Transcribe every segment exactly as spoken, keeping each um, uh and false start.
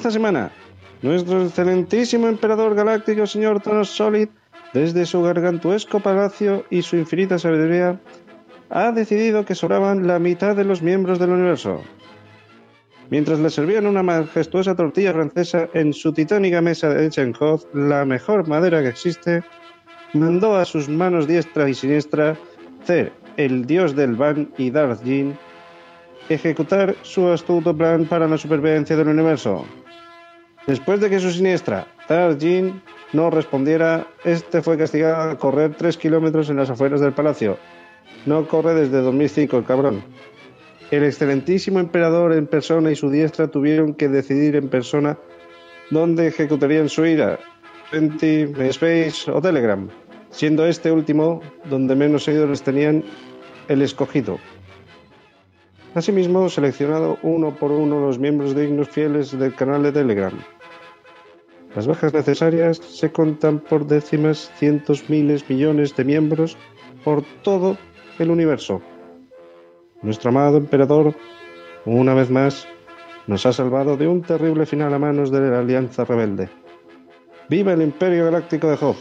esta semana, nuestro excelentísimo emperador galáctico, señor Thanos Solid, desde su gargantuesco palacio y su infinita sabiduría, ha decidido que sobraban la mitad de los miembros del universo. Mientras le servían una majestuosa tortilla francesa en su titánica mesa de Eichenhof, la mejor madera que existe, mandó a sus manos diestra y siniestra Cer, el dios del Van y Darth Jin, ejecutar su astuto plan para la supervivencia del universo. Después de que su siniestra Darth Jin no respondiera, este fue castigado a correr tres kilómetros en las afueras del palacio. No corre desde dos mil cinco, el cabrón. El excelentísimo emperador en persona y su diestra tuvieron que decidir en persona dónde ejecutarían su ira, Twenty, MySpace o Telegram, siendo este último, donde menos seguidores tenían, el escogido. Asimismo, seleccionado uno por uno los miembros dignos fieles del canal de Telegram. Las bajas necesarias se contan por décimas, cientos, miles, millones de miembros por todo el universo. Nuestro amado emperador, una vez más, nos ha salvado de un terrible final a manos de la Alianza Rebelde. ¡Viva el Imperio Galáctico de Hoth!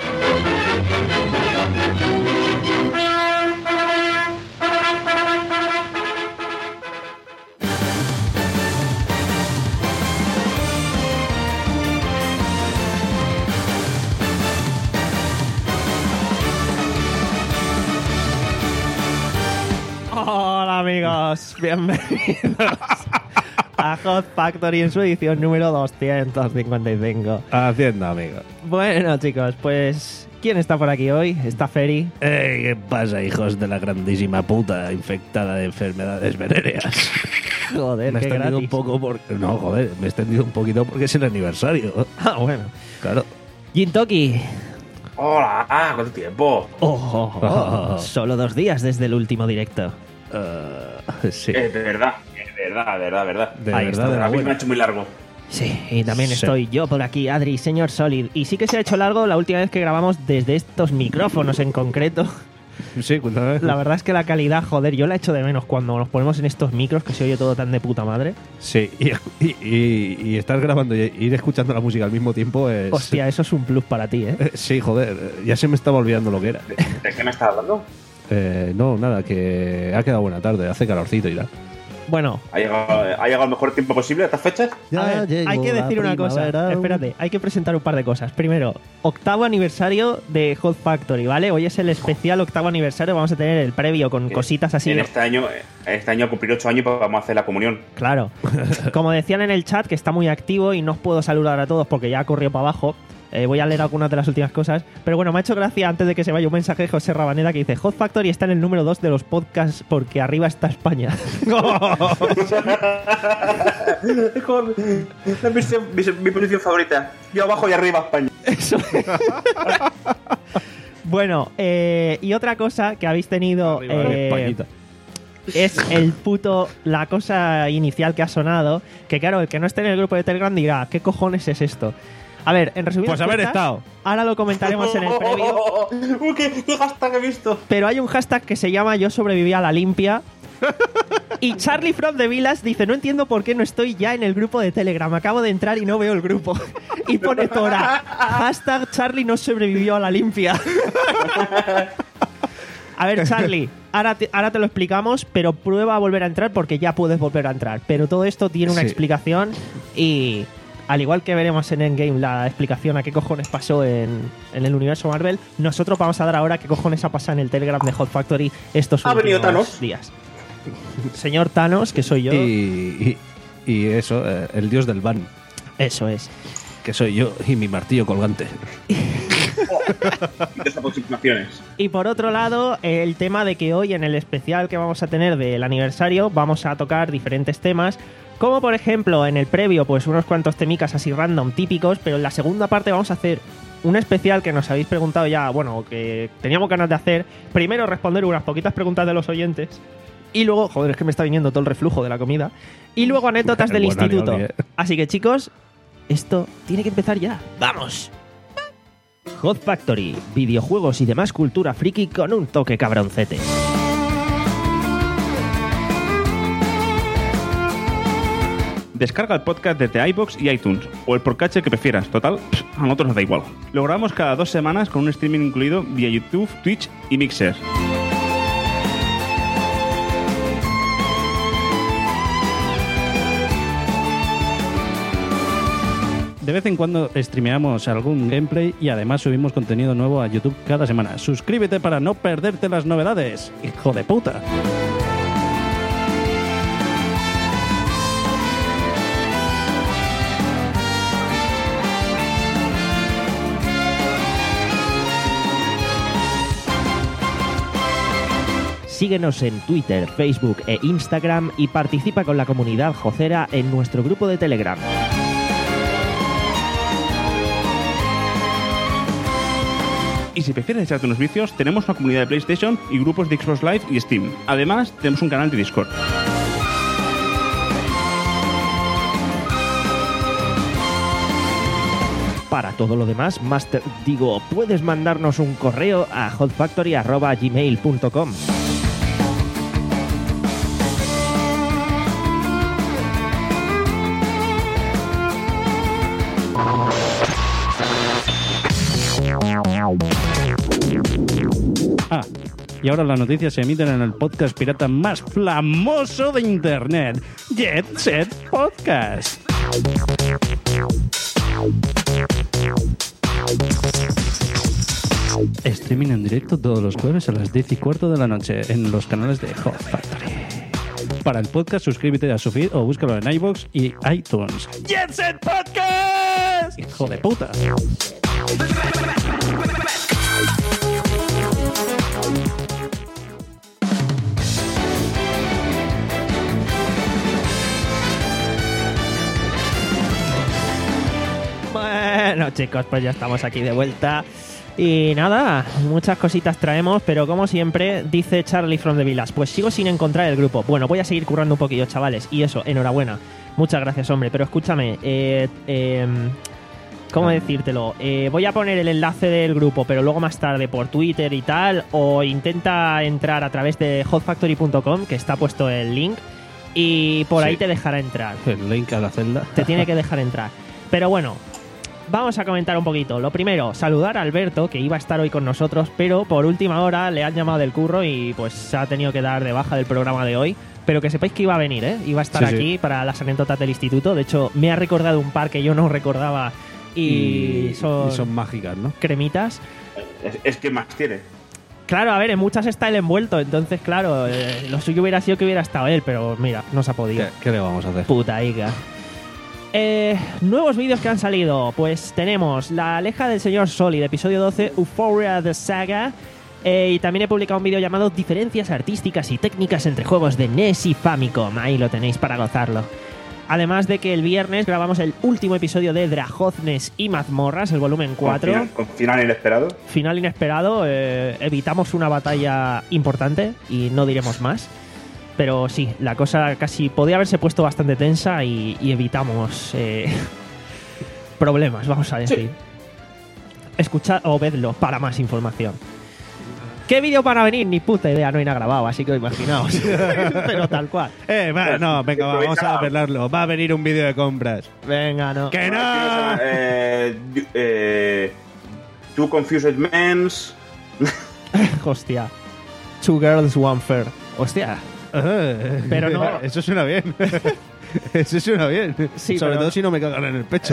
Hola amigos, bienvenidos a Hot Factory en su edición número doscientos cincuenta y cinco. Haciendo, amigos. Bueno chicos, pues ¿quién está por aquí hoy? Está Feri. Eh, ¿Qué pasa, hijos de la grandísima puta infectada de enfermedades venéreas? Joder, me he qué extendido gratis. un poco porque... No, joder, me he extendido un poquito porque es el aniversario. Ah, bueno. Claro. Jintoki. Hola, ah, ¿cuánto tiempo? Oh, oh, oh. Solo dos días desde el último directo. Uh, sí. Eh, de verdad, de verdad, de verdad, de verdad. De Ahí verdad, está. de la A mí me buena. ha hecho muy largo. Sí, y también Sí. estoy yo por aquí, Adri, señor Solid. Y sí que se ha hecho largo la última vez que grabamos desde estos micrófonos en concreto. Sí, cuéntame. La verdad es que la calidad, joder, yo la echo de menos cuando nos ponemos en estos micros, que se oye todo tan de puta madre. Sí, y, y, y, y estar grabando y ir escuchando la música al mismo tiempo es... Hostia, eso es un plus para ti, ¿eh? Eh, Sí, joder, ya se me estaba olvidando lo que era. ¿De, de qué me estás hablando? Eh, no, nada, que ha quedado buena tarde, hace calorcito y tal. Bueno, ¿Ha llegado, ¿Ha llegado el mejor tiempo posible a estas fechas? a ver, hay que decir una cosa. Espérate, hay que presentar un par de cosas. Primero, octavo aniversario de Hot Factory, ¿vale? Hoy es el especial octavo aniversario. Vamos a tener el previo con cositas así. En este año, este año a cumplir ocho años, pues vamos a hacer la comunión. Claro. Como decían en el chat, que está muy activo y no os puedo saludar a todos porque ya ha corrido para abajo. Eh, voy a leer algunas de las últimas cosas. Pero bueno, me ha hecho gracia antes de que se vaya un mensaje de José Rabaneda que dice: Hot Factory está en el número dos de los podcasts porque arriba está España. Es mi, mi, mi posición favorita. Yo abajo y arriba España. Eso. Bueno, eh, y otra cosa que habéis tenido Arriba, eh, Españita. es el puto, la cosa inicial que ha sonado. Que claro, el que no esté en el grupo de Telegram dirá: ¿qué cojones es esto? A ver, en resumidas Pues haber cuentas, estado. ahora lo comentaremos en el previo. Uh, ¿qué, ¿Qué hashtag he visto? Pero hay un hashtag que se llama Yo sobreviví a la limpia. Y Charlie from the Villas dice: no entiendo por qué no estoy ya en el grupo de Telegram. Acabo de entrar y no veo el grupo. Y pone Tora: hashtag Charlie no sobrevivió a la limpia. A ver, Charlie, ahora te, ahora te lo explicamos, pero prueba a volver a entrar porque ya puedes volver a entrar. Pero todo esto tiene una Sí. explicación y... Al igual que veremos en Endgame la explicación a qué cojones pasó en, en el universo Marvel, nosotros vamos a dar ahora qué cojones ha pasado en el Telegram de Hot Factory estos Ha venido últimos Thanos. días. Señor Thanos, que soy yo. Y, y, y eso, eh, el dios del van, Eso es. que soy yo, y mi martillo colgante. Y de aproximaciones. Y por otro lado, el tema de que hoy en el especial que vamos a tener del aniversario vamos a tocar diferentes temas, como por ejemplo en el previo pues unos cuantos temicas así random típicos, pero en la segunda parte vamos a hacer un especial que nos habéis preguntado ya, bueno, que teníamos ganas de hacer. Primero responder unas poquitas preguntas de los oyentes y luego, joder, es que me está viniendo todo el reflujo de la comida, y luego anécdotas del Bueno, instituto. Oli, Oli, eh. Así que chicos, esto tiene que empezar ya. ¡Vamos! Hot Factory, videojuegos y demás cultura friki con un toque cabroncete. Descarga el podcast desde iVoox y iTunes, o el podcatcher que prefieras. Total, pff, a nosotros nos da igual. Lo grabamos cada dos semanas con un streaming incluido vía YouTube, Twitch y Mixer. De vez en cuando streameamos algún gameplay y además subimos contenido nuevo a YouTube cada semana. Suscríbete para no perderte las novedades, hijo de puta. Síguenos en Twitter, Facebook e Instagram y participa con la comunidad jocera en nuestro grupo de Telegram. Y si prefieres echarte unos vicios, tenemos una comunidad de PlayStation y grupos de Xbox Live y Steam. Además, tenemos un canal de Discord. Para todo lo demás, Master, digo, puedes mandarnos un correo a hotfactory arroba gmail punto com. Ah, y ahora las noticias se emiten en el podcast pirata más famoso de internet, Jet Set Podcast. Streaming en directo todos los jueves a las diez y cuarto de la noche en los canales de Hot Factory. Para el podcast, suscríbete a su feed o búscalo en iVoox y iTunes. ¡Jet Set Podcast! ¡Hijo de puta! Bueno, chicos, pues ya estamos aquí de vuelta. Y nada, muchas cositas traemos, pero como siempre, dice Charlie from the Villas, pues sigo sin encontrar el grupo. Bueno, voy a seguir currando un poquillo, chavales. Y eso, enhorabuena. Muchas gracias, hombre. Pero escúchame, eh, eh, ¿cómo decírtelo? Eh, voy a poner el enlace del grupo, pero luego más tarde por Twitter y tal. O intenta entrar a través de hot factory punto com, que está puesto el link. Y por Sí. ahí te dejará entrar. El link a la celda. Te tiene que dejar entrar. Pero bueno, vamos a comentar un poquito. Lo primero, saludar a Alberto, que iba a estar hoy con nosotros, pero por última hora le han llamado del curro y pues se ha tenido que dar de baja del programa de hoy. Pero que sepáis que iba a venir, ¿eh? Iba a estar Sí, aquí sí. para las anécdotas del instituto. De hecho, me ha recordado un par que yo no recordaba y, son, y son mágicas, ¿no? cremitas. Es, es que más tiene. Claro, a ver, en muchas está el envuelto, entonces claro, eh, lo suyo hubiera sido que hubiera estado él, pero mira, no se ha podido. ¿Qué, qué le vamos a hacer? Puta ica. Eh, nuevos vídeos que han salido. Pues tenemos La Aleja del Señor Solid, episodio doce, Euphoria the Saga. Eh, y también he publicado un vídeo llamado Diferencias artísticas y técnicas entre juegos de N E S y Famicom. Ahí lo tenéis para gozarlo. Además de que el viernes grabamos el último episodio de Dragoznes y Mazmorras, el volumen cuatro. Con final, con final inesperado. Final inesperado. eh, evitamos una batalla importante y no diremos más. Pero sí, la cosa casi podía haberse puesto bastante tensa y, y evitamos eh, problemas, vamos a decir. Sí. Escuchad o vedlo para más información. ¿Qué vídeo para venir? Ni puta idea, no hay nada grabado, así que imaginaos. Pero tal cual. Eh, va, no, venga, va, vamos a Improvisado. verlo. Va a venir un vídeo de compras. Venga, no. ¡Que no! Eh, eh, Two Confused Men's. Hostia. Two girls, one fair. Hostia. Pero no- Eso suena bien. Eso suena bien. Sí, Sobre pero- todo si no me cagan en el pecho.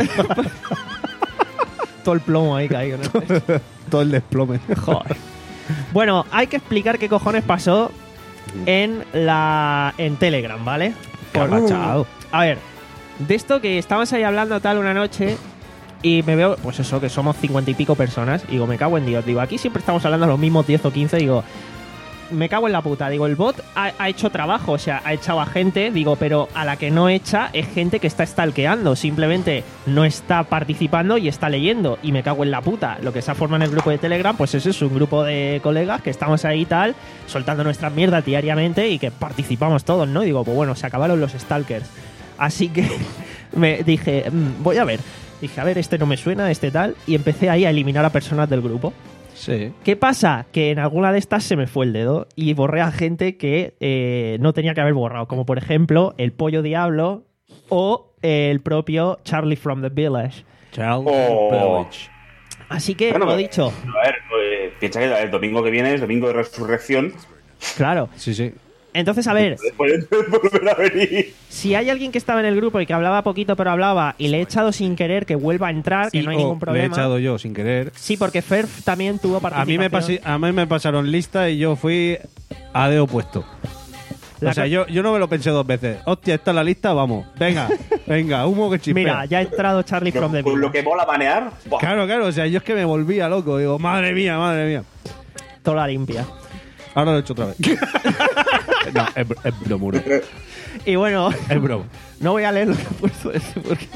Todo el plomo ahí caído en el pecho. Todo el desplome. Joder. Bueno, hay que explicar qué cojones pasó en la en Telegram, ¿vale? Por- Cabachao. A ver, de esto que estábamos ahí hablando tal una noche y me veo, pues eso, que somos cincuenta y pico personas, y digo, me cago en Dios, digo, aquí siempre estamos hablando los mismos diez o quince, digo, me cago en la puta, digo, el bot ha, ha hecho trabajo, o sea, ha echado a gente, digo, pero a la que no echa es gente que está stalkeando, simplemente no está participando y está leyendo, y me cago en la puta. Lo que se ha formado en el grupo de Telegram, pues es eso, un grupo de colegas que estamos ahí tal, soltando nuestras mierdas diariamente y que participamos todos, ¿no? Y digo, pues bueno, se acabaron los stalkers. Así que me dije, "Mm, voy a ver. Dije, a ver, este no me suena, este tal, y empecé ahí a eliminar a personas del grupo. Sí. ¿Qué pasa? Que en alguna de estas se me fue el dedo y borré a gente que eh, no tenía que haber borrado. Como por ejemplo, el Pollo Diablo, o el propio Charlie from the Village. Charles Oh. Village. Así que, Bueno, lo dicho, A ver, eh, piensa que el domingo que viene es domingo de resurrección. claro. Sí, sí. Entonces, a ver, Puedes volver a venir. si hay alguien que estaba en el grupo y que hablaba poquito pero hablaba y le he echado sin querer que vuelva a entrar, que Sí, no hay o ningún le he problema. echado yo sin querer. Sí, porque Ferf también tuvo A participación. mí, me pasi- a mí me pasaron lista y yo fui a de opuesto. La o sea, co- yo, yo no me lo pensé dos veces. Hostia, esta es la lista, vamos. Venga, venga, humo que chispea. Mira, ya ha entrado Charlie from the Con lo Village. que mola banear. ¡buah! Claro, claro, o sea, yo es que me volvía loco. Digo, madre mía, madre mía. Toda limpia. Ahora lo he hecho otra vez. No, es, br- es bromuro. Y bueno, Es broma. no voy a leer lo que ha puesto este porque...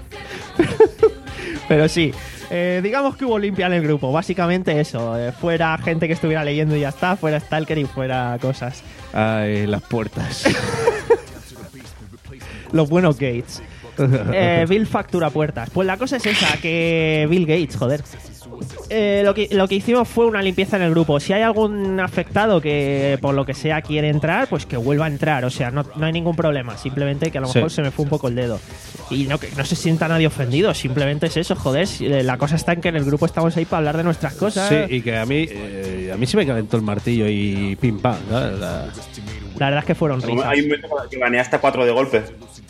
Pero sí, eh, digamos que hubo limpia en el grupo. Básicamente eso. eh, fuera gente que estuviera leyendo y ya está. Fuera Stalker y fuera cosas. Ay, las puertas. Los buenos Gates. Eh, Bill factura puertas. Pues la cosa es esa, que Bill Gates, joder. Eh, lo, que, lo que hicimos fue una limpieza en el grupo. Si hay algún afectado que por lo que sea quiere entrar, pues que vuelva a entrar. O sea, no, no hay ningún problema. Simplemente que a lo mejor Sí. se me fue un poco el dedo. Y no, que no se sienta nadie ofendido. Simplemente es eso, joder. Si- eh, La cosa está en que en el grupo estamos ahí para hablar de nuestras cosas. Sí, y que a mí, eh, a mí se me calentó el martillo y pim pam. ¿sabes? La- La verdad es que fueron risas. Hay un momento que baneaste a cuatro de golpe.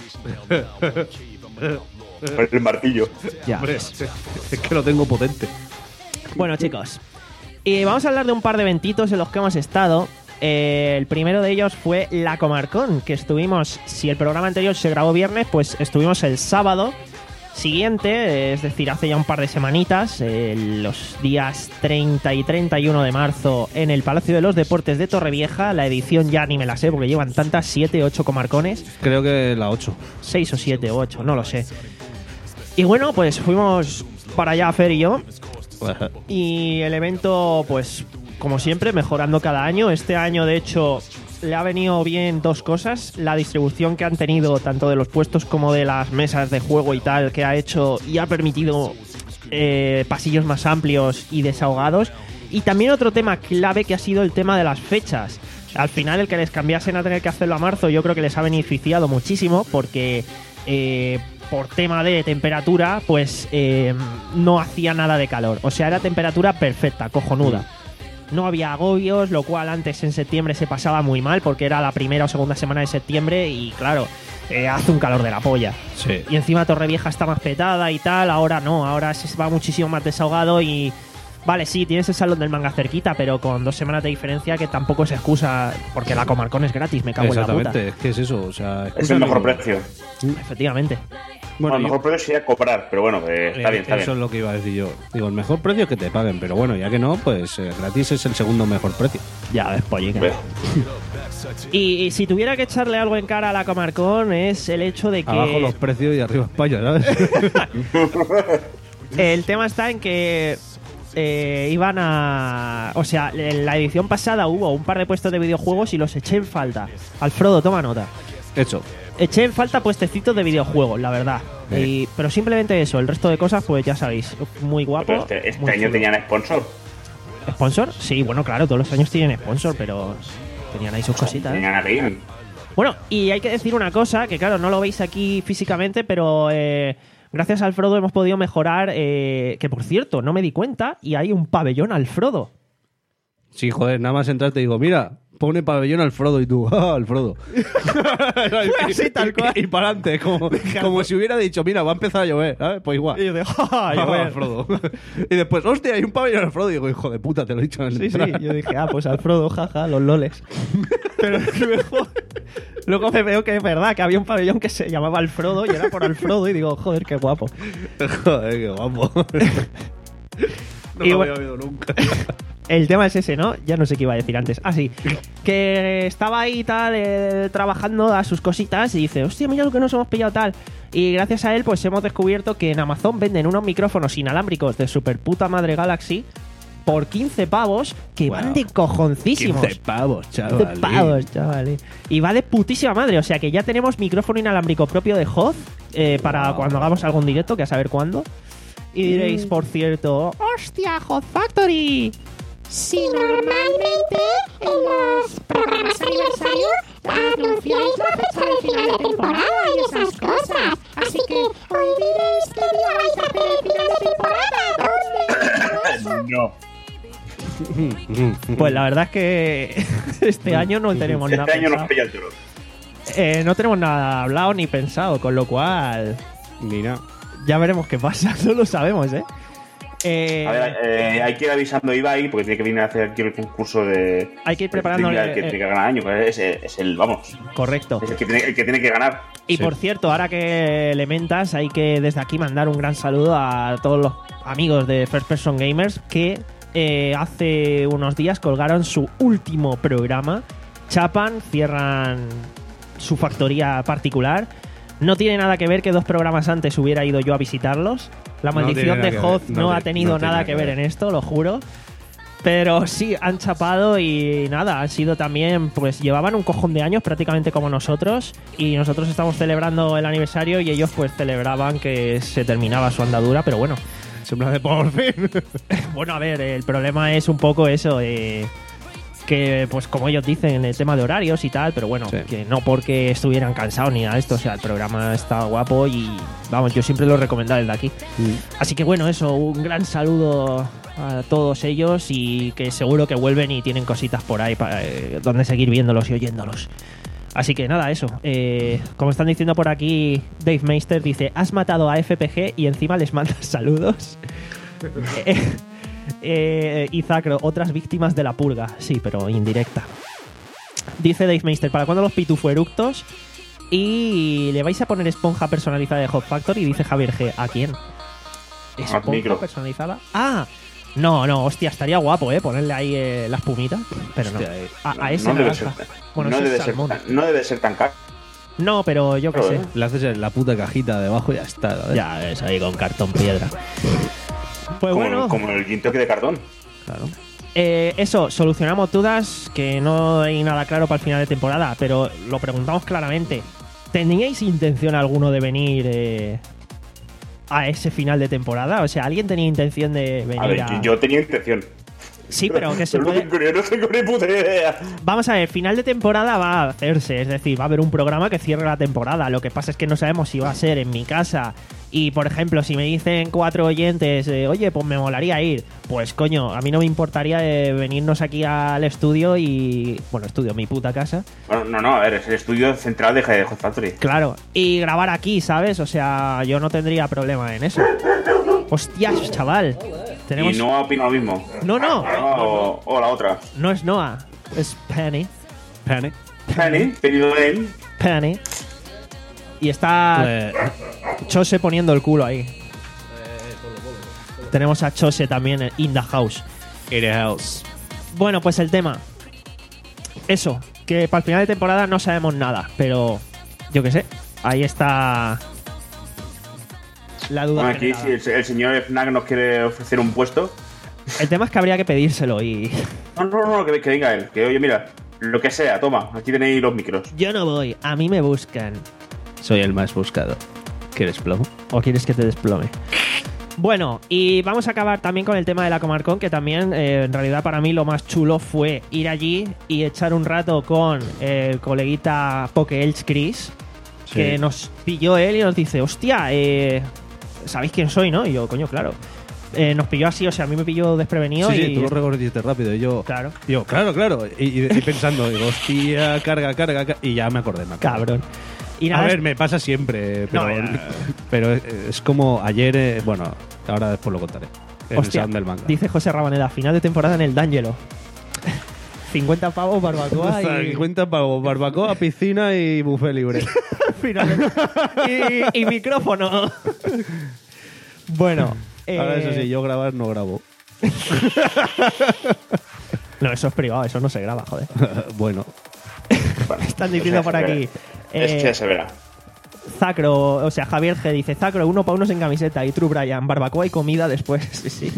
Con el martillo. Ya. Hombre, es que lo tengo potente. Bueno, chicos, y vamos a hablar de un par de eventitos en los que hemos estado. Eh, el primero de ellos fue la Comarcon, que estuvimos, si el programa anterior se grabó viernes, pues estuvimos el sábado siguiente, eh, es decir, hace ya un par de semanitas, eh, los días treinta y treinta y uno de marzo, en el Palacio de los Deportes de Torrevieja. La edición ya ni me la sé, porque llevan tantas, siete, ocho Comarcones. Creo que la ocho. seis o siete o ocho, no lo sé. Y bueno, pues fuimos para allá, Fer y yo. Y el evento, pues, como siempre, mejorando cada año. Este año, de hecho, le ha venido bien dos cosas. La distribución que han tenido, tanto de los puestos como de las mesas de juego y tal, que ha hecho y ha permitido eh, pasillos más amplios y desahogados. Y también otro tema clave que ha sido el tema de las fechas. Al final, el que les cambiasen a tener que hacerlo a marzo, yo creo que les ha beneficiado muchísimo, porque eh, por tema de temperatura, pues eh, no hacía nada de calor. O sea, era temperatura perfecta, cojonuda. No había agobios, lo cual antes en septiembre se pasaba muy mal, porque era la primera o segunda semana de septiembre y claro, eh, hace un calor de la polla. Sí. Y encima Torrevieja está más petada y tal, ahora no, ahora se va muchísimo más desahogado y... Vale, sí, tienes el salón del manga cerquita, pero con dos semanas de diferencia, que tampoco es excusa, porque la Comarcon es gratis, me cago en la puta. Exactamente, es que es eso. O sea, Es el mejor precio. Efectivamente. Bueno, el yo- mejor precio sería cobrar, pero bueno, eh, está eh, bien, está eso bien. es lo que iba a decir yo. Digo, el mejor precio es que te paguen, pero bueno, ya que no, pues eh, gratis es el segundo mejor precio. Ya, ves, pollica. Ve. Y, y si tuviera que echarle algo en cara a la Comarcon, es el hecho de que... Abajo los precios y arriba España, ¿sabes? El tema está en que eh, iban a... O sea, en la edición pasada hubo un par de puestos de videojuegos y los eché en falta. Alfredo, toma nota. Hecho. Eché en falta puestecitos de videojuegos, la verdad. Eh. Y- pero simplemente eso, el resto de cosas, pues ya sabéis. Muy guapo. Pero este, este muy año chulo. tenían sponsor. ¿Sponsor? Sí, bueno, claro, todos los años tienen sponsor, pero tenían ahí sus cositas. Tenían a Game. Bueno, y hay que decir una cosa, que claro, no lo veis aquí físicamente, pero eh, gracias al Frodo hemos podido mejorar, eh, que por cierto, no me di cuenta, y hay un pabellón al Frodo. Sí, joder, nada más entrar te digo, mira, pone pabellón al Frodo y tú, ah, al Frodo. Así, tal cual. Y, para adelante, como, como si hubiera dicho, mira, va a empezar a llover, ¿sabes? Pues igual. Y yo de, ¡ja, ja! Ah, llover. al Frodo. Y después, hostia, hay un pabellón al Frodo. Y digo, hijo de puta, te lo he dicho antes. Sí, sí, yo dije, ah, pues al Frodo, jaja, los loles. Pero luego, luego me veo que es verdad, que había un pabellón que se llamaba Alfrodo y era por Alfrodo y digo, joder, qué guapo. Joder, qué guapo. No Y lo bueno- había oído nunca. El tema es ese, ¿no? Ya no sé qué iba a decir antes. Ah, sí. Que estaba ahí tal, eh, trabajando a sus cositas y dice, hostia, mira lo que nos hemos pillado tal. Y gracias a él, pues hemos descubierto que en Amazon venden unos micrófonos inalámbricos de super puta madre Galaxy por quince pavos que van Wow. de cojoncísimos. quince pavos, De chaval. pavos, chavales. Y va de putísima madre. O sea que ya tenemos micrófono inalámbrico propio de Hoz eh, para Wow. cuando hagamos algún directo, que a saber cuándo. Y diréis, Mm. por cierto, ¡hostia, Hoz Factory! Si normalmente en los programas aniversario anunciáis la fecha del final de temporada y esas cosas. Así que hoy diréis qué día vais a hacer el final de temporada. ¿Dónde? No. Pues la verdad es que este año no tenemos nada Este año nos pensado. pilla el toro. Eh, no tenemos nada hablado ni pensado, con lo cual Mira. ya veremos qué pasa. No lo sabemos, ¿eh? Eh, A ver, eh, hay que ir avisando a Ibai porque tiene que venir a hacer aquí el concurso de. Hay que ir de preparando, trivia, el que eh, tiene que ganar año. Es, es el, vamos. correcto. Es el que tiene, el que, tiene que ganar. Y Sí. por cierto, ahora que le mentas, hay que desde aquí mandar un gran saludo a todos los amigos de First Person Gamers que eh, hace unos días colgaron su último programa. Chapan, cierran su factoría particular. No tiene nada que ver que dos programas antes hubiera ido yo a visitarlos. La No maldición tiene de nada que Hoth ver, no, no ha tiene- tenido no tiene nada que ver en esto, lo juro. Pero sí, han chapado y nada, han sido también, pues llevaban un cojón de años prácticamente como nosotros y nosotros estamos celebrando el aniversario y ellos pues celebraban que se terminaba su andadura, pero bueno. Sembra de por fin. Bueno, a ver, el problema es un poco eso, eh, que pues como ellos dicen, el tema de horarios y tal, pero bueno, Sí. que no porque estuvieran cansados ni nada de esto, o sea, el programa está guapo y vamos, yo siempre lo he recomendado desde aquí. Así que bueno, eso, un gran saludo a todos ellos y que seguro que vuelven y tienen cositas por ahí para, eh, donde seguir viéndolos y oyéndolos. Así que nada, eso. Eh, como están diciendo por aquí, Dave Meister dice: has matado a F P G y encima les mandas saludos. eh, eh, y Zacro, otras víctimas de la purga. Sí, pero indirecta. Dice Dave Meister: ¿para cuándo los pitufueructos? Y le vais a poner esponja personalizada de Hot Factory. Y dice Javier G: ¿a quién? ¿Esponja micro. personalizada? ¡Ah! No, no, hostia, estaría guapo, ¿eh? Ponerle ahí eh, la espumita. Pero no. Hostia, eh. A, a ese no, debe naranja. ser, Bueno, no, ese debe es ser, salmón. tan- no debe ser tan caro. No, pero yo qué Claro, sé. ¿eh? Le haces en la puta cajita debajo y ya está. ¿sabes? Ya ves, ahí con cartón piedra. Pues como, bueno, como el gin toque de cartón. Claro. eh, eso, solucionamos dudas, que no hay nada claro para el final de temporada, pero lo preguntamos claramente. ¿Teníais intención alguno de venir eh, a ese final de temporada? O sea, ¿alguien tenía intención de venir A ver, a...? yo tenía intención. Sí, pero que se Pero puede... no tengo, no tengo ni puta idea. Vamos a ver, final de temporada va a hacerse, es decir, va a haber un programa que cierre la temporada. Lo que pasa es que no sabemos si va a ser en mi casa. Y, por ejemplo, si me dicen cuatro oyentes, eh, oye, pues me molaría ir, pues coño, a mí no me importaría eh, venirnos aquí al estudio y... Bueno, estudio, mi puta casa. Bueno, no, no, a ver, es el estudio central de Hot Factory. Claro, y grabar aquí, ¿sabes? O sea, yo no tendría problema en eso. Hostias, chaval. Tenemos... Y no opino lo mismo. No, no, O, o la otra. no es Noah, es Penny. Panic. Penny, Penny Lane. Penny. Y está Pues, Chose poniendo el culo ahí. Tenemos a Chose también en in the house. in the house. Bueno, pues el tema. Eso, que para el final de temporada no sabemos nada, pero yo qué sé, ahí está la duda. Bueno, aquí generada. si el, el señor Fnac nos quiere ofrecer un puesto. El tema es que habría que pedírselo y No, no, no, que, que venga él. Que oye, mira, lo que sea, toma, aquí tenéis los micros. yo no voy, a mí me buscan. Soy el más buscado. ¿Quieres plomo? ¿O quieres que te desplome? Bueno, y vamos a acabar también con el tema de la Comarcon, que también, eh, en realidad, para mí lo más chulo fue ir allí y echar un rato con el coleguita Pokeelch Chris, Sí. que nos pilló él y nos dice, hostia, eh, ¿sabéis quién soy, no? Y yo, coño, claro. Eh, nos pilló así, o sea, a mí me pilló desprevenido Sí, sí, y... tú lo recorriste rápido. Y yo, Claro. yo claro, claro. Y, y- y pensando, digo, hostia, carga, carga, carga. Y ya me acordé, me acordé. Cabrón. Y A nada, ver, me pasa siempre, pero, No, ya. pero es, es como ayer, eh, bueno, ahora después lo contaré. En el hostia, salón del manga. dice José Rabaneda, final de temporada en el D'Angelo. cincuenta pavos, barbacoa y... Cuenta pagos, barbacoa, piscina y buffet libre. Final. y, y micrófono. Bueno. Ahora eh, eso sí, yo grabar no grabo. No, eso es privado, eso no se graba, joder. Bueno, Bueno, Están diciendo por aquí. Es eh, que se verá. Zacro, o sea, Javier G dice: Zacro, uno para unos en camiseta. Y True Brian, barbacoa y comida después. Sí, sí.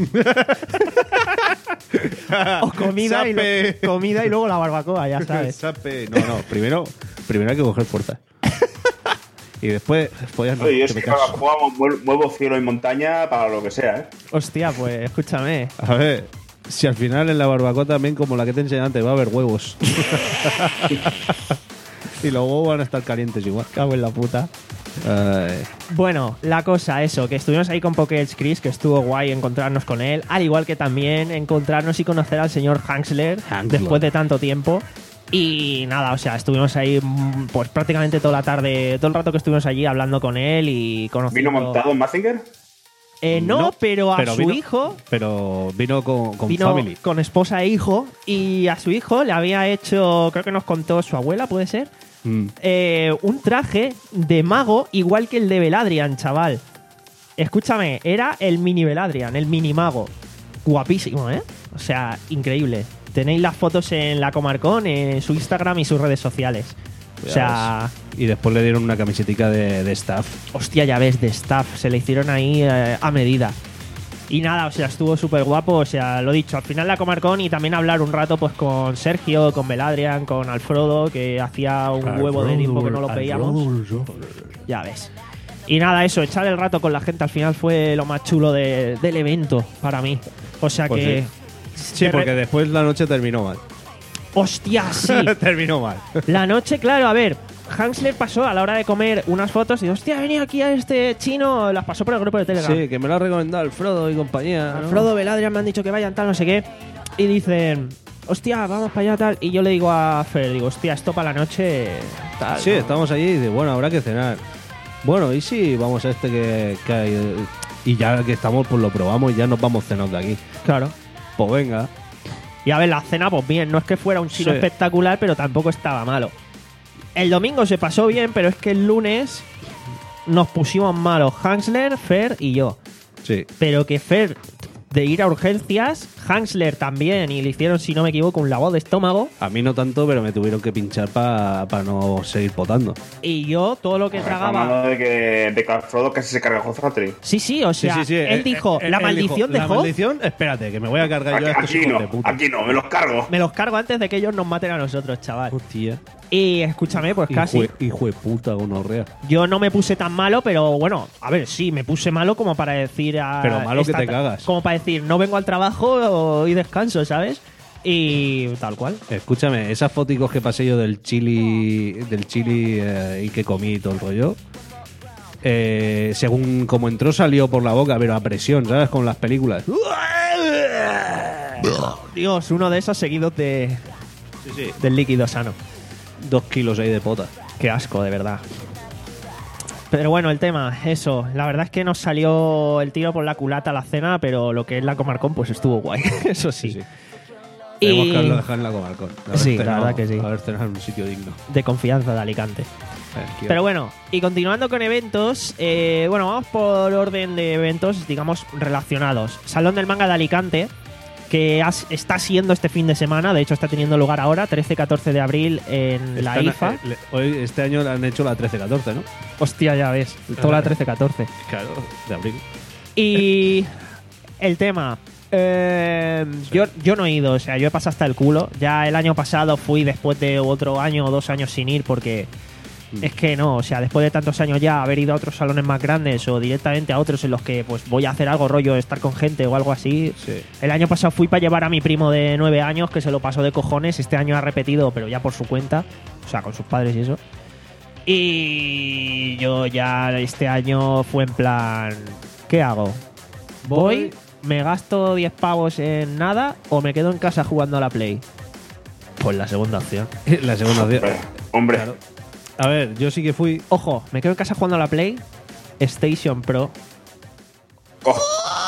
O comida y, Sape. lo- comida y luego la barbacoa, ya sabes. Sape. No, no, primero, primero hay que coger fuerza. Y después, después ya no, Oye, yo que es me que canso. jugamos, muevo cielo y montaña para lo que sea, ¿eh? Hostia, pues escúchame. A ver, si al final en la barbacoa también, como la que te enseñé antes, va a haber huevos. Y los huevos van a estar calientes igual. Cago en la puta. Ay. Bueno, la cosa, eso, que estuvimos ahí con Pokédex Chris, que estuvo guay encontrarnos con él, al igual que también encontrarnos y conocer al señor Hansler, Hansler. después de tanto tiempo. Y nada, o sea, estuvimos ahí mm, pues prácticamente toda la tarde, todo el rato que estuvimos allí hablando con él y conociendo... ¿Vino montado en Mazinger? Eh, no, No, pero a pero su vino- hijo... Pero vino con, con Vino family. con esposa e hijo, y a su hijo le había hecho, creo que nos contó su abuela, ¿puede ser? Mm. Eh, un traje de mago igual que el de Beladrian, chaval. Escúchame, era el mini Beladrian, el mini mago. Guapísimo, ¿eh? O sea, increíble. Tenéis las fotos en la Comarcón, en su Instagram y sus redes sociales. O sea, Y después le dieron una camisetica de, de staff. hostia, ya ves, de staff. Se le hicieron ahí eh, a medida. Y nada, o sea, estuvo súper guapo. O sea, lo dicho, al final la Comarcón y también hablar un rato pues con Sergio, con Beladrian, con Alfredo, que hacía un huevo de tiempo que no lo veíamos. Ya ves. Y nada, eso, echar el rato con la gente al final fue lo más chulo de- del evento para mí. O sea Pues que... Sí, de re- porque después la noche terminó mal. ¡Hostia, sí! terminó mal. La noche, claro, a ver, Hansler pasó a la hora de comer unas fotos y hostia, ha venido aquí a este chino, las pasó por el grupo de Telegram. Sí, que me lo ha recomendado Alfredo y compañía. ¿no? Alfredo, Beladrian me han dicho que vayan tal, no sé qué. Y dicen, hostia, vamos para allá tal. Y yo le digo a Fer, digo, hostia, esto para la noche tal. Sí, ¿no? estamos allí y dice, bueno, habrá que cenar. Bueno, y si vamos a este que, que hay. Y ya que estamos, pues lo probamos y ya nos vamos cenando de aquí. Claro. Pues venga. Y a ver, la cena, pues bien, no es que fuera un chino Sí. espectacular, pero tampoco estaba malo. El domingo se pasó bien, pero es que el lunes nos pusimos malos Hansler, Fer y yo. Sí. Pero que Fer, de ir a urgencias, Hansler también, y le hicieron, si no me equivoco, un lavado de estómago. A mí no tanto, pero me tuvieron que pinchar para no seguir potando. Y yo, todo lo que tragaba. Hablando de que, de que Alfredo casi se carga el Hot Factory. Sí, sí, o sea, él Eh, dijo, eh, la él maldición dijo, de La Hoth, maldición, espérate, que me voy a cargar yo a Aquí, estos aquí hijos no, de puta. aquí no, me los cargo. me los cargo antes de que ellos nos maten a nosotros, chaval. Hostia. Y escúchame, pues casi. Hijo, de- hijo de puta, gonorrea. Yo no me puse tan malo, pero bueno, a ver, sí, me puse malo como para decir. A Pero malo que esta- te cagas. Como para decir, no vengo al trabajo y descanso, ¿sabes? Y tal cual. Escúchame, esas foticos que pasé yo del chili, del chili eh, y que comí y todo el rollo, eh, según como entró salió por la boca, pero a presión, ¿sabes? Con las películas. Dios, uno de esos seguidos de, Sí, sí. del líquido sano. Dos kilos ahí de pota. Qué asco, de verdad. Pero bueno, el tema, eso. La verdad es que nos salió el tiro por la culata la cena, pero lo que es la Comarcón, pues estuvo guay. Eso sí. Sí, sí. Y Tenemos que haberlo dejado en la Comarcón. Haber Sí, la cenado- verdad que sí. Haber cenado en un sitio digno. de confianza de Alicante. Eh, Pero bueno, y continuando con eventos, eh, bueno, vamos por orden de eventos, digamos, relacionados. Salón del Manga de Alicante, que has- está siendo este fin de semana, de hecho está teniendo lugar ahora, trece catorce de abril en la Están- I F A. eh, le- hoy, este año han hecho la trece catorce, ¿no? Hostia, ya ves, toda la trece catorce. Claro, de abril. Y el tema, eh, yo, yo no he ido, o sea, yo he pasado hasta el culo. Ya el año pasado fui después de otro año o dos años sin ir porque es que no, o sea, después de tantos años ya haber ido a otros salones más grandes o directamente a otros en los que pues voy a hacer algo rollo, estar con gente o algo así. Sí. El año pasado fui para llevar a mi primo de nueve años que se lo pasó de cojones. Este año ha repetido, pero ya por su cuenta, o sea, con sus padres y eso. Y yo ya este año fue en plan, ¿qué hago? ¿Voy? ¿Me gasto diez pavos en nada o me quedo en casa jugando a la Play? Pues la segunda opción. La segunda opción. Hombre, hombre. Claro. A ver, yo sí que fui. Ojo, me quedo en casa jugando a la Play Station Pro. Oh,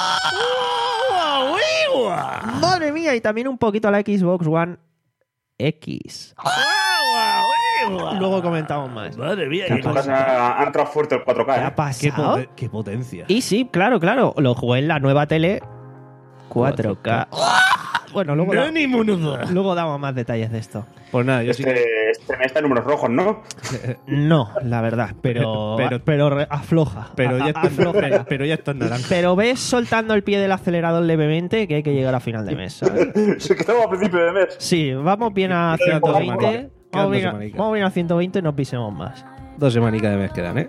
Madre mía, y también un poquito a la Xbox One X. Luego comentamos más. Madre mía, ¿Qué en tu casa ha entrado fuerte el cuatro K. ¿Qué ¿eh? ha qué, pasado? poten- qué potencia. Y sí, claro, claro. Lo jugué en la nueva tele cuatro K. Bueno, luego, da- luego damos más detalles de esto. Pues nada, yo sí que. Este, este mes está en números rojos, ¿no? No, la verdad, pero Pero- pero, re- afloja. Pero ya, A- está, afloja. pero, pero ya está en naranja. Pero ves soltando el pie del acelerador levemente que hay que llegar a final de mes, ¿sabes? Se quedó a principio de mes. Sí, vamos bien a Quedan dos ciento veinte. semanicas. Vamos Quedan bien, dos a, semanicas. vamos bien a ciento veinte y no pisemos más. Dos semanicas de mes quedan, ¿eh?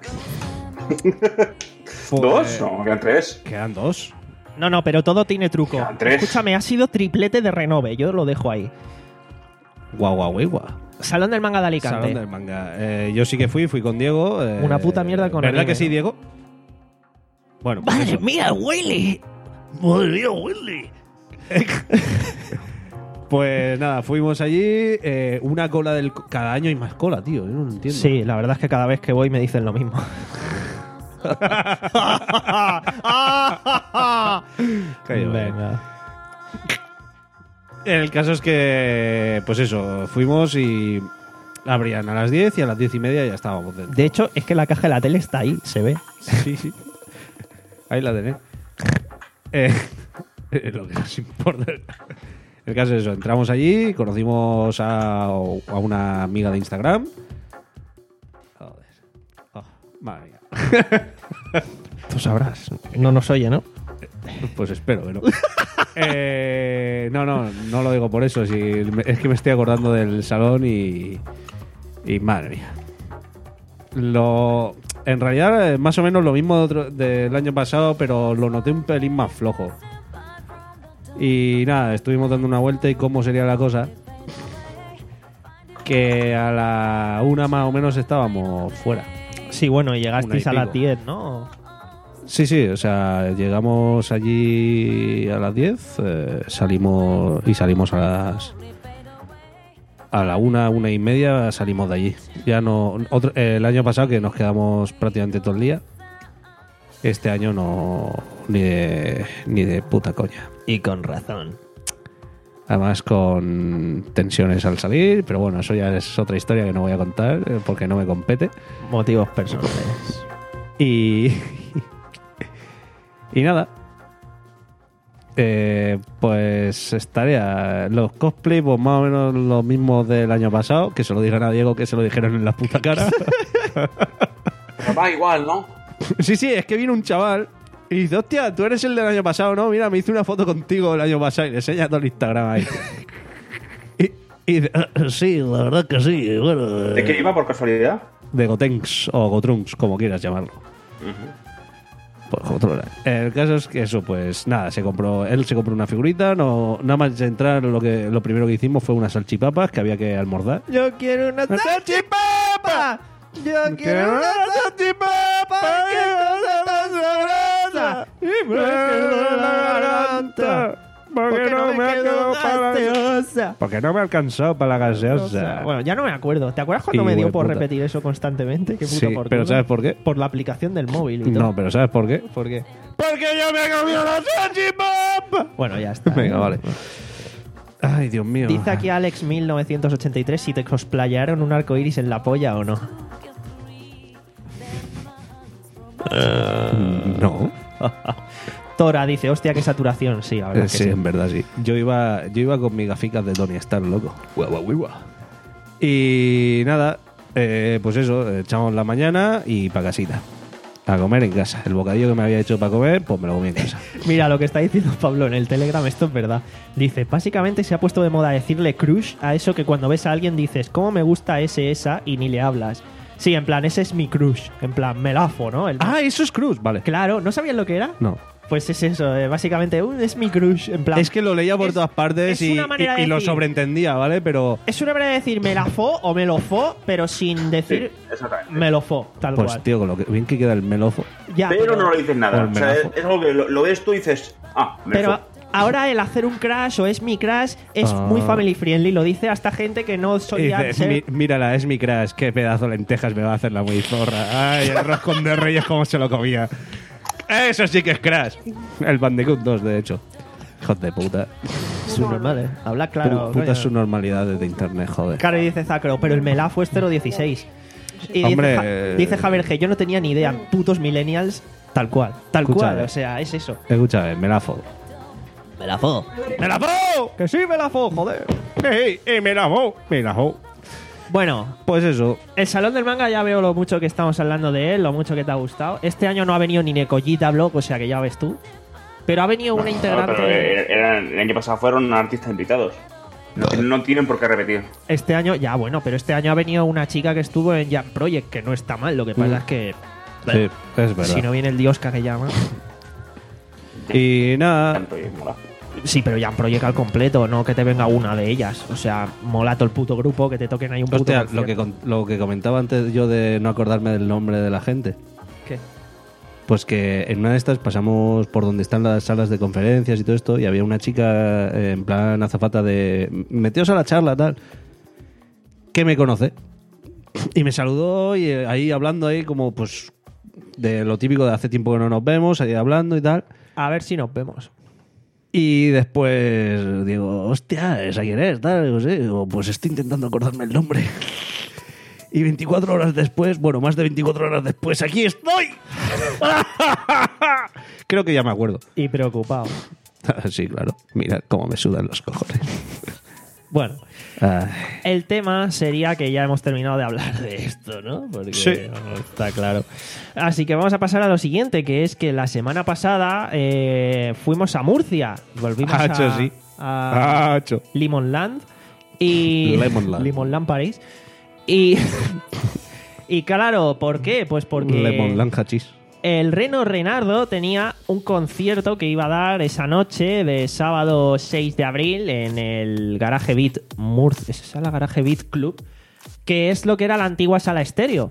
Pues- ¿Dos? No, quedan tres. Quedan dos. No, no, pero todo tiene truco. Quedan tres. Escúchame, ha sido triplete de renove, yo lo dejo ahí. Guau, guau, guau, guau. Salón del Manga de Alicante. Salón del Manga. Eh, yo sí que fui, fui con Diego. eh, Una puta mierda con ¿Verdad anime, que sí, ¿no? Diego? Bueno, pues ¡Madre eso. mía, Willy! ¡Madre mía, Willy! Pues nada, fuimos allí. eh, una cola del. Cada año hay más cola, tío. Yo no lo entiendo. Sí, la verdad es que cada vez que voy me dicen lo mismo. Calla, Venga. El caso es que, pues eso, fuimos y abrían a las diez y a las diez y media ya estábamos dentro. De hecho, es que la caja de la tele está ahí, se ve. Sí, sí. Ahí la tenés. Eh, lo que nos importa. El caso es eso, entramos allí, conocimos a, a una amiga de Instagram. Joder. Oh, madre mía. Tú sabrás. No nos oye, ¿no? Pues espero que no. Eh, no, no, no lo digo por eso. Si, es que me estoy acordando del salón y. Y madre mía. Lo, en realidad, es más o menos lo mismo de otro- del año pasado, pero lo noté un pelín más flojo. Y nada, estuvimos dando una vuelta y cómo sería la cosa. Que a la una más o menos estábamos fuera. Sí, bueno, y llegasteis Una y a las pico. diez, ¿no? Sí, sí, o sea, llegamos allí a las diez, eh, salimos y salimos a las a la una, una y media salimos de allí. Ya no, otro, eh, el año pasado que nos quedamos prácticamente todo el día. Este año no, ni de, ni de puta coña. Y con razón. Además con tensiones al salir, pero bueno, eso ya es otra historia que no voy a contar eh, porque no me compete. Motivos personales. Y. Y nada. Eh, pues estaría. Los cosplay, pues más o menos los mismos del año pasado. Que se lo digan a Diego, que se lo dijeron en la puta cara. Pero va igual, ¿no? Sí, sí, es que vino un chaval y dice: hostia, tú eres el del año pasado, ¿no? Mira, me hice una foto contigo el año pasado y le enseña todo el Instagram ahí. y, y dice: "Ah, sí, la verdad que sí. Bueno, ¿De eh, qué iba por casualidad? de Gotenks o Gotrunks, como quieras llamarlo. Pues otro era. El caso es que eso, pues nada, se compró, él se compró una figurita, no, nada más de entrar lo que lo primero que hicimos fue unas salchipapas que había que almorzar. Yo quiero una salchipapa. Yo quiero una salchipapa. ¡Qué cosa tan sabrosa! Y me quedo la garganta. Porque no me quedo gaseosa. Porque no me alcanzó para la gaseosa. Bueno, ya no me acuerdo. ¿Te acuerdas cuando Y me dio hueputa. por repetir eso constantemente? Qué puto Sí, por pero culo. ¿sabes por qué? Por la aplicación del móvil y todo. No, pero ¿sabes por qué? ¿Por qué? Porque yo me he comido la salchipapa. Bueno, ya está. Venga, vale. Ay, Dios mío. Dice aquí Alex mil novecientos ochenta y tres si te cosplayaron un arco iris en la polla o no. No. Tora dice, hostia, qué saturación. Sí, la verdad Eh, es que sí, sí. en verdad sí. Yo iba, yo iba con mis gaficas de Tony Stark, loco. Guau, guau, guau. Y nada, eh, pues eso, echamos la mañana y pa' casita. A comer en casa. El bocadillo que me había hecho para comer, pues me lo comí en casa. Mira lo que está diciendo Pablo en el Telegram, esto es verdad. Dice, básicamente se ha puesto de moda decirle crush a eso que cuando ves a alguien dices, ¿cómo me gusta ese, esa? Y ni le hablas. Sí, en plan, ese es mi crush. En plan, melafo, ¿no? El- Ah, eso es Cruz, vale. Claro, ¿no sabías lo que era? No. Pues es eso, eh, básicamente, "Uh, es mi crush. En plan, Es que lo leía por Es- todas partes es y, una manera y- y de lo decir- sobreentendía, ¿vale? Pero es una manera de decir me la fo o me lo fo, pero sin decir Exactamente. me lo fo, tal pues cual. tío, con lo que bien que queda el melofo. Ya, Pero no le dices nada. Por O sea, menazo. es, es algo que lo, lo ves tú y dices, ah, me Pero fue. ahora el hacer un crash o es mi crash es Ah. muy family friendly. Lo dice hasta gente que no Y solía dice, ser... "Mi- mírala, es mi crash, qué pedazo de lentejas me va a hacer la muy zorra. Ay, el roscón de reyes cómo se lo comía. Eso sí que es crash. El Bandicoot dos, de hecho. Hijos de puta. Su normal, ¿eh? Habla claro. Pu- coño. Putas subnormalidades de internet, joder. Claro, y dice Zacro, pero el melafo es cero dieciséis. Y Hombre, dice, Ja- eh, dice Javier G, yo no tenía ni idea, putos millennials, tal cual, tal Escúchame. cual, o sea, es eso. Escúchame, melafo. Melafo. ¡Melafo! Que sí, melafo, joder. ¡Ey, ey, melafo! Melafo. Bueno, Pues eso. el Salón del Manga ya veo lo mucho que estamos hablando de él, lo mucho que te ha gustado. Este año no ha venido ni Nekoyita Blog, o sea que ya ves tú. Pero ha venido una No, integrante... pero era- era- el año pasado fueron artistas invitados. No, no tienen por qué repetir. Este año, ya bueno, pero este año ha venido una chica que estuvo en Jam Project, que no está mal, lo que pasa Mm. es que... Sí, es verdad. Si no viene el Diosca que llama... Y nada, Tanto y mola. Sí, pero Jam Project al completo, no que te venga una de ellas. O sea, mola todo el puto grupo, que te toquen ahí un puto Hostia, concierto. lo que, con- lo que comentaba antes yo de no acordarme del nombre de la gente. ¿Qué? Pues que en una de estas pasamos por donde están las salas de conferencias y todo esto, y había una chica eh, en plan azafata de meteos a la charla, tal, que me conoce. Y me saludó y eh, ahí hablando ahí como pues de lo típico de hace tiempo que no nos vemos, ahí hablando y tal. A ver si nos vemos. Y después digo, hostia, ¿esa quién es? Tal, digo, sí. Digo, pues estoy intentando acordarme el nombre. Y veinticuatro horas después, bueno, más de veinticuatro horas después, ¡aquí estoy! Creo que ya me acuerdo. Y preocupado. Sí, claro. Mira cómo me sudan los cojones. Bueno, Ay. el tema sería que ya hemos terminado de hablar de esto, ¿no? Porque Sí. no está claro. Así que vamos a pasar a lo siguiente, que es que la semana pasada eh, fuimos a Murcia. Volvimos Hacho, a, sí. a Hacho. Limonland y Lemonland. Limonland París. Y y claro, ¿por qué? Pues porque Lemon Lanchachis. el Reno Renardo tenía un concierto que iba a dar esa noche de sábado seis de abril en el Garage Beat Murcia, esa es la Garage Beat Club, que es lo que era la antigua sala estéreo.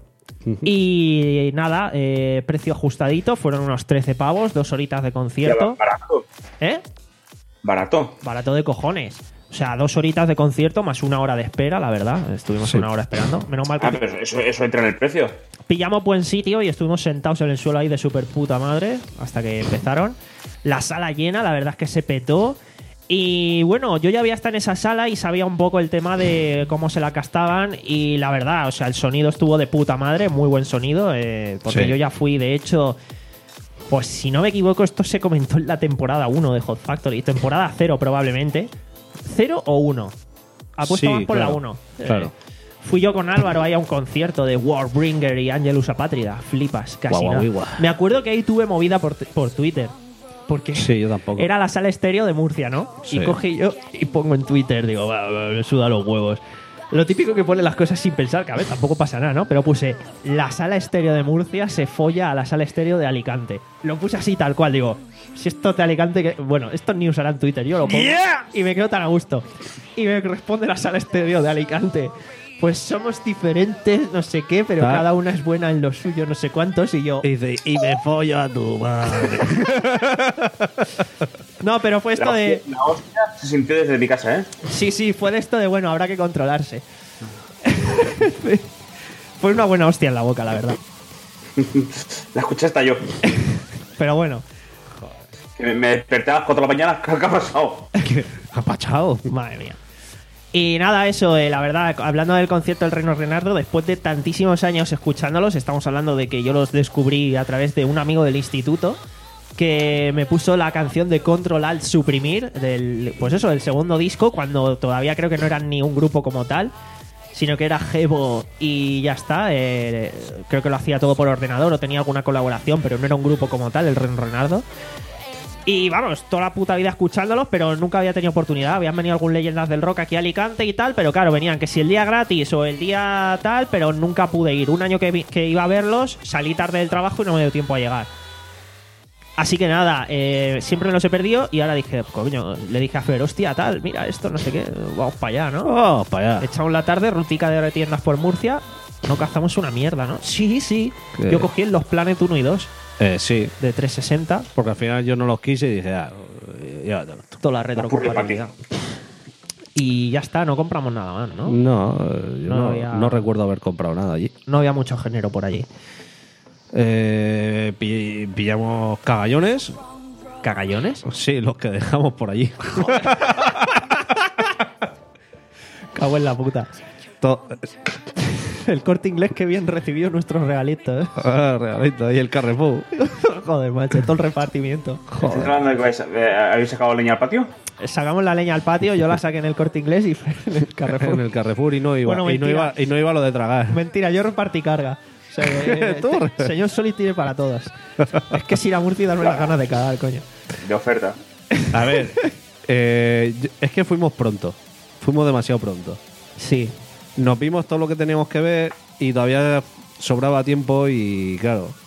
Y nada, eh, precio ajustadito, fueron unos trece pavos, dos horitas de concierto. Barato. ¿Eh? Barato. Barato de cojones. O sea, dos horitas de concierto más una hora de espera, la verdad. Estuvimos Sí. una hora esperando. Menos mal que Ah, pero eso, eso entra en el precio. pillamos buen sitio y estuvimos sentados en el suelo ahí de super puta madre hasta que empezaron. La sala llena, la verdad es que se petó. Y bueno, yo ya había estado en esa sala y sabía un poco el tema de cómo se la castaban. Y la verdad, o sea, el sonido estuvo de puta madre, muy buen sonido. eh, porque Sí. yo ya fui, de hecho, pues si no me equivoco, esto se comentó en la temporada uno de Hot Factory. Temporada cero probablemente. ¿Cero o uno? Apuesto Sí, más por claro, la uno. claro. Fui yo con Álvaro ahí a un concierto de Warbringer y Angelus Apátrida. Flipas, casi Guau, nada. guau, guau. Me acuerdo que ahí tuve movida por, por Twitter. Porque Sí, yo tampoco. era la sala estéreo de Murcia, ¿no? Sí. Y cogí yo y pongo en Twitter, digo, va, va, me suda los huevos. Lo típico que pone las cosas sin pensar, que a ver, tampoco pasa nada, ¿no? Pero puse, la sala estéreo de Murcia se folla a la sala estéreo de Alicante. Lo puse así tal cual, digo, si esto es de Alicante, que... bueno, esto ni usarán Twitter, yo lo pongo y me quedo tan a gusto. Y me responde la sala estéreo de Alicante. Pues somos diferentes, no sé qué, pero Ah. cada una es buena en lo suyo, no sé cuántos, y yo... Y dice, y me follo a tu madre. No, pero fue esto La, de... la hostia se sintió desde mi casa, ¿eh? Sí, sí, fue de esto de, bueno, habrá que controlarse. Fue una buena hostia en la boca, la verdad. La escuché hasta yo. Pero bueno, Que me, me desperté a las cuatro de la mañana. ¿Qué ha pasado? Apachado. madre mía. Y nada, eso, eh, la verdad, hablando del concierto del Reno Renardo, después de tantísimos años escuchándolos, estamos hablando de que yo los descubrí a través de un amigo del instituto que me puso la canción de Control Alt Suprimir, del, pues eso, del segundo disco, cuando todavía creo que no eran ni un grupo como tal, sino que era Gebo y ya está. eh, creo que lo hacía todo por ordenador o tenía alguna colaboración, pero no era un grupo como tal, el Reno Renardo. Y vamos, toda la puta vida escuchándolos, pero nunca había tenido oportunidad. Habían venido algún Leyendas del Rock aquí a Alicante y tal, pero claro, venían que si el día gratis o el día tal, pero nunca pude ir. Un año que, vi- que iba a verlos, salí tarde del trabajo y no me dio tiempo a llegar. Así que nada, eh, siempre me los he perdido y ahora dije, coño, le dije a Fer, hostia, tal, mira esto, no sé qué, vamos para allá, ¿no? Oh, para allá. Echamos la tarde, rutica de tiendas por Murcia, no cazamos una mierda, ¿no? Sí, sí. ¿Qué? Yo cogí en los Planet uno y dos Eh, sí, de trescientos sesenta, porque al final yo no los quise y dije, ah, llévatelo. toda la retrocompatibilidad. Y ya está, no compramos nada más, ¿no? No, eh, yo No no, había- no recuerdo haber comprado nada allí. No había mucho género por allí. Eh, pi- pillamos cagallones. ¿Cagallones? Sí, los que dejamos por allí. Cago en la puta. To- El Corte Inglés que bien recibió nuestros regalitos, ¿eh? Ah, regalito, ahí el Carrefour. Joder, macho, todo el repartimiento. ¿Estás hablando de que vais- eh, habéis sacado leña al patio? Sacamos la leña al patio, yo la saqué en el Corte Inglés y fue en el Carrefour. En el Carrefour y no iba, Bueno, y no mentira. iba, y no iba lo de tragar. Mentira, yo repartí carga. O sea, que, Tú. este señor Solid tiene para todas. Es que es ir a Murcia y darme las ganas de cagar, coño. De oferta. A ver, eh, yo- es que fuimos pronto. Fuimos demasiado pronto. Sí. Nos vimos todo lo que teníamos que ver y todavía sobraba tiempo y claro.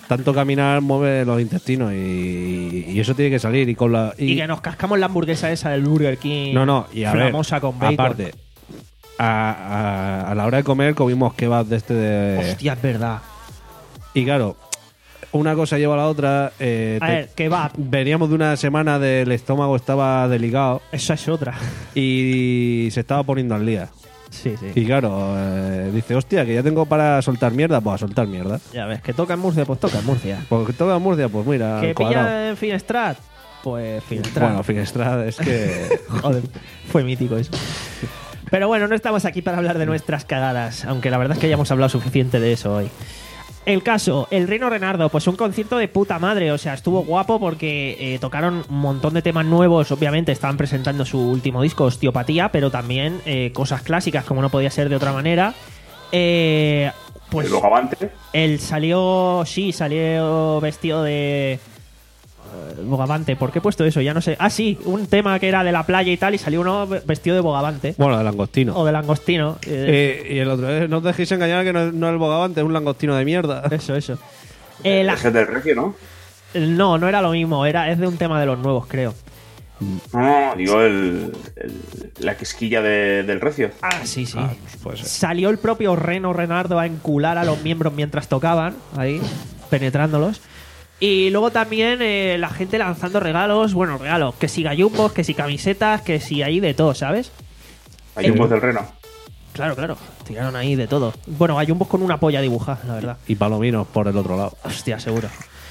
tanto caminar mueve los intestinos y, y eso tiene que salir. Y con la Y, y, que nos cascamos la hamburguesa esa del Burger King. no, no, y a ver, famosa con bacon. aparte, a, a, a la hora de comer comimos kebab de este de... Hostia, es verdad. Y claro, una cosa lleva a la otra. Eh, A te- ver, kebab. Veníamos de una semana del estómago, estaba delicado Esa es otra. y se estaba poniendo al día. Sí, sí. Y claro, eh, dice, hostia, que ya tengo para soltar mierda, pues a soltar mierda. Ya ves, que toca en Murcia, pues toca en Murcia. Porque toca Murcia, pues mira, Que al cuadrado. pilla en Finestrat, pues Finestrat. Bueno, Finestrat es que... Joder, fue mítico eso. Pero bueno, no estamos aquí para hablar de nuestras cagadas, aunque la verdad es que ya hemos hablado suficiente de eso hoy. El caso, el Reino Renardo, pues un concierto de puta madre, o sea, estuvo guapo porque eh, tocaron un montón de temas nuevos, obviamente estaban presentando su último disco, Osteopatía, pero también eh, cosas clásicas, como no podía ser de otra manera. Eh, pues El Bogavante. él salió, sí, salió vestido de... eh, Bogavante, ¿por qué he puesto eso? Ya no sé. Ah, sí, un tema que era de la playa y tal, y salió uno vestido de Bogavante. Bueno, de langostino. O de langostino. eh, Eh, y el otro, eh, no os dejéis engañar que no, es- no es el bogavante, es un langostino de mierda. Eso, eso. Eh, la- Ese es del Recio, ¿no? no, no era lo mismo, era, es de un tema de los nuevos, creo. No, no, digo el, el- la quisquilla de- del Recio. Ah, sí, sí. Ah, pues puede ser. Salió el propio Reno Renardo a encular a los miembros mientras tocaban, ahí, penetrándolos. Y luego también eh, la gente lanzando regalos, bueno, regalos, que si gallumbos, que si camisetas, que si ahí de todo, ¿sabes? Hay un voz del Reno. Claro, claro, tiraron ahí de todo. Bueno, gallumbos con una polla dibujada, la verdad. Y palominos por el otro lado. Hostia, seguro.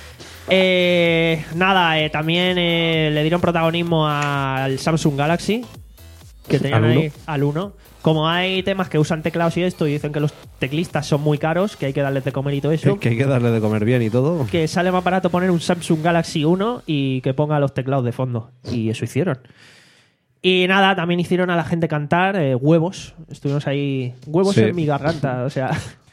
Eh, nada, eh, también eh, le dieron protagonismo al Samsung Galaxy, que tenían ¿Al ahí uno? al uno. Como hay temas que usan teclados y esto, y dicen que los teclistas son muy caros, que hay que darles de comer y todo eso, Que, que hay que darle de comer bien y todo. que sale más barato poner un Samsung Galaxy uno y que ponga los teclados de fondo. Y eso hicieron. Y nada, también hicieron a la gente cantar eh, huevos. Estuvimos ahí, huevos Sí. en mi garganta, o sea...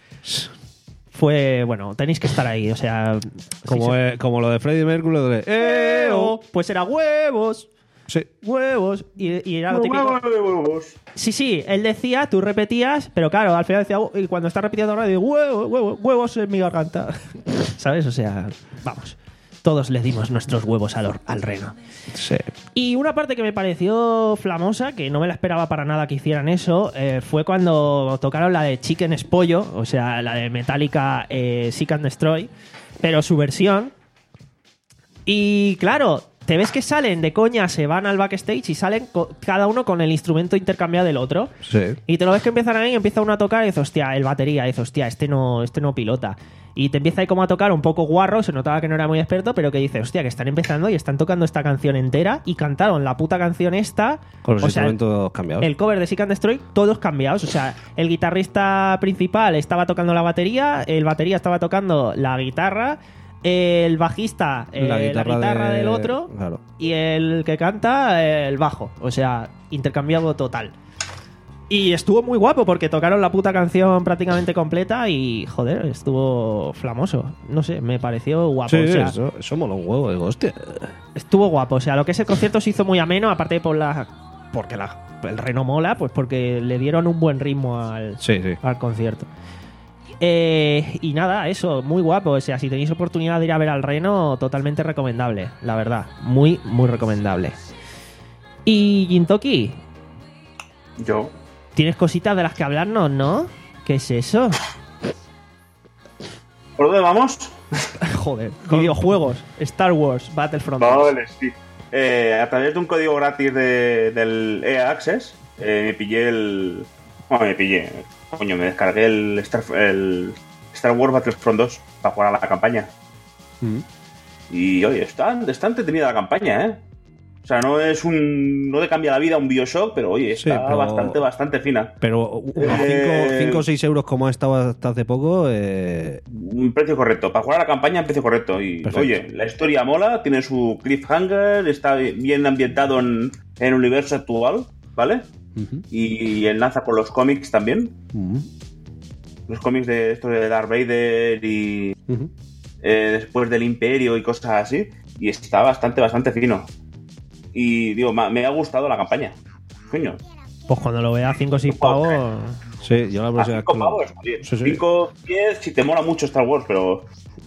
Fue, bueno, tenéis que estar ahí, o sea... Como, sí, eh, como lo de Freddie Mercury, lo de... sí. ¡Eh! Eo, pues era huevos, Sí. huevos. Y, y era lo típico. Huevos. Sí, sí, él decía, tú repetías, pero claro, al final decía, "Oh", y cuando está repitiendo radio, huevos, huevos, huevos en mi garganta. ¿Sabes? O sea, vamos. Todos le dimos nuestros huevos al, or- al Reno. Sí. Y una parte que me pareció flamosa, que no me la esperaba para nada que hicieran eso, eh, fue cuando tocaron la de Chicken Spollo, o sea, la de Metallica eh, Seek and Destroy, pero su versión. Y claro, te ves que salen de coña, se van al backstage y salen co- cada uno con el instrumento intercambiado del otro. Sí. Y te lo ves que empiezan ahí, empieza uno a tocar y dices, hostia, el batería, y dices, hostia, este no, este no pilota. Y te empieza ahí como a tocar un poco guarro, se notaba que no era muy experto, pero que dice, hostia, que están empezando y están tocando esta canción entera y cantaron la puta canción esta. Con los o sea, instrumentos cambiados. el cover de Seek and Destroy, todos cambiados. O sea, el guitarrista principal estaba tocando la batería, el batería estaba tocando la guitarra, el bajista eh, la guitarra, de- del otro Claro. y el que canta eh, el bajo. O sea, intercambiado total. Y estuvo muy guapo porque tocaron la puta canción prácticamente completa y, joder, estuvo flamoso. No sé, me pareció guapo. Sí, o sea, eso, eso mola un huevo. Digo, hostia. estuvo guapo. O sea, lo que es el concierto se hizo muy ameno, aparte por la porque la, el Reno mola, pues porque le dieron un buen ritmo al, Sí, sí. al concierto. Eh, y nada, eso, muy guapo. O sea, si tenéis oportunidad de ir a ver al Reno, totalmente recomendable, la verdad. Muy, muy recomendable. Y Gintoki, Yo. tienes cositas de las que hablarnos, ¿no? ¿Qué es eso? ¿Por dónde vamos? Joder, videojuegos, Star Wars, Battlefront. Vale, sí. Eh, a través de un código gratis de, del E A Access, eh, me pillé el... Bueno, me pillé. Coño, me descargué el Star, el Star Wars Battlefront dos para jugar a la campaña. Mm. Y oye, está, está entretenida la campaña, ¿eh? O sea, no es un... No te cambia la vida un Bioshock, pero oye, Sí, está pero- bastante, bastante fina. Pero unos Eh, cinco o seis euros como ha estado hasta hace poco, eh, Un precio correcto. Para jugar a la campaña, un precio correcto. Y Perfecto. oye, la historia mola, tiene su cliffhanger, está bien ambientado en, en el universo actual, ¿vale? ujú, Y enlaza con los cómics también. ujú, Los cómics de esto de Darth Vader y ujú. eh, después del Imperio y cosas así. Y está bastante, bastante fino. Y digo, ma- me ha gustado la campaña. Coño. Pues cuando lo vea cinco o seis pavos. Sí, yo la A próxima cinco vez que lo- pavos, oye, Sí, sí. cinco, diez, si te mola mucho Star Wars, pero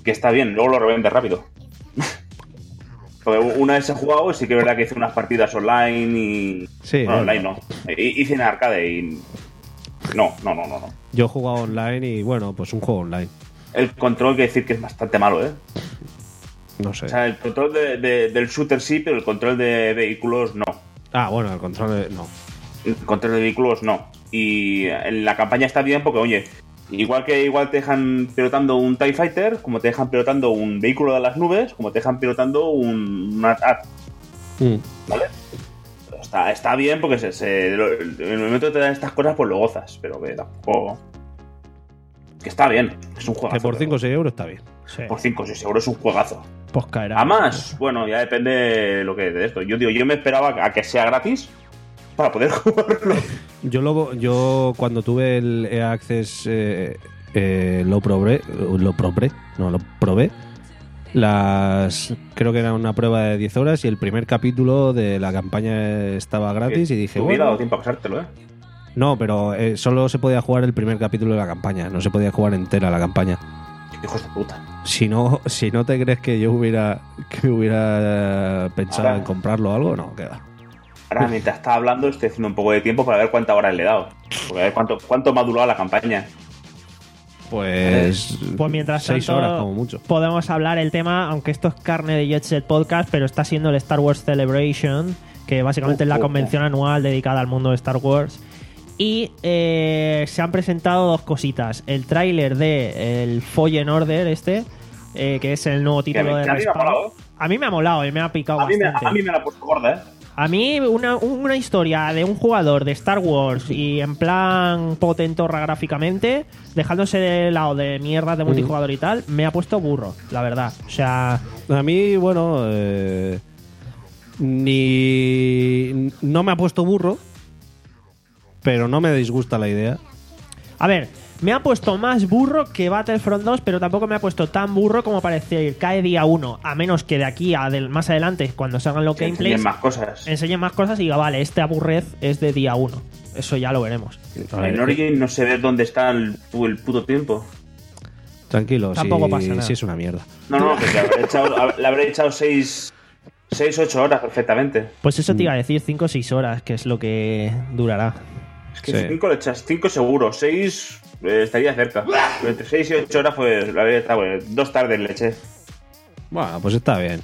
que está bien, luego lo revendes rápido. Porque una vez he jugado y sí que es verdad que hice unas partidas online y... Sí, bueno, eh. online no. Hice en arcade y... No, no, no, no, no. Yo he jugado online y bueno, pues un juego online. El control, hay que decir que es bastante malo, ¿eh? No sé. O sea, el control de, de, del shooter sí, pero el control de vehículos no. Ah, bueno, el control de... no. El control de vehículos no. Y en la campaña está bien porque, oye, igual que igual te dejan pilotando un TIE Fighter, como te dejan pilotando un vehículo de las nubes, como te dejan pilotando un... Una, Mm. ¿vale? Está, está bien porque se, se, en el momento que te dan estas cosas pues lo gozas, pero que tampoco... Que está bien, es un juegazo. Que por cinco o seis euros está bien. Sí. Por cinco o seis euros es un juegazo. Pues caerá. A más, bueno, ya depende de lo que de esto. Yo digo, yo me esperaba a que sea gratis para poder jugarlo. Yo lo, yo cuando tuve el E A Access eh, eh, lo probé, lo probé, no, lo probé. Las creo que era una prueba de diez horas y el primer capítulo de la campaña estaba gratis y dije, Te hubiera bueno, dado tiempo a pasártelo, ¿eh? no, pero eh, solo se podía jugar el primer capítulo de la campaña, no se podía jugar entera la campaña. Hijos de puta. Si no, si no te crees que yo hubiera que hubiera pensado Ahora. en comprarlo o algo, no, queda. Ahora, mientras estaba hablando, estoy haciendo un poco de tiempo para ver cuántas horas le he dado. Porque a ver cuánto, cuánto me ha durado la campaña. Pues, Pues mientras seis tanto, horas como mucho. podemos hablar el tema, aunque esto es carne de Jet Set Podcast, pero está siendo el Star Wars Celebration, que básicamente Uh, es la uh, convención anual dedicada al mundo de Star Wars. Y eh, se han presentado dos cositas. El tráiler de el Fallen Order este, eh, que es el nuevo título Que a mí- de que a mí me ha Respawn. molado. A mí me ha molado y me ha picado A mí, me, bastante. a mí me la ha puesto gorda, ¿eh? A mí una, una historia de un jugador de Star Wars y en plan potentorra gráficamente, dejándose de lado de mierdas de multijugador y tal, me ha puesto burro, la verdad. O sea, A mí, bueno, eh, ni no me ha puesto burro, pero no me disgusta la idea. a ver, me ha puesto más burro que Battlefront dos, pero tampoco me ha puesto tan burro como para decir cae día uno, a menos que de aquí a del- más adelante, cuando salgan los Que gameplays, enseñen más cosas. enseñen más cosas y diga, vale, este aburrez es de día uno. Eso ya lo veremos. A ver, En Origin no sé ver dónde está el, el puto tiempo. tranquilo, Tampoco si, pasa nada. si es una mierda. No, no, que le habré echado, le habré echado seis, seis, ocho horas perfectamente. Pues eso te iba a decir, cinco o seis horas, que es lo que durará. Es que Sí. cinco le echas, cinco seguro, seis eh, estaría cerca. Pero entre seis y ocho horas, pues la habría estado, bueno, dos tardes le eché. Bueno, pues está bien.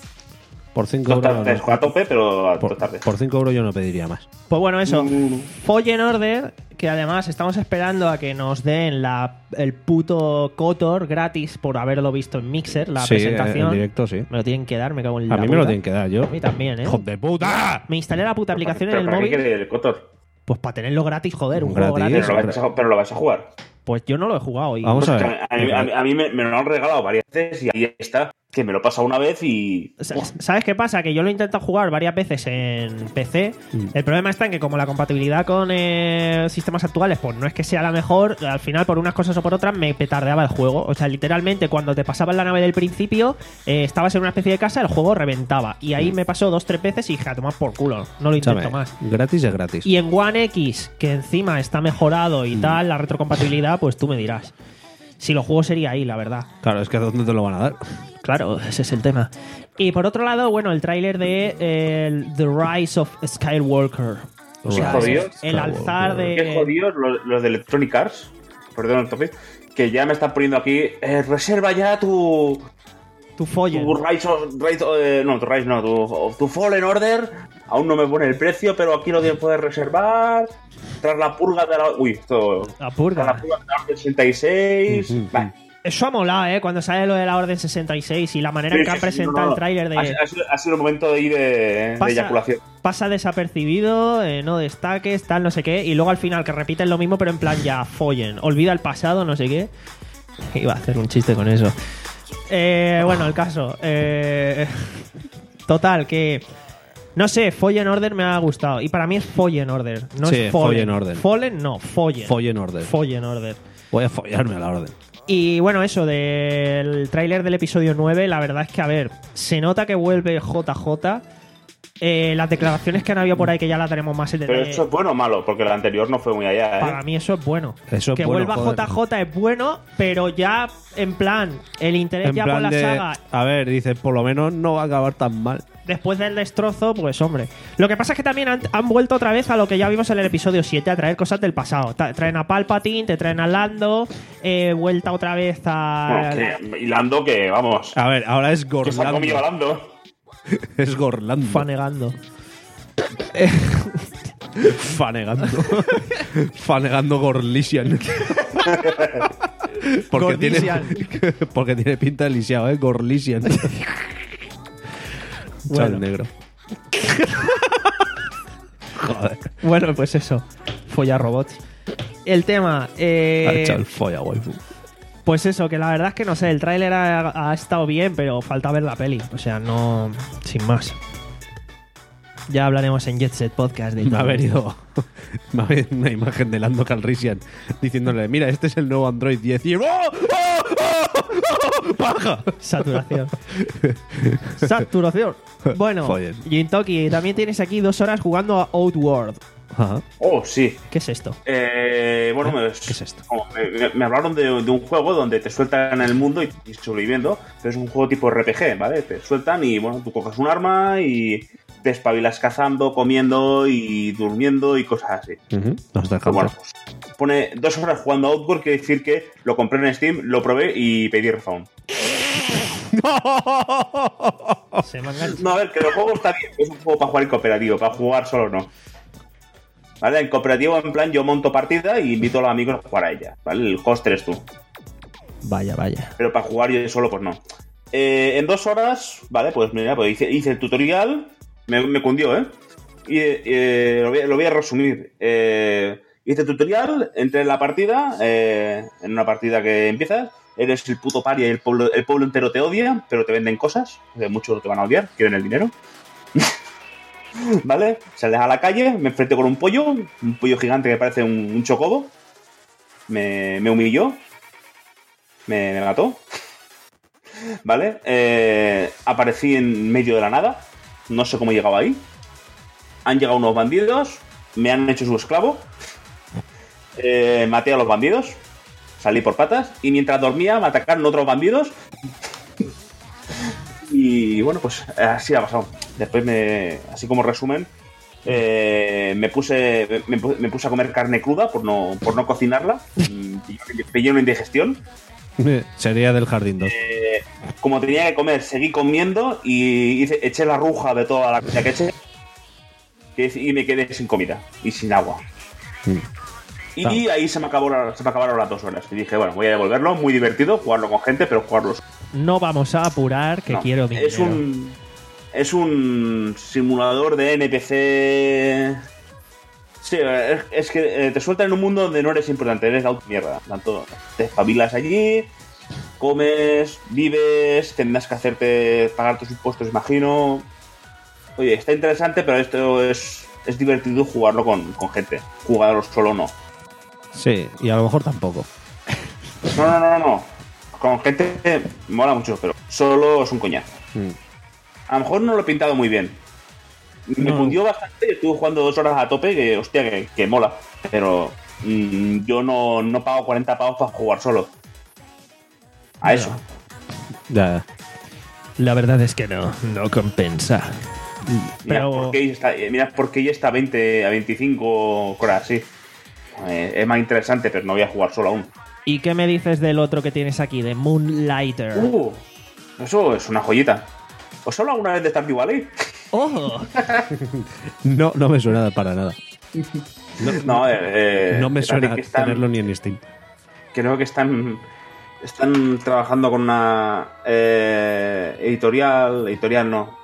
Por cinco Dos euros, tardes, a tope, pero a por, dos tardes. por cinco euros yo no pediría más. Pues bueno, eso. Mm. Fallen Order, que además estamos esperando a que nos den la, el puto Kotor gratis por haberlo visto en Mixer, la Sí, presentación. en directo, sí. Me lo tienen que dar, me cago en A la mí me lo puta. tienen que dar yo. A mí también, ¿eh? ¡Hijo de puta! Me instalé la puta aplicación en ¿Pero el para qué móvil. quiere el Cotor? Pues para tenerlo gratis, joder, un juego Gratis. gratis. Pero lo, vas a, pero lo vas a jugar. Pues yo no lo he jugado. Y... Vamos a Pues ver. a, mí, a mí- a mí me, me lo han regalado varias veces y ahí está. Que me lo pasa una vez y. Sa- ¿Sabes qué pasa? Que yo lo he intentado jugar varias veces en P C. Mm. El problema está en que como la compatibilidad con eh, sistemas actuales pues no es que sea la mejor, al final por unas cosas o por otras me petardeaba el juego. O sea, literalmente cuando te pasabas la nave del principio, eh, estabas en una especie de casa, el juego reventaba. Y ahí me pasó dos, tres veces y dije, a tomar por culo, no lo intento Escúchame, más. gratis es gratis. Y en One X, que encima está mejorado y tal, la retrocompatibilidad, pues tú me dirás. Si lo juego sería ahí, la verdad. Claro, es que ¿dónde te lo van a dar? Claro, ese es el tema. Y por otro lado, bueno, el tráiler de eh, el The Rise of Skywalker. O sea, Qué jodido. el alzar Qué de... jodidos los, los de Electronic Arts. Perdón el topic. Que ya me están poniendo aquí. eh, reserva ya tu. Tu follen. Tu Rise of. Rise, eh, no, tu Rise no. Tu, tu Fallen Order. Aún no me pone el precio, pero aquí lo puedes reservar. Tras la purga de la. Uy, esto. La Tras la purga. purga de la sesenta y seis. Ujú, Bah. Eso ha molado, ¿eh? Cuando sale lo de la Orden sesenta y seis y la manera en Sí, que han sí, sí, presentado no, no, no. el tráiler de... Ha, ha sido, ha sido el momento de ir de, de Pasa- eyaculación. Pasa desapercibido, eh, no destaques, tal, no sé qué. Y luego al final que repiten lo mismo, pero en plan ya follen. Olvida el pasado, no sé qué. Iba a hacer un chiste con eso. Eh, bueno, el caso. Eh, total, que... No sé, Fallen Order me ha gustado. Y para mí es Fallen Order. No Sí, es Fallen. Fallen Order. Fallen, no, Fallen. Fallen Order. Fallen Order. Voy a follarme a la orden. Y bueno, eso del tráiler del episodio nueve, la verdad es que, a ver, se nota que vuelve J J, Eh, las declaraciones que han habido por ahí, que ya las tenemos más en Pero detalle. eso es bueno o malo, porque el anterior no fue muy allá, ¿eh? Para mí eso es bueno. Eso es que bueno, vuelva joder. J J es bueno, pero ya en plan, el interés En ya por plan la de, saga, a ver, dice, por lo menos no va a acabar tan mal. después del destrozo, pues hombre. Lo que pasa es que también han, han vuelto otra vez a lo que ya vimos en el episodio siete, a traer cosas del pasado. Ta- traen a Palpatine, te traen a Lando, eh, vuelta otra vez a... Bueno, que, y Lando, que vamos. A ver, ahora es Que se ha comido a Gorlando. Lando. Es Gorlando. fanegando. Fanegando. Fanegando Gorlisian. Porque tiene, Gorlisian. porque tiene pinta de lisiado, ¿eh? Gorlisian. Bueno. Chal negro. Joder. Bueno, pues eso. Follar robots. El tema... Eh, Chal folla, waifu. Pues eso, que la verdad es que no sé, el tráiler ha, ha estado bien, pero falta ver la peli. O sea, no... Sin más. Ya hablaremos en Jet Set Podcast de Me ha todo venido me ha venido una imagen de Lando Calrissian diciéndole, mira, este es el nuevo Android diez y ¡oh! ¡Oh! ¡Oh! ¡Paja! esto. Saturación. Saturación. Bueno, Follen. Jintoki, también tienes aquí dos horas jugando a Outworld. Ajá. Oh, sí. ¿Qué es esto? Eh, bueno, me, ¿Qué es esto? como me, me- me hablaron de, de un juego donde te sueltan en el mundo y, y sobreviviendo. Pero es un juego tipo R P G, ¿vale? Te sueltan y, bueno, tú coges un arma y te espabilas cazando, comiendo y durmiendo y cosas así. Ujú. Nos deja Pues bueno, pues pone dos horas jugando a Outworld, quiere decir que lo compré en Steam, lo probé y pedí refund. Se me ha enganchado. No, a ver, que el juego está bien. Es un juego para jugar en cooperativo, para jugar solo no. ¿Vale? En cooperativo, en plan, yo monto partida y invito a los amigos a jugar a ella. ¿Vale? El host eres tú. Vaya, vaya. Pero para jugar yo solo, pues no. Eh, en dos horas, vale, pues mira, pues hice, hice el tutorial. Me, me cundió, ¿eh? Y eh, lo, voy, lo voy a resumir. Eh, hice el tutorial, entré en la partida, eh, en una partida que empiezas. Eres el puto paria y el pueblo, el pueblo entero te odia, pero te venden cosas. Que muchos te van a odiar, quieren el dinero. ¿Vale? Sales a la calle, me enfrenté con un pollo, un pollo gigante que parece un, un chocobo. Me, me humilló. Me, me mató. ¿Vale? Eh, aparecí en medio de la nada. No sé cómo he llegado ahí. Han llegado unos bandidos. Me han hecho su esclavo. Eh, maté a los bandidos. Salí por patas. Y mientras dormía me atacaron otros bandidos. Y bueno, pues así ha pasado. Después me... Así como resumen... Eh, me puse me, pu- me puse a comer carne cruda por no, por no cocinarla. Mm, Pillé una indigestión. Sería del Jardín dos. Eh, como tenía que comer, seguí comiendo y hice, eché la ruja de toda la comida que eché que- y me quedé sin comida y sin agua. Y ahí se me, acabó la- se me acabaron las dos horas. Y dije, bueno, voy a devolverlo. Muy divertido jugarlo con gente, pero jugarlo solo. No vamos a apurar, que No, quiero mi es dinero. un Es un simulador de N P C. Sí, es, es que eh, te sueltan en un mundo donde no eres importante, eres la mierda. Tanto te espabilas allí, comes, vives, tendrás que hacerte pagar tus impuestos, imagino. Oye, está interesante, pero esto es, es divertido jugarlo con, con gente. Jugarlo solo no. Sí, y a lo mejor tampoco. No, no, no, no, no. Con gente mola mucho, pero solo es un coñazo. Mm. A lo mejor no lo he pintado muy bien. Me No. cundió bastante y estuve jugando dos horas a tope, que hostia, que, que mola. Pero mm, yo no, no pago cuarenta pavos para jugar solo. A eso. Ya. La verdad es que no, no compensa. Mira, Pero- por qué está, eh, mira por qué ya está a veinte, a veinticinco horas, sí. Eh, es más interesante, pero no voy a jugar solo aún. ¿Y qué me dices del otro que tienes aquí, de Moonlighter? Uh, eso es una joyita. ¿Os hablo alguna vez de Stardew Valley? ¡Oh! No, no me suena para nada. No, eh, No me espérate suena que están- tenerlo ni en Steam. Creo que están están trabajando con una eh, editorial, editorial no,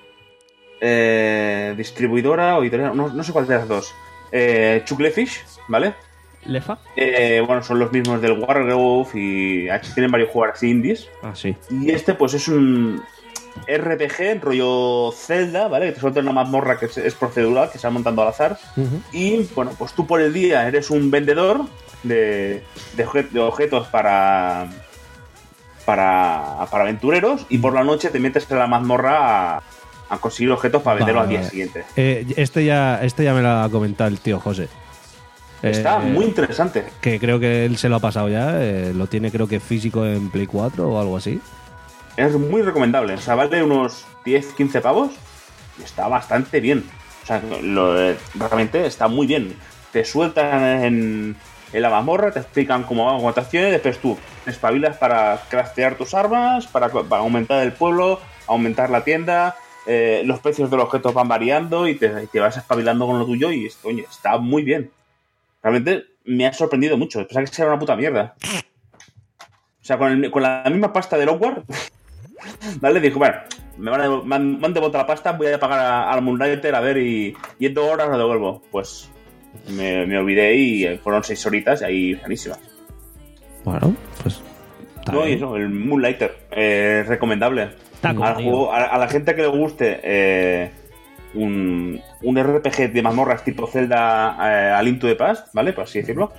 eh, distribuidora o editorial, no, no sé cuál de las dos. Eh, Chucklefish, ¿vale? ¿Lefa? Eh, bueno, son los mismos del Wargrove y tienen varios juegos así indies. Ah, sí. Y este, pues es un R P G, rollo Zelda, ¿vale? Que te suelta una mazmorra que es, es procedural, que se va montando al azar. Y bueno, pues tú por el día eres un vendedor de, de, obje- de objetos para, para para aventureros y por la noche te metes en la mazmorra a, a conseguir objetos para venderlos Vale, al día vale. siguiente. Eh, este, ya, este ya me lo ha comentado el tío José. Está Eh, muy interesante. Que creo que él se lo ha pasado ya. eh, lo tiene, creo que físico en Play cuatro o algo así. Es muy recomendable. O sea, vale unos diez, quince pavos y está bastante bien. O sea, lo, eh, realmente está muy bien. Te sueltan en, en la mazmorra, te explican cómo van aguantaciones, después tú te espabilas para craftear tus armas, para, para aumentar el pueblo, aumentar la tienda. Eh, los precios de los objetos van variando y te, y te vas espabilando con lo tuyo y esto, oye, está muy bien. Realmente me ha sorprendido mucho. Pensaba que era una puta mierda. O sea, con, el, con la misma pasta del Hogwarts, ¿vale? Dijo, bueno, me van, a, me han, me han devuelto la pasta, voy a pagar a- al Moonlighter a ver y, y en dos horas lo devuelvo. Pues me, me olvidé y fueron seis horitas y ahí buenísimas. Bueno, pues. está No, y bien. eso, el Moonlighter, eh, recomendable. Está Al cool, tío. juego- a, a la gente que le guste eh, un, un R P G de mazmorras tipo Zelda eh, a Link to the Past, ¿vale? Por así decirlo.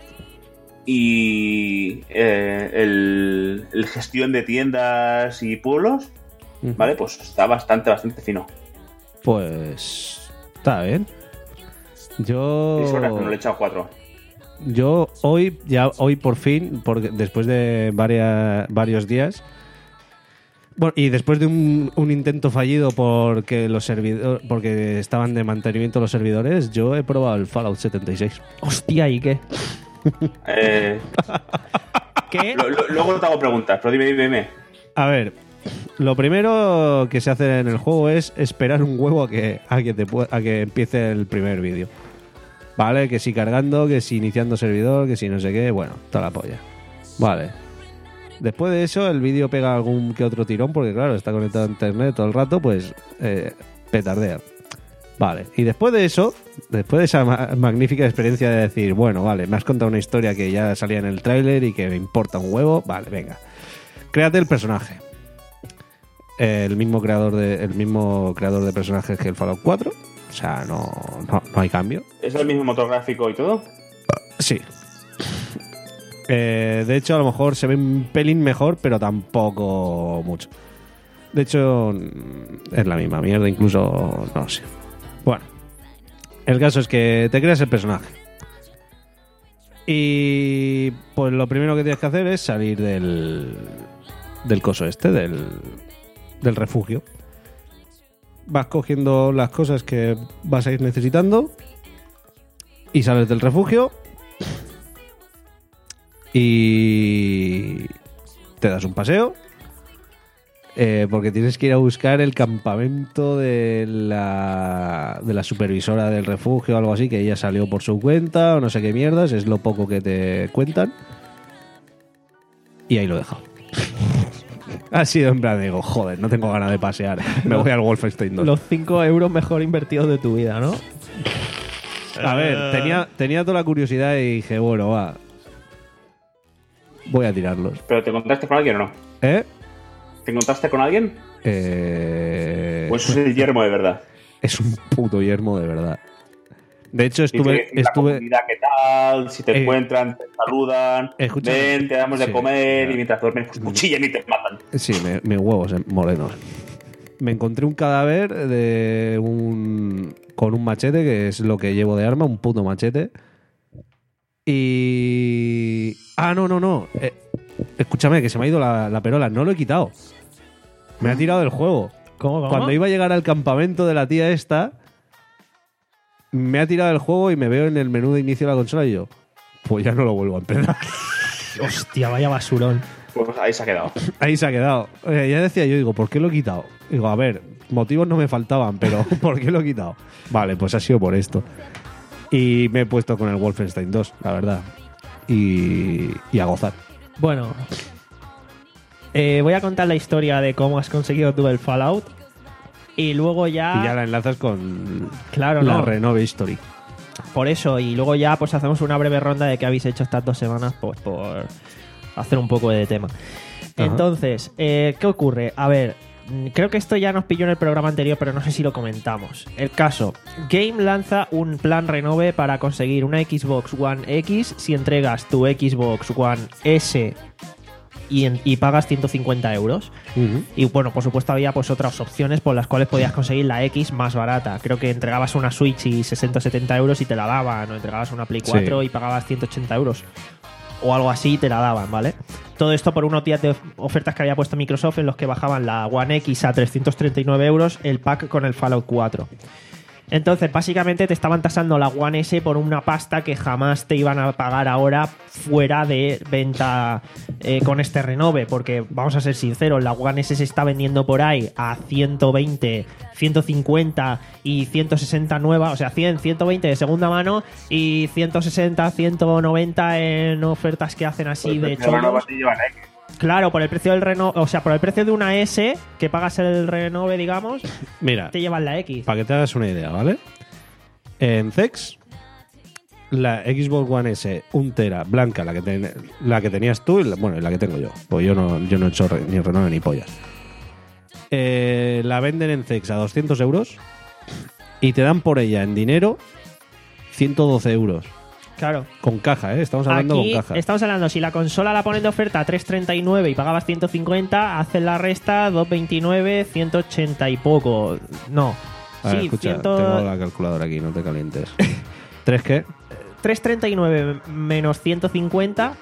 Y eh, el, el gestión de tiendas y pueblos, Ujú. ¿vale? Pues está bastante, bastante fino. Pues. Está bien. Yo. Es hora que no le he echado cuatro. Yo hoy, ya hoy por fin, porque después de varias, varios días, bueno, y después de un, un intento fallido porque los servidores, porque estaban de mantenimiento los servidores, yo he probado el Fallout setenta y seis. Hostia, ¿y qué? Eh, ¿Qué? lo- lo- luego te hago preguntas, pero dime, dime, dime. A ver, lo primero que se hace en el juego es esperar un huevo a que, a que, te, pu- a que empiece el primer vídeo. Vale, que si cargando, que si iniciando servidor, que si no sé qué, bueno, toda la polla. Vale. Después de eso, el vídeo pega algún que otro tirón, porque claro, está conectado a internet todo el rato, pues eh, petardea. Vale, y después de eso, después de esa ma- magnífica experiencia de decir, bueno, vale, me has contado una historia que ya salía en el tráiler y que me importa un huevo, vale, venga. Créate el personaje. El mismo creador de, el mismo creador de personajes que el Fallout cuatro. O sea, no, no, no hay cambio. ¿Es el mismo motor gráfico y todo? Sí. Eh, de hecho, a lo mejor se ve un pelín mejor, pero tampoco mucho. De hecho, mm, es la misma mierda, incluso no sé. Bueno, el caso es que te creas el personaje. Y pues lo primero que tienes que hacer es salir del, del coso este, del, del refugio. Vas cogiendo las cosas que vas a ir necesitando y sales del refugio y te das un paseo eh, porque tienes que ir a buscar el campamento de la, de la supervisora del refugio o algo así, que ella salió por su cuenta o no sé qué mierdas, es lo poco que te cuentan. Y ahí lo he dejado. Ha sido en plan, digo, joder, no tengo ganas de pasear. Me voy al Wolfenstein dos. Los cinco euros mejor invertidos de tu vida, ¿no? A ver, tenía, tenía toda la curiosidad y dije, bueno, va. Voy a tirarlos. ¿Pero te encontraste con alguien o no? ¿Eh? ¿Te encontraste con alguien? Eh... ¿O eso es el yermo de verdad? Es un puto yermo de verdad. De hecho, estuve... Dice, la estuve comunidad, ¿qué tal? Si te Eh, encuentran, te saludan, escúchame. ven, te damos de Sí, comer sí. y mientras duermes pues cuchillan y te matan. Sí, me, mis huevos eh, morenos. Me encontré un cadáver de un con un machete, que es lo que llevo de arma, un puto machete. Y... Ah, no, no, no. Eh, escúchame, que se me ha ido la, la perola. No lo he quitado. Me ha tirado del juego. ¿Cómo, cómo? Cuando iba a llegar al campamento de la tía esta, me ha tirado el juego y me veo en el menú de inicio de la consola y yo, pues ya no lo vuelvo a empezar. Hostia, vaya basurón. Pues ahí se ha quedado. Ahí se ha quedado. Eh, ya decía yo, digo, ¿por qué lo he quitado? Digo, a ver, motivos no me faltaban, pero ¿por qué lo he quitado? Vale, pues ha sido por esto. Y me he puesto con el Wolfenstein dos, la verdad. Y, y a gozar. Bueno, eh, voy a contar la historia de cómo has conseguido tú el Fallout. Y luego ya... Y ya la enlazas con Claro, la no. Renove History. Por eso, y luego ya pues hacemos una breve ronda de qué habéis hecho estas dos semanas, pues por hacer un poco de tema. Ajá. Entonces, eh, ¿qué ocurre? A ver, mm, creo que esto ya nos pilló en el programa anterior, pero no sé si lo comentamos. El caso, Game lanza un plan renove para conseguir una Xbox One X si entregas tu Xbox One S y, en- y pagas ciento cincuenta euros. Ujú. Y bueno, por supuesto había pues otras opciones por las cuales podías conseguir la X más barata. Creo que entregabas una Switch y sesenta o setenta euros y te la daban, o entregabas una Play cuatro Sí. y pagabas ciento ochenta euros. O algo así y te la daban, ¿vale? Todo esto por unos días de of- ofertas que había puesto Microsoft en los que bajaban la One X a trescientos treinta y nueve euros el pack con el Fallout cuatro. Entonces, básicamente te estaban tasando la One S por una pasta que jamás te iban a pagar ahora fuera de venta eh, con este renove, porque vamos a ser sinceros, la One S se está vendiendo por ahí a ciento veinte, ciento cincuenta y ciento sesenta nueva, o sea, cien, ciento veinte de segunda mano y ciento sesenta, ciento noventa en ofertas que hacen así de Pero no cholos. vas a llevar X. Claro, por el precio del renove, o sea, por el precio de una S que pagas el renove, digamos, Mira, te llevan la X. para que te hagas una idea, ¿vale? En C E X, la Xbox One S un tera blanca, la que, ten- la que tenías tú, y la- bueno, y la que tengo yo, pues yo no, yo no he hecho re- ni renove ni pollas. Eh, la venden en C E X a doscientos euros y te dan por ella en dinero ciento doce euros. Claro. Con caja, ¿eh? Estamos hablando Aquí con caja. estamos hablando, si la consola la ponen de oferta a tres treinta y nueve y pagabas ciento cincuenta, hacen la resta dos veintinueve, ciento ochenta y poco. No. A ver, sí, escucha, cien... tengo la calculadora aquí, no te calientes. ¿Tres qué? tres treinta y nueve menos ciento cincuenta.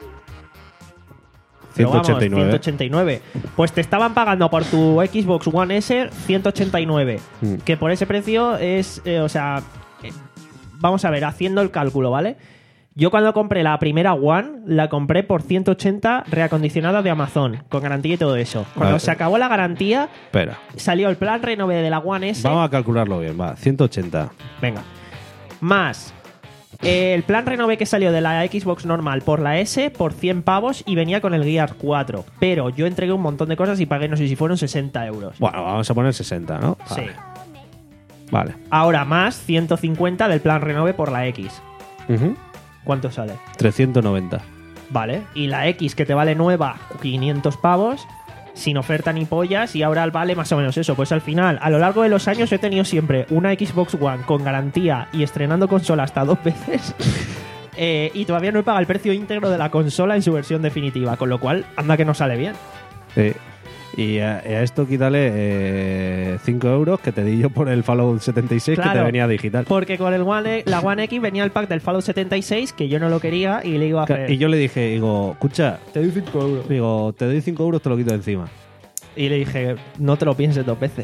Pero ciento ochenta y nueve. Vamos, ciento ochenta y nueve. Pues te estaban pagando por tu Xbox One S ciento ochenta y nueve. Mm. Que por ese precio es, eh, o sea, eh, vamos a ver, haciendo el cálculo, ¿vale? Yo cuando compré la primera One, la compré por ciento ochenta reacondicionada de Amazon, con garantía y todo eso. Cuando Vale. se acabó la garantía, Espera, salió el plan renove de la One S. vamos a calcularlo bien, va. ciento ochenta. Venga. Más eh, el plan renove que salió de la Xbox normal por la S por cien pavos y venía con el Gears cuatro. Pero yo entregué un montón de cosas y pagué, no sé si fueron sesenta euros. Bueno, vamos a poner sesenta, ¿no? Sí. Vale. Vale. Ahora más ciento cincuenta del plan renove por la X. Ujú. ¿Cuánto sale? trescientos noventa. Vale. Y la X que te vale nueva, quinientos pavos, sin oferta ni pollas, y ahora vale más o menos eso. Pues al final, a lo largo de los años he tenido siempre una Xbox One con garantía y estrenando consola hasta dos veces. eh, y todavía no he pagado el precio íntegro de la consola en su versión definitiva, con lo cual anda que no sale bien. Sí. Y a, a esto quítale cinco euros que te di yo por el Fallout setenta y seis que Claro. te venía digital. Porque con el One, la One X venía el pack del Fallout setenta y seis, que yo no lo quería y le iba a hacer. Y yo le dije, digo, escucha, te doy cinco euros. digo, te doy cinco euros, te lo quito de encima. Y le dije, no te lo pienses dos veces.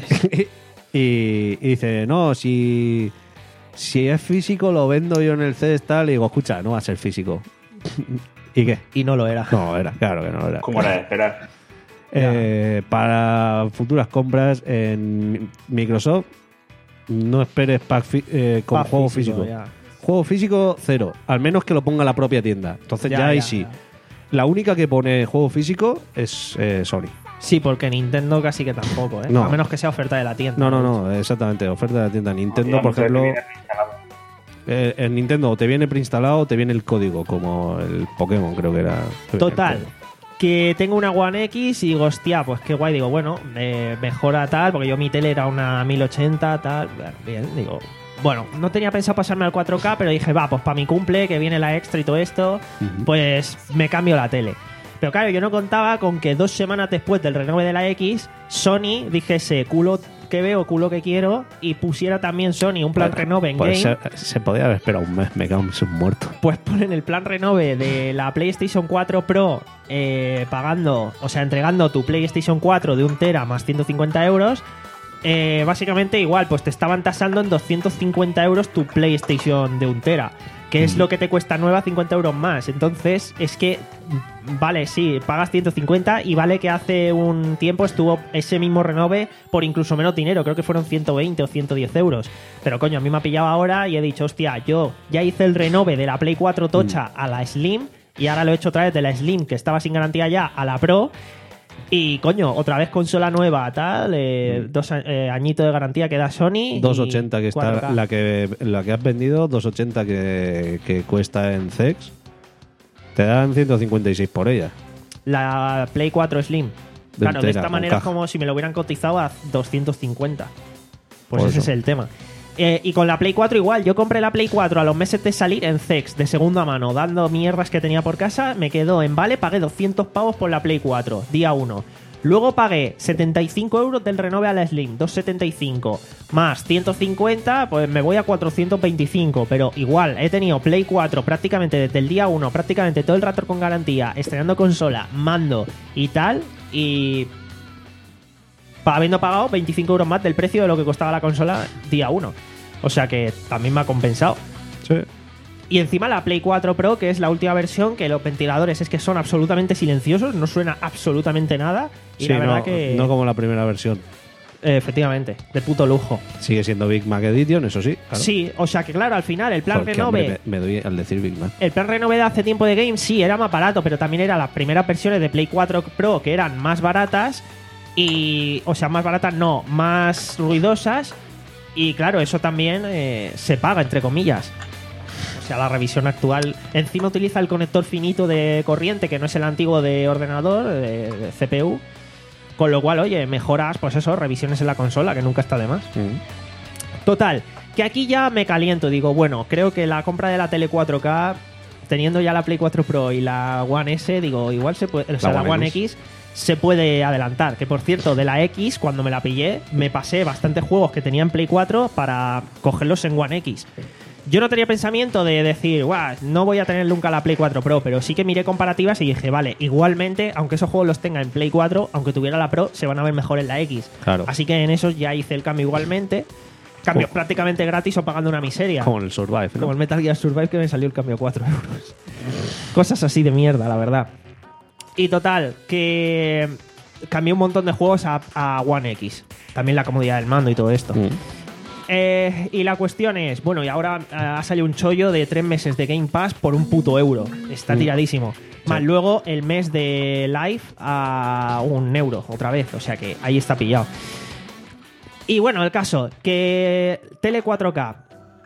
Y, y dice, no, si, si es físico lo vendo yo en el C E S tal. Y digo, escucha, no va a ser físico. ¿Y qué? Y no lo era. No, era, claro que no era. Como era de esperar. Eh, para futuras compras en Microsoft, no esperes pack fi- eh, con Pack juego físico. ya. Juego físico, cero. Al menos que lo ponga la propia tienda. Entonces ya, Ya, ahí ya, sí. ya. La única que pone juego físico es eh, Sony. Sí, porque Nintendo casi que tampoco, ¿eh? No. A menos que sea oferta de la tienda. No, no, no, exactamente. Oferta de la tienda. Nintendo, por ejemplo, eh, en Nintendo te viene preinstalado o te viene el código, como el Pokémon, creo que era. Total. Que tengo una One X y digo, hostia, pues qué guay. Digo, bueno, eh, mejora tal, porque yo mi tele era una mil ochenta, tal. Bien, digo. Bueno, no tenía pensado pasarme al cuatro K, pero dije, va, pues para mi cumple, que viene la extra y todo esto, Ujú. pues me cambio la tele. Pero claro, yo no contaba con que dos semanas después del renove de la X, Sony dijese culo que veo, culo que quiero, y pusiera también Sony un plan renove en Pues game. se, se podía haber esperado un mes, me cago en su muerto. Pues ponen el plan renove de la PlayStation cuatro Pro eh, pagando, o sea, entregando tu PlayStation cuatro de un tera más ciento cincuenta euros. Eh, básicamente igual, pues te estaban tasando en doscientos cincuenta euros tu PlayStation de un tera, que es lo que te cuesta nueva, cincuenta euros más. Entonces es que, vale, sí, pagas ciento cincuenta y vale que hace un tiempo estuvo ese mismo renove por incluso menos dinero, creo que fueron ciento veinte o ciento diez euros. Pero coño, a mí me ha pillado ahora y he dicho, hostia, yo ya hice el renove de la Play cuatro tocha a la Slim y ahora lo he hecho otra vez de la Slim, que estaba sin garantía ya, a la Pro. Y coño, otra vez consola nueva, tal, eh, dos a- eh, añitos de garantía que da Sony. dos y ochenta que está cuatro K. la que la que has vendido, dos ochenta que, que cuesta en C E X. Te dan ciento cincuenta y seis por ella. La Play cuatro Slim. De Claro, de entera, esta con manera es caja. como si me lo hubieran cotizado a doscientos cincuenta. Pues Por ese eso. es el tema. Eh, y con la Play cuatro igual, yo compré la Play cuatro a los meses de salir en Zex, de segunda mano, dando mierdas que tenía por casa, me quedó en vale, pagué doscientos pavos por la Play cuatro, día uno. Luego pagué setenta y cinco euros del renove a la Slim, doscientos setenta y cinco, más ciento cincuenta, pues me voy a cuatrocientos veinticinco, pero igual, he tenido Play cuatro prácticamente desde el día uno, prácticamente todo el rato con garantía, estrenando consola, mando y tal, y... habiendo pagado veinticinco euros más del precio de lo que costaba la consola día uno. O sea que también me ha compensado. Sí. Y encima la Play cuatro Pro, que es la última versión, que los ventiladores es que son absolutamente silenciosos, no suena absolutamente nada. Y Sí, la verdad no, que... no como la primera versión. eh, efectivamente, de puto lujo. Sigue siendo Big Mac Edition, eso sí. Claro. Sí, o sea que claro, al final el plan Porque, renove... hombre, me, me doy al decir Big Mac. El plan renove de hace tiempo de Game sí era más barato, pero también eran las primeras versiones de Play cuatro Pro que eran más baratas. Y, o sea, más baratas no, más ruidosas. Y claro, eso también eh, se paga, entre comillas. O sea, la revisión actual encima utiliza el conector finito de corriente, que no es el antiguo de ordenador, de, de C P U. Con lo cual, oye, mejoras, pues eso, revisiones en la consola, que nunca está de más. Mm. Total, que aquí ya me caliento. Digo, bueno, creo que la compra de la tele cuatro K, teniendo ya la Play cuatro Pro y la One S, digo, igual se puede... O sea, la, La One One X. X se puede adelantar. Que por cierto, de la X, cuando me la pillé, me pasé bastantes juegos que tenía en Play cuatro para cogerlos en One X. Yo no tenía pensamiento de decir, guau, no voy a tener nunca la Play cuatro Pro, pero sí que miré comparativas y dije, vale, igualmente, aunque esos juegos los tenga en Play cuatro, aunque tuviera la Pro, se van a ver mejor en la X. Claro. Así que en esos ya hice el cambio igualmente. Cambio Como- prácticamente gratis o pagando una miseria. Como en el Survive, ¿no? Como el Metal Gear Survive, que me salió el cambio cuatro euros. Cosas así de mierda, la verdad. Y total, que cambié un montón de juegos a, a One X. También la comodidad del mando y todo esto. Mm. Eh, y la cuestión es, bueno, y ahora eh, ha salido un chollo de tres meses de Game Pass por un puto euro. Está Mm. tiradísimo. Más Sí. luego el mes de Live a un euro, otra vez. O sea que ahí está pillado. Y bueno, el caso, que Tele cuatro K.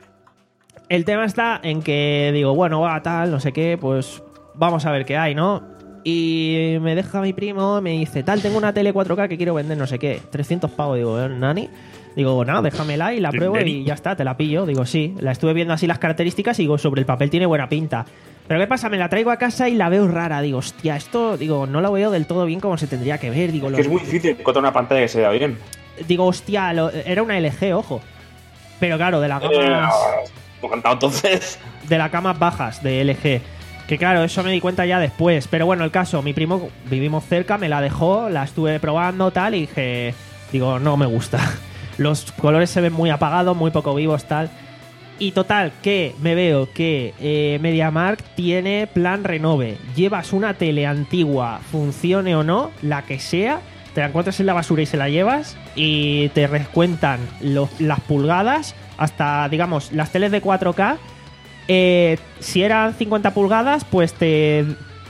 El tema está en que digo, bueno, va, tal, no sé qué, pues vamos a ver qué hay, ¿no? Y me deja mi primo, me dice, tal, tengo una tele cuatro K que quiero vender, no sé qué. trescientos pavos, digo, ¿eh, nani? Digo, no, déjamela y la pruebo y ya está, te la pillo. Digo, sí, la estuve viendo así las características y digo, sobre el papel tiene buena pinta. Pero ¿qué pasa? Me la traigo a casa y la veo rara. Digo, hostia, esto, digo, no la veo del todo bien como se tendría que ver. Digo, Que lo- es muy difícil encontrar una pantalla que se vea bien. digo hostia, lo- era una L G, ojo. Pero claro, de las Eh, gamas, no he cantado entonces. de las gamas bajas de L G. Que claro, eso me di cuenta ya después. Pero bueno, el caso, mi primo, vivimos cerca, me la dejó, la estuve probando, tal, y dije, digo, no me gusta. Los colores se ven muy apagados, muy poco vivos, tal. Y total, que me veo que eh, MediaMarkt tiene plan renove. Llevas una tele antigua, funcione o no, la que sea, te la encuentras en la basura y se la llevas y te descuentan los- las pulgadas hasta, digamos, las teles de cuatro K. Eh, si eran cincuenta pulgadas, pues te,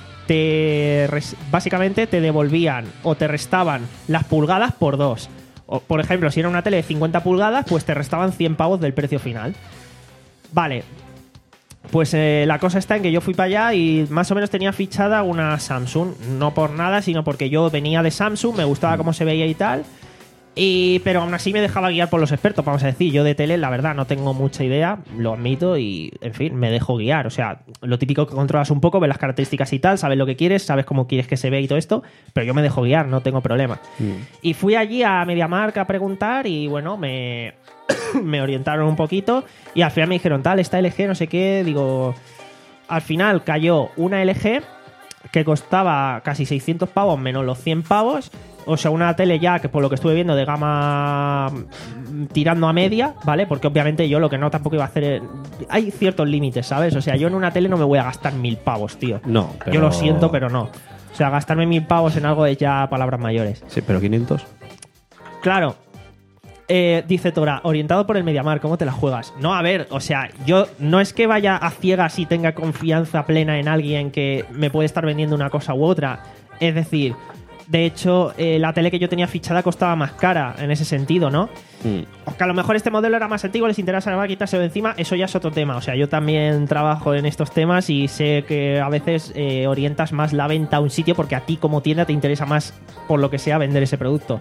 te res- básicamente te devolvían o te restaban las pulgadas por dos. O, por ejemplo, si era una tele de cincuenta pulgadas, pues te restaban cien pavos del precio final. Vale. Pues eh, la cosa está en que yo fui para allá y más o menos tenía fichada una Samsung. No por nada, sino porque yo venía de Samsung, me gustaba cómo se veía y tal. Y, pero aún así me dejaba guiar por los expertos, vamos a decir. Yo de tele, la verdad, no tengo mucha idea, lo admito, y en fin, me dejo guiar. O sea, lo típico que controlas un poco, ves las características y tal, sabes lo que quieres, sabes cómo quieres que se vea y todo esto, pero yo me dejo guiar, no tengo problema. Y fui allí a MediaMarkt a preguntar y bueno, me, me orientaron un poquito y al final me dijeron, tal, esta L G, no sé qué, digo... Al final cayó una L G que costaba casi seiscientos pavos menos los cien pavos. O sea, una tele ya que por lo que estuve viendo de gama mm, tirando a media, ¿vale? Porque obviamente yo lo que no tampoco iba a hacer... es- Hay ciertos límites, ¿sabes? O sea, yo en una tele no me voy a gastar mil pavos, tío. No, pero... Yo lo siento, pero no. O sea, gastarme mil pavos en algo es ya palabras mayores. Sí, pero quinientos. Claro. Eh, dice Tora, orientado por el MediaMarkt, ¿cómo te la juegas? No, a ver, o sea, yo no es que vaya a ciegas y tenga confianza plena en alguien que me puede estar vendiendo una cosa u otra. Es decir, de hecho, eh, la tele que yo tenía fichada costaba más cara en ese sentido, ¿no? Mm. Que a lo mejor este modelo era más antiguo, les interesa quitarse de encima, eso ya es otro tema. O sea, yo también trabajo en estos temas y sé que a veces eh, orientas más la venta a un sitio porque a ti como tienda te interesa más, por lo que sea, vender ese producto.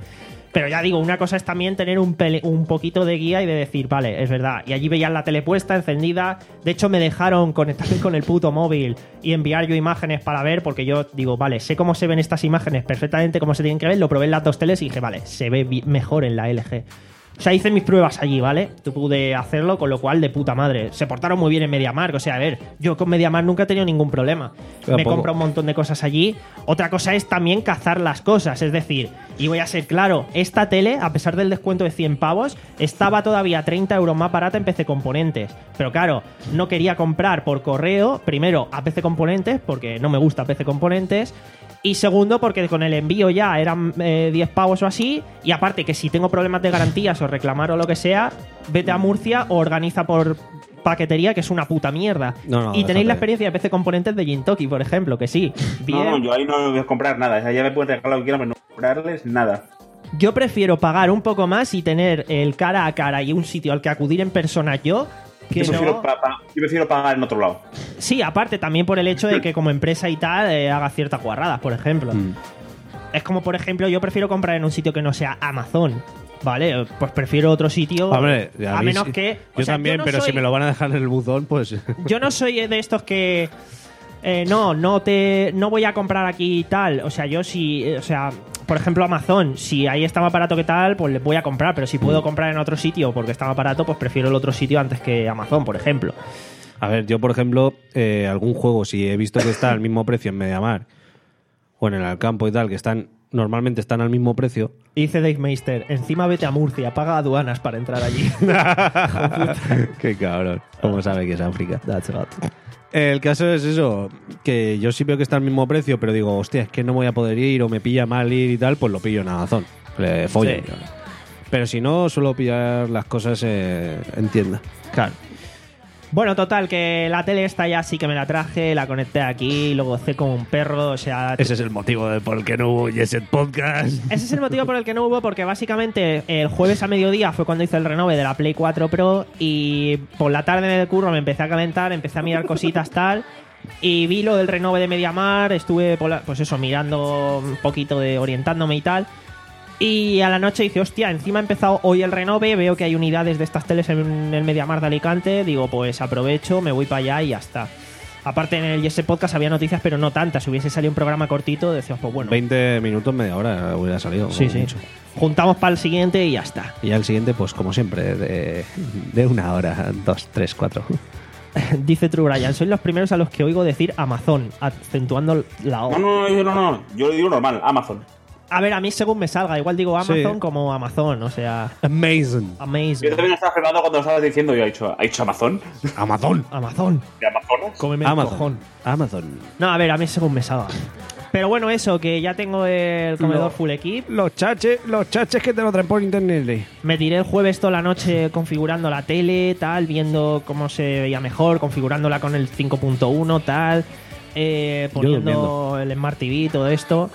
Pero ya digo, una cosa es también tener un, pele- un poquito de guía y de decir, vale, es verdad. Y allí veían la tele puesta, encendida. De hecho, me dejaron conectarme con el puto móvil y enviar yo imágenes para ver, porque yo digo, vale, sé cómo se ven estas imágenes perfectamente, cómo se tienen que ver. Lo probé en las dos teles y dije, vale, se ve bi- mejor en la L G. O sea, hice mis pruebas allí, ¿vale? Tú pude hacerlo, con lo cual, de puta madre. Se portaron muy bien en MediaMarkt. O sea, a ver, yo con MediaMarkt nunca he tenido ningún problema. Tampoco. Me compro un montón de cosas allí. Otra cosa es también cazar las cosas. Es decir, y voy a ser claro, esta tele, a pesar del descuento de cien pavos, estaba todavía treinta euros más barata en P C Componentes. Pero claro, no quería comprar por correo, primero, a P C Componentes, porque no me gusta P C Componentes. Y segundo, porque con el envío ya eran eh, diez pavos o así. Y aparte que si tengo problemas de garantías o reclamar o lo que sea, vete a Murcia o organiza por paquetería, que es una puta mierda. No, no, y tenéis déjate. la experiencia de P C Componentes de Gintoki, por ejemplo, que sí. Bien. No, no, yo ahí no voy a comprar nada. O sea, ya me pueden regalar lo que quieran, pero no comprarles nada. Yo prefiero pagar un poco más y tener el cara a cara y un sitio al que acudir en persona yo. Que Yo prefiero, no... pa- pa- yo prefiero pagar en otro lado. Sí, aparte también por el hecho de que como empresa y tal eh, haga ciertas guarradas, por ejemplo. Mm. Es como, por ejemplo, yo prefiero comprar en un sitio que no sea Amazon. Vale, pues prefiero otro sitio. Hombre, a, mí menos sí- que. o Yo sea, también, no pero soy- si me lo van a dejar en el buzón, pues. Yo no soy de estos que. eh, no, no te. No voy a comprar aquí y tal. O sea, yo sí. eh, O sea, por ejemplo, Amazon, si ahí está más barato que tal, pues le voy a comprar. Pero si puedo comprar en otro sitio porque está más barato, pues prefiero el otro sitio antes que Amazon, por ejemplo. A ver, yo, por ejemplo, eh, algún juego, si he visto que está al mismo precio en MediaMarkt o en el Alcampo y tal, que están normalmente están al mismo precio. Y dice Dave Meister, encima vete a Murcia, paga aduanas para entrar allí. Qué cabrón. ¿Cómo sabe que es África? That's hot. El caso es eso, que yo sí veo que está al mismo precio, pero digo, hostia, es que no voy a poder ir o me pilla mal ir y tal, pues lo pillo en Amazon. Le follen. Sí. Pero si no, suelo pillar las cosas eh, en tienda. Claro. Bueno, total, que la tele esta ya sí que me la traje, la conecté aquí, lo gocé como un perro, o sea... Ese es el motivo de por qué no hubo Yeset Podcast. Ese es el motivo por el que no hubo, porque básicamente el jueves a mediodía fue cuando hice el renove de la Play cuatro Pro y por la tarde en el curro me empecé a calentar, empecé a mirar cositas tal y vi lo del renove de MediaMarkt, estuve por la- pues eso, mirando un poquito de orientándome y tal. Y a la noche dije, hostia, encima ha empezado hoy el renove, veo que hay unidades de estas teles en el MediaMarkt de Alicante, digo, pues aprovecho, me voy para allá y ya está. Aparte en el Yese Podcast había noticias, pero no tantas. Si hubiese salido un programa cortito, decíamos, pues bueno. veinte minutos, media hora hubiera salido. Sí, como sí. mucho. Juntamos para el siguiente y ya está. Y ya el siguiente, pues como siempre, de, de una hora, dos, tres, cuatro. Dice True Brian, sois los primeros a los que oigo decir Amazon, acentuando la O. No, no, no, no, no. Yo lo digo normal, Amazon. A ver, a mí según me salga, igual digo Amazon Sí. como Amazon, o sea, Amazing. amazing. Yo también estaba frenando cuando lo estabas diciendo. Yo he dicho, ¿ha dicho Amazon? Amazon. Amazon, ¿De Amazonas? cómeme el Amazon. cojón. Amazon. No, a ver, a mí según me salga. Pero bueno, eso, que ya tengo el comedor Lo- full equip. Los chaches, los chaches que te lo traen por internet. Me tiré el jueves toda la noche configurando la tele, tal, viendo cómo se veía mejor, configurándola con el cinco punto uno, tal, eh, poniendo durmiendo. el Smart T V, todo esto.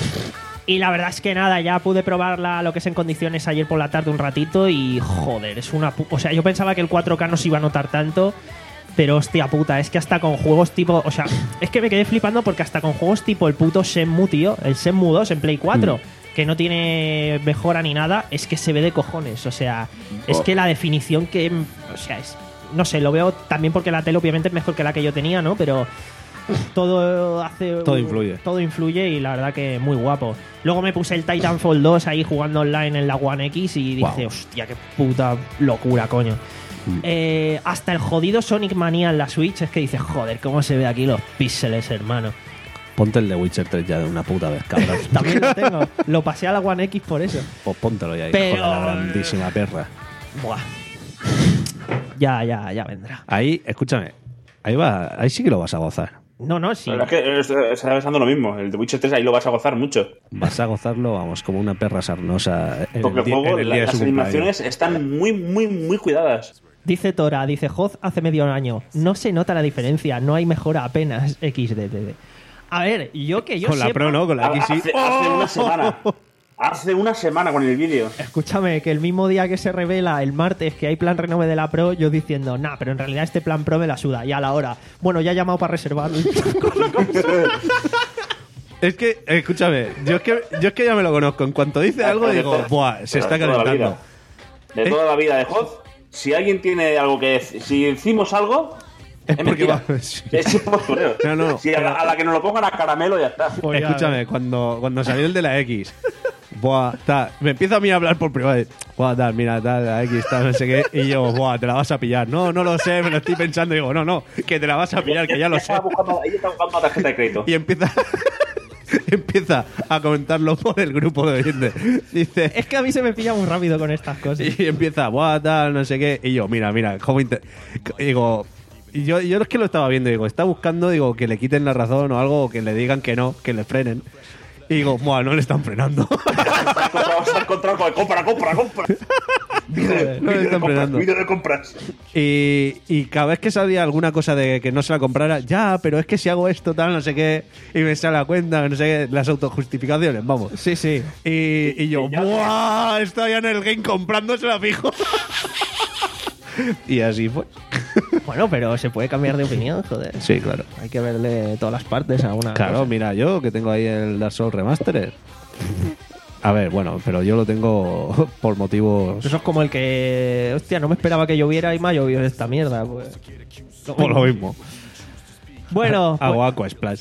Y la verdad es que nada, ya pude probarla lo que es en condiciones ayer por la tarde un ratito y joder, es una... pu- O sea, yo pensaba que el cuatro K no se iba a notar tanto, pero hostia puta, es que hasta con juegos tipo... O sea, es que me quedé flipando porque hasta con juegos tipo el puto Shenmue, tío, el Shenmue dos en Play cuatro, que no tiene mejora ni nada, es que se ve de cojones. O sea, es que la definición que... O sea, es... No sé, lo veo también porque la tele obviamente es mejor que la que yo tenía, ¿no? Pero... Todo hace. Todo influye. Todo influye y la verdad que muy guapo. Luego me puse el Titanfall dos ahí jugando online en la One X y dije, Wow. hostia, qué puta locura, coño. Mm. Eh, hasta el jodido Sonic Mania en la Switch es que dices, joder, cómo se ve aquí los píxeles, hermano. Ponte el de Witcher tres ya de una puta vez, cabrón. También lo tengo. Lo pasé a la One X por eso. Pues póntelo ya, Pero- hijo de la grandísima perra. Buah. Ya, ya, ya vendrá. Ahí, escúchame, ahí va, ahí sí que lo vas a gozar. No, no, sí. La verdad es que eh, está pensando lo mismo. El de Witcher tres ahí lo vas a gozar mucho. Vas a gozarlo, vamos, como una perra sarnosa en Porque el, el di- juego, en el la- día de las su cumpleaños. animaciones están muy, muy, muy cuidadas. Dice Tora, dice Hoz hace medio año. No se nota la diferencia, no hay mejora apenas. equis de de de. A ver, yo que yo Con la sepa- Pro no, con la X sí. Hace, hace una semana. Hace una semana con el vídeo. Escúchame, que el mismo día que se revela el martes que hay plan renove de la Pro, yo diciendo, nah, pero en realidad este plan Pro me la suda. Y a la hora, bueno, ya he llamado para reservar. Es que, escúchame, yo es que, yo es que ya me lo conozco. En cuanto dice algo, digo, buah, se está De toda la calentando. vida. De toda la vida de Hoth, si alguien tiene algo que decir, si decimos algo, Es es porque mentira. va- sí. Es postureo. No, no, Si a, la, a la que nos lo pongan a caramelo, ya está. Pues ya, Escúchame, cuando, cuando salió el de la X, buah, tal, me empieza a mí a hablar por privado. Buah, tal, mira, tal, la X, tal, no sé qué. Y yo, buah, te la vas a pillar. No, no lo sé, me lo estoy pensando. Y digo, no, no, que te la vas a pillar, que ya lo sé. Estaba buscando, ella está buscando la tarjeta de crédito. Y empieza, empieza a comentarlo por el grupo de oyentes. Dice, Es que a mí se me pilla muy rápido con estas cosas. y empieza, buah, tal, no sé qué. Y yo, mira, mira, cómo inter- y digo, y yo, yo es que lo estaba viendo, digo, está buscando, digo, que le quiten la razón o algo, o que le digan que no, que le frenen. Y digo, buah, no le están frenando. Se ha encontrado, se ha encontrado con el compra, compra, compra. Vídeo de- no le vídeo de están compras, frenando. vídeo de compras. Y, y cada vez que salía alguna cosa de que no se la comprara, ya, pero es que si hago esto, tal, no sé qué, y me sale la cuenta, no sé qué, las autojustificaciones, vamos. Sí, sí. Y, y yo, ¡buah! Estoy en el game comprándosela fijo. Y así fue. Bueno, pero se puede cambiar de opinión, joder. Sí, claro. Hay que verle todas las partes a una. Claro, cosa. mira, yo que tengo ahí el Dark Souls Remastered. A ver, bueno, pero yo lo tengo por motivos. Eso es como el que. Hostia, no me esperaba que lloviera y me ha llovido esta mierda. Pues. Por lo mismo. Bueno, Hago pues, Aqua Splash.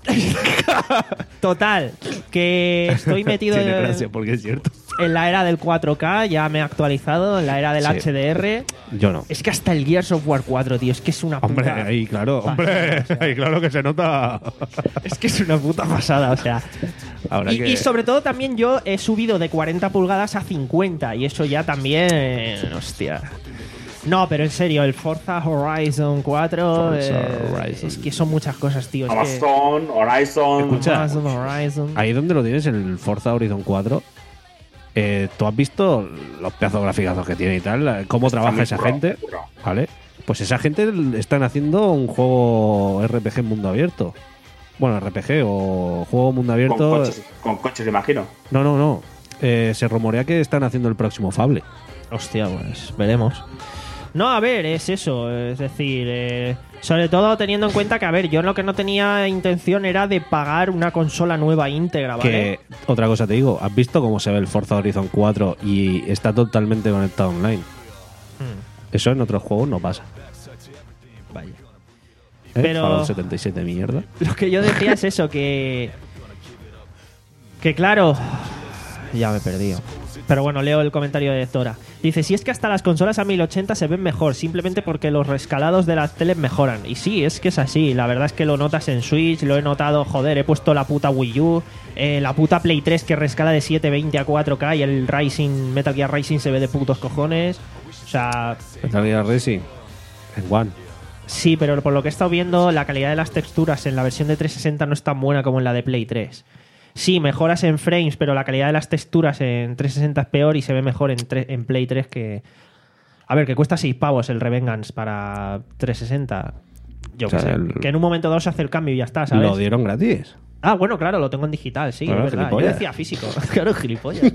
total. Que estoy metido Tiene en, gracia, porque es cierto. en la era del cuatro K, ya me he actualizado, en la era del Sí. H D R. Yo no. Es que hasta el Gears of War cuatro, tío, es que es una puta. Hombre, ahí, claro, hombre, ahí, claro que se nota. Es que es una puta pasada, o sea. Ahora Y, que- y sobre todo también yo he subido de cuarenta pulgadas a cincuenta y eso ya también, hostia. No, pero en serio, el Forza Horizon cuatro Forza eh, Horizon. es que son muchas cosas, tío. Es que Amazon, Horizon. Escucha. Horizon, Horizon. Ahí donde lo tienes, en el Forza Horizon cuatro, eh, ¿tú has visto los pedazos graficazos que tiene y tal? ¿Cómo trabaja muy esa currado, gente? currado. ¿Vale? Pues esa gente están haciendo un juego R P G en mundo abierto. Bueno, R P G o juego mundo Con abierto. coches, con coches, imagino. No, no, no. Eh, se rumorea que están haciendo el próximo Fable. Hostia, pues veremos. No, a ver, es eso. Es decir, eh, sobre todo teniendo en cuenta que, a ver, yo lo que no tenía intención era de pagar una consola nueva íntegra, ¿vale? Que, otra cosa te digo, ¿has visto cómo se ve el Forza Horizon cuatro y está totalmente conectado online? Hmm, Eso en otros juegos no pasa. vaya. ¿Eh? Pero- Fallout setenta y siete, mierda. Lo que yo decía es eso, que. Que claro. Ya me he perdido. Pero bueno, leo el comentario de Zora. Dice: si es que hasta las consolas a mil ochenta se ven mejor, simplemente porque los rescalados de las teles mejoran. Y sí, es que es así. La verdad es que lo notas en Switch, lo he notado, joder, he puesto la puta Wii U, eh, la puta Play tres que rescala de setecientos veinte a cuatro K y el Rising, Metal Gear Rising se ve de putos cojones. O sea, Metal Gear Racing en One. sí, pero por lo que he estado viendo, la calidad de las texturas en la versión de trescientos sesenta no es tan buena como en la de Play tres. Sí, mejoras en frames, pero la calidad de las texturas en trescientos sesenta es peor y se ve mejor en, tre- en Play tres que... A ver, que cuesta seis pavos el Revengeance para trescientos sesenta. Yo O sea, qué sé. el- Que en un momento dado se hace el cambio y ya está, ¿sabes? Lo dieron gratis. Ah, bueno, claro, lo tengo en digital, sí, Claro, es verdad. Yo gilipollas. decía físico. Claro, gilipollas.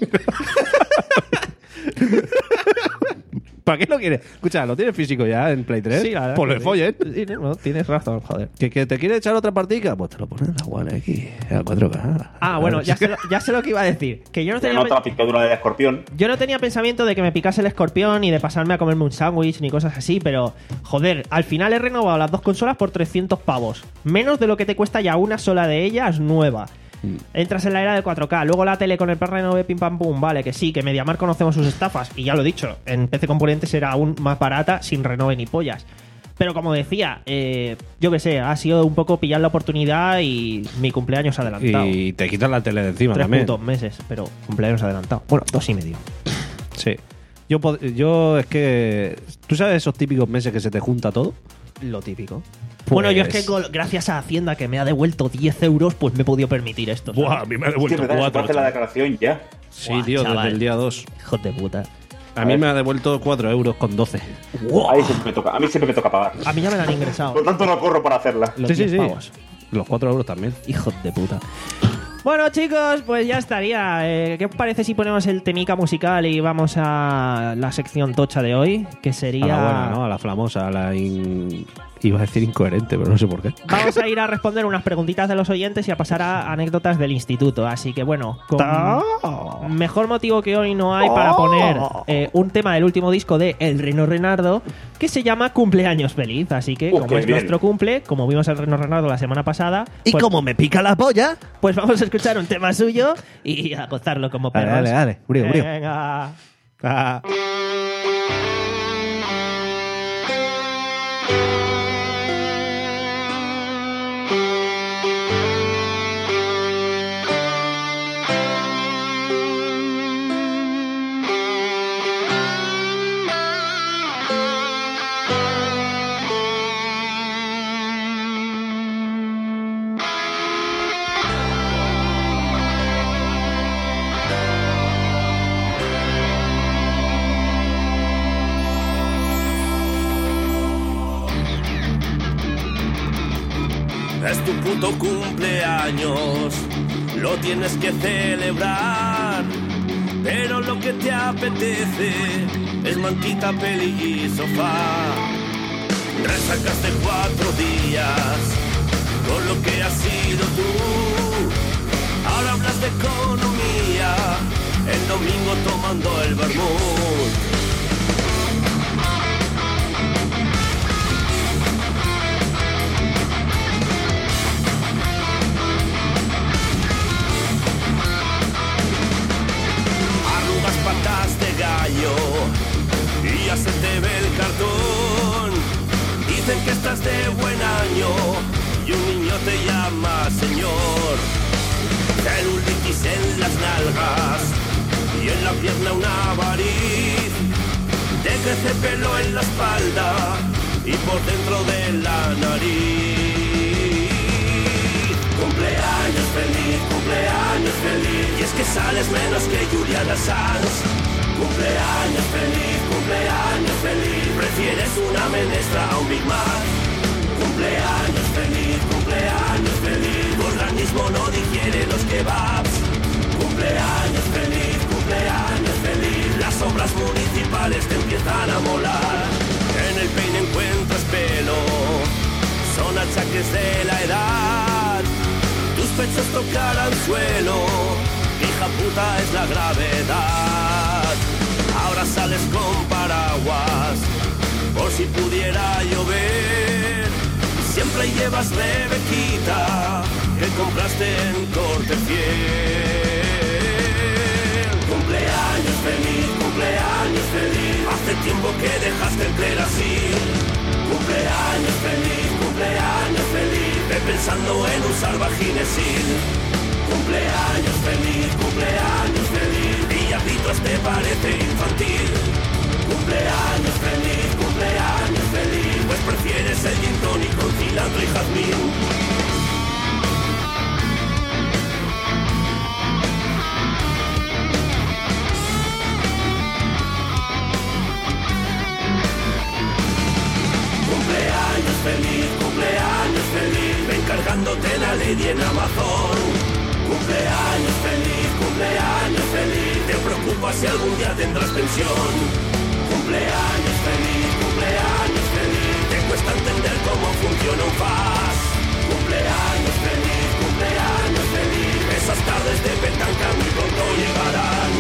¿Para qué lo quieres? Escucha, ¿lo tienes físico ya en Play tres? Sí, la verdad Pues que le sí. follen. Sí, no, tienes razón, joder. ¿Que, ¿Que te quiere echar otra partida? Pues te lo pones en la One X, a cuatro K. Ah, bueno, ya sé, lo, ya sé lo que iba a decir. Que yo no Se tenía... nota la picadura del escorpión. Yo no tenía pensamiento de que me picase el escorpión ni de pasarme a comerme un sándwich ni cosas así, pero joder, al final he renovado las dos consolas por trescientos pavos. Menos de lo que te cuesta ya una sola de ellas nueva. Entras en la era del cuatro K, luego la tele con el P R nueve pim pam pum, vale, que sí, que MediaMarkt conocemos sus estafas, y ya lo he dicho, en P C Componentes era aún más barata sin renove ni pollas. Pero como decía, eh, yo qué sé, ha sido un poco pillar la oportunidad y mi cumpleaños adelantado. Y te quitas la tele de encima Tres también. putos meses, pero cumpleaños adelantado. Bueno, dos y medio. Sí. Yo, pod- yo es que... ¿Tú sabes esos típicos meses que se te junta todo? Lo típico. Pues- Bueno, yo es que con- gracias a Hacienda que me ha devuelto diez euros, pues me he podido permitir esto. ¿sabes? Buah, a mí me ha Sí, devuelto verdad, se puede cuatro. hacer la chaval. declaración ya. Sí, Buah, tío, chaval. desde el día dos. Hijos de puta. A mí me ha devuelto cuatro euros con doce. Ahí siempre me toca. A mí siempre me toca pagar. A mí ya me la han ingresado. Por lo tanto, no corro para hacerla. Los Sí, sí, diez sí. pavos. Los cuatro euros también. Hijos de puta. Bueno, chicos, pues ya estaría. Eh, ¿Qué os parece si ponemos el temica musical y vamos a la sección tocha de hoy? Que A sería. la buena, ¿no? A la flamosa, a la in- Iba a decir incoherente, pero no sé por qué. Vamos a ir a responder unas preguntitas de los oyentes y a pasar a anécdotas del instituto. Así que bueno, con mejor motivo que hoy no hay para poner eh, un tema del último disco de El Reno Renardo que se llama Cumpleaños Feliz. Así que, Uh, como qué es bien. nuestro cumple, como vimos el Reno Renardo la semana pasada, Y pues, como me pica la polla, pues vamos a escuchar un tema suyo y a gozarlo como Dale, perros. dale, dale. Brío, brío. Venga. Ah. Es tu puto cumpleaños, lo tienes que celebrar. Pero lo que te apetece es mantita, peli y sofá. Resacas de cuatro días con lo que has sido tú. Ahora hablas de economía, el domingo tomando el vermut. Arrugas, patas de gallo y ya se te ve el cartón. Dicen que estás de buen año y un niño te llama señor. Celulitis en las nalgas y en la pierna una variz. Te crece pelo en la espalda y por dentro de la nariz. Cumpleaños feliz, cumpleaños feliz. Y es que sales menos que Juliana Sanz. Cumpleaños feliz, cumpleaños feliz. Prefieres una menestra a un Big Mac. Cumpleaños feliz, cumpleaños feliz. Tu organismo no digiere los kebabs. Cumpleaños feliz, cumpleaños feliz. Las obras municipales te empiezan a molar. En el peine encuentras pelo, son achaques de la edad. Tus pechos tocarán suelo, hija puta es la gravedad. Ahora sales con paraguas, por si pudiera llover. Siempre llevas Rebequita, que compraste en Corte Fiel. Cumpleaños feliz, cumpleaños feliz. Hace tiempo que dejaste el Clerasil. Cumpleaños feliz, cumpleaños feliz. Ve pensando en usar Vaginesil. Cumpleaños feliz, cumpleaños feliz. Villaditos te parece infantil. Cumpleaños feliz, cumpleaños feliz. Pues prefieres el gin tonic con cilantro y jazmín. Cumpleaños feliz, cumpleaños feliz. Ven cargándote la lady en Amazon. Cumpleaños feliz, cumpleaños feliz. Te preocupas si algún día tendrás pensión. Cumpleaños feliz, cumpleaños feliz. Te cuesta entender cómo funciona un fax. Cumpleaños feliz, cumpleaños feliz. Esas tardes de petanca muy pronto llegarán.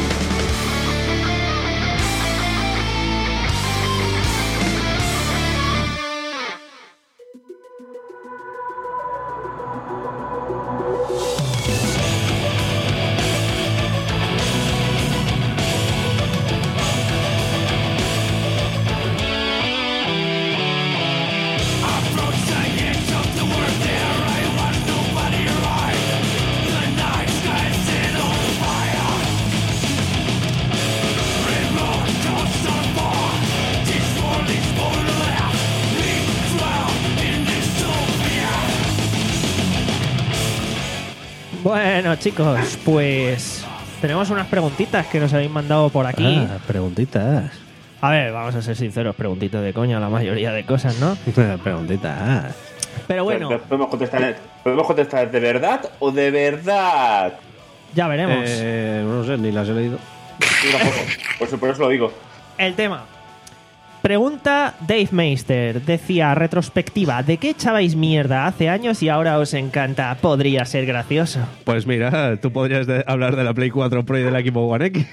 Bueno, chicos, pues tenemos unas preguntitas que nos habéis mandado por aquí. Ah, preguntitas. A ver, vamos a ser sinceros, preguntitas de coña la mayoría de cosas, ¿no? Preguntitas. Pero bueno, ¿Podemos contestar, ¿Podemos contestar de verdad o de verdad? ya veremos. Eh, no sé, ni las he leído. Yo tampoco. Por eso, por eso lo digo. El tema. Pregunta Dave Meister, decía, retrospectiva, ¿de qué echabais mierda hace años y ahora os encanta? Podría ser gracioso. Pues mira, tú podrías de- hablar de la Play cuatro Pro y del equipo One X.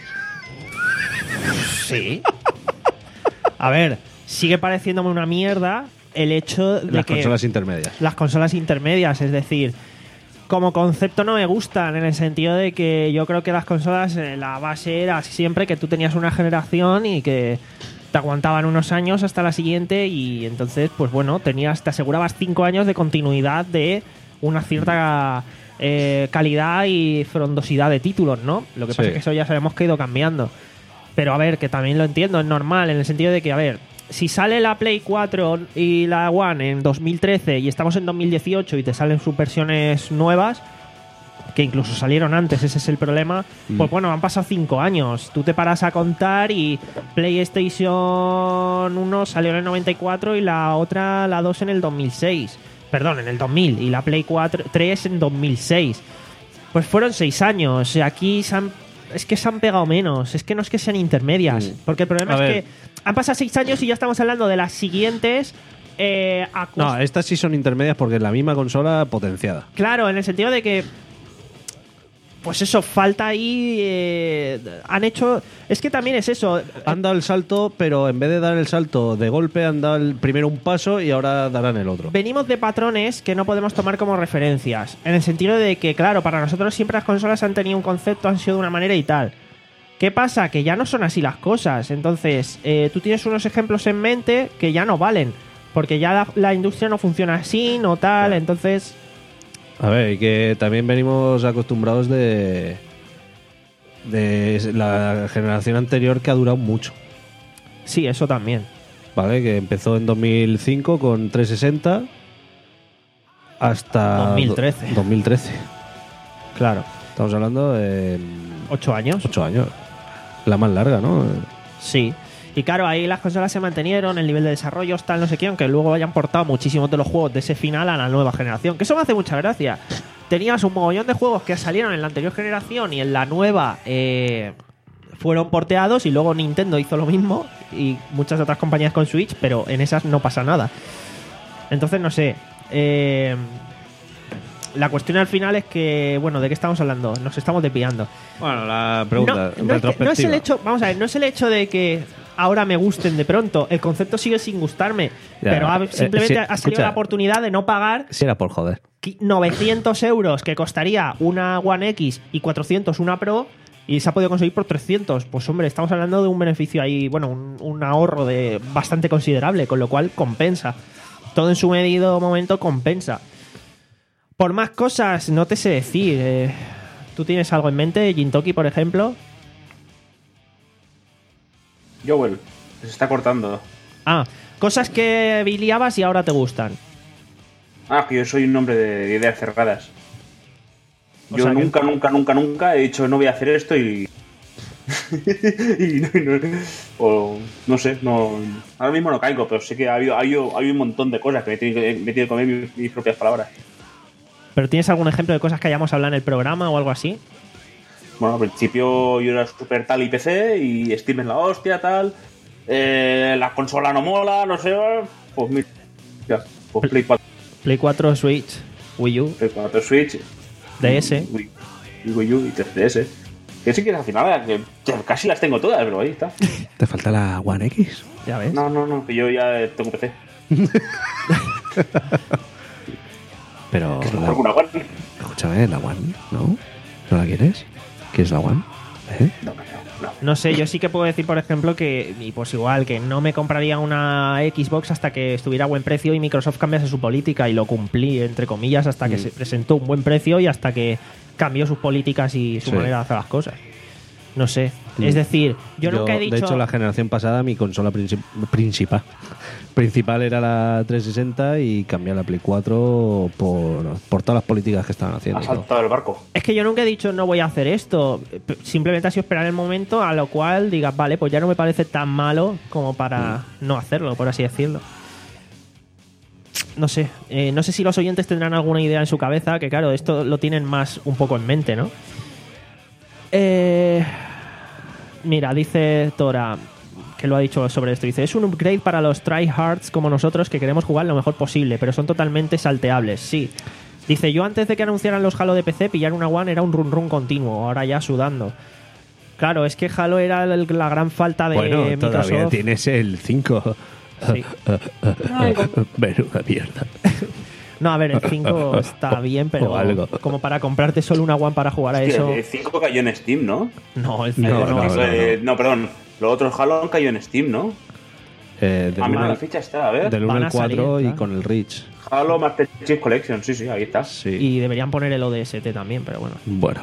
Sí. A ver, sigue pareciéndome una mierda el hecho de Las que... consolas intermedias. las consolas intermedias, es decir, como concepto no me gustan, en el sentido de que yo creo que las consolas, eh, la base era siempre que tú tenías una generación y que te aguantaban unos años hasta la siguiente y entonces, pues bueno, tenías, te asegurabas cinco años de continuidad de una cierta eh, calidad y frondosidad de títulos, ¿no? Lo que pasa Sí. es que eso ya sabemos que ha ido cambiando. Pero a ver, que también lo entiendo, es normal, en el sentido de que, a ver, si sale la Play cuatro y la One en dos mil trece y estamos en dos mil dieciocho y te salen sus versiones nuevas, que incluso salieron antes, ese es el problema, pues bueno, han pasado cinco años. Tú te paras a contar y PlayStation uno salió en el noventa y cuatro y la otra, la dos, en el dos mil seis. Perdón, en el dos mil. Y la Play cuatro, tres en dos mil seis. Pues fueron seis años. Aquí se han, es que se han pegado menos. Es que no es que sean intermedias. Mm. Porque el problema A es ver. que han pasado seis años y ya estamos hablando de las siguientes. Eh, a cost- No, estas sí son intermedias porque es la misma consola potenciada. Claro, en el sentido de que. Pues eso, falta ahí. eh, han hecho. Es que también es eso. Han dado el salto, pero en vez de dar el salto de golpe, han dado el- primero un paso y ahora darán el otro. Venimos de patrones que no podemos tomar como referencias. En el sentido de que, claro, para nosotros siempre las consolas han tenido un concepto, han sido de una manera y tal. ¿Qué pasa? Que ya no son así las cosas. Entonces, eh, tú tienes unos ejemplos en mente que ya no valen. Porque ya la, la industria no funciona así, no tal. Entonces, A ver, y que también venimos acostumbrados de de la generación anterior que ha durado mucho, sí, eso también. ¿vale? Que empezó en dos mil cinco con trescientos sesenta hasta dos mil trece. do- dos mil trece. Claro. Estamos hablando de ¿Ocho años? ocho años. La más larga, ¿no? Sí. Y claro, ahí las consolas se mantenieron, el nivel de desarrollo, tal, no sé qué, aunque luego hayan portado muchísimos de los juegos de ese final a la nueva generación. Que eso me hace mucha gracia. Tenías un mogollón de juegos que salieron en la anterior generación y en la nueva eh, fueron porteados y luego Nintendo hizo lo mismo y muchas otras compañías con Switch, pero en esas no pasa nada. Entonces, no sé. Eh, la cuestión al final es que, bueno, ¿de qué estamos hablando? Nos estamos desviando. Bueno, la pregunta No, no es que- no es retrospectiva. el hecho, vamos a ver, no es el hecho de que ahora me gusten de pronto. El concepto sigue sin gustarme. Ya, pero ha- eh, simplemente sí, ha salido escucha. la oportunidad de no pagar Si era por joder. qui- novecientos euros que costaría una One X y cuatrocientos una Pro y se ha podido conseguir por trescientos. Pues hombre, estamos hablando de un beneficio ahí, bueno, un, un ahorro de bastante considerable, con lo cual compensa. Todo en su medido momento compensa. Por más cosas, no te sé decir. eh, ¿Tú tienes algo en mente, Jintoki, por ejemplo? Joel, se está cortando. Ah, cosas que biliabas y ahora te gustan. Ah, que yo soy un hombre de ideas cerradas. O Yo sea que- nunca, nunca, nunca, nunca he dicho no voy a hacer esto y. y no, y no- o no sé, no. Ahora mismo no caigo, pero sé que ha habido, ha habido, ha habido un montón de cosas que me he tenido que, me he tenido que comer mis, mis propias palabras. ¿Pero tienes algún ejemplo de cosas que hayamos hablado en el programa o algo así? Bueno, al principio yo era super tal y P C y Steam es la hostia, tal. Eh, la consola no mola, no sé. Pues mira, ya, pues Play cuatro, Play cuatro, Switch, Wii U, Play cuatro Switch, D S. Wii, Wii U y tres D S. Que sí que al final que ya casi las tengo todas, pero ahí está. ¿Te falta la One X? Ya ves. No, no, no, que yo ya tengo P C. Pero, Que es la- mejor que una One. escúchame, la One, ¿no? ¿No la quieres? ¿Quieres la One? ¿Eh? No, no, no. No sé, yo sí que puedo decir, por ejemplo, que, y pues igual, que no me compraría una Xbox hasta que estuviera a buen precio y Microsoft cambiase su política y lo cumplí, entre comillas, hasta que se presentó un buen precio y hasta que cambió sus políticas y su Sí. manera de hacer las cosas. No sé. Es decir, yo, nunca he dicho... De hecho, la generación pasada, mi consola princip- principal principal era la trescientos sesenta y cambié a la Play cuatro por, por todas las políticas que estaban haciendo. Ha y todo. saltado el barco. Es que yo nunca he dicho no voy a hacer esto. P- Simplemente ha sido esperar el momento a lo cual digas, vale, pues ya no me parece tan malo como para no hacerlo, por así decirlo. No sé. eh, no sé si los oyentes tendrán alguna idea en su cabeza, que claro, esto lo tienen más un poco en mente, ¿no? Eh, mira, dice Tora, que lo ha dicho sobre esto. Dice, es un upgrade para los tryhards como nosotros que queremos jugar lo mejor posible, pero son totalmente salteables. Sí. Dice, yo antes de que anunciaran los Halo de P C, pillar una One era un run run continuo, ahora ya sudando. Claro, es que Halo era el- la gran falta de Bueno, todavía Microsoft. tienes el cinco. Sí. Menuda mierda. No, a ver, el cinco está bien, pero O algo. como para comprarte solo una One para jugar a Hostia, eso... el cinco cayó en Steam, ¿no? No, el cinco No, no. no, no. Eh, no, perdón. Los otros Halo cayó en Steam, ¿no? Eh, del A mí uno la al- ficha está, a ver. del uno Van al a salir, cuatro y claro. con el Reach. Halo Master Chief Collection, sí, sí, ahí está. Sí. Y deberían poner el O D S T también, pero bueno. Bueno.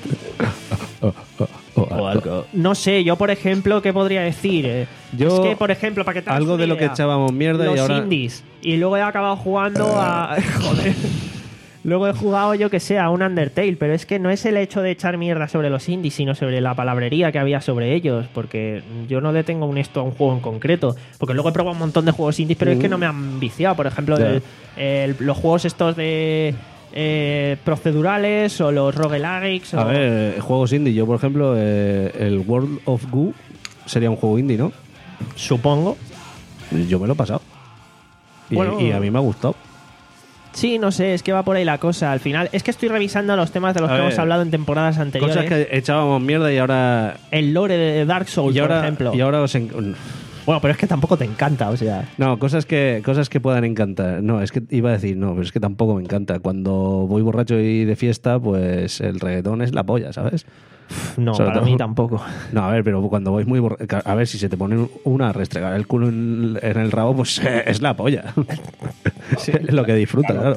O- o- o algo. No sé, yo por ejemplo, ¿qué podría decir? Eh, Yo- es que, por ejemplo, para que te hagas Algo una de lo que idea, echábamos mierda los y ahora. indies. Y luego he acabado jugando a... Joder. Luego he jugado, yo que sé, a un Undertale, pero es que no es el hecho de echar mierda sobre los indies, sino sobre la palabrería que había sobre ellos, porque yo no le tengo un esto a un juego en concreto, porque luego he probado un montón de juegos indies, pero es que no me han viciado. Por ejemplo, Ya. el- el- los juegos estos de eh, procedurales o los roguelikes. A o- ver, eh, juegos indie. Yo, por ejemplo, eh, el World of Goo sería un juego indie, ¿no? Supongo. Yo me lo he pasado. Y, Bueno. y a mí me ha gustado. Sí, no sé, es que va por ahí la cosa. Al final, es que estoy revisando los temas de los A que ver, hemos hablado en temporadas anteriores. Cosas que echábamos mierda y ahora. El lore de Dark Souls, Y ahora, por ejemplo. y ahora os en- Bueno, pero es que tampoco te encanta, o sea. No, cosas que, cosas que puedan encantar. No, es que iba a decir, no, pero es que tampoco me encanta. Cuando voy borracho y de fiesta, pues el reggaetón es la polla, ¿sabes? No, Sobre para todo- mí tampoco. No, a ver, pero cuando voy muy borracho. A ver, si se te pone una a restregar el culo en, en el rabo, pues eh, es la polla. Es lo que disfruta, claro.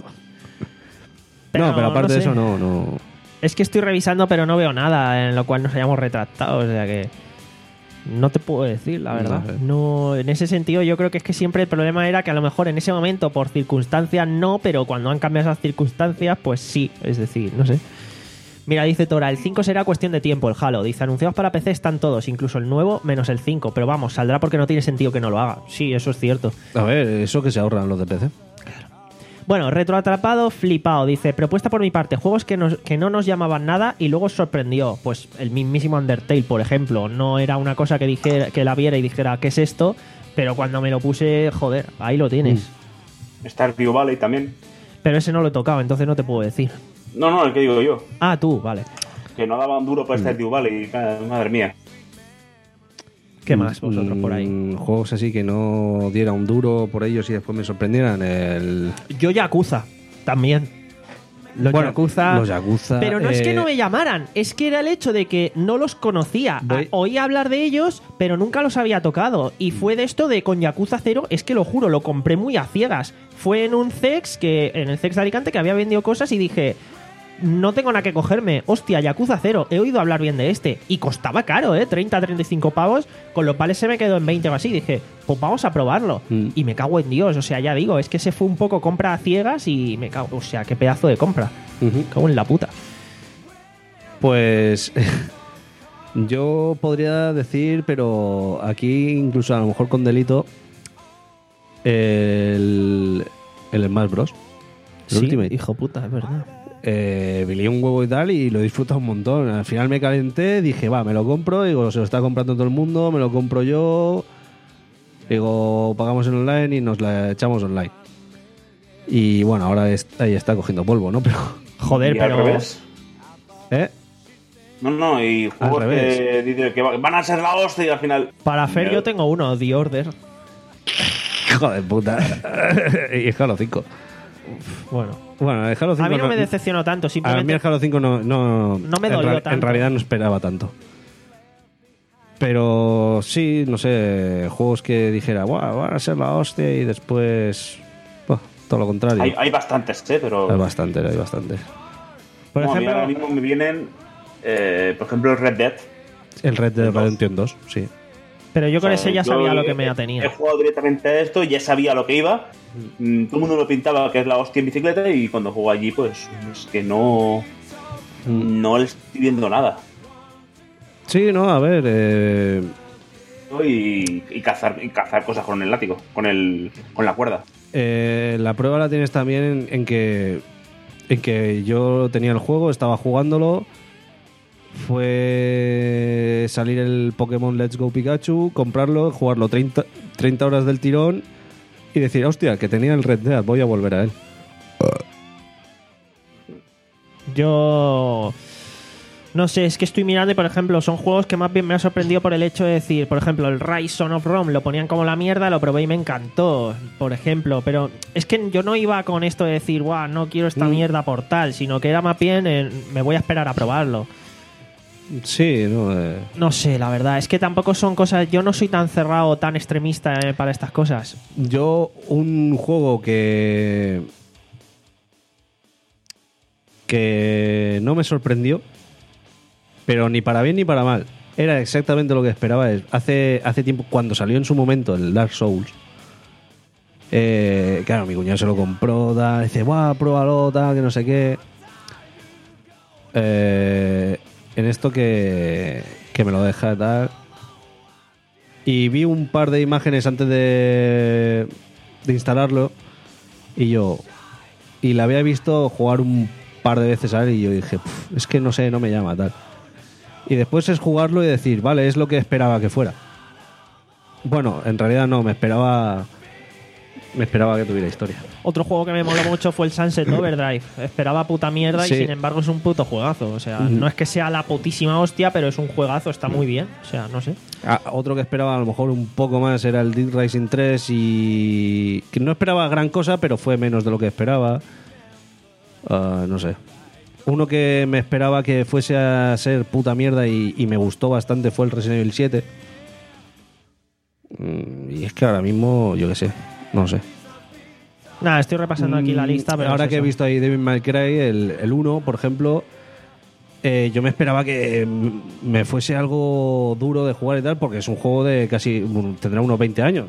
Pero no, pero aparte no de sé. eso, no, no. Es que estoy revisando, pero no veo nada en lo cual nos hayamos retractado, o sea que. No te puedo decir, la verdad. No sé. No, en ese sentido, yo creo que es que siempre el problema era que a lo mejor en ese momento, por circunstancias, no, pero cuando han cambiado esas circunstancias, pues sí. Es decir, no sé. Mira, dice Tora, el cinco será cuestión de tiempo, el Halo. Dice, anunciados para P C están todos, incluso el nuevo, menos el cinco. Pero vamos, saldrá porque no tiene sentido que no lo haga. Sí, eso es cierto. A ver, eso que se ahorran los de P C. Bueno, retroatrapado, flipado. Dice, propuesta por mi parte, juegos que, nos, que no nos llamaban nada y luego sorprendió. Pues el mismísimo Undertale, por ejemplo. No era una cosa que, dijera, que la viera y dijera, ¿qué es esto? Pero cuando me lo puse, joder, ahí lo tienes. Stardew Valley también. Pero ese no lo he tocado, entonces no te puedo decir. No, no, el que digo yo. Ah, tú, vale. Que no daban duro por Stardew Valley. Madre mía. ¿Qué más vosotros por ahí? Mm, Juegos así que no diera un duro por ellos y después me sorprendieran. El... Yo Yakuza, también. Los Bueno, Yakuza... los Yakuza, Pero no es que eh, no me llamaran, es que era el hecho de que no los conocía. Voy- A- Oía hablar de ellos, pero nunca los había tocado. Y fue de esto de con Yakuza cero, es que lo juro, lo compré muy a ciegas. Fue en un C E X, que, en el C E X de Alicante, que había vendido cosas y dije... No tengo nada que cogerme. Hostia, Yakuza cero. He oído hablar bien de este. Y costaba caro, ¿eh? treinta, treinta y cinco pavos. Con lo cual se me quedó en veinte o así. Dije, pues vamos a probarlo. Mm. Y me cago en Dios. O sea, ya digo, es que se fue un poco compra a ciegas y me cago. O sea, qué pedazo de compra. Ujú. Me cago en la puta. Pues yo podría decir, pero aquí incluso a lo mejor con delito, el, el Smash Bros. El Sí, Ultimate. hijo puta, es verdad. Eh, vi un huevo y tal y lo he disfrutado un montón. Al final me calenté, dije, va, me lo compro. Digo, se lo está comprando todo el mundo, me lo compro yo. Digo, pagamos en online y nos la echamos online. Y bueno, ahora es- ahí está cogiendo polvo, ¿no? Pero, Joder, Y al pero. revés. ¿eh? No, no, y juegos que revés. dicen que va- van a ser la hostia y al final. Para Fer Miedo. yo tengo uno, The Order. Hijo de puta. Y es Halo cinco. Bueno. Bueno, el Halo cinco A mí no no- me decepcionó tanto, A mí simplemente. el Halo cinco no, no, No me en dolió ra- tanto. En realidad no esperaba tanto. Pero sí, no sé, juegos que dijera, "Buah, van a ser la hostia", y después, buah, todo lo contrario. Hay, hay bastantes, ¿eh? Pero. Hay bastante, hay bastante. Por no, a mí ejemplo, ahora mismo me vienen. eh, por ejemplo, el Red Dead. El Red Dead El dos. Redemption dos, sí. pero yo con O sea, ese ya yo sabía lo he- que me He atenía. jugado directamente a esto y ya sabía lo que iba. Mm, Todo el mundo lo pintaba que es la hostia en bicicleta y cuando juego allí, pues es que no. No le estoy viendo nada. Sí, no, a ver, eh, Y, y cazar y cazar cosas con el látigo, con el con la cuerda. eh, la prueba la tienes también en, en que en que yo tenía el juego, estaba jugándolo fue salir el Pokémon Let's Go Pikachu, comprarlo, jugarlo treinta, treinta horas del tirón y decir, hostia, que tenía el Red Dead, voy a volver a él. Yo... No sé, es que estoy mirando y, por ejemplo, son juegos que más bien me ha sorprendido por el hecho de decir, por ejemplo, el Rise Son of Rome lo ponían como la mierda, lo probé y me encantó, por ejemplo. Pero es que yo no iba con esto de decir, guau, no quiero esta Mm. mierda por tal, sino que era más bien, eh, me voy a esperar a probarlo. Sí, no, eh, No sé, la verdad, es que tampoco son cosas... Yo no soy tan cerrado, tan extremista eh, para estas cosas. yo un juego que que no me sorprendió, pero ni para bien ni para mal. Era exactamente lo que esperaba. Hace, hace tiempo, cuando salió en su momento el Dark Souls, eh, claro, mi cuñado se lo compró, da, dice, ¡buah, pruébalo, tal, que no sé qué! Eh, en esto que, que me lo deja, tal. Y vi un par de imágenes antes de, de instalarlo, y yo... Y la había visto jugar un par de veces a él, y yo dije, es que no sé, no me llama, tal. Y después es jugarlo y decir, vale, es lo que esperaba que fuera. Bueno, en realidad no, me esperaba me esperaba que tuviera historia. Otro juego que me moló mucho fue el Sunset Overdrive. Esperaba puta mierda Sí. y sin embargo es un puto juegazo. O sea, Ujú. no es que sea la putísima hostia, pero es un juegazo, está muy bien. O sea, no sé. Ah, otro que esperaba a lo mejor un poco más era el Dead Rising tres, y que no esperaba gran cosa, pero fue menos de lo que esperaba. Ah, no sé. Uno que me esperaba que fuese a ser puta mierda y, y me gustó bastante fue el Resident Evil siete. Mm, Y es que ahora mismo, yo qué sé, no sé. Nada, estoy repasando aquí la lista, pero Ahora es que he eso. visto ahí Devil May Cry, el, el uno, por ejemplo, eh, yo me esperaba que mm, me fuese algo duro de jugar y tal, porque es un juego de casi, bueno, tendrá unos veinte años.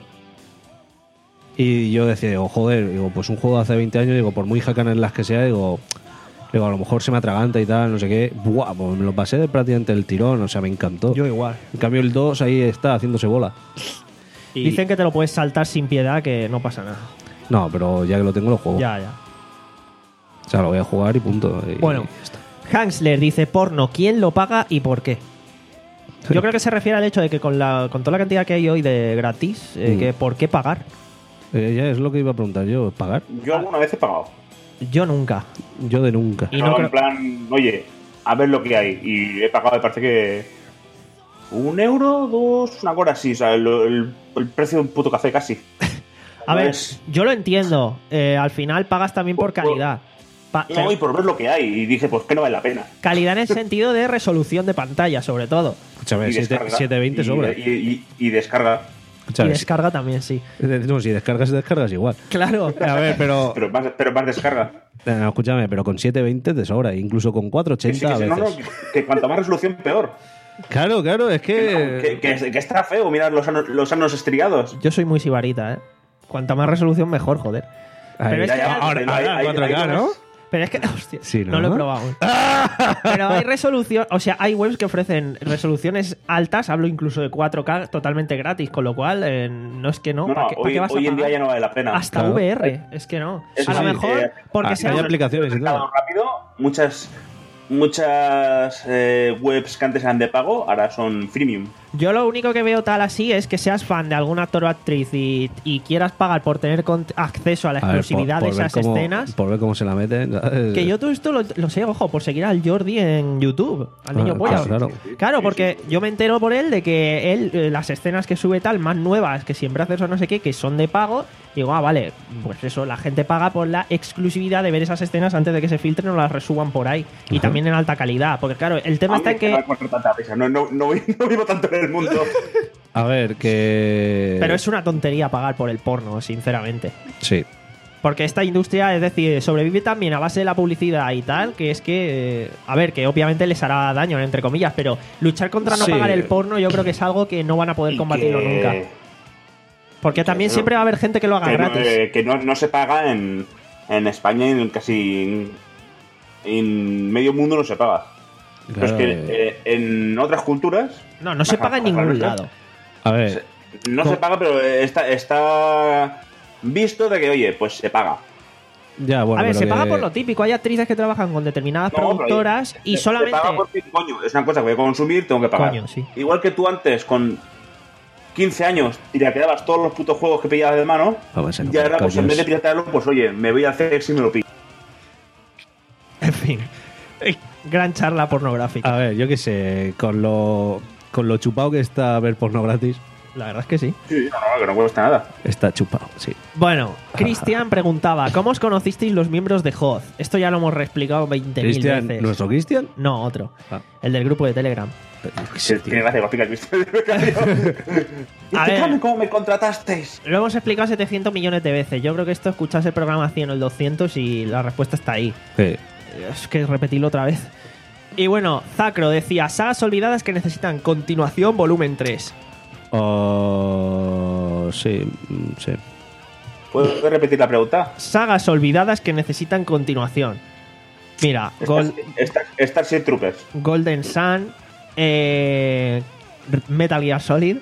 Y yo decía, digo, joder, digo, pues un juego de hace veinte años, digo, por muy jacanas las que sea, digo, digo, a lo mejor se me atraganta y tal, no sé qué. Buah, pues me lo pasé de prácticamente el tirón, o sea, me encantó. Yo igual. En cambio el dos ahí está haciéndose bola. Y- Dicen que te lo puedes saltar sin piedad, que no pasa nada. No, pero ya que lo tengo lo juego. Ya, ya. O sea, lo voy a jugar y punto. Y- Bueno, Hansler dice porno, ¿quién lo paga y por qué? Yo creo que se refiere al hecho de que con, la, con toda la cantidad que hay hoy de gratis, eh, Mm. que ¿por qué pagar? Eh, ya es lo que iba a preguntar yo, ¿pagar? Yo alguna vez he pagado. Yo nunca. Yo de nunca. Y No, no creo- en plan, oye, a ver lo que hay. Y he pagado, me parece que. Un euro, dos, una cosa así. O sea, el, el- el precio de un puto café casi. A ver, Pues- yo lo entiendo. Eh, al final pagas también por Por- por- calidad. Pa- No, pero y por ver lo que hay. Y dije, pues que no vale la pena. calidad en el sentido de resolución de pantalla, sobre todo. Escúchame, Y siete- descarga. setecientos veinte Y- sobra. Y, y- y descarga. Y Escúchame, descarga también, sí. si, no, si descargas, descargas igual. Claro. A ver, pero... Pero más, pero más descarga. Eh, no, escúchame, pero con setecientos veinte te sobra, incluso con Que, sí, cuatrocientos que, ochenta sí, a no, no, veces. que, que cuanto más resolución, peor. Claro, claro, es que... Que, que- que está feo mirar los anos, los anos estriados. Yo soy muy sibarita, ¿eh? Cuanta más resolución, mejor, joder. Ahí- Pero es Ya, que ya, hay- ahora, hay- ahora, hay- cuatro K, hay- ¿no? Pero es que, hostia, Sí, ¿no? ¿no? lo he probado. Pero hay resolución, o sea, hay webs que ofrecen resoluciones altas, hablo incluso de cuatro K totalmente gratis, con lo cual eh, no es que no. No, ¿para no, qué, para hoy, qué vas a hoy en día pagar? ya no vale la pena. Hasta Claro. V R, es que no. Eso a lo sí, mejor, eh, porque hay sea. aplicaciones y Mercado todo. rápido, muchas muchas eh, webs que antes eran de pago ahora son freemium. Yo lo único que veo tal así es que seas fan de algún actor o actriz y, y quieras pagar por tener cont- acceso a la A ver, exclusividad por- por de ver esas cómo- escenas. Por ver cómo se la meten. ¿sabes? Que yo todo esto lo, lo sé, ojo, por seguir al Jordi en YouTube, al niño Ah, polla. ah, claro. Claro, porque yo me entero por él de que él, eh, las escenas que sube tal, más nuevas, que siempre hace eso no sé qué, que son de pago, digo, ah, vale, pues eso, la gente paga por la exclusividad de ver esas escenas antes de que se filtren o las resuban por ahí. Y también en alta calidad, porque claro, el tema está en Aunque no que... encuentro tanta risa, no, no, no, vi- no vivo tanto en el mundo. A ver, que... Pero es una tontería pagar por el porno, sinceramente. Sí. Porque esta industria, es decir, sobrevive también a base de la publicidad y tal, que es que, eh, a ver, que obviamente les hará daño, entre comillas, pero luchar contra no Sí. pagar el porno yo creo que es algo que no van a poder Y combatirlo que- nunca. Porque también no- siempre va a haber gente que lo haga que, no, gratis. eh, que no, no se paga en, en España y en casi en, en medio mundo no se paga. Pero es Claro, que eh, eh, en otras culturas No, no se paga en ningún lado. a ver, no se paga, pero está, está visto de que, oye, pues se paga. Ya, bueno, a ver, pero se que- paga por lo típico. Hay actrices que trabajan con determinadas No, pero productoras y Te- solamente... Te paga porque, coño, es una cosa que voy a consumir, tengo que pagar. Coño, sí. Igual que tú antes, con quince años, pirateabas todos los putos juegos que pillabas de mano, Vamos a y comer ahora, pues, en coños. vez de piratearlo, pues oye, me voy a hacer y me lo pillo. En fin. Gran charla pornográfica. A ver, yo qué sé, con lo, con lo chupado que está ver porno gratis, La verdad es que sí. Sí, no, no, que no cuesta nada. está chupado, sí. Bueno, Cristian preguntaba, ¿cómo os conocisteis los miembros de J O Z? Esto ya lo hemos reexplicado veinte mil Cristian, veces. ¿nuestro Cristian? No, otro. Ah. El del grupo de Telegram. Sí, tiene gracia, lo explica Cristian. A ver. Dígame cómo me contratasteis. Lo hemos explicado setecientos millones de veces. Yo creo que esto escuchas el programa cien o el doscientos y la respuesta está ahí. Sí. Es que repetirlo otra vez. Y bueno, Zacro decía, sagas olvidadas que necesitan continuación volumen tres. Oh, sí, mm, sí. ¿Puedo repetir la pregunta? Sagas olvidadas que necesitan continuación. Mira, Gol- Star- Starship Troopers. Golden Sun, eh, Metal Gear Solid,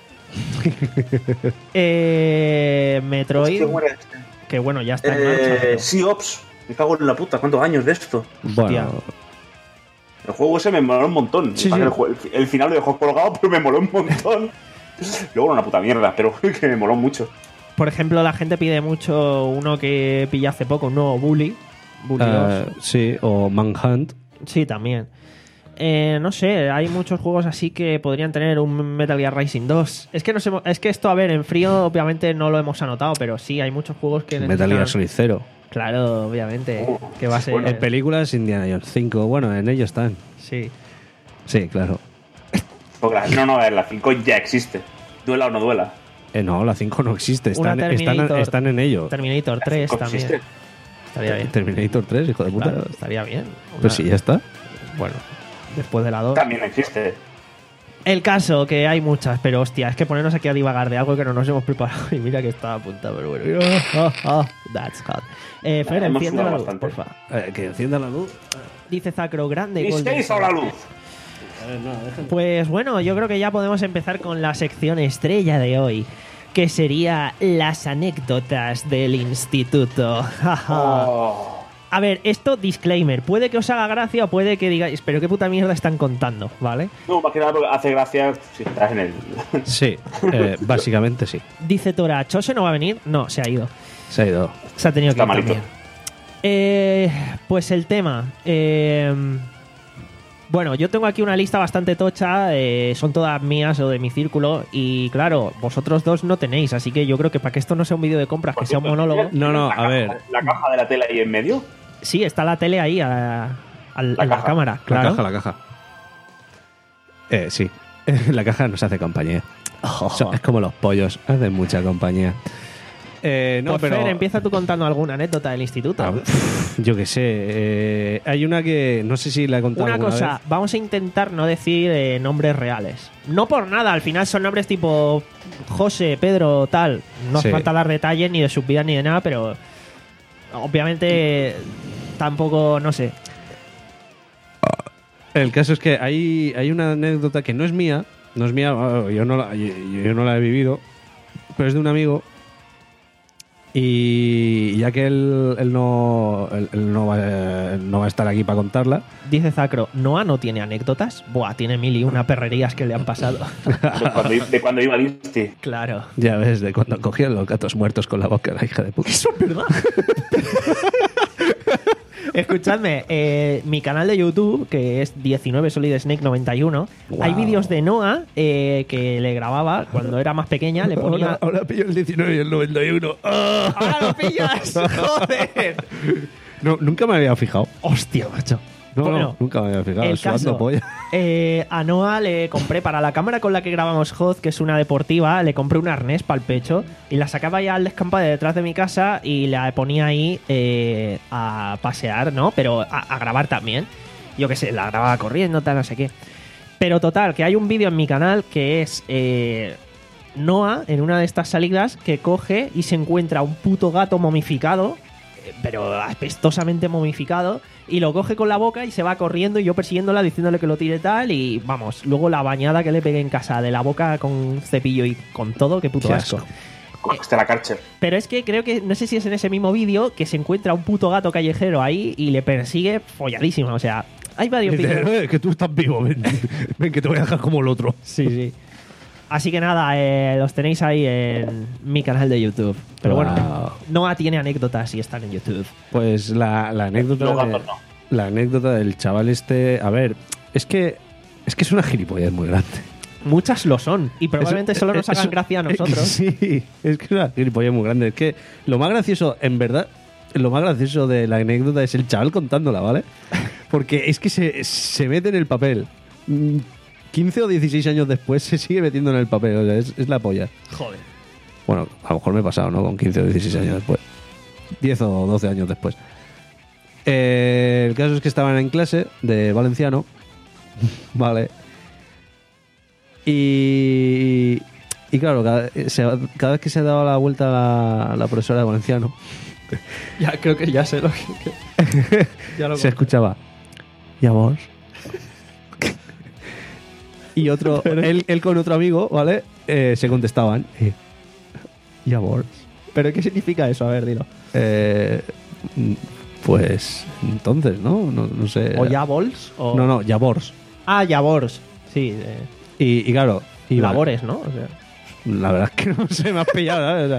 eh, Metroid, Hostia, ¿cómo era este? que bueno, ya está en marcha. Eh, pero- Sea Ops. Me cago en la puta. ¿Cuántos años de esto? Bueno, El juego ese me moló un montón. Sí, Pasa sí. que El, jue- el final lo dejó colgado, pero me moló un montón. Luego era una puta mierda, pero que me moló mucho. Por ejemplo, la gente pide mucho uno que pillé hace poco, un nuevo Bully. Bully eh, dos. sí, o Manhunt. Sí, también. Eh, no sé, hay muchos juegos así que podrían tener un Metal Gear Rising dos. Es que no sé, es que esto, a ver, en frío obviamente no lo hemos anotado, pero sí, hay muchos juegos que Metal necesitan- Gear Solid Zero. Claro, obviamente, Uh, que va a ser... bueno, En películas, Indiana Jones cinco. Bueno, en ello están. Sí. Sí, claro. Porque la, no, no, a ver, la cinco ya existe. Duela o no duela. Eh, no, la cinco no existe. Una Están, están, Terminator. están en ello. Terminator tres cinco también. existe. Estaría bien. Terminator tres, hijo de puta. Claro, estaría bien. Una- Pues sí, ya está. Bueno, después de la dos. También existe. El caso, que hay muchas, pero hostia, es que ponernos aquí a divagar de algo que no nos hemos preparado y mira que está apuntado, pero bueno. Oh, oh, that's hot. Eh, Fer, Hemos enciende la sudado luz, bastante. porfa. Eh, que encienda la luz. Dice Zacro, grande. Y se Golden hizo Sun. la luz. Pues bueno, yo creo que ya podemos empezar con la sección estrella de hoy, que sería las anécdotas del instituto. Oh. A ver, esto, disclaimer, puede que os haga gracia o puede que digáis, pero qué puta mierda están contando, ¿vale? No, más que nada porque hace gracia si estás en el. Sí, eh, básicamente sí. Dice Tora, ¿Chose no va a venir? No, se ha ido. Se ha ido. Se ha tenido que Está ir malito. también. Eh, pues el tema. eh, bueno, yo tengo aquí una lista bastante tocha. eh, son todas mías o de mi círculo. Y claro, vosotros dos no tenéis. Así que yo creo que para que esto no sea un vídeo de compras, que sea un monólogo. No, no, La a caja- ver. La caja de la tele ahí en medio. Sí, está la tele ahí a, a- La en la caja. cámara. Claro. La caja, la caja. Eh, sí. La caja nos hace compañía. So- es como los pollos, hacen mucha compañía. Eh, no, Pues, pero. Fer, empieza tú contando alguna anécdota del instituto. Ah, pff, yo qué sé. eh, hay una que no sé si la he contado Una alguna cosa, vez. vamos a intentar no decir eh, nombres reales. No por nada, al final son nombres tipo José, Pedro, tal. No hace Sí. falta dar detalles ni de sus vidas ni de nada, pero obviamente tampoco, no sé. El caso es que hay, hay una anécdota que no es mía. No es mía, bueno, yo no la, yo, yo no la he vivido. Pero es de un amigo. Y ya que él, él no, él, él no, va, él no va a estar aquí para contarla. Dice Zacro, Noah no tiene anécdotas. Buah, tiene mil y una perrerías que le han pasado. De cuando, de cuando iba al Insti. Claro. Ya ves, de cuando cogían los gatos muertos con la boca, la hija de puta. Eso es verdad. Escuchadme, eh, mi canal de YouTube, que es diecinueve Solid Snake noventa y uno, Wow. hay vídeos de Noah eh, que le grababa cuando era más pequeña, le ponía... Ahora, ahora pillo el diecinueve y el noventa y uno. ¡Ah! ¡Ahora lo pillas! ¡Joder! No, nunca me había fijado. ¡Hostia, macho! No, Bueno, no, nunca me había fijado. el Sudando caso, polla. eh, a Noah le compré para la cámara con la que grabamos J O Z, que es una deportiva, le compré un arnés para el pecho y la sacaba ya al descampado de detrás de mi casa y la ponía ahí eh, a pasear, ¿no? Pero a, a grabar también. Yo qué sé, la grababa corriendo, tal, no sé qué. Pero total, que hay un vídeo en mi canal que es eh, Noah en una de estas salidas que coge y se encuentra un puto gato momificado, eh, pero apestosamente momificado, y lo coge con la boca y se va corriendo y yo persiguiéndola diciéndole que lo tire tal y vamos, luego la bañada que le pegué en casa de la boca con cepillo y con todo, qué puto Qué asco. asco. Hasta la Karcher. Pero es que creo que, no sé si es en ese mismo vídeo, que se encuentra un puto gato callejero ahí y le persigue folladísima. O sea, hay varios Dice, vídeos. "Eh, que tú estás vivo, ven, ven que te voy a dejar como el otro". Sí, sí. Así que nada, eh, los tenéis ahí en mi canal de YouTube. Pero Wow. bueno, Noah tiene anécdotas y están en YouTube. Pues la, la anécdota Los de- gatos no. la anécdota del chaval este, a ver, es que es que es una gilipollez muy grande. Muchas lo son. Y probablemente Eso- solo nos eso- hagan gracia a nosotros. Sí, es que es una gilipollez muy grande. Es que lo más gracioso, en verdad, lo más gracioso de la anécdota es el chaval contándola, ¿vale? Porque es que se, se mete en el papel. Mm, quince o dieciséis años después se sigue metiendo en el papel. O sea, es, es la polla. Joder. Bueno, a lo mejor me he pasado, ¿no? Con quince o dieciséis años después. diez o doce años después. Eh, el caso es que estaban en clase de valenciano. Vale. Y, y claro, cada, se- cada vez que se daba la vuelta la, la profesora de valenciano, Ya creo que ya sé lo que. ya lo se escuchaba "Ya vos". Y otro, él, él con otro amigo, ¿vale? Eh, se contestaban eh, "Ya vos". ¿Pero qué significa eso? A ver, dilo. Eh, pues entonces, ¿no? No, no sé. ¿O Yabols? O... No, no, Yabors. Ah, Yabors. Sí, de... Y, y claro, y labores, ¿no? O sea, la verdad es que no se me ha pillado, ¿sabes? O sea,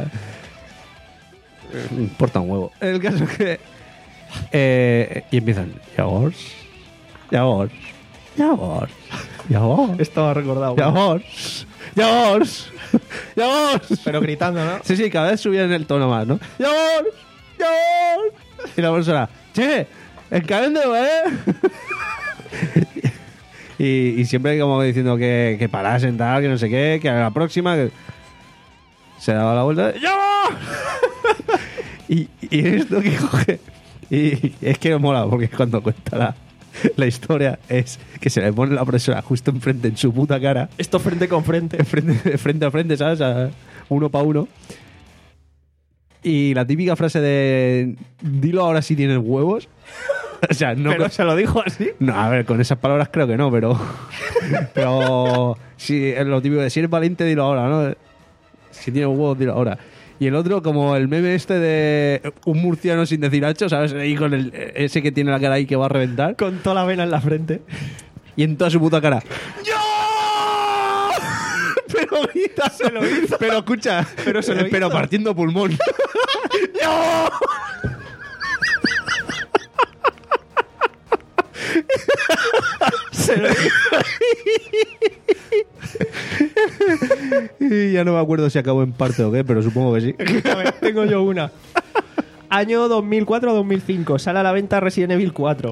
me importa un huevo. El caso es que. Eh, y empiezan. Yabors. Yabors. Yabors. Yabors. estaba recordado. Yabors. Yabors. Yabors. Pero gritando, ¿no? Sí, sí, cada vez subían el tono más, ¿no? ¡Yabors! ¡Yabors! Y la profesora, che, el calendario, ¿eh? y, y siempre como diciendo que, que parasen, tal, que no sé qué, que a la próxima que se daba la vuelta. ¡Yabors! y, y esto que coge. Y es que me mola, porque cuando cuenta la, la historia es que se le pone la profesora justo enfrente, en su puta cara. Esto frente con frente. frente, frente a frente, ¿sabes? A- uno para uno. Y la típica frase de dilo ahora si tienes huevos. O sea, no. Pero con- se lo dijo así. no, a ver, con esas palabras creo que no, pero. Pero. Si es lo típico de si eres valiente, dilo ahora, ¿no? Si tienes huevos, dilo ahora. Y el otro, como el meme este de un murciano sin decir hacho, ¿sabes? Ahí con el, ese que tiene la cara ahí que va a reventar. Con toda la vena en la frente. Y en toda su puta cara. ¡Yo! Pero grita, se lo hizo. Pero escucha, Pero se lo eh, pero hizo. partiendo pulmón. ¡Yo! Se lo Y ya no me acuerdo si acabó en parte o qué, pero supongo que sí. A ver, tengo yo una. Año dos mil cuatro o dos mil cinco. Sale a la venta Resident Evil cuatro.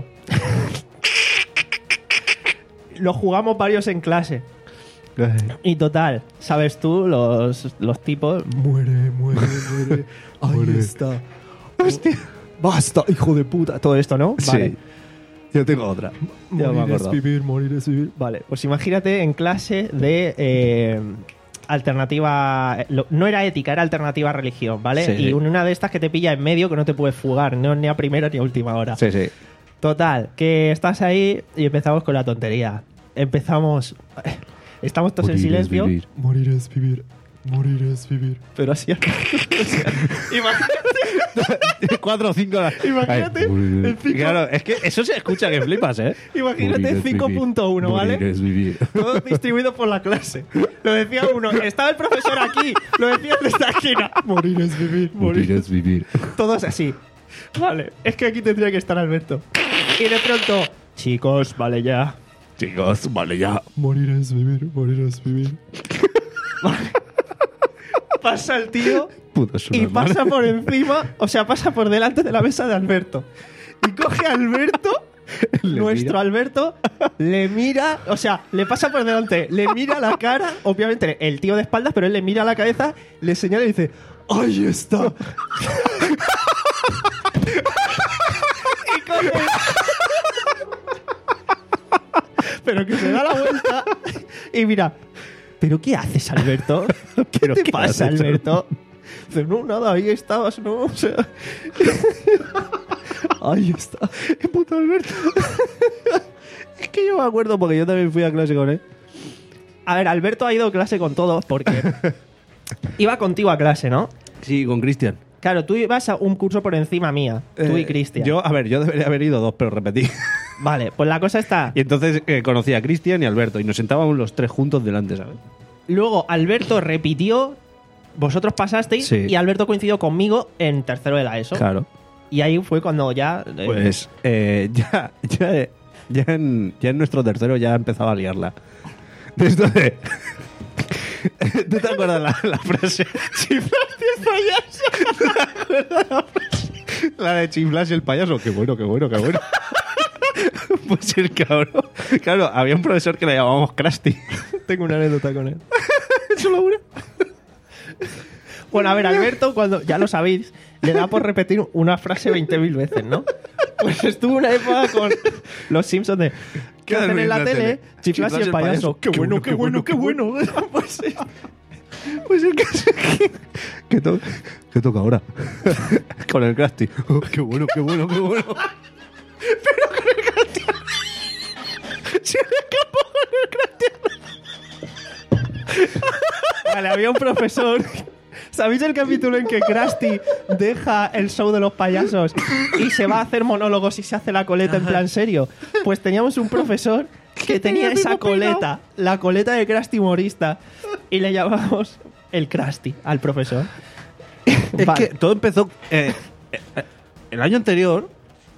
Lo jugamos varios en clase. Y total, ¿sabes tú? Los, los tipos... Muere, muere, muere. Ahí está. Hostia. Basta, hijo de puta. Todo esto, ¿no? Vale. Sí. Yo tengo otra. Ya me Morir es acuerdo. vivir, morir es vivir. Vale, pues imagínate en clase de eh, alternativa... lo- no era ética, era alternativa a religión, ¿vale? Sí, y sí. una de estas que te pilla en medio que no te puedes fugar, no ni a primera ni a última hora. Sí, sí. Total, que estás ahí y empezamos con la tontería. Empezamos... Estamos todos en silencio. Morir es vivir. Morir es vivir. Pero así... o sea, imagínate, Cuatro o cinco. imagínate Ay, el cinco- Claro, es que eso se escucha que flipas, ¿eh? imagínate cinco punto uno, ¿vale? Morir es vivir. Todos distribuidos por la clase. Lo decía uno, estaba el profesor aquí. Lo decía el de esta esquina. Morir es vivir, morir. es vivir. Todos así. Vale, es que aquí tendría que estar Alberto. Y de pronto, chicos, vale ya. Chicos, vale ya. Morir es vivir, morir es vivir. Pasa el tío Puto y pasa por encima, o sea, pasa por delante de la mesa de Alberto. Y coge a Alberto, Le nuestro mira. Alberto, le mira, o sea, le pasa por delante, le mira la cara, obviamente el tío de espaldas, pero él le mira la cabeza, le señala y dice, ¡ahí está! Y coge... Pero que se da la vuelta y mira, ¿pero qué haces, Alberto? ¿Qué ¿Pero te qué pasa, haces, Alberto? Dice, no, nada, ahí estabas, ¿no? O sea... Ahí está. ¡Qué puto Alberto! Es que yo me acuerdo porque yo también fui a clase con él. A ver, Alberto ha ido a clase con todos porque iba contigo a clase, ¿no? Sí, con Cristian. Claro, tú ibas a un curso por encima mía, tú y Eh, Cristian. Yo, a ver, yo debería haber ido dos, pero repetí. Vale, pues la cosa está... Y entonces eh, conocí a Cristian y a Alberto y nos sentábamos los tres juntos delante, ¿sabes? Luego Alberto repitió, vosotros pasasteis Sí. y Alberto coincidió conmigo en tercero de la ESO. Claro. Y ahí fue cuando ya... eh, Pues eh, ya, ya, ya, en, ya en nuestro tercero ya empezaba a liarla. De esto de... ¿Tú te acuerdas la, la frase? Chiflaste el payaso. ¿Te acuerdas la frase? La de chiflas el payaso. Qué bueno, qué bueno, qué bueno. Pues el cabrón. Claro, había un profesor que le llamábamos Krusty. Tengo una anécdota con él. ¿Solo una? Bueno, a ver, Alberto, cuando ya lo sabéis, le da por repetir una frase veinte mil veces, ¿no? Pues estuvo una época con los Simpsons de... ¿Qué Claro, hacen en la en la tele? tele. Chiflas y el payaso. Qué bueno, qué bueno, qué bueno. Pues, eh, Pues el caso es que... ¿Qué, to ¿Qué toca ahora? Con el Krusty. Oh, qué bueno, qué bueno, qué bueno. Pero con el Krusty... Se me escapó con el Krusty. Vale, había un profesor... ¿Sabéis el capítulo en que Krusty deja el show de los payasos y se va a hacer monólogos y se hace la coleta en plan serio? Pues teníamos un profesor que tenía esa coleta, la coleta de Krusty humorista, y le llamábamos el Krusty al profesor. Es Vale. que todo empezó... eh, eh, eh, el año anterior...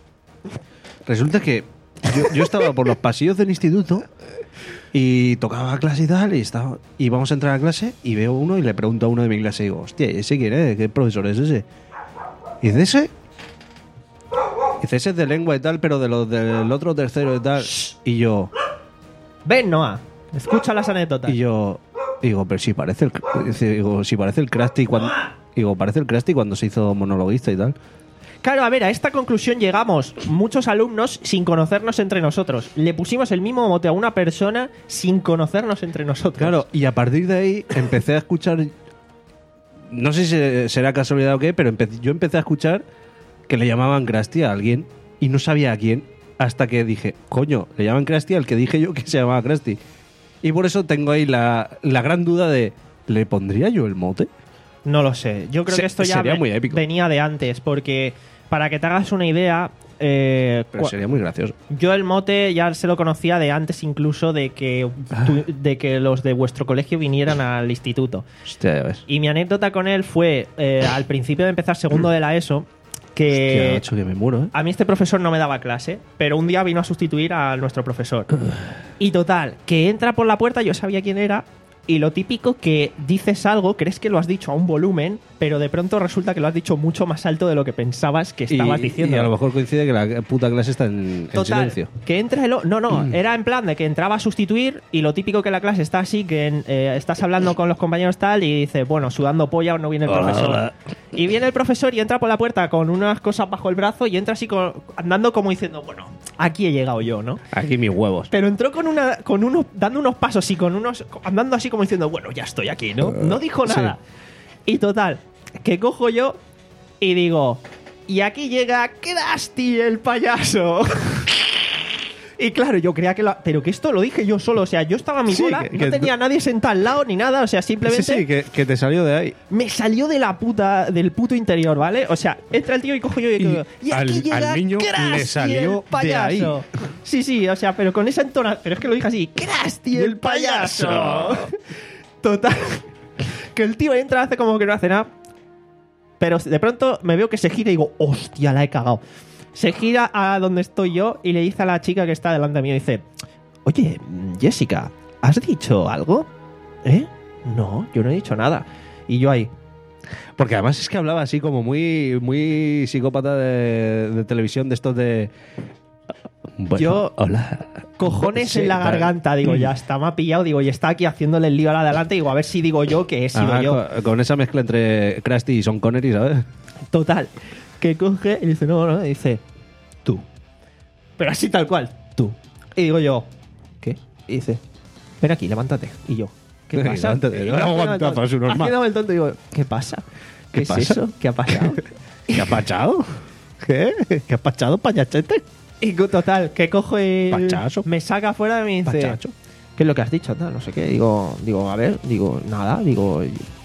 Resulta que yo, yo estaba por los pasillos del instituto y tocaba clase y tal, y estaba, y vamos a entrar a clase y veo uno y le pregunto a uno de mi clase y digo, hostia, ¿ese quién es? ¿Qué profesor es ese? Y dice, ¿ese? Y dice, ese es de lengua y tal, pero de los del otro tercero y tal. Y yo, Ven, Noah, escucha las anécdotas. y yo, digo, pero si parece el, dice, digo, si parece el Krusty cuando, digo, parece el Krusty cuando se hizo monologuista y tal. Claro, a ver, a esta conclusión llegamos muchos alumnos sin conocernos entre nosotros. Le pusimos el mismo mote a una persona sin conocernos entre nosotros. Claro, y a partir de ahí empecé a escuchar. No sé si se- será casualidad o qué, pero empe- yo empecé a escuchar que le llamaban Krusty a alguien y no sabía a quién. Hasta que dije, coño, le llaman Krusty al que dije yo que se llamaba Krusty. Y por eso tengo ahí la, la gran duda de, ¿le pondría yo el mote? No lo sé. Yo creo Se- que esto ya sería ve- muy épico. venía de antes, porque para que te hagas una idea, eh, Pero cua- sería muy gracioso. yo el mote ya se lo conocía de antes incluso de que, tu- de que los de vuestro colegio vinieran al instituto. Hostia, ya ves. Y mi anécdota con él fue eh, al principio de empezar segundo de la ESO, Hostia, que macho, que me muero, ¿eh? a mí este profesor no me daba clase, pero un día vino a sustituir a nuestro profesor. Y total, que entra por la puerta, yo sabía quién era, y lo típico que dices algo, crees que lo has dicho a un volumen, pero de pronto resulta que lo has dicho mucho más alto de lo que pensabas que estabas y, diciendo. y a lo mejor coincide que la puta clase está en, en Total, silencio. que entra el... o- No, no, era en plan de que entraba a sustituir y lo típico que la clase está así, que eh, estás hablando con los compañeros tal y dice, bueno, sudando polla o no viene el Hola, profesor. hola. Y viene el profesor y entra por la puerta con unas cosas bajo el brazo y entra así con- andando como diciendo, bueno, aquí he llegado yo, ¿no? Aquí mis huevos. Pero entró con una, con unos, dando unos pasos y con unos, andando así como diciendo, bueno, ya estoy aquí, ¿no? No dijo sí. nada. Y total, que cojo yo y digo, y aquí llega Krusty el payaso. Y claro, yo creía que lo... Pero que esto lo dije yo solo, o sea, yo estaba a mi Sí, bola, que- no que tenía a nadie sentado al lado ni nada, o sea, simplemente Sí, sí, que, que te salió de ahí. me salió de la puta, del puto interior, ¿vale? O sea, entra el tío y cojo yo y, Y digo, y aquí al- llega al niño Krusty le salió el payaso. de ahí. Sí, sí, o sea, pero con esa entonación, pero es que lo dije así, Krusty el payaso. Total, que el tío entra, hace como que no hace nada, pero de pronto me veo que se gira y digo, hostia, la he cagado. Se gira a donde estoy yo y le dice a la chica que está delante mío, dice, oye, Jessica, ¿has dicho algo? ¿Eh? No, yo no he dicho nada. Y yo ahí, Porque además es que hablaba así como muy, muy psicópata de, de televisión, de estos de... Bueno, Yo- hola. cojones Sí, en la tal. garganta, digo, ya está, me ha pillado, digo, y está aquí haciéndole el lío a la de adelante, digo, a ver si digo yo que he sido Ah, yo. con, con esa mezcla entre Krusty y Sean Connery, ¿sabes? Total, que coge y dice, no, no, y dice, tú. Pero así tal cual, tú. Y digo yo, ¿qué? Y dice, ven aquí, levántate. Y yo, ¿qué Ven, pasa? levántate, Y no yo, aguantazos, haciéndome el tonto, normal. haciéndome el tonto, digo, ¿qué pasa? ¿Qué, ¿Qué es pasa? eso? ¿Qué ha pasado? ¿Qué ha pachado? ¿Qué? ¿Qué ha pachado, payachete? Y co- total, que coge y Pachazo. me saca afuera y me dice, Pachacho. ¿qué es lo que has dicho? Tal, no sé qué. Digo, digo, a ver, digo, nada, digo, ¿qué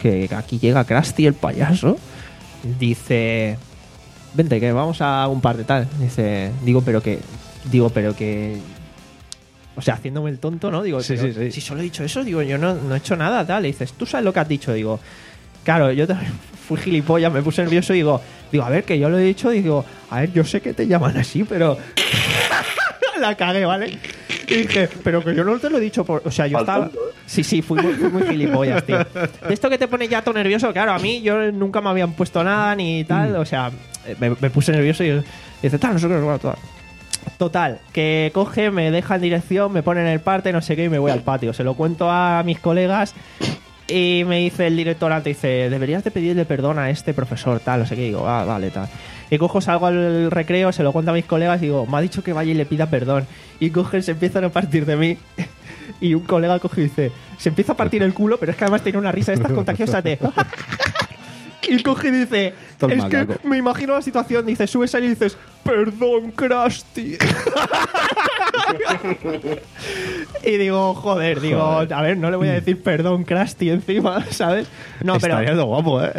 que aquí llega Krusty el payaso. Dice, vente, que vamos a un par de tal. Dice, digo, pero que, digo, pero que, o sea, haciéndome el tonto, ¿no? Digo, Sí, pero sí, sí. si solo he dicho eso, digo, yo no, no he hecho nada, tal. Le dices, ¿tú sabes lo que has dicho? Digo, claro, yo también fui gilipollas, me puse nervioso y digo, digo, a ver, que yo lo he dicho, digo, a ver, yo sé que te llaman así, pero la cagué, ¿vale? Y dije, pero que yo no te lo he dicho por... O sea, yo estaba... Sí, sí, fui muy, fui muy gilipollas, tío. De esto que te pone ya todo nervioso, claro, a mí yo nunca me habían puesto nada ni tal, o sea, me, me puse nervioso y, y dice, tal, no sé qué, no sé qué, tal. Total, que coge, me deja en dirección, me pone en el parte, no sé qué, y me voy al patio. Se lo cuento a mis colegas y me dice el director antes, dice, deberías de pedirle perdón a este profesor, tal, no sé qué. Y digo, ah, vale, tal. Y cojo, salgo al recreo, se lo cuento a mis colegas y digo, me ha dicho que vaya y le pida perdón. Y cogen, se empiezan a partir de mí. Y un colega coge y dice, se empieza a partir el culo, pero es que además tiene una risa de estas contagiosas de... Y coge y dice, Todo el es que macaco. me imagino la situación, dice, subes ahí y dices, perdón, Krusty. Y digo, joder, digo, Joder. a ver, no le voy a decir perdón, Krusty encima, ¿sabes? No, pero... Estaría de guapo, ¿eh?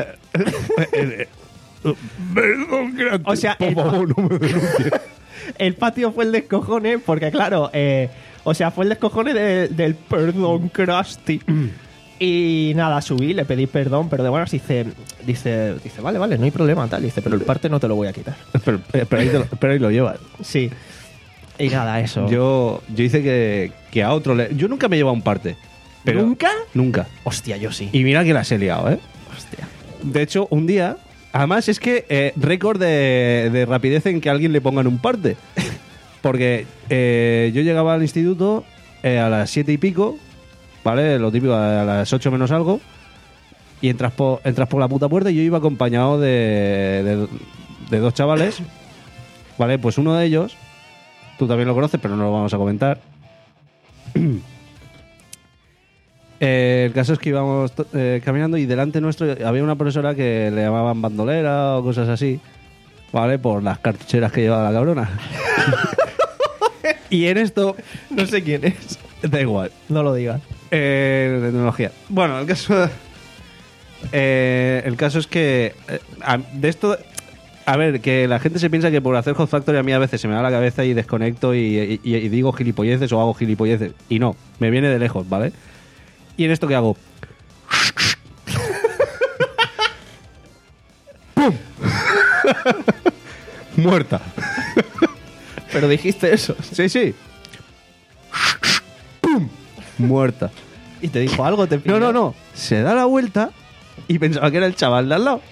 Perdón, Krusty. O sea, por el- favor, no me denuncies. El patio fue el descojone, porque claro, eh, o sea, fue el descojone de- del perdón, Krusty. Y nada, subí, le pedí perdón, pero de buenas dice, dice, dice, vale, vale, no hay problema, tal. Dice, pero el parte no te lo voy a quitar. pero, eh, pero ahí te lo, pero ahí lo llevas. Sí. Y nada, eso. Yo, yo hice que, que a otro le... Yo nunca me he llevado un parte. Pero ¿Nunca? Nunca. Hostia, yo sí. Y mira que las he liado, ¿eh? Hostia. De hecho, un día... Además, es que eh, récord de, de rapidez en que a alguien le pongan un parte. Porque eh, yo llegaba al instituto eh, a las siete y pico, ¿vale? Lo típico, a las ocho menos algo. Y entras por, entras por la puta puerta y yo iba acompañado de, de, de dos chavales. ¿Vale? Pues uno de ellos, tú también lo conoces, pero no lo vamos a comentar. Eh, el caso es que íbamos to- eh, caminando y delante nuestro había una profesora que le llamaban bandolera o cosas así, ¿vale? Por las cartucheras que llevaba la cabrona. Y en esto, No sé quién es. da igual, No lo digas. eh, de tecnología. Bueno, el caso, eh, el caso es que eh, a- de esto, a ver, que la gente se piensa que por hacer Hot Factory a mí a veces se me da la cabeza y desconecto y, y- y digo gilipolleces o hago gilipolleces. Y no, me viene de lejos, ¿vale? ¿Y en esto qué hago? ¡Pum! Muerta. Pero dijiste eso. Sí, sí. ¡Pum! Muerta. ¿Y te dijo algo? ¿Te No, pilló? no, no. Se da la vuelta y pensaba que era el chaval de al lado.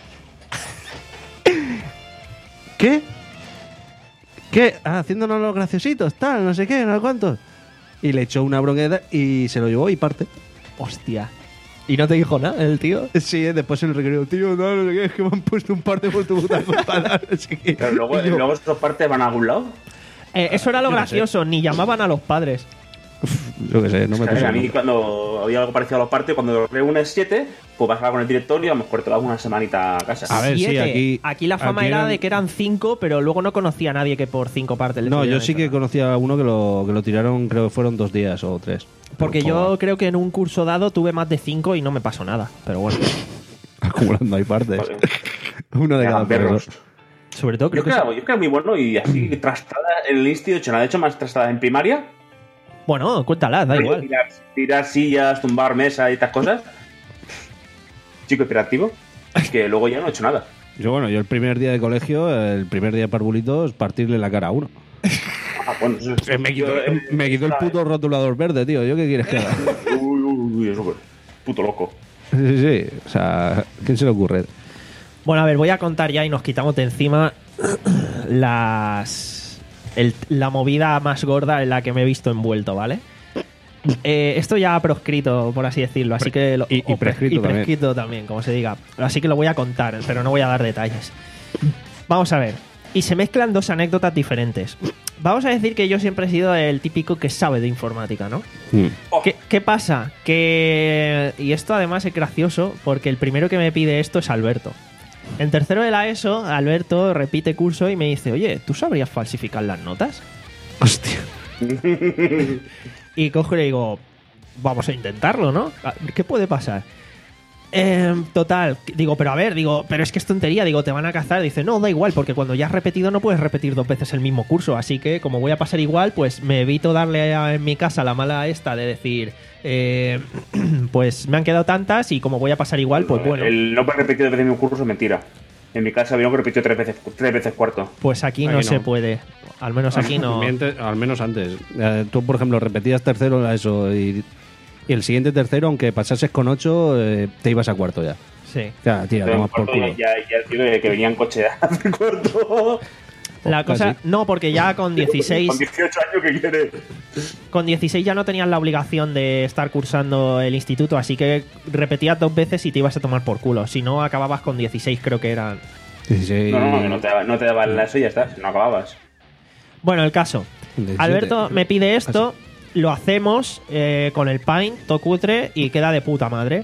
¿Qué? ¿Qué? Ah, haciéndonos los graciositos, tal, no sé qué, no sé cuántos. Y le echó una bronqueta y se lo llevó y parte. Hostia. ¿Y no te dijo nada el tío? Sí, después en el recreo, tío, no, no sé qué, es que me han puesto un parte por tu puta culpa, no sé qué. Pero luego, Y yo, luego esos partes van a algún lado. Eh, eso era lo Yo no gracioso, ni llamaban a los padres. yo qué sé, no me A, ver, puse a mí nunca. cuando había algo parecido a los partes, cuando reúnes siete, pues vas a hablar con el directorio y a lo mejor te vas una semanita a casa. A ver, sí, Siete. aquí- la fama aquí era eran- de que eran cinco, pero luego no conocía a nadie que por cinco partes le No, yo tuvieran sí hecho que nada. conocía a uno que lo, que lo tiraron, creo que fueron dos días o tres. Porque Por yo favor. creo que en un curso dado tuve más de cinco y no me pasó nada. Pero bueno, Acumulando hay partes. Vale. Uno de Eran cada perros. profesor. sobre todo creo Yo que... creo, yo creo que era muy bueno y así trastadas en el instituto, nada, de hecho más trastadas en primaria. Bueno, cuéntala, da igual. Tirar, tirar sillas, tumbar mesa y estas cosas. Chico hiperactivo. Que luego ya no he hecho nada. Yo, bueno, yo el primer día de colegio, el primer día de parvulitos, partirle la cara a uno. Ah, bueno, eso es- Me quitó, yo, eh, me quitó el puto rotulador verde, tío. ¿Yo qué quieres que haga? Uy, uy, uy, eso, puto loco. Sí, sí. O sea, ¿quién se le ocurre? Bueno, a ver, voy a contar ya y nos quitamos de encima las... el- la movida más gorda en la que me he visto envuelto, ¿vale? Eh, esto ya ha proscrito, por así decirlo, así que lo- Y- y o pre- prescrito y también. prescrito también, como se diga. Así que lo voy a contar, pero no voy a dar detalles. Vamos a ver. Y se mezclan dos anécdotas diferentes. Vamos a decir que yo siempre he sido el típico que sabe de informática, ¿no? Oh, ¿Qué, qué pasa? Que... Y esto además es gracioso porque el primero que me pide esto es Alberto. En tercero de la ESO, Alberto repite curso y me dice, oye, ¿tú sabrías falsificar las notas? Hostia. Y cojo y le digo, vamos a intentarlo, ¿no? ¿Qué puede pasar? Eh, total, digo, pero a ver, digo, pero es que es tontería, digo, te van a cazar. Dice, no, da igual, porque cuando ya has repetido no puedes repetir dos veces el mismo curso, así que como voy a pasar igual, pues me evito darle a, en mi casa la mala esta de decir, eh, pues me han quedado tantas y como voy a pasar igual, pues bueno. El no puedes repetir dos veces el mismo curso es mentira. En mi casa había uno que repitió tres veces, tres veces cuarto. Pues aquí, Aquí no, no. se puede, al menos aquí no. Miente- Al menos antes. Eh, tú, por ejemplo, repetías tercero a eso y, y el siguiente tercero, aunque pasases con ocho, eh, te ibas a cuarto ya. Sí. Ya, tira, Pero toma por cuarto culo. ya, ya, ya el tío de que venía en coche a hacer cuarto. La cosa, casi. no, porque ya con dieciséis, Con dieciocho años, ¿qué quiere? con dieciséis ya no tenías la obligación de estar cursando el instituto, así que repetías dos veces y te ibas a tomar por culo. Si no, acababas con dieciséis, creo que eran. dieciséis. No, no, que no te daba, no te daba la eso y ya está, no acababas. Bueno, el caso. diecisiete. Alberto me pide esto, lo hacemos eh, con el Paint, todo cutre, y queda de puta madre.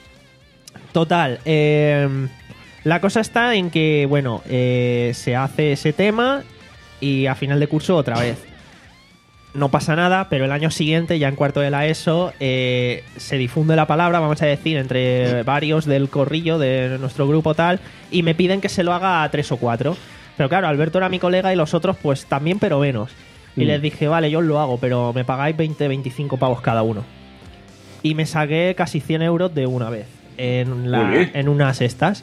Total, eh, la cosa está en que, bueno, eh, se hace ese tema y a final de curso otra vez. No pasa nada, pero el año siguiente, ya en cuarto de la ESO, eh, se difunde la palabra, vamos a decir, entre varios del corrillo de nuestro grupo tal, y me piden que se lo haga a tres o cuatro. Pero claro, Alberto era mi colega y los otros pues también, pero menos. Y Mm. les dije, vale, yo os lo hago, pero me pagáis veinte, veinticinco pavos cada uno. Y me saqué casi cien euros de una vez en, la, Muy bien. en unas estas.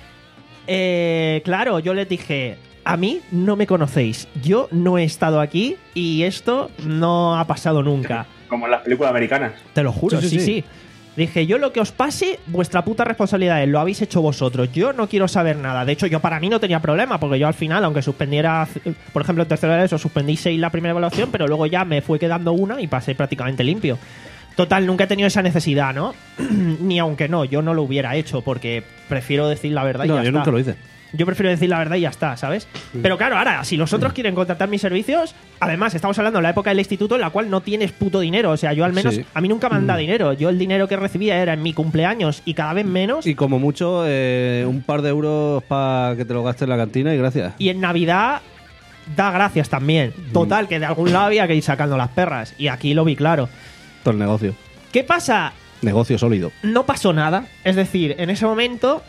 Eh, claro, yo les dije, a mí no me conocéis, yo no he estado aquí y esto no ha pasado nunca. Como en las películas americanas. Te lo juro, Sí, sí, sí, sí. sí. Dije, yo lo que os pase, vuestra puta responsabilidad es, lo habéis hecho vosotros. Yo no quiero saber nada. De hecho, yo para mí no tenía problema, porque yo al final, aunque suspendiera, por ejemplo, en tercero de eso, suspendí seis la primera evaluación, pero luego ya me fue quedando una y pasé prácticamente limpio. Total, nunca he tenido esa necesidad, ¿no? Ni aunque no, yo no lo hubiera hecho, porque prefiero decir la verdad y No, ya yo está. nunca lo hice. Yo prefiero decir la verdad y ya está, ¿sabes? Pero claro, ahora, si los otros quieren contratar mis servicios, además, estamos hablando de la época del instituto en la cual no tienes puto dinero. O sea, yo al menos, Sí. a mí nunca me han dado dinero. Yo el dinero que recibía era en mi cumpleaños y cada vez menos. Y como mucho, eh, un par de euros para que te lo gastes en la cantina y gracias. Y en Navidad da gracias también. Total, que de algún lado había que ir sacando las perras. Y aquí lo vi claro. Todo el negocio. ¿Qué pasa? Negocio sólido. No pasó nada. Es decir, en ese momento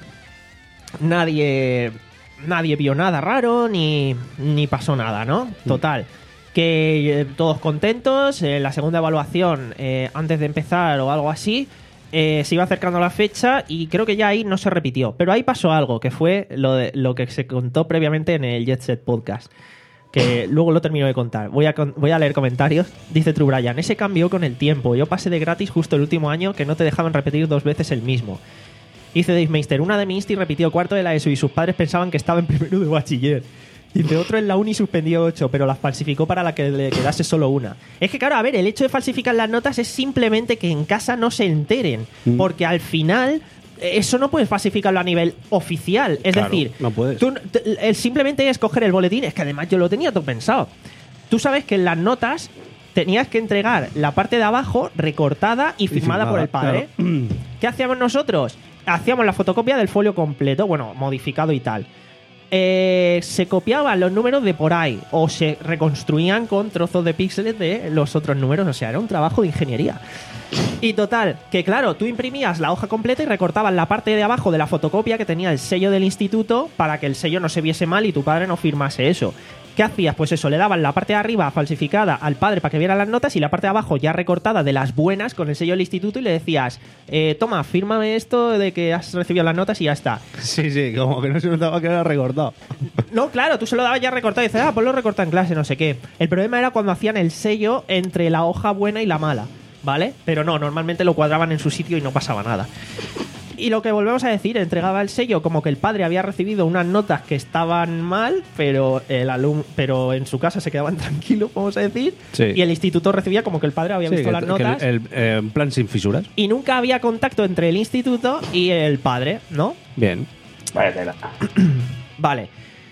nadie nadie vio nada raro ni, ni pasó nada, ¿no? Total. Que eh, todos contentos. En la segunda evaluación, eh, antes de empezar o algo así, eh, se iba acercando la fecha y creo que ya ahí no se repitió. Pero ahí pasó algo, que fue lo, de, lo que se contó previamente en el Jet Set Podcast. Que luego lo termino de contar. Voy a, con- voy a leer comentarios. Dice True Brian, ese cambió con el tiempo. Yo pasé de gratis justo el último año que no te dejaban repetir dos veces el mismo. Dice Dave Meister, una de mi insti repitió cuarto de la ESO y sus padres pensaban que estaba en primero de bachiller. Dice, otro en la uni suspendió ocho, pero las falsificó para la que le quedase solo una. Es que claro, a ver, el hecho de falsificar las notas es simplemente que en casa no se enteren. Mm. Porque al final, eh, eso no puedes falsificarlo a nivel oficial. Es Claro, decir, no puedes. tú t- el simplemente es coger el boletín. Es que además yo lo tenía todo pensado. Tú sabes que en las notas tenías que entregar la parte de abajo recortada y firmada, firmada, por el padre. ¿Qué hacíamos nosotros? Hacíamos la fotocopia del folio completo, bueno, modificado y tal. Eh, se copiaban los números de por ahí o se reconstruían con trozos de píxeles de los otros números. O sea, era un trabajo de ingeniería. Y total, que claro, tú imprimías la hoja completa y recortabas la parte de abajo de la fotocopia que tenía el sello del instituto para que el sello no se viese mal y tu padre no firmase eso. ¿Qué hacías? Pues eso, le daban la parte de arriba falsificada al padre para que viera las notas y la parte de abajo ya recortada de las buenas con el sello del instituto y le decías, eh, toma, fírmame esto de que has recibido las notas y ya está. Sí, sí, como que no se notaba que era recortado. No, claro, tú se lo dabas ya recortado y dices, ah, pues lo recorta en clase, no sé qué. El problema era cuando hacían el sello entre la hoja buena y la mala, ¿vale? Pero no, normalmente lo cuadraban en su sitio y no pasaba nada. Y lo que volvemos a decir, entregaba el sello como que el padre había recibido unas notas que estaban mal, pero el alum pero en su casa se quedaban tranquilos, vamos a decir. Sí. Y el instituto recibía como que el padre había Sí, visto que- las que notas. el, el, eh, en plan sin fisuras. Y nunca había contacto entre el instituto y el padre, ¿no? Bien. Vaya tela. Vale.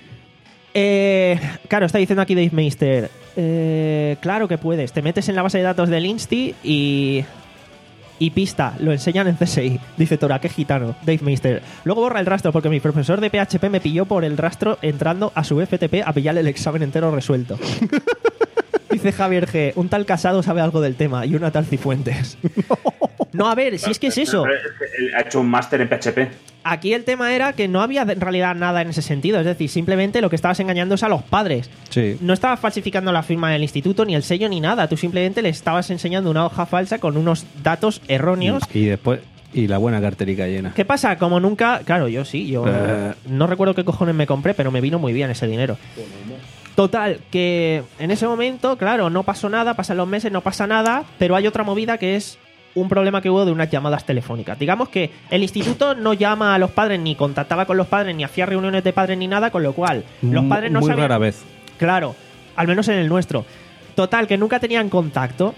Eh, claro, está diciendo aquí Dave Meister. Eh, claro que puedes. Te metes en la base de datos del Insti y. Y pista, lo enseñan en C S I. Dice Tora, qué gitano. Dave Meister. Luego borra el rastro porque mi profesor de P H P me pilló por el rastro entrando a su F T P a pillarle el examen entero resuelto. Dice Javier G. Un tal Casado sabe algo del tema y una tal Cifuentes. No, a ver, si es que es eso. Él ha hecho un máster en P H P. Aquí el tema era que no había en realidad nada en ese sentido. Es decir, simplemente lo que estabas engañando es a los padres. Sí. No estabas falsificando la firma del instituto, ni el sello, ni nada. Tú simplemente le estabas enseñando una hoja falsa con unos datos erróneos. Y después. Y la buena carterica llena. ¿Qué pasa? Como nunca. Claro, yo sí. Yo Eh. no recuerdo qué cojones me compré, pero me vino muy bien ese dinero. Total, que en ese momento, claro, no pasó nada, pasan los meses, no pasa nada, pero hay otra movida que es un problema que hubo de unas llamadas telefónicas. Digamos que el instituto no llama a los padres, ni contactaba con los padres, ni hacía reuniones de padres, ni nada, con lo cual los padres no Muy sabían. rara vez. Claro, al menos en el nuestro. Total, que nunca tenían contacto.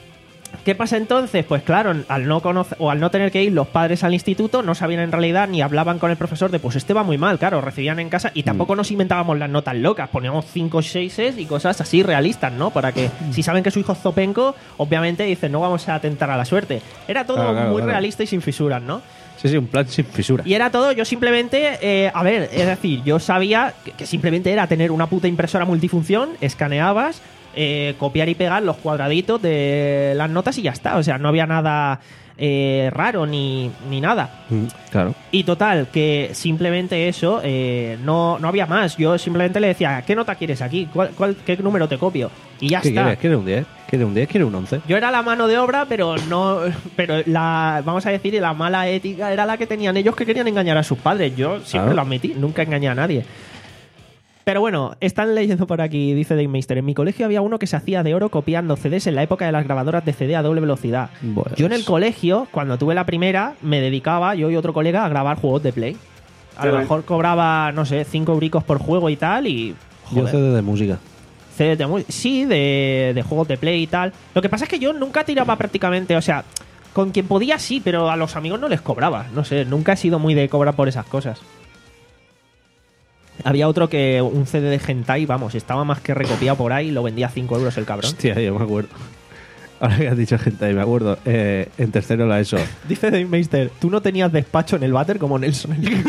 ¿Qué pasa entonces? Pues claro, al no conocer o al no tener que ir los padres al instituto, no sabían en realidad ni hablaban con el profesor de pues este va muy mal, claro, recibían en casa y tampoco nos inventábamos las notas locas, poníamos cinco seises y cosas así realistas, ¿no? Para que si saben que su hijo es zopenco, obviamente dicen no vamos a atentar a la suerte. Era todo Claro, claro, muy claro. realista y sin fisuras, ¿no? Sí, sí, un plan sin fisura. Y era todo, yo simplemente, eh, a ver, es decir, yo sabía que, que simplemente era tener una puta impresora multifunción, escaneabas, eh, copiar y pegar los cuadraditos de las notas y ya está. O sea, no había nada eh, raro ni, ni nada. Mm, claro. Y total, que simplemente eso, eh, no, no había más. Yo simplemente le decía, ¿qué nota quieres aquí? ¿Cuál, cuál, ¿Qué número te copio? Y ya ¿Qué está. quieres? ¿Quieres un diez? ¿Quieres un diez? ¿Quieres un once? Yo era la mano de obra, pero no. Pero la. Vamos a decir, la mala ética era la que tenían ellos que querían engañar a sus padres. Yo siempre Claro. lo admití, nunca engañé a nadie. Pero bueno, están leyendo por aquí, dice Dave Meister. En mi colegio había uno que se hacía de oro copiando C Ds en la época de las grabadoras de C D a doble velocidad. Pues- Yo en el colegio, cuando tuve la primera, me dedicaba, yo y otro colega, a grabar juegos de Play. A lo Sí. mejor cobraba, no sé, cinco euricos por juego y tal, y. Yo Joder. C D de música. C Ds de mu- sí, de, de juegos de Play y tal. Lo que pasa es que yo nunca tiraba prácticamente, o sea, con quien podía sí, pero a los amigos no les cobraba. No sé, nunca he sido muy de cobrar por esas cosas. Había otro que un C D de Hentai, vamos, estaba más que recopiado por ahí, lo vendía a cinco euros el cabrón. Hostia, yo me acuerdo. Ahora que has dicho gente, me acuerdo. Eh, en tercero la ESO. Dice Dave Meister, ¿tú no tenías despacho en el váter como Nelson?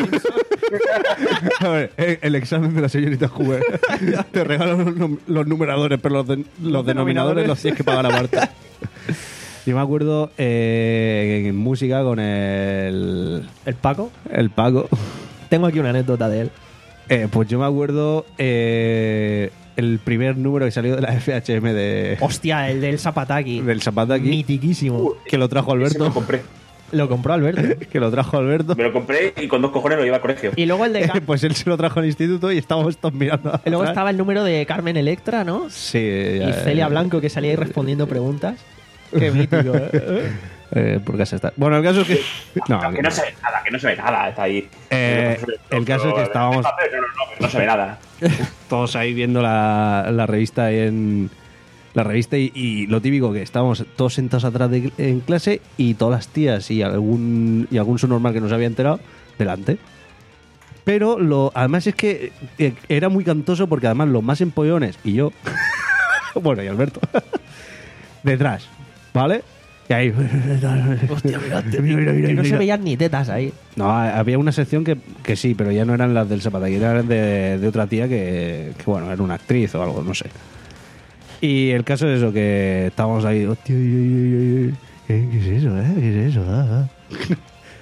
A ver, el, el examen de la señorita Hoover. Te regalan los, num- los numeradores, pero los, de- los denominadores los tienes que pagar aparte. Yo me acuerdo eh, en música con el, ¿El Paco? el Paco. Tengo aquí una anécdota de él. Eh, pues yo me acuerdo eh, el primer número que salió de la F H M de, Hostia, el del Zapataki. del Zapata aquí, Mitiquísimo. que lo trajo Ese me Alberto. lo compré. Lo compró Alberto. Que lo trajo Alberto. Me lo compré y con dos cojones lo lleva al colegio. Y luego el de... Ca- Pues él se lo trajo al instituto y estábamos todos mirando. y luego atrás. estaba el número de Carmen Electra, ¿no? Sí. Y ya, Celia eh, Blanco, que salía ahí respondiendo preguntas. Qué mítico, ¿eh? eh, por casa está. Bueno, el caso es que. No, que no se ve nada, que no se ve nada, está ahí. Eh, el caso es que estábamos- No, no, no, no se ve nada. todos ahí viendo la, la revista ahí en. La revista y, y lo típico que estábamos todos sentados atrás de, en clase y todas las tías y algún y algún subnormal que no se había enterado delante. Pero lo además es que eh, era muy cantoso porque además los más empollones y yo, bueno, y Alberto, detrás, ¿vale? Y ahí, Hostia, mirad, mira, mira, mira, que no se mira. veían ni tetas ahí. No, había una sección que, que sí, pero ya no eran las del Zapata, eran de, de otra tía que, que, bueno, era una actriz o algo, no sé. Y el caso es eso, que estábamos ahí, hostia, ay, ay, ay, ay, ¿qué, qué es eso, eh? ¿Qué es eso? Ah, ah.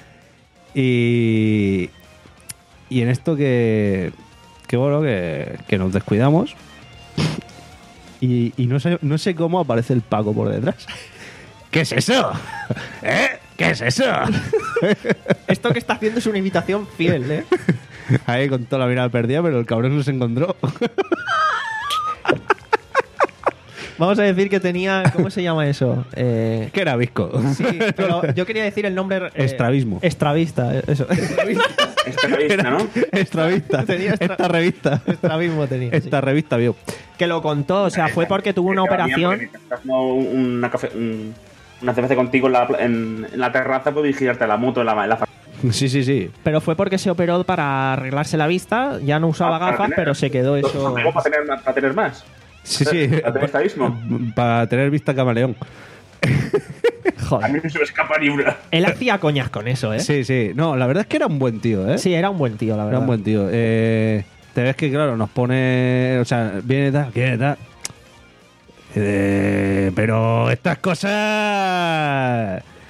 y, y en esto que, que bueno, que, que nos descuidamos y, y no, sé, no sé cómo aparece el Paco por detrás. ¿Qué es eso? ¿Eh? ¿Qué es eso? Esto que está haciendo es una imitación fiel, ¿eh? Ahí con toda la mirada perdida, pero el cabrón nos encontró. Vamos a decir que tenía... ¿Cómo se llama eso? Eh, Que era visco. sí, pero yo quería decir el nombre... eh, Estrabismo. Extravista, eh, eso. Esta revista, ¿no? Esta revista. Tenía extra- Esta revista. Extravismo tenía. sí. Esta revista vio. Que lo contó, o sea, fue porque tuvo una operación... Estás tomando una, café, un, una cerveza contigo en la, en, en la terraza, puedes girarte la moto en la, en la Sí, sí, sí. Pero fue porque se operó para arreglarse la vista. Ya no usaba Ah, para gafas, tener- pero se quedó eso... ¿Para tener, más- para tener más? Sí, sí. ¿Para tener estadismo? Para tener vista camaleón. A Joder. mí no se me escapa ni una. Él hacía coñas con eso, ¿eh? Sí, sí. No, la verdad es que era un buen tío, ¿eh? Sí, era un buen tío, la verdad. Era un buen tío. Eh, te ves que, claro, nos pone. O sea, viene tal, viene tal. Eh, pero estas cosas.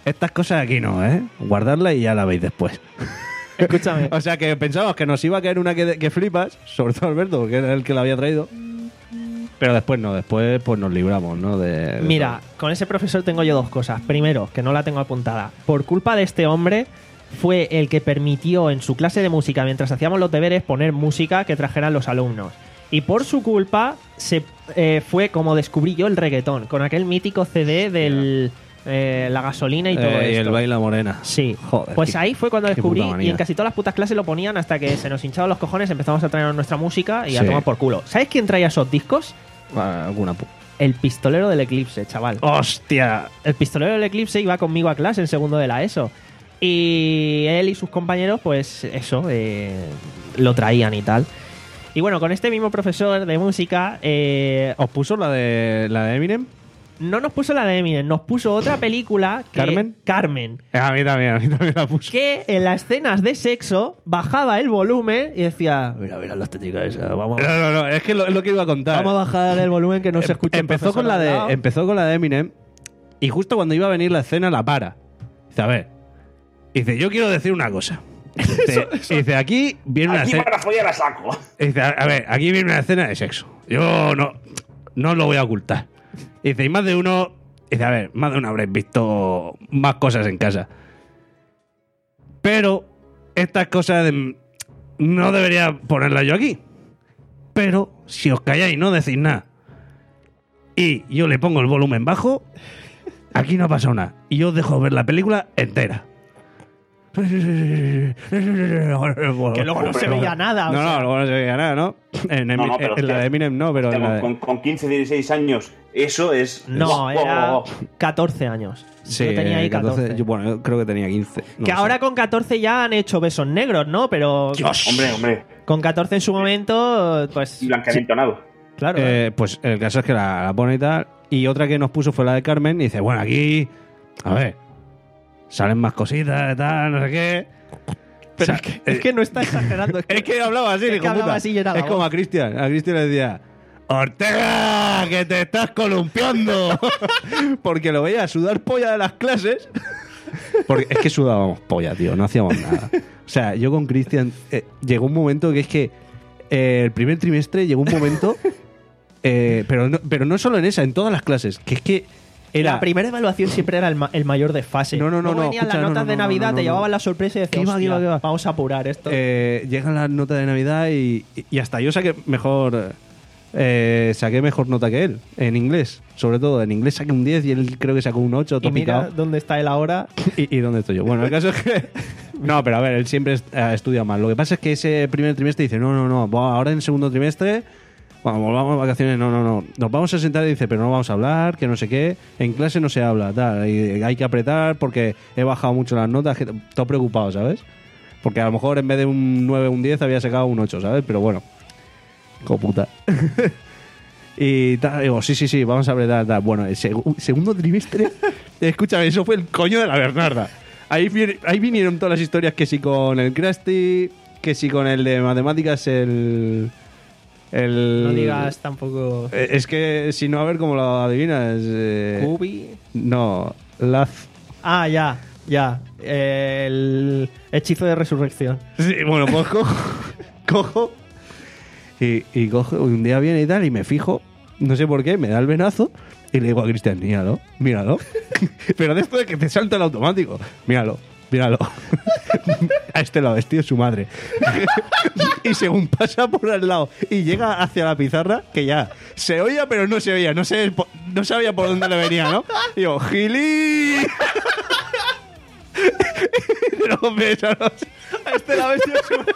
Estas cosas aquí no, ¿eh? Guardarlas y ya la veis después. Escúchame. O sea, que pensábamos que nos iba a caer una que, que flipas, sobre todo Alberto, porque era el que la había traído. Pero después no, después pues nos libramos, ¿no? De, de Mira, con ese profesor tengo yo dos cosas. Primero, que no la tengo apuntada. Por culpa de este hombre, fue el que permitió en su clase de música, mientras hacíamos los deberes, poner música que trajeran los alumnos. Y por su culpa se eh, fue como descubrí yo el reggaetón, con aquel mítico C D del eh, la gasolina y todo Eh, y esto. el baila morena. Sí, Joder, pues qué- ahí fue cuando qué descubrí puta manía. y en casi todas las putas clases lo ponían hasta que se nos hinchaban los cojones, empezamos a traer nuestra música y a Sí. tomar por culo. ¿Sabes quién traía esos discos? Ah, alguna pu- El pistolero del Eclipse, chaval. ¡Hostia! El pistolero del Eclipse iba conmigo a clase en segundo de la ESO. Y él y sus compañeros, pues eso, eh, lo traían y tal. Y bueno, con este mismo profesor de música, eh, ¿Os puso la de la de Eminem? no nos puso la de Eminem, nos puso otra película. Que, ¿Carmen? Carmen. A mí también, a mí también la puso. Que en las escenas de sexo bajaba el volumen y decía: Mira, mira la estética esa, vamos, No, no, no, es que lo, es lo que iba a contar. vamos a bajar el volumen que no se Em- escucha. el empezó con profesor la al de lado". empezó con la de Eminem y justo cuando iba a venir la escena la para. Dice, a ver. Dice, yo quiero decir una cosa. Dice, dice, aquí viene una Aquí escena. para follar a saco. Dice, a a ver, aquí viene una escena de sexo. Yo no, no lo voy a ocultar. Dice, y más de uno. Dice, a ver, más de uno habréis visto más cosas en casa. Pero estas cosas de- no debería ponerlas yo aquí. Pero si os calláis y no decís nada y yo le pongo el volumen bajo, aquí no ha pasado nada. Y yo os dejo ver la película entera. Que luego no se veía nada. o No, sea. no, luego no se veía nada, ¿no? En, No, no, Emi- pero en la hostia, de Eminem no, pero en la de... Con, con quince, dieciséis años, eso es. No, era Oh, catorce años. Sí, yo tenía ahí catorce, catorce. yo, bueno, yo creo que tenía quince. no que sé. ahora con catorce ya han hecho besos negros, ¿no? Pero Hombre, hombre. con catorce en su momento, pues. Y blanqueamiento nada. Claro. Eh, pues el caso es que la, la pone y tal. Y otra que nos puso fue la de Carmen. Y dice, bueno, aquí... A ver, salen más cositas y tal, no sé qué. Pero O sea, es, que, es que no está exagerando. Es que hablaba así, Es hijo que hablaba puta. así y era la Es como voz. a Cristian. A Cristian le decía, Ortega, que te estás columpiando. Porque lo veía sudar polla de las clases. Porque es que sudábamos polla, tío. No hacíamos nada. O sea, yo con Cristian eh, llegó un momento que es que eh, el primer trimestre llegó un momento... eh, pero, no, pero no solo en esa, en todas las clases. Que es que era... La primera evaluación siempre era el, ma- el mayor desfase. No, no, no, Luego no, venían escucha, las no, notas no, de no, Navidad, no, no, te no. llevaban la sorpresa y decías, Que iba, que iba, "Hostia, que iba". vamos a apurar esto. Eh, llegan las notas de Navidad y, y hasta yo saqué mejor eh, saqué mejor nota que él en inglés, sobre todo en inglés saqué un diez y él creo que sacó un ocho, y todo mira picado. dónde está él ahora. ¿Y, y dónde estoy yo? Bueno, el caso es que no, pero a ver, él siempre est- eh, estudia mal. Lo que pasa es que ese primer trimestre dice, no, no, no, buah, ahora en segundo trimestre cuando volvamos de vacaciones, no, no, no. Nos vamos a sentar y dice, pero no vamos a hablar, que no sé qué. En clase no se habla, tal. Y hay que apretar porque he bajado mucho las notas. Que, todo preocupado, ¿sabes? Porque a lo mejor en vez de un nueve o un diez había sacado un ocho, ¿sabes? Pero bueno. Coputa. Y tal, digo, sí, sí, sí, vamos a apretar, tal. Bueno, el seg- segundo trimestre, escúchame, eso fue el coño de la Bernarda. Ahí, vi- ahí vinieron todas las historias, que si con el Krusty, que si con el de matemáticas, el... el No digas tampoco. Eh, Es que si no, a ver cómo lo adivinas. eh, Cubi. no, Laz. Ah, ya, ya. El hechizo de resurrección. Sí, bueno, pues cojo, cojo y, y cojo, un día viene y tal, y me fijo, no sé por qué, me da el venazo y le digo a Cristian, míralo, míralo. Pero después de que te salta el automático, míralo, míralo. A este lo ha vestido su madre. Y según pasa por al lado y llega hacia la pizarra, que ya se oía, pero no se oía, no, sé, po- no sabía por dónde le venía, ¿no? Y digo, ¡Gili! Y luego me echaron a este la bestia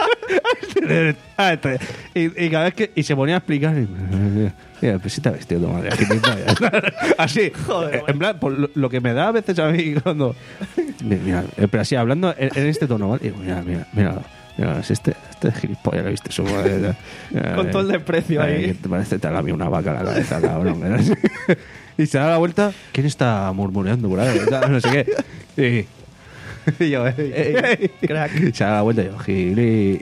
y, y cada vez que y se ponía a explicar y, mira, pues si te ha vestido tu madre gilipollas. Así. Joder, en plan, por lo, lo que me da a veces a mí cuando mira, eh, pero así hablando en, en este tono, ¿vale? Y digo, mira, mira, mira, mira, es este, este gilipollas, ¿lo viste? Su madre, mira, Con eh, todo el desprecio ay, ahí. que te parece te ha lamido una vaca a la cabeza, cabrón. ¿verdad? Y se da la vuelta, ¿quién está murmureando por ahí? No sé qué. Y, y yo, ey, Ey, ey. crack. Se da la vuelta y yo, gili.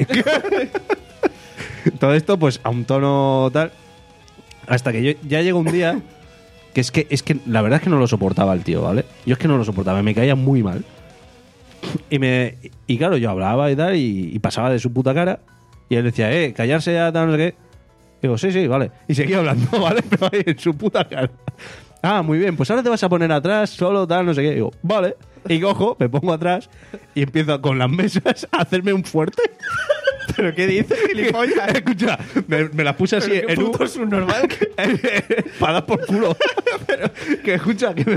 Todo esto, pues, a un tono tal. Hasta que yo ya llegó un día Que es que, es que la verdad es que no lo soportaba el tío, ¿vale? Yo es que no lo soportaba, me caía muy mal. Y me y claro, yo hablaba y tal, y, y pasaba de su puta cara. Y él decía, eh, callarse ya, tal, no sé qué. Digo, sí, sí, vale. Y seguía hablando, ¿vale? Pero ahí en su puta cara. Ah, muy bien, pues ahora te vas a poner atrás, solo, tal, no sé qué. Digo, vale. Y cojo, me pongo atrás y empiezo con las mesas a hacerme un fuerte. ¿Pero qué dices, gilipollas? Escucha, me, me las puse así en un... es un normal? para dar por culo. Pero que escucha, que me...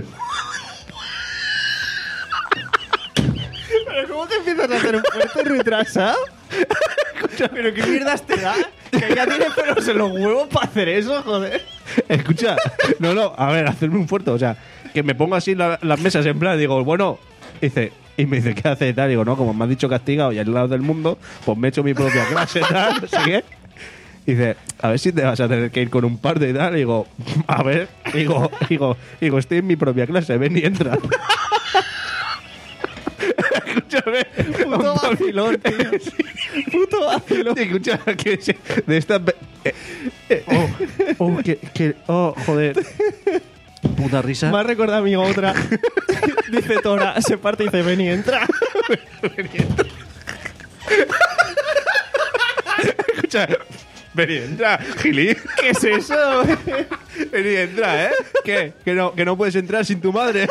¿Pero cómo te empiezas a hacer un fuerte retrasado? Escucha, ¿pero qué mierdas te da? Que ya tienes pelos en los huevos para hacer eso, joder. Escucha, no, no, a ver, hacerme un fuerte, o sea, que me pongo así la, las mesas en plan, digo, bueno, dice, y me dice, ¿qué hace y tal? Digo, no, como me has dicho castigado y al lado del mundo, pues me he hecho mi propia clase y tal, no sé qué. Dice, a ver si te vas a tener que ir con un par de tal. Digo, a ver, digo, digo, digo, estoy en mi propia clase, ven y entra. Escúchame, Puto vacilón, tío. Puto vacilón. Escucha, que se- de estas. Eh, eh, oh, oh, que, que, oh, joder. Puta risa. Me ha recordado a mi otra. Dice Tora, se parte y dice, ven y entra. Escucha, ven y entra, Gili. ¿Qué es eso? Ven y entra, ¿eh? ¿Qué? ¿Que no, que no puedes entrar sin tu madre?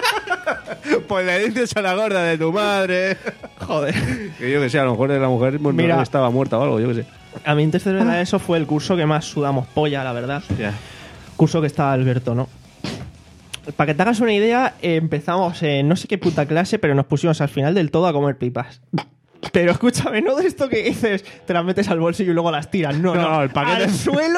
Pues le dices a la gorda de tu madre. Joder. Que yo que sé, a lo mejor la mujer pues, Mira. no estaba muerta o algo, yo que sé. A mí, antes de verdad, eso fue el curso que más sudamos polla, la verdad. Curso que estaba Alberto, ¿no? Para que te hagas una idea, eh, empezamos en no sé qué puta clase, pero nos pusimos al final del todo a comer pipas. Pero escúchame, no de esto que dices, te las metes al bolsillo y luego las tiras. No, no, No, el paquete- al suelo.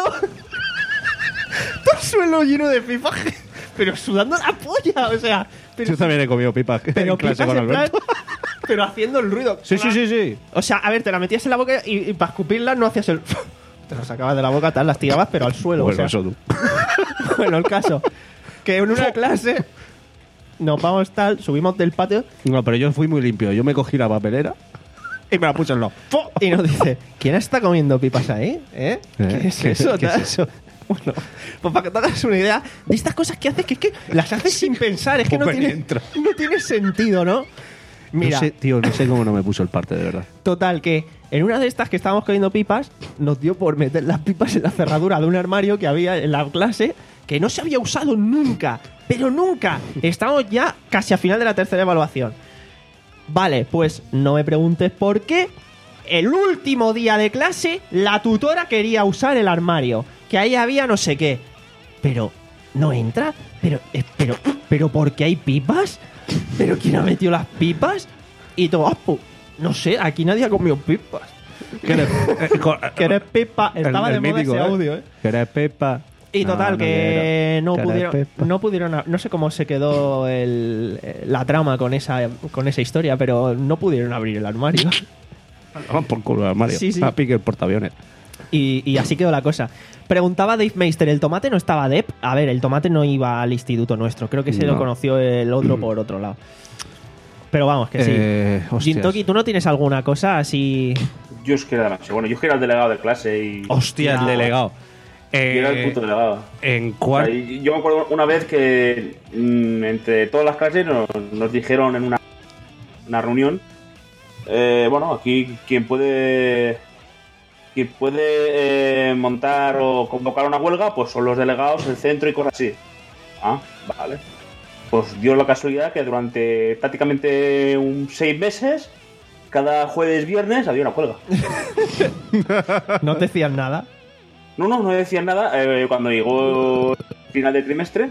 Todo el suelo lleno de pipas, pero sudando la polla, o sea. Pero, Yo también he comido pipas pero en clase pipas con en plan, Alberto. pero haciendo el ruido. Sí, sí, sí, sí. O sea, a ver, te la metías en la boca y, y para escupirlas no hacías el... Te las sacabas de la boca, tal, las tirabas, pero al suelo. Bueno, o sea. eso tú. Bueno, el caso, que en una clase nos vamos tal, subimos del patio No, pero yo fui muy limpio. Yo me cogí la papelera y me la puse en los... y nos dice, ¿quién está comiendo pipas ahí? ¿Eh? ¿Qué es ¿Qué- eso? qué es tal? eso? Bueno, pues para que te hagas una idea de estas cosas que haces, que es que las haces sin pensar, es que no Pues tiene, entra. no tiene sentido, ¿no? Mira, No sé, tío, no sé cómo no me puso el parte, de verdad. total, que en una de estas que estábamos comiendo pipas, nos dio por meter las pipas en la cerradura de un armario que había en la clase que no se había usado nunca, pero nunca. Estamos ya casi a final de la tercera evaluación. Vale, pues no me preguntes por qué. El último día de clase, la tutora quería usar el armario, que ahí había no sé qué. Pero no entra. Pero, eh, pero, pero ¿por qué hay pipas? ¿Pero quién ha metido las pipas? Y todo, ah, pues, no sé, aquí nadie ha comido pipas. ¿Qué eres? Eh, co- Que eres pipa. Estaba el- el de moda mítico, ese ¿eh? audio, ¿eh? Que eres Pepa. Y No, total, no que quiero. no Que eres pudieron, Pepa. no pudieron, no sé cómo se quedó el- la trama con esa, con esa historia, pero no pudieron abrir el armario. Vamos por culo, armario. Sí, sí. A pique el portaaviones. Y, y así quedó la cosa. Preguntaba Dave Meister, ¿el tomate no estaba Depp? A ver, el tomate no iba al instituto nuestro. Creo que se lo No. conoció el otro por otro lado. Pero vamos, que sí. Eh, hostias. Gintoki, ¿tú no tienes alguna cosa así? Yo es que era demasiado. Bueno, yo es que era el delegado de clase y. Hostia, el delegado. y era el Eh, puto delegado. en O sea, cuarto. y yo me acuerdo una vez que mm, entre todas las clases nos, nos dijeron en una, una reunión, eh, bueno, aquí quien puede quien puede eh, montar o convocar una huelga, pues son los delegados, el centro y cosas así. Ah, vale. Pues dio la casualidad que durante prácticamente un seis meses, cada jueves viernes había una huelga. ¿No te decían nada? No, no, no decían nada. Eh, cuando llegó el final de trimestre,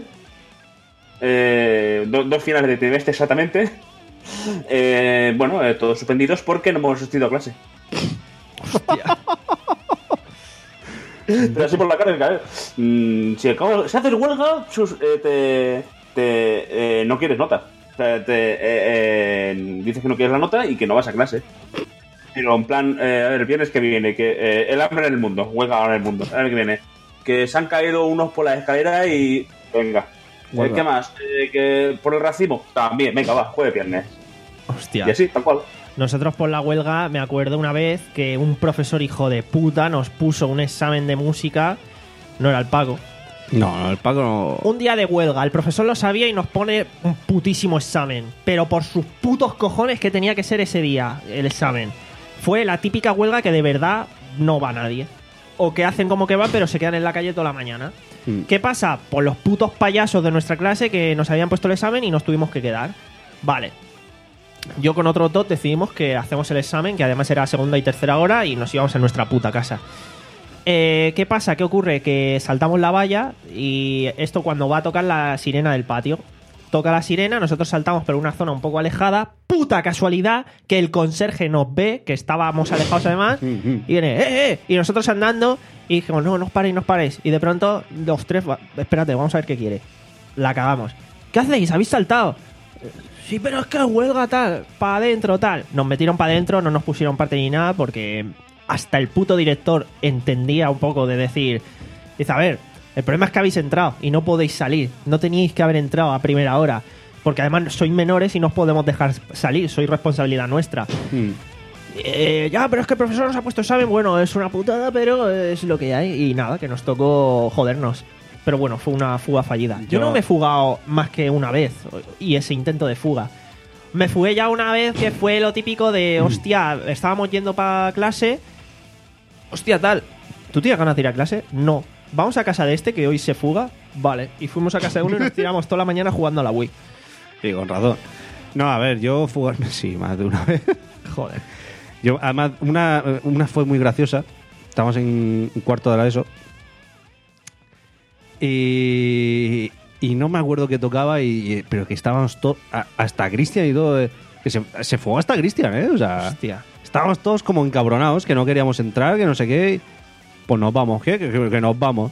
eh, do- dos finales de trimestre exactamente, eh, bueno, eh, todos suspendidos porque no hemos asistido a clase. Pero así por la cara, claro. Mm, si, acabas- si haces huelga, sus- eh, te, te, eh, no quieres nota. O sea, te, eh, eh, dices que no quieres la nota y que no vas a clase. Pero en plan, eh, a ver, el viernes que viene, que eh, el hambre en el mundo, huelga ahora en el mundo, a ver que viene. Que se han caído unos por la escalera y. Venga. Eh, Huelga. ¿Qué más? Eh, que por el racimo, también, venga, va, jueves viernes. Hostia. Y así, tal cual. Nosotros por la huelga, me acuerdo una vez que un profesor hijo de puta nos puso un examen de música, no era el pago, No, no, el Paco no. Un día de huelga, el profesor lo sabía y nos pone un putísimo examen. Pero por sus putos cojones que tenía que ser ese día el examen. Fue la típica huelga que de verdad no va nadie. O que hacen como que van, pero se quedan en la calle toda la mañana. Mm. ¿Qué pasa? Pues los putos payasos de nuestra clase que nos habían puesto el examen y nos tuvimos que quedar. Vale. Yo con otros dos decidimos que hacemos el examen, que además era segunda y tercera hora, y nos íbamos a nuestra puta casa. Eh, ¿Qué pasa? ¿Qué ocurre? Que saltamos la valla y esto cuando va a tocar la sirena del patio. Toca la sirena, nosotros saltamos por una zona un poco alejada. Puta casualidad que el conserje nos ve, que estábamos alejados además, y viene, ¡eh, eh! Y nosotros andando, y dijimos, no, no os paréis, no os paréis. Y de pronto, los tres, va, espérate, vamos a ver qué quiere. La cagamos. ¿Qué hacéis? ¿Habéis saltado? Sí, pero es que es huelga tal, para adentro tal. Nos metieron para adentro, no nos pusieron parte ni nada, porque hasta el puto director entendía un poco de decir, dice, a ver, el problema es que habéis entrado y no podéis salir. No teníais que haber entrado a primera hora, porque además sois menores y no os podemos dejar salir, sois responsabilidad nuestra. Mm. Eh, ya, pero es que el profesor nos ha puesto examen, bueno, es una putada, pero es lo que hay. Y nada, que nos tocó jodernos. Pero bueno, fue una fuga fallida. Yo, Yo- no me he fugado más que una vez, y ese intento de fuga. Me fugué ya una vez que fue lo típico de, hostia, estábamos yendo para clase. Hostia, tal, ¿tú tienes ganas de ir a clase? No. Vamos a casa de este que hoy se fuga. Vale. Y fuimos a casa de uno y nos tiramos toda la mañana jugando a la Wii. Sí, con razón. No, a ver, yo fugarme sí, más de una vez. Joder. Yo, además, una, una fue muy graciosa. Estábamos en un cuarto de la ESO. Y, y no me acuerdo qué tocaba, y, pero que estábamos todos, hasta Cristian y todo, eh, que se, se fugó hasta Cristian, ¿eh? O sea, Hostia. estábamos todos como encabronados, que no queríamos entrar, que no sé qué. Pues nos vamos, ¿qué? Que, que- que nos vamos.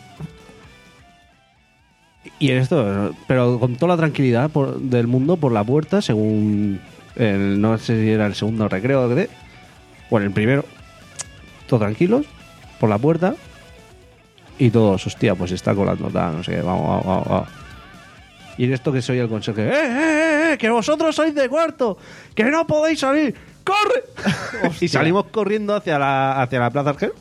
Y en esto, pero con toda la tranquilidad por- del mundo por la puerta, según el, no sé si era el segundo recreo o qué, o en el primero, todos tranquilos, por la puerta, y todos, hostia, pues se está colando, tal, no sé qué, vamos, vamos, vamos, vamos. Y en esto que soy el conserje, ¡eh, eh, eh! ¡Que vosotros sois de cuarto! ¡Que no podéis salir! ¡Corre! Y salimos corriendo hacia la, hacia la Plaza Argel.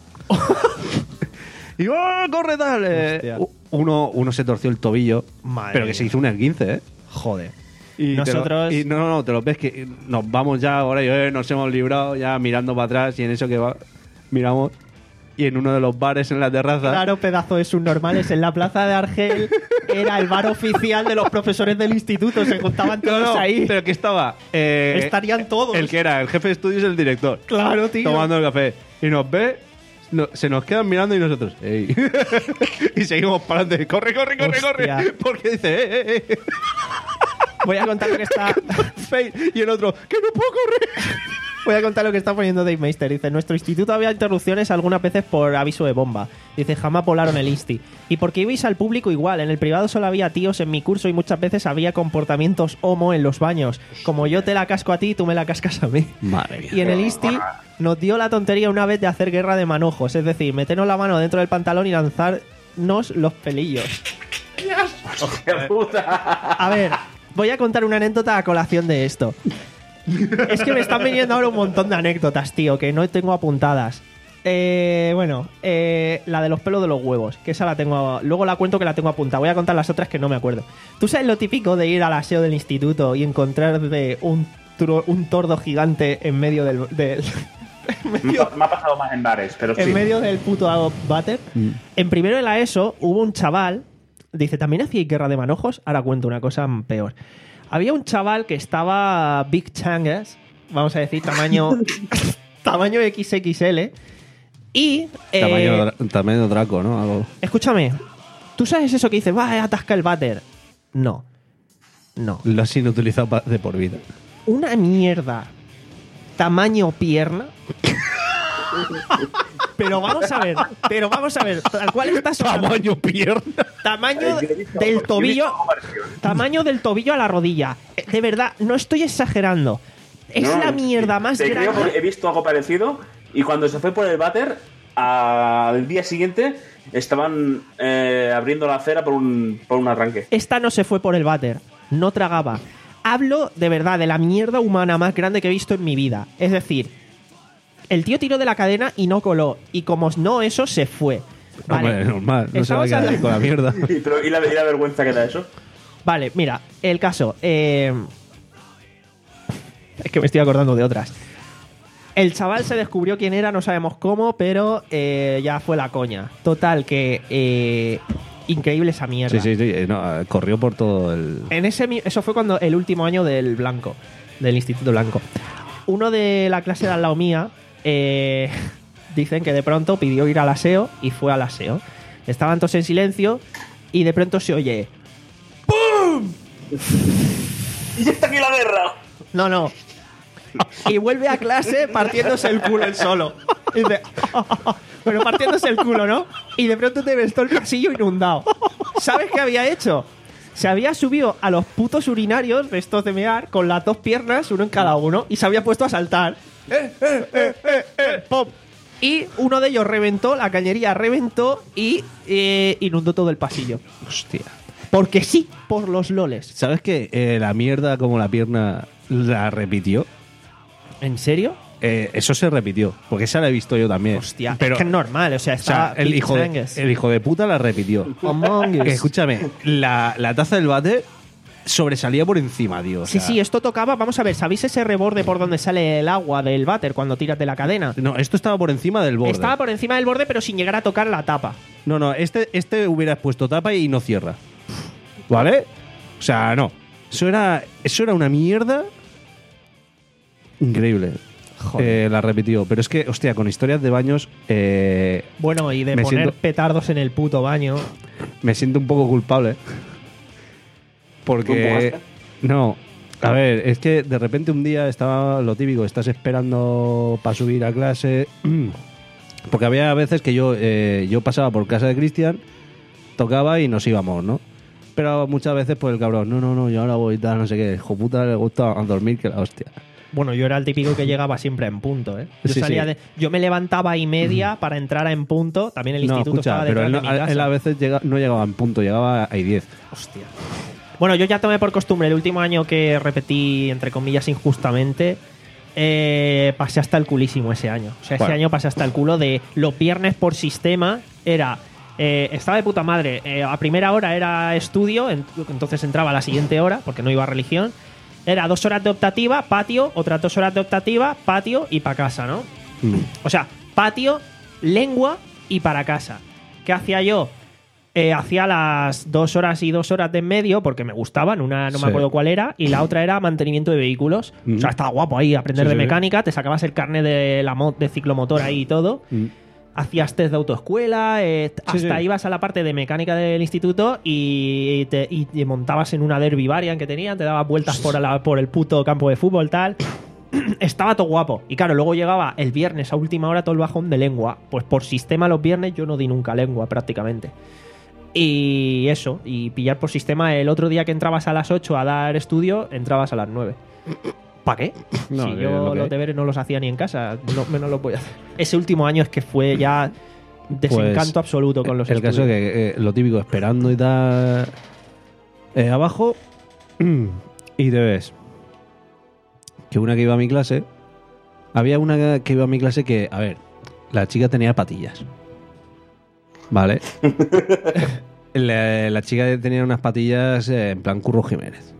Y ¡oh, corre tal! Eh, Hostia. u- uno, uno se torció el tobillo, Madre pero que mía. se hizo un esguince, ¿eh? Joder. Y Nosotros- te lo- y no, no, no, te lo ves que nos vamos ya ahora, y, eh, nos hemos librado ya mirando para atrás, y en eso que va, miramos, y en uno de los bares en la terraza. Claro, pedazo de subnormales. En la plaza de Argel era el bar oficial de los profesores del instituto. Se juntaban No, todos no, ahí. pero que estaba. eh, Estarían todos. El que era el jefe de estudios y el director. Claro, tío. Tomando el café. Y nos ve, no- se nos quedan mirando y nosotros. ¡Ey! Y seguimos para adelante. ¡Corre, corre, corre, Hostia. corre! Porque dice, ¡eh, eh, eh! Voy a contar lo que está. Fail. Y el otro, ¡que no puedo correr! Voy a contar lo que está poniendo Dave Meister. Dice, en nuestro instituto había interrupciones algunas veces por aviso de bomba. Dice, jamás volaron el insti. Y porque ibais al público igual. En el privado solo había tíos en mi curso y muchas veces había comportamientos homo en los baños. Como yo te la casco a ti, tú me la cascas a mí. Madre mía. Y en el insti nos dio la tontería una vez de hacer guerra de manojos. Es decir, meternos la mano dentro del pantalón y lanzarnos los pelillos. ¡Qué puta! A ver, voy a contar una anécdota a colación de esto. Es que me están viniendo ahora un montón de anécdotas, tío, que no tengo apuntadas. Eh, bueno, eh, la de los pelos de los huevos, que esa la tengo. Luego la cuento que la tengo apuntada. Voy a contar las otras que no me acuerdo. ¿Tú sabes lo típico de ir al aseo del instituto y encontrar de un, tro- un tordo gigante en medio del. del en Me medio- ha- me ha pasado más en bares, pero sí. en medio del puto váter. En primero de la ESO hubo un chaval. Dice, ¿también hacía guerra de manojos? Ahora cuento una cosa peor. Había un chaval que estaba Big Changas, vamos a decir, tamaño tamaño equis equis ele. Y. eh, Tamaño, dra- tamaño Draco, ¿no? Algo. escúchame, ¿tú sabes eso que dice, va, atasca el váter? No. No. Lo has inutilizado pa- de por vida. Una mierda. Tamaño pierna. Pero vamos a ver, pero vamos a ver, tal cual está sonando. Tamaño pierna. Tamaño Eh, yo he visto- del yo he tobillo. visto conversión. Tamaño del tobillo a la rodilla. Eh, De verdad, no estoy exagerando. Es No, la no, mierda te- más te creo grande. porque he visto algo parecido y cuando se fue por el váter, al día siguiente estaban eh, abriendo la acera por un, por un arranque. Esta no se fue por el váter. No tragaba. Hablo de verdad de la mierda humana más grande que he visto en mi vida. Es decir, el tío tiró de la cadena y no coló. Y como no eso, se fue. Vale. Hombre, normal, no se va a Estamos quedar ahí hablando- con la mierda. Y, pero- y la, y la vergüenza que da eso. Vale, mira, el caso. eh, Es que me estoy acordando de otras. El chaval se descubrió quién era, no sabemos cómo, pero eh, ya fue la coña. Total, que eh, increíble esa mierda. Sí, sí, sí. eh, no, eh, corrió por todo el. En ese, mi- eso fue cuando el último año del Blanco, del Instituto Blanco. Uno de la clase de al lado mía, eh, dicen que de pronto pidió ir al aseo y fue al aseo. Estaban todos en silencio y de pronto se oye... ¡Y ya está aquí la guerra! No, no. Y vuelve a clase partiéndose el culo él solo. Y dice, pero partiéndose el culo, ¿no? Y de pronto te ves todo el pasillo inundado. ¿Sabes qué había hecho? Se había subido a los putos urinarios de estos de mear con las dos piernas, uno en cada uno, y se había puesto a saltar. ¡Eh, eh, eh, eh, eh! ¡Pum! Y uno de ellos reventó, la cañería reventó y eh, inundó todo el pasillo. Hostia. Porque sí, por los loles. ¿Sabes que eh, la mierda como la pierna la repitió? ¿En serio? Eh, eso se repitió, porque esa la he visto yo también. Hostia, pero es que es normal, o sea, o sea, está el, hijo de, Angus. el hijo de puta la repitió. Among Us. Que, escúchame, la, la taza del bate sobresalía por encima, tío. o Sí, sea, sí, esto tocaba. Vamos a ver, ¿sabéis ese reborde por donde sale el agua del váter cuando tiras de la cadena? No, esto estaba por encima del borde. Estaba por encima del borde, pero sin llegar a tocar la tapa. No, no, este, este hubieras puesto tapa y no cierra. ¿Vale? O sea, no. Eso era, eso era una mierda increíble. Joder. Eh, la repitió. Pero es que, hostia, con historias de baños eh, Bueno, y de Me poner siento- petardos en el puto baño. me siento un poco culpable. ¿Tú Porque... empujaste? No. A ver, es que de repente un día estaba lo típico, estás esperando para subir a clase. Porque había veces que yo, eh, yo pasaba por casa de Cristian, tocaba y nos íbamos, ¿no? Pero muchas veces, pues el cabrón, no, no, no, yo ahora voy y tal, no sé qué. Hijo puta, le gusta dormir que la hostia. Bueno, yo era el típico que llegaba siempre en punto, ¿eh? Yo Sí, salía sí. de. Yo me levantaba y media para entrar a en punto. También el No, instituto escucha, estaba pero detrás él, de no- mi casa. él a veces llega- no llegaba en punto, llegaba a diez. Hostia. Bueno, yo ya tomé por costumbre el último año que repetí, entre comillas, injustamente. Eh, pasé hasta el culísimo ese año. O sea, ese Bueno. año pasé hasta el culo de los viernes por sistema. Era. eh, estaba de puta madre. Eh, a primera hora era estudio, en- entonces entraba a la siguiente hora, porque no iba a religión. Era dos horas de optativa, patio, otras dos horas de optativa, patio y para casa, ¿no? Mm. O sea, patio, lengua y para casa. ¿Qué hacía yo? Eh, hacía las dos horas y dos horas de en medio porque me gustaban. Una no Sí. me acuerdo cuál era y la otra era mantenimiento de vehículos. Mm. O sea, estaba guapo ahí aprender Sí, de sí, sí. mecánica. Te sacabas el carnet de la mo- de ciclomotor ahí y todo. Mm. Hacías test de autoescuela, eh, Sí, hasta sí. ibas a la parte de mecánica del instituto y te, y te montabas en una Derby Variant que tenían, te dabas vueltas por, la- por el puto campo de fútbol, tal. Estaba todo guapo. Y claro, luego llegaba el viernes a última hora todo el bajón de lengua. Pues por sistema los viernes yo no di nunca lengua prácticamente. Y eso, y pillar por sistema el otro día que entrabas a las ocho a dar estudio, entrabas a las nueve. ¿Para qué? No, si que yo lo que los hay. deberes no los hacía ni en casa, no, menos los voy a hacer. Ese último año es que fue ya desencanto Pues, absoluto con los El caso estudios. es que eh, lo típico, esperando y tal. eh, abajo. Y te ves que una que iba a mi clase. Había una que iba a mi clase que, a ver, la chica tenía patillas. ¿Vale? la, la chica tenía unas patillas eh, en plan Curro Jiménez.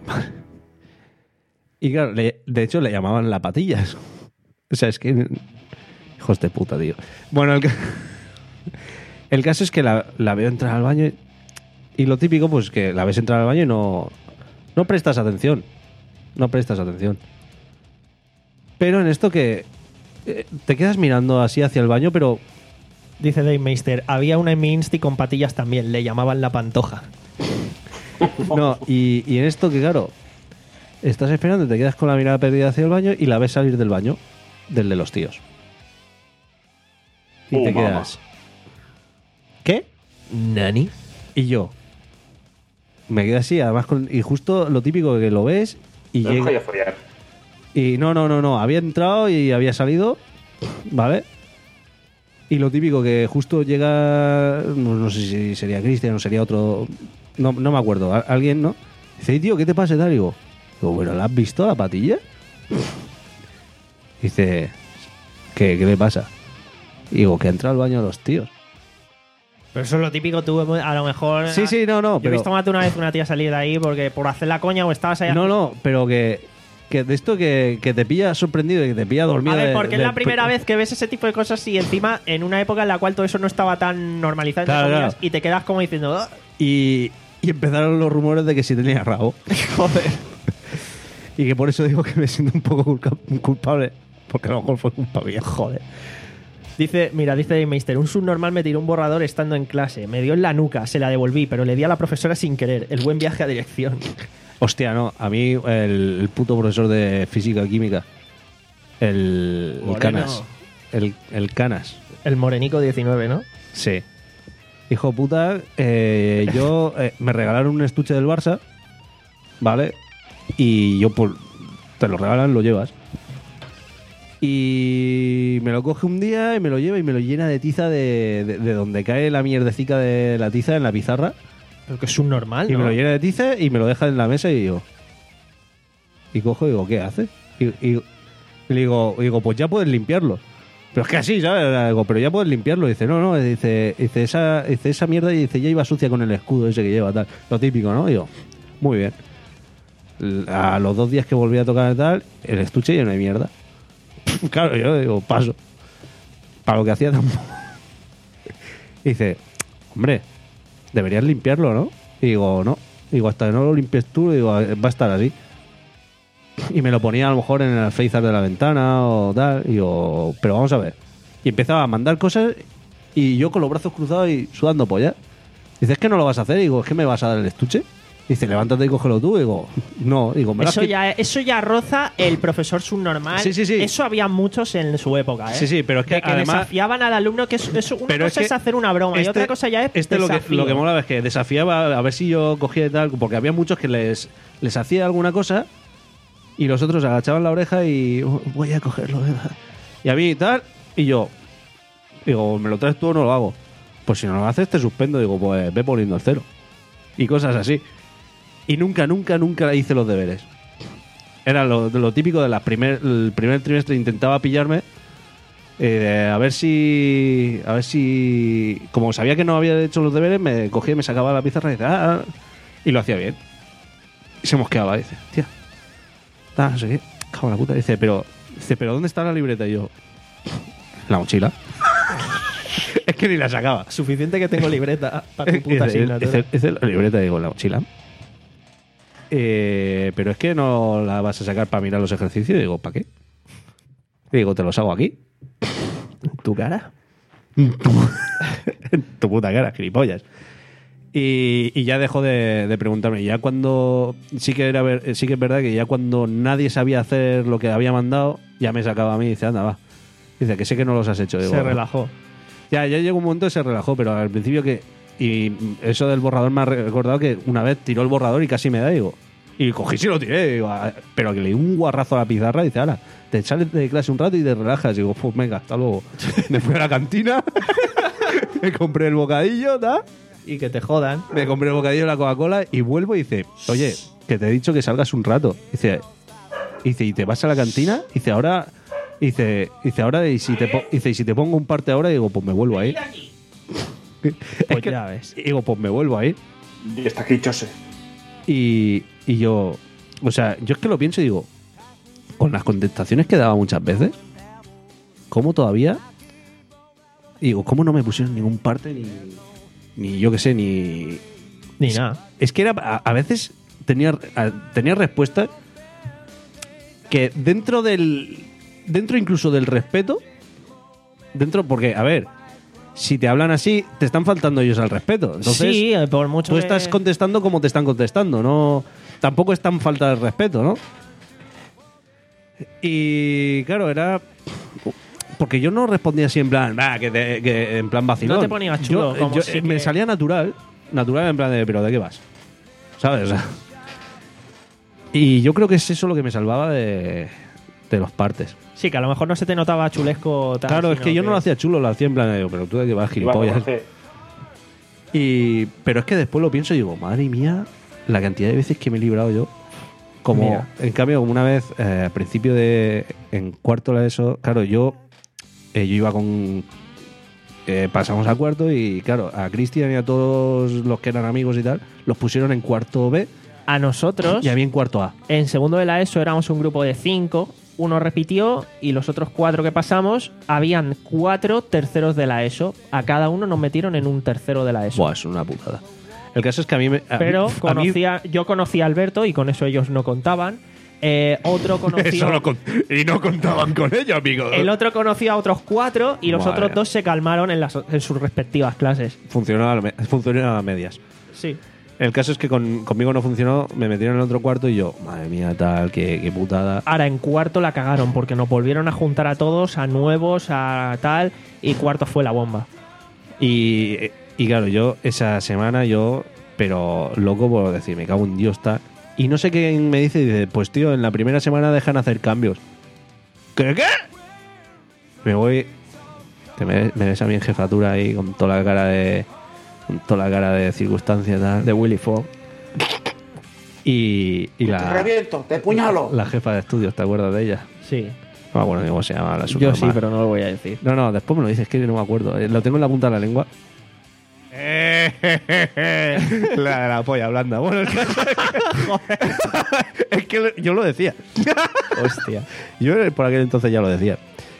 Y claro, le- de hecho le llamaban la patillas. O sea, es que. Hijos de puta, tío. Bueno, el, ca- el caso es que la, la veo entrar al baño y, y lo típico, pues que la ves entrar al baño y no, no prestas atención. No prestas atención. Pero en esto que eh, te quedas mirando así hacia el baño, pero Dice Dave Meister, había una en mi Insti con patillas también, le llamaban la pantoja. no. Y, y en esto que, claro, estás esperando, te quedas con la mirada perdida hacia el baño y la ves salir del baño, del de los tíos. Y Oh, te mama. quedas. ¿Qué? ¿Nani? Y yo me quedé así, además con, y justo lo típico que lo ves y Lo dejo llega, ya follar. y no, no, no, no, había entrado y había salido, ¿vale? Y lo típico que justo llega, no, no sé si sería Cristian o sería otro, no, no me acuerdo, a- alguien, ¿no? Dice, "Ey, tío, ¿qué te pasa, tal?" Y digo, digo, ¿pero la has visto la patilla? Dice, ¿qué, qué le pasa? Y digo, que entra al baño a los tíos. Pero eso es lo típico, tú a lo mejor... Sí, sí, no, no, Yo pero... he visto más de una vez una tía salir de ahí porque por hacer la coña o estabas allá... No, no, pero que, que de esto que, que te pilla sorprendido y que te pilla dormido... A ver, de- porque es de- la primera vez que ves ese tipo de cosas y encima en una época en la cual todo eso no estaba tan normalizado entre Claro, comillas, claro. y te quedas como diciendo... "Ah". Y, y empezaron los rumores de que si tenía rabo. Joder. Y que por eso digo que me siento un poco culca- culpable. Porque a lo mejor fue culpa mía. Joder. Dice, mira, dice Meister, un subnormal me tiró un borrador estando en clase. Me dio en la nuca, se la devolví, pero le di a la profesora sin querer. El buen viaje a dirección. Hostia, no. A mí el, el puto profesor de física y química. El, el Moreno. Canas. El, el Canas. El morenico diecinueve, ¿no? Sí. Hijo puta, eh, yo eh, me regalaron un estuche del Barça, ¿vale? Y yo por te lo regalan, lo llevas. Y me lo coge un día y me lo lleva y me lo llena de tiza de, de, de donde cae la mierdecica de la tiza en la pizarra. Pero que es un normal, Y ¿no? me lo llena de tiza y me lo deja en la mesa y digo... Y cojo y digo, ¿qué hace? Y, y- y le digo, y digo, pues ya puedes limpiarlo. Pero es que así, ¿sabes? Digo, pero ya puedes limpiarlo. Y dice, no, no, dice, dice, esa, dice, esa mierda y dice, ya iba sucia con el escudo ese que lleva, tal. Lo típico, ¿no? Y yo, muy bien. L- A los dos días que volví a tocar tal, el estuche lleno de mierda. Claro, yo digo, paso. Para lo que hacía tampoco. Y dice, hombre, deberías limpiarlo, ¿no? Y digo, no. Digo, hasta que no lo limpies tú, digo, va a estar así. Y me lo ponía a lo mejor en el alféizar de la ventana o tal. Y digo, pero vamos a ver. Y empezaba a mandar cosas y yo con los brazos cruzados y sudando polla. Dice, es que no lo vas a hacer. Y digo, es que me vas a dar el estuche. Dice, levántate y cógelo tú. Y digo, no. Digo, me lo has Eso quit- ya, eso ya roza el profesor subnormal. Sí, sí, sí. Eso había muchos en su época, ¿eh? Sí, sí, pero es que De que además- desafiaban al alumno, que es, eso, una Pero cosa es es, que hacer una broma y este- otra cosa ya es Este lo que, desafío. lo que molaba es que desafiaba a ver si yo cogía y tal, porque había muchos que les, les hacía alguna cosa y los otros agachaban la oreja y "Oh, voy a cogerlo. ¿verdad?". Y a mí tal, y yo, digo, ¿me lo traes tú o no lo hago? Pues si no lo haces te suspendo, digo, pues ve poniendo el cero. Y cosas así. Y nunca, nunca, nunca hice los deberes. Era lo, lo típico de las primer, el primer trimestre, intentaba pillarme eh, de a ver si a ver si como sabía que no había hecho los deberes, me cogía y me sacaba la pizarra y decía, ah, y lo hacía bien. Y se mosqueaba, dice, tía, ah, no sé qué, cago en la puta. Dice, pero dice, pero ¿dónde está la libreta? Y yo, en la mochila. Es que ni la sacaba. Suficiente que tengo libreta para tu puta Dice, asignatura. dice, dice, la libreta, digo, en la mochila. Eh, pero es que no la vas a sacar para mirar los ejercicios. Digo, ¿para qué? Digo, te los hago aquí. ¿Tu cara? En tu puta cara, gilipollas. Y, y ya dejó de, de preguntarme. Ya cuando. Sí que, era, ver- sí que es verdad que ya cuando nadie sabía hacer lo que había mandado, ya me sacaba a mí y dice, anda, va. Dice, que sé que no los has hecho. Digo, Se relajó. Ya, ya llegó un momento que se relajó, pero al principio que. Y eso del borrador me ha recordado que una vez tiró el borrador y casi me da, digo. Y cogí y se lo tiré, digo, "Ah", pero que le di un guarrazo a la pizarra y dice, ahora, te sales de clase un rato y te relajas. Y digo, pues venga, hasta luego. Me fui a la cantina, me compré el bocadillo, ¿ta? Y que te jodan. Me compré el bocadillo de la Coca-Cola y vuelvo y dice, oye, que te he dicho que salgas un rato. Dice, dice ¿y te vas a la cantina? Dice, ahora. Dice, dice ahora, y si te, po- dice, y si te pongo un parte ahora, digo, pues me vuelvo a ir. Pues ya ves. Y digo, pues me vuelvo a ir. Y está aquí Chose. Y, y yo, o sea, yo es que lo pienso y digo, con las contestaciones que daba muchas veces, ¿cómo todavía? Y digo, ¿cómo no me pusieron ningún parte ni, ni yo qué sé, ni... Ni nada. Es que era, a, a veces tenía, a- tenía respuestas que dentro del, dentro incluso del respeto, dentro, porque, a ver, si te hablan así, te están faltando ellos al respeto. Entonces, sí, eh, por mucho tú que- estás contestando como te están contestando, no tampoco es tan falta de respeto, ¿no? Y claro, era porque yo no respondía así en plan, "Bah, que, te- que en plan vacilón. No te ponías chulo, Yo- como yo- sí me que- salía natural, natural en plan de, pero ¿de qué vas? ¿Sabes? O sea, y yo creo que es eso lo que me salvaba de, de los partes. Sí, que a lo mejor no se te notaba chulesco tal. Claro, es sino que yo no lo hacía chulo, lo hacía en plan de, pero tú de qué vas, Iba a gilipollas. conocer. Y, pero es que después lo pienso y digo, madre mía, la cantidad de veces que me he librado yo. Como, Mira. en cambio, como una vez, eh, al principio de. En cuarto de eso, claro, yo, eh, yo iba con. eh, pasamos a cuarto y, claro, a Cristian y a todos los que eran amigos y tal, los pusieron en cuarto B A nosotros, y a mí en cuarto A. en segundo de la ESO, éramos un grupo de cinco. Uno repitió y los otros cuatro que pasamos, habían cuatro terceros de la ESO. A cada uno nos metieron en un tercero de la ESO. Buah, es una putada. El caso es que a mí me... a Pero mí- a mí- conocía, yo conocía a Alberto y con eso ellos no contaban. Eh, otro conoció, Eso no con- y no contaban con ello, amigo. el otro conoció a otros cuatro y los Madre otros mía. dos se calmaron en, las, en sus respectivas clases. Funcionó a, la me- funcionó a medias. Sí. El caso es que con- conmigo no funcionó, me metieron en el otro cuarto y yo, madre mía, tal, qué, qué putada. Ahora en cuarto la cagaron porque nos volvieron a juntar a todos, a nuevos, a tal, y cuarto fue la bomba. Y, y claro, yo esa semana, yo, pero loco por decir, me cago en Dios, tal. Y no sé quién me dice, dice, pues tío, en la primera semana dejan hacer cambios. ¿Qué qué? Me voy, que me, me ves a mi en jefatura ahí con toda la cara de, con toda la cara de circunstancia tal. De Willy Fogg. Y, y Te la, reviento, te puñalo. la jefa de estudios, ¿te acuerdas de ella? Sí. No me acuerdo ni cómo se llama la Yo subnormal. sí, pero no lo voy a decir. No, no, después me lo dices, que no me acuerdo. Eh, Lo tengo en la punta de la lengua. la de la polla blanda. Bueno, el caso es que, es que yo lo decía. Hostia. Yo por aquel entonces ya lo decía.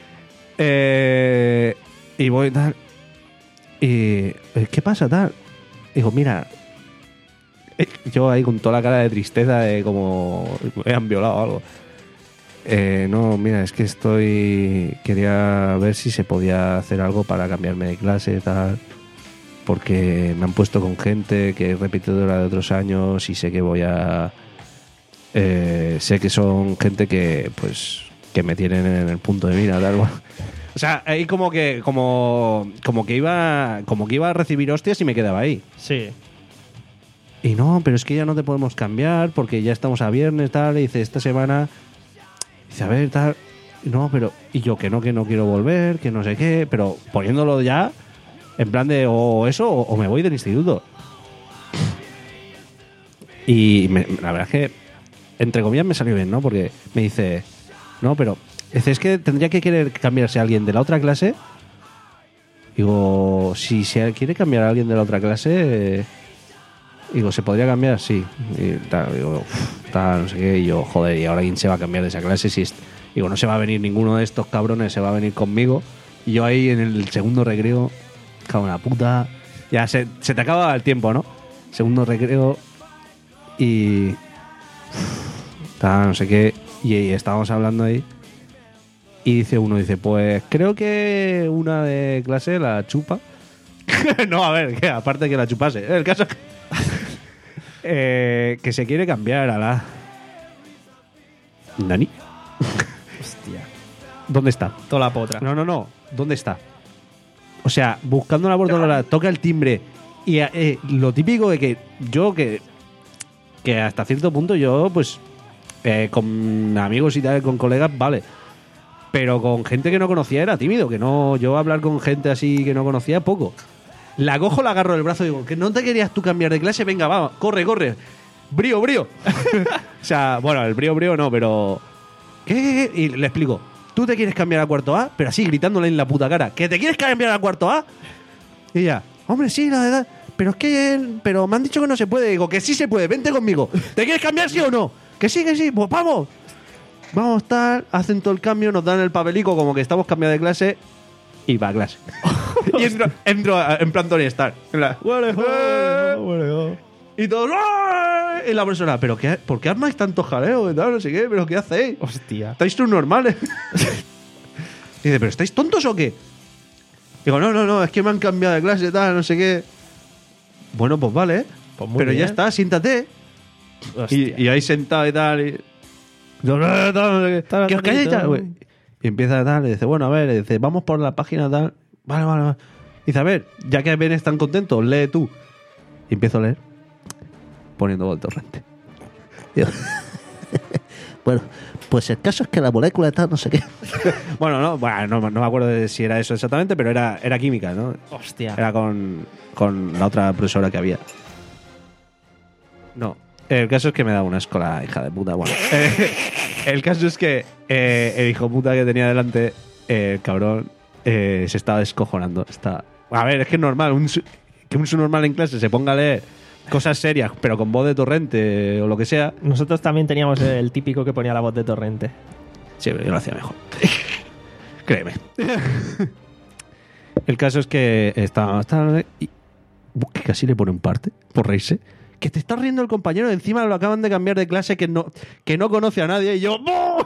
Eh, y voy tal. Y. eh, ¿Qué pasa tal? Digo, mira. eh, Yo ahí con toda la cara de tristeza de como me han violado o algo. Eh, no, mira, es que estoy. Quería ver si se podía hacer algo para cambiarme de clase y tal. Porque me han puesto con gente que es repetidora de otros años y sé que voy a. Eh, sé que son gente que, pues, que me tienen en el punto de mira, tal. Bueno. O sea, ahí como que, como, como que iba, como que iba a recibir hostias y me quedaba ahí. Sí. Y no, pero es que ya no te podemos cambiar porque ya estamos a viernes, tal. Y dice, esta semana. Dice, a ver, tal. No, pero. Y yo que no, que no quiero volver, que no sé qué. Pero poniéndolo ya. En plan de o eso o, o me voy del instituto. Y me- la verdad es que, entre comillas, me salió bien, ¿no? Porque me dice, no, pero dice, es que tendría que querer cambiarse a alguien de la otra clase. Digo, si se quiere cambiar a alguien de la otra clase, eh, digo, ¿se podría cambiar? Sí. Y tal, digo, uf, tal, no sé qué. Y yo, joder, ¿y ahora quién se va a cambiar de esa clase? Si es- digo, no se va a venir ninguno de estos cabrones, se va a venir conmigo. Y yo ahí en el segundo recreo, cago en la puta. Ya se, se te acaba el tiempo, ¿no? Segundo recreo y. uf, tal, no sé qué. Y, y estábamos hablando ahí. Y dice uno, dice, pues creo que una de clase la chupa. No, a ver, que aparte que la chupase. El caso es que, eh, que se quiere cambiar a la. ¿Nani? Hostia. ¿Dónde está? Toda la potra. No, no, no. ¿Dónde está? O sea, buscando la bordonera, toca el timbre. Y eh, lo típico de que yo, que, que hasta cierto punto yo, pues, eh, con amigos y tal, con colegas, vale. Pero con gente que no conocía era tímido, que no. Yo hablar con gente así que no conocía, poco. La cojo, la agarro del brazo y digo, ¿que no te querías tú cambiar de clase? Venga, vamos, corre, corre. Brío, brío. O sea, bueno, el brío, brío no, pero. ¿Qué, qué, qué? Y le explico. Tú te quieres cambiar a cuarto A, pero así gritándole en la puta cara. ¿Que te quieres cambiar a cuarto A? Y ella, hombre, sí, la verdad. Pero es que él, pero me han dicho que no se puede. Digo, que sí se puede, vente conmigo. ¿Te quieres cambiar, sí o no? Que sí, que sí, pues vamos. Vamos, tal, hacen todo el cambio, nos dan el papelico como que estamos cambiando de clase y va a clase. Y entro, entro a- en plan Tony Stark. En la- Y todos, ¡ah! Y la profesora, ¿pero qué, por qué armáis tanto jaleo y tal? No sé qué, ¿pero qué hacéis? Hostia. ¿Estáis tú normales? Y dice, ¿pero estáis tontos o qué? Digo, no, no, no, es que me han cambiado de clase y tal, no sé qué. Bueno, pues vale, ¿eh? Pues muy pero ya bien. está, siéntate. Hostia. Y, y ahí sentado y tal. Y, Yo, no, no, no, no, ¿qué? Tal, ¿Que os calléis, tal. tal? Güey. Y empieza tal, y dice, bueno, a ver, y dice, vamos por la página tal. Vale, vale, vale. Y dice, a ver, ya que vienes tan contento, lee tú. Y empiezo a leer, poniendo Volt Torrente. Digo, bueno, pues el caso es que la molécula está no sé qué. Bueno, no, bueno, no, no me acuerdo de si era eso exactamente, pero era, era química, ¿no? Hostia. Era con, con la otra profesora que había. No. El caso es que me da una escola, hija de puta. Bueno, eh, el caso es que eh, el hijo puta que tenía delante, eh, el cabrón, eh, se estaba descojonando. Está, A ver, es que es normal. Un, su- que un subnormal en clase se ponga a leer cosas serias, pero con voz de Torrente o lo que sea. Nosotros también teníamos el típico que ponía la voz de Torrente. Sí, pero yo lo hacía mejor. Créeme. El caso es que estaba, estaba y que casi le pone un parte por reírse. Que te está riendo el compañero, encima lo acaban de cambiar de clase, que no, que no conoce a nadie. Y yo, ¡oh!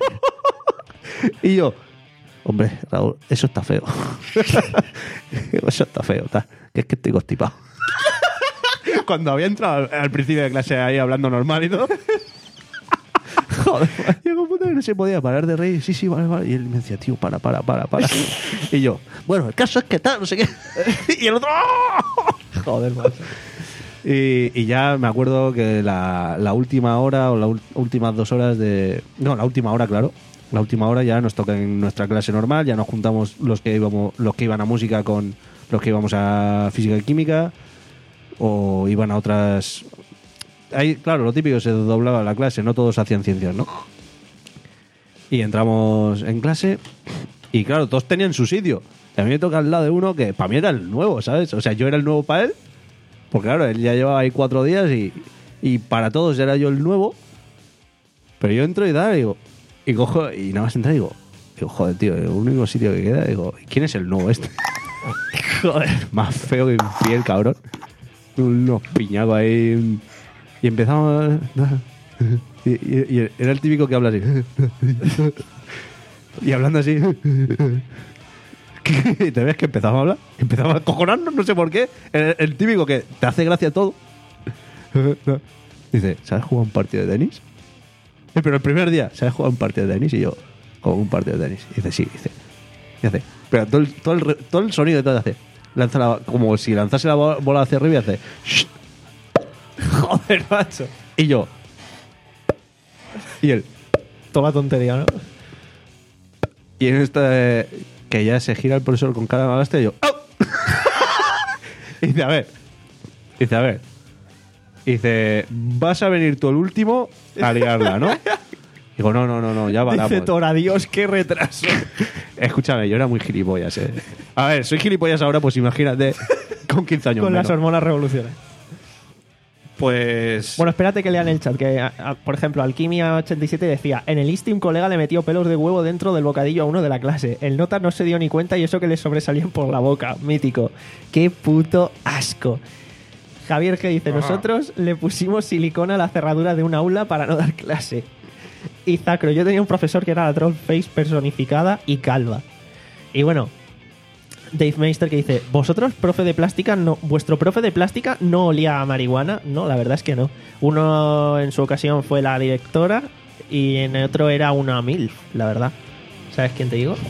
Y yo, hombre, Raúl, eso está feo. Eso está feo, está. Que es que estoy constipado. Cuando había entrado al, al principio de clase ahí hablando normal y todo. Joder, llegó un punto que no se podía parar de reír. Sí, sí, vale, vale. Y él me decía, tío, para, para, para, para. Y yo, bueno, el caso es que tal, no sé qué. Y el otro, ¡oh! Joder, macho. Y, y ya me acuerdo que la, la última hora o las últimas dos horas de... No, la última hora, claro. La última hora ya nos toca en nuestra clase normal. Ya nos juntamos los que íbamos, los que iban a música con los que íbamos a física y química. O iban a otras... Ahí, claro, lo típico, se doblaba la clase. No todos hacían ciencias, ¿no? Y entramos en clase y claro, todos tenían su sitio. Y a mí me toca al lado de uno que para mí era el nuevo, ¿sabes? O sea, yo era el nuevo para él. Porque claro, él ya llevaba ahí cuatro días y, y para todos era yo el nuevo. Pero yo entro y tal, y digo, y cojo, y nada más entrar y digo, digo, joder, tío, el único sitio que queda, digo, ¿quién es el nuevo este? Joder, más feo que infiel, cabrón. Unos piñacos ahí. Y empezamos. Y, y- y era el típico que habla así. Y hablando así. Y te ves que empezamos a hablar, empezamos a cojonarnos, no sé por qué. El, el típico que te hace gracia todo. Dice, ¿sabes jugar un partido de tenis? Eh, Pero el primer día, ¿sabes jugar un partido de tenis? Y yo, como un partido de tenis. Y dice, sí, dice. Y hace, pero todo el, todo el, re- todo el sonido de todo hace. Lanza la, como si lanzase la bo- bola hacia arriba y hace. "Shh". Joder, macho. Y yo. Y él. Toda tontería, ¿no? Y en esta. Que ya se gira el profesor con cara de malaste y yo. ¡Au! Y dice, a ver. Dice, a ver. Dice, vas a venir tú el último a liarla, ¿no? Digo, no, no, no, no, ya va. Dice Tora, Dios, qué retraso. Escúchame, yo era muy gilipollas, eh. A ver, soy gilipollas ahora, pues imagínate, con quince años Con menos. las hormonas revoluciones. Pues... Bueno, espérate que lean el chat. Que, a- a- por ejemplo, Alquimia ochenta y siete decía: en el I S T I un colega le metió pelos de huevo dentro del bocadillo a uno de la clase. El nota no se dio ni cuenta y eso que le sobresalían por la boca. Mítico. Qué puto asco. Javier que dice: nosotros le pusimos silicona a la cerradura de un aula para no dar clase. Y Zacro, yo tenía un profesor que era la Trollface personificada y calva. Y bueno, Dave Meister que dice: ¿vosotros, profe de plástica, no, vuestro profe de plástica no olía a marihuana? No, la verdad es que no. Uno en su ocasión fue la directora y en otro era una MILF, la verdad. ¿Sabes quién te digo?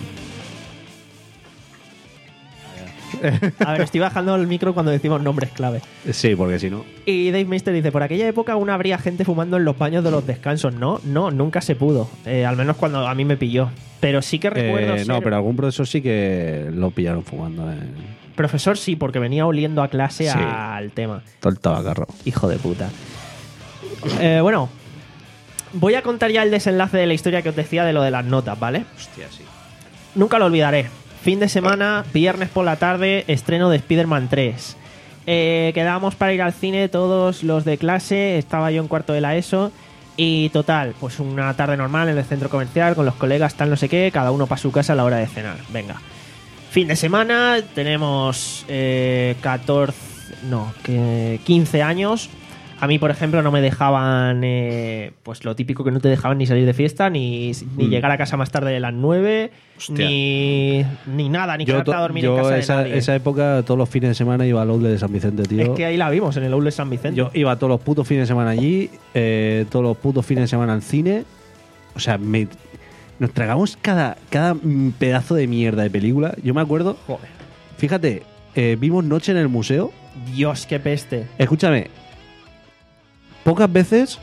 A ver, estoy bajando el micro cuando decimos nombres clave. Sí, porque si no... Y Dave Meister dice: por aquella época aún habría gente fumando en los baños de los descansos. No, no, nunca se pudo. Eh, al menos cuando a mí me pilló. Pero sí que recuerdo Eh, no, ser- pero algún profesor sí que lo pillaron fumando, eh. Profesor sí, porque venía oliendo a clase Sí. al tema. Todo el tabacarro. Hijo de puta. Eh, bueno, voy a contar ya el desenlace de la historia que os decía de lo de las notas, ¿vale? Hostia, sí. Nunca lo olvidaré. Fin de semana, viernes por la tarde, estreno de Spider-Man tres. Eh, quedábamos para ir al cine todos los de clase, estaba yo en cuarto de la ESO. Y total, pues una tarde normal en el centro comercial con los colegas, tal no sé qué, cada uno para su casa a la hora de cenar. Venga. Fin de semana, tenemos eh, catorce, no, que quince años. A mí, por ejemplo, no me dejaban, eh, pues lo típico que no te dejaban ni salir de fiesta, ni, ni Mm. llegar a casa más tarde de las nueve, Hostia. ni, ni nada, ni Yo, quedarte to- a dormir yo en casa esa, de nadie. esa época, todos los fines de semana iba al Outlet de San Vicente, tío. Es que ahí la vimos, en el Outlet San Vicente. Yo iba todos los putos fines de semana allí, eh, todos los putos fines de semana al cine. O sea, me- nos tragamos cada, cada mm, pedazo de mierda de película. Yo me acuerdo, Joder. fíjate, eh, vimos Noche en el Museo. Dios, qué peste. Escúchame, pocas veces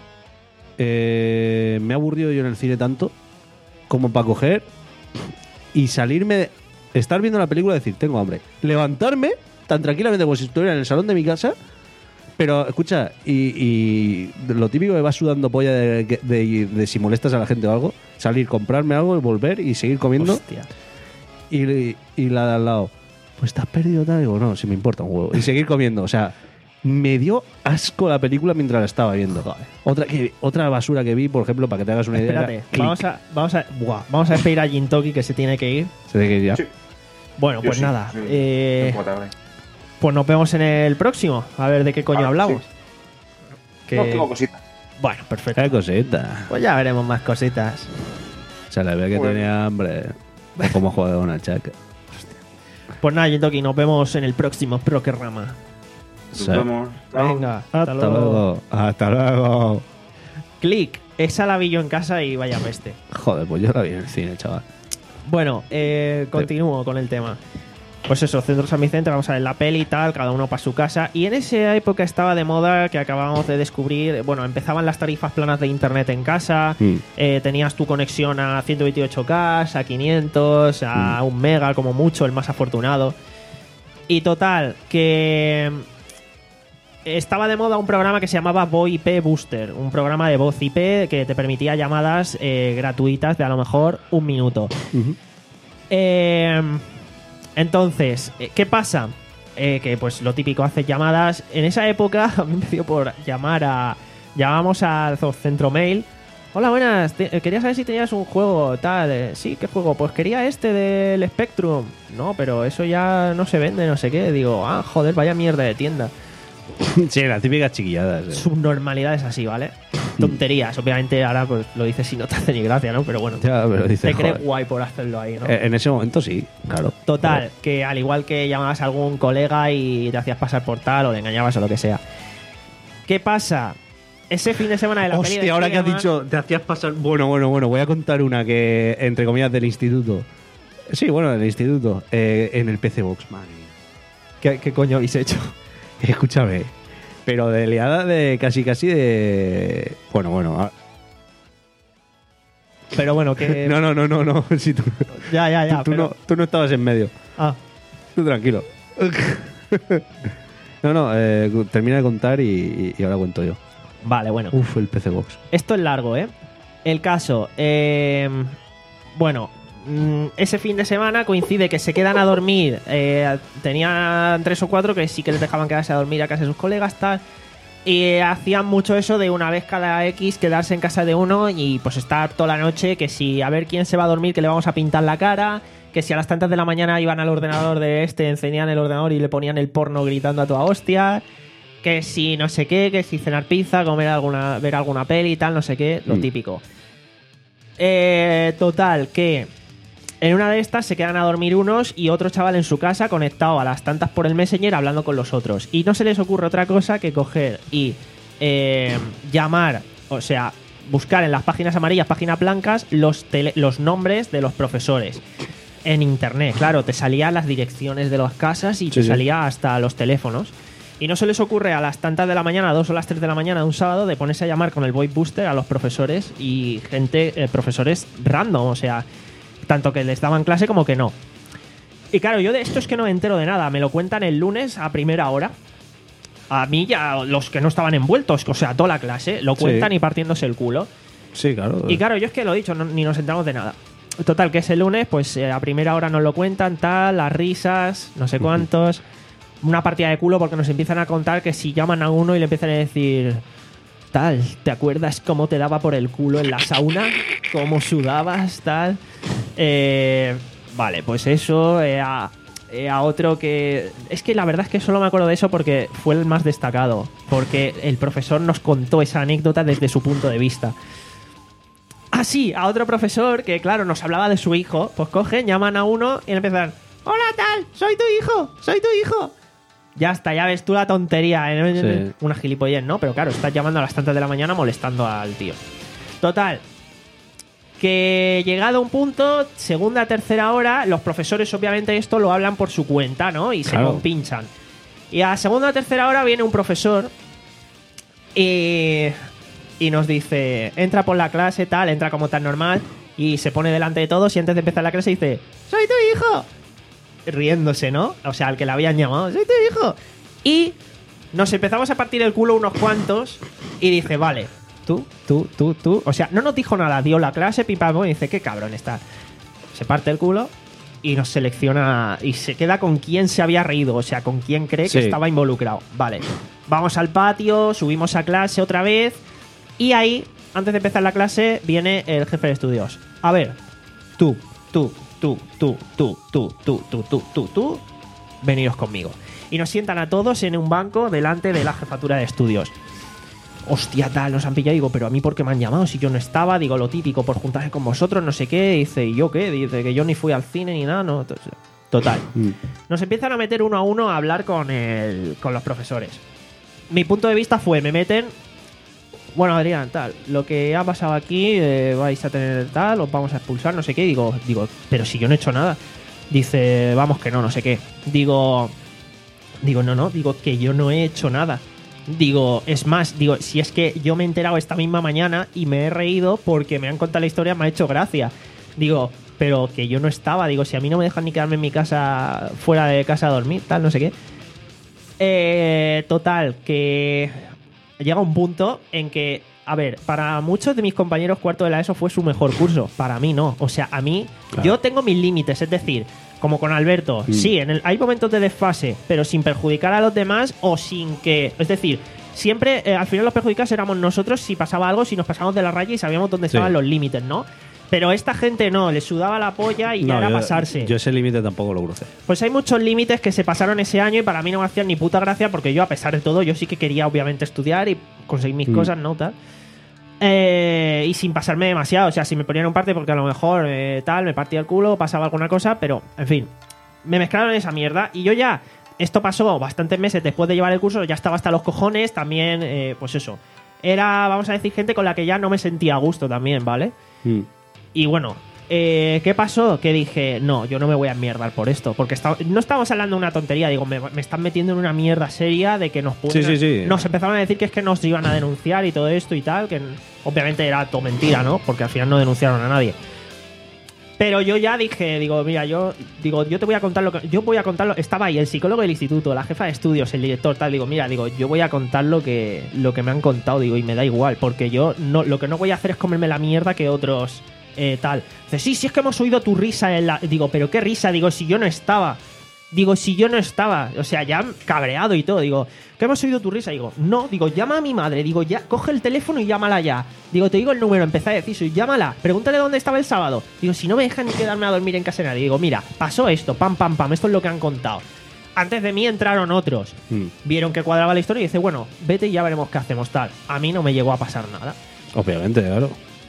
eh, me he aburrido yo en el cine tanto como para coger y salirme, de- estar viendo la película y decir, tengo hambre. Levantarme tan tranquilamente como si estuviera en el salón de mi casa. Pero escucha, y, y lo típico que vas sudando polla de, de- de- de si molestas a la gente o algo, salir, comprarme algo y volver y seguir comiendo. Hostia. Y, y la de al lado, pues estás perdido tal. Digo, no, si me importa un huevo. Y seguir comiendo. O sea, me dio asco la película mientras la estaba viendo. Otra, que, otra basura que vi, por ejemplo, para que te hagas una idea. Espérate, era Click. vamos a, vamos, a, buah, vamos a despedir a Jintoki, que se tiene que ir. Se tiene que ir ya. Sí. Bueno, Yo pues sí, nada. sí, eh, un poco tarde. pues nos vemos en el próximo. A ver de qué coño Ah, hablamos. sí. Que- No, tengo cositas. Bueno, perfecto. Qué cosita. Pues ya veremos más cositas. Se le ve que Bueno. tenía hambre. O como juega una chaca. Pues nada, Jintoki, nos vemos en el próximo programa. Nos Sí. vemos. Chao. Venga, Hasta luego. Hasta luego. Click. Esa la vi yo en casa y vaya peste. Joder, pues yo la vi en el cine, chaval. Bueno, eh, continúo con el tema. Pues eso, Centro San Vicente, vamos a ver la peli y tal, cada uno para su casa. Y en esa época estaba de moda que acabábamos de descubrir, bueno, empezaban las tarifas planas de internet en casa, Mm. eh, tenías tu conexión a ciento veintiocho K, a quinientos, a un mega como mucho, el más afortunado. Y total, que estaba de moda un programa que se llamaba VoIP Booster, un programa de voz I P que te permitía llamadas eh, gratuitas de a lo mejor un minuto. Eh, entonces, eh, ¿qué pasa? Eh, que pues lo típico, haces llamadas. En esa época a mí me dio por llamar a... Llamábamos al centro mail. Hola, buenas. te- eh, quería saber si tenías un juego tal. eh, sí, ¿qué juego? Pues quería este del Spectrum. No, pero eso ya no se vende, no sé qué. Digo, ah, joder, vaya mierda de tienda. Sí, las típicas chiquilladas. eh. Subnormalidades así, ¿vale? Tonterías. Obviamente ahora pues lo dices y no te hace ni gracia, ¿no? Pero bueno, Ya, pero dices, te crees joder. guay por hacerlo ahí, ¿no? Eh, En ese momento sí, claro. Total, que al igual que llamabas a algún colega y te hacías pasar por tal o le engañabas o lo que sea. ¿Qué pasa? Ese fin de semana de la peli de Hostia, ahora que has Spider-Man- dicho, te hacías pasar. Bueno, bueno, bueno, voy a contar una que, entre comillas, del instituto. Sí, bueno, del instituto. Eh, en el P C Box, madre mía. ¿Qué, qué coño habéis hecho? Escúchame. Pero de liada de casi, casi de. Bueno, bueno. a- Pero bueno, que... No, no, no, no, no. Si tú, Ya, ya, ya. tú pero- no, tú no estabas en medio. Ah, Tú tranquilo. No, no, eh, termina de contar y, y ahora cuento yo. vale, bueno. Uf, el P C Box. Esto es largo, ¿eh? El caso, eh, bueno, mm, ese fin de semana coincide que se quedan a dormir. eh, tenían tres o cuatro que sí que les dejaban quedarse a dormir a casa de sus colegas, tal. Y eh, hacían mucho eso de una vez cada X quedarse en casa de uno y pues estar toda la noche, que si a ver quién se va a dormir, que le vamos a pintar la cara, que si a las tantas de la mañana iban al ordenador de este, encendían el ordenador y le ponían el porno gritando a toda hostia, que si no sé qué, que si cenar pizza, comer alguna, ver alguna peli y tal, no sé qué, lo Mm. típico. Eh, total, que en una de estas se quedan a dormir unos y otro chaval en su casa conectado a las tantas por el Messenger hablando con los otros. Y no se les ocurre otra cosa que coger y eh, llamar, o sea, buscar en las páginas amarillas, páginas blancas, los, tele- los nombres de los profesores. En internet, claro, te salían las direcciones de las casas y Sí, te sí. salía hasta los teléfonos. Y no se les ocurre a las tantas de la mañana, dos o las tres de la mañana de un sábado, de ponerse a llamar con el Voice Booster a los profesores y gente, eh, profesores random, o sea, tanto que les daban clase como que no. Y claro, yo de esto es que no me entero de nada, me lo cuentan el lunes a primera hora. A mí ya, los que no estaban envueltos, o sea, toda la clase, lo cuentan Sí. y partiéndose el culo. Sí, claro. Y claro, yo es que lo he dicho, no- ni nos enteramos de nada. Total, que ese lunes, pues eh, a primera hora nos lo cuentan, tal, las risas, no sé cuántos. Una partida de culo porque nos empiezan a contar que si llaman a uno y le empiezan a decir, tal, ¿te acuerdas cómo te daba por el culo en la sauna? ¿Cómo sudabas, tal? Eh, vale, pues eso, eh, a, eh, a otro que... Es que la verdad es que solo me acuerdo de eso porque fue el más destacado. Porque el profesor nos contó esa anécdota desde su punto de vista. Ah, sí, a otro profesor que, claro, nos hablaba de su hijo. Pues cogen, llaman a uno y empiezan: hola, tal, soy tu hijo, soy tu hijo. Ya está, ya ves tú la tontería. ¿eh? Sí. Una gilipollez, ¿no? Pero claro, estás llamando a las tantas de la mañana molestando al tío. Total, que llegado a un punto, segunda, tercera hora, los profesores obviamente esto lo hablan por su cuenta, ¿no? Y se Claro. compinchan. Y a segunda o tercera hora viene un profesor y, y nos dice, entra por la clase, tal, entra como tan normal y se pone delante de todos y antes de empezar la clase dice, ¡soy tu hijo! Riéndose, ¿no? O sea, al que le habían llamado, ¡soy tu hijo! Y nos empezamos a partir el culo unos cuantos y dice, vale, tú, tú, tú, tú. O sea, no nos dijo nada, dio la clase, pipa, y dice, qué cabrón está. Se parte el culo y nos selecciona y se queda con quién se había reído, o sea, con quién cree Sí. que estaba involucrado. Vale, vamos al patio, subimos a clase otra vez y ahí, antes de empezar la clase, viene el jefe de estudios. A ver, tú, tú, tú, tú, tú, tú, tú, tú, tú, tú, tú, veniros conmigo. Y nos sientan a todos en un banco delante de la jefatura de estudios. Hostia, tal, nos han pillado. Digo, pero a mí, ¿por qué me han llamado? Si yo no estaba, digo, lo típico, por juntarse con vosotros, no sé qué. Dice, ¿y yo qué? Dice que yo ni fui al cine ni nada, no. Total. Nos empiezan a meter uno a uno a hablar con, el, con los profesores. Mi punto de vista fue, me meten. Bueno, Adrián, tal, lo que ha pasado aquí, eh, vais a tener tal, os vamos a expulsar, no sé qué. Digo, digo, pero si yo no he hecho nada. Dice, vamos que no, no sé qué. Digo, digo, no, no, digo que yo no he hecho nada. Digo, es más, digo, si es que yo me he enterado esta misma mañana y me he reído porque me han contado la historia, me ha hecho gracia. Digo, pero que yo no estaba, digo, si a mí no me dejan ni quedarme en mi casa, fuera de casa a dormir, tal, no sé qué. Eh, total, que llega un punto en que, a ver, para muchos de mis compañeros cuarto de la ESO fue su mejor curso, para mí no. O sea, a mí, Claro. yo tengo mis límites, es decir, como con Alberto, Mm. sí, en el, hay momentos de desfase, pero sin perjudicar a los demás o sin que, es decir, siempre, eh, al final los perjudicados éramos nosotros si pasaba algo, si nos pasábamos de la raya y sabíamos dónde Sí. estaban los límites, ¿no? Pero esta gente no, le sudaba la polla y ya No, era yo, pasarse. Yo ese límite tampoco lo crucé. Pues hay muchos límites que se pasaron ese año y para mí no me hacían ni puta gracia porque yo, a pesar de todo, yo sí que quería obviamente estudiar y conseguir mis Mm. cosas, ¿no? Tal. Eh, y sin pasarme demasiado, o sea, si me ponían un parte porque a lo mejor eh, tal, me partía el culo, pasaba alguna cosa, pero, en fin, me mezclaron esa mierda y yo ya, esto pasó bastantes meses después de llevar el curso, ya estaba hasta los cojones, también, eh, pues eso, era, vamos a decir, gente con la que ya no me sentía a gusto también, ¿vale? Mm. Y bueno, eh, ¿qué pasó? Que dije, no, yo no me voy a enmierdar por esto. Porque está- no estamos hablando de una tontería, digo, me, me están metiendo en una mierda seria de que nos pueden. Sí, sí, sí. Nos empezaron a decir que es que nos iban a denunciar y todo esto y tal, que obviamente era todo mentira, ¿no? Porque al final no denunciaron a nadie. Pero yo ya dije, digo, mira, yo digo, yo te voy a contar lo que. Yo voy a contar lo. Estaba ahí el psicólogo del instituto, la jefa de estudios, el director, tal. Digo, mira, digo, yo voy a contar lo que, lo que me han contado, digo, y me da igual, porque yo no, lo que no voy a hacer es comerme la mierda que otros. Eh, tal. Dice, sí, sí, es que hemos oído tu risa en la. Digo, pero qué risa, digo, si yo no estaba. Digo, si yo no estaba. O sea, ya cabreado y todo. Digo, ¿qué hemos oído tu risa? Digo, no, digo, llama a mi madre. Digo, ya, coge el teléfono y llámala ya. Digo, te digo el número, empecé a decir, soy, llámala, pregúntale dónde estaba el sábado. Digo, si no me dejan ni quedarme a dormir en casa de nadie. Digo, mira, pasó esto, pam, pam, pam, esto es lo que han contado. Antes de mí entraron otros. Mm. Vieron que cuadraba la historia y dice, bueno, vete y ya veremos qué hacemos, tal. A mí no me llegó a pasar nada. Obviamente, claro.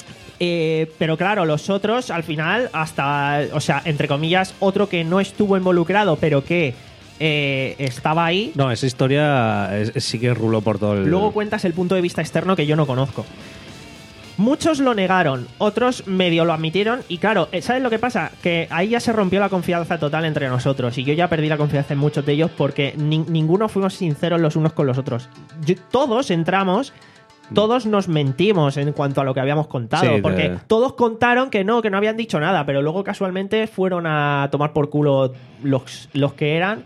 Eh, pero claro, los otros al final, hasta, o sea, entre comillas, otro que no estuvo involucrado, pero que eh, estaba ahí. No, esa historia es- sí que ruló por todo el. Luego cuentas el punto de vista externo que yo no conozco. Muchos lo negaron, otros medio lo admitieron y claro, eh, ¿sabes lo que pasa? Que ahí ya se rompió la confianza total entre nosotros y yo ya perdí la confianza en muchos de ellos porque ni- ninguno fuimos sinceros los unos con los otros. Yo- todos entramos, todos nos mentimos en cuanto a lo que habíamos contado, Sí, porque de- todos contaron que no, que no habían dicho nada, pero luego casualmente fueron a tomar por culo los, los que eran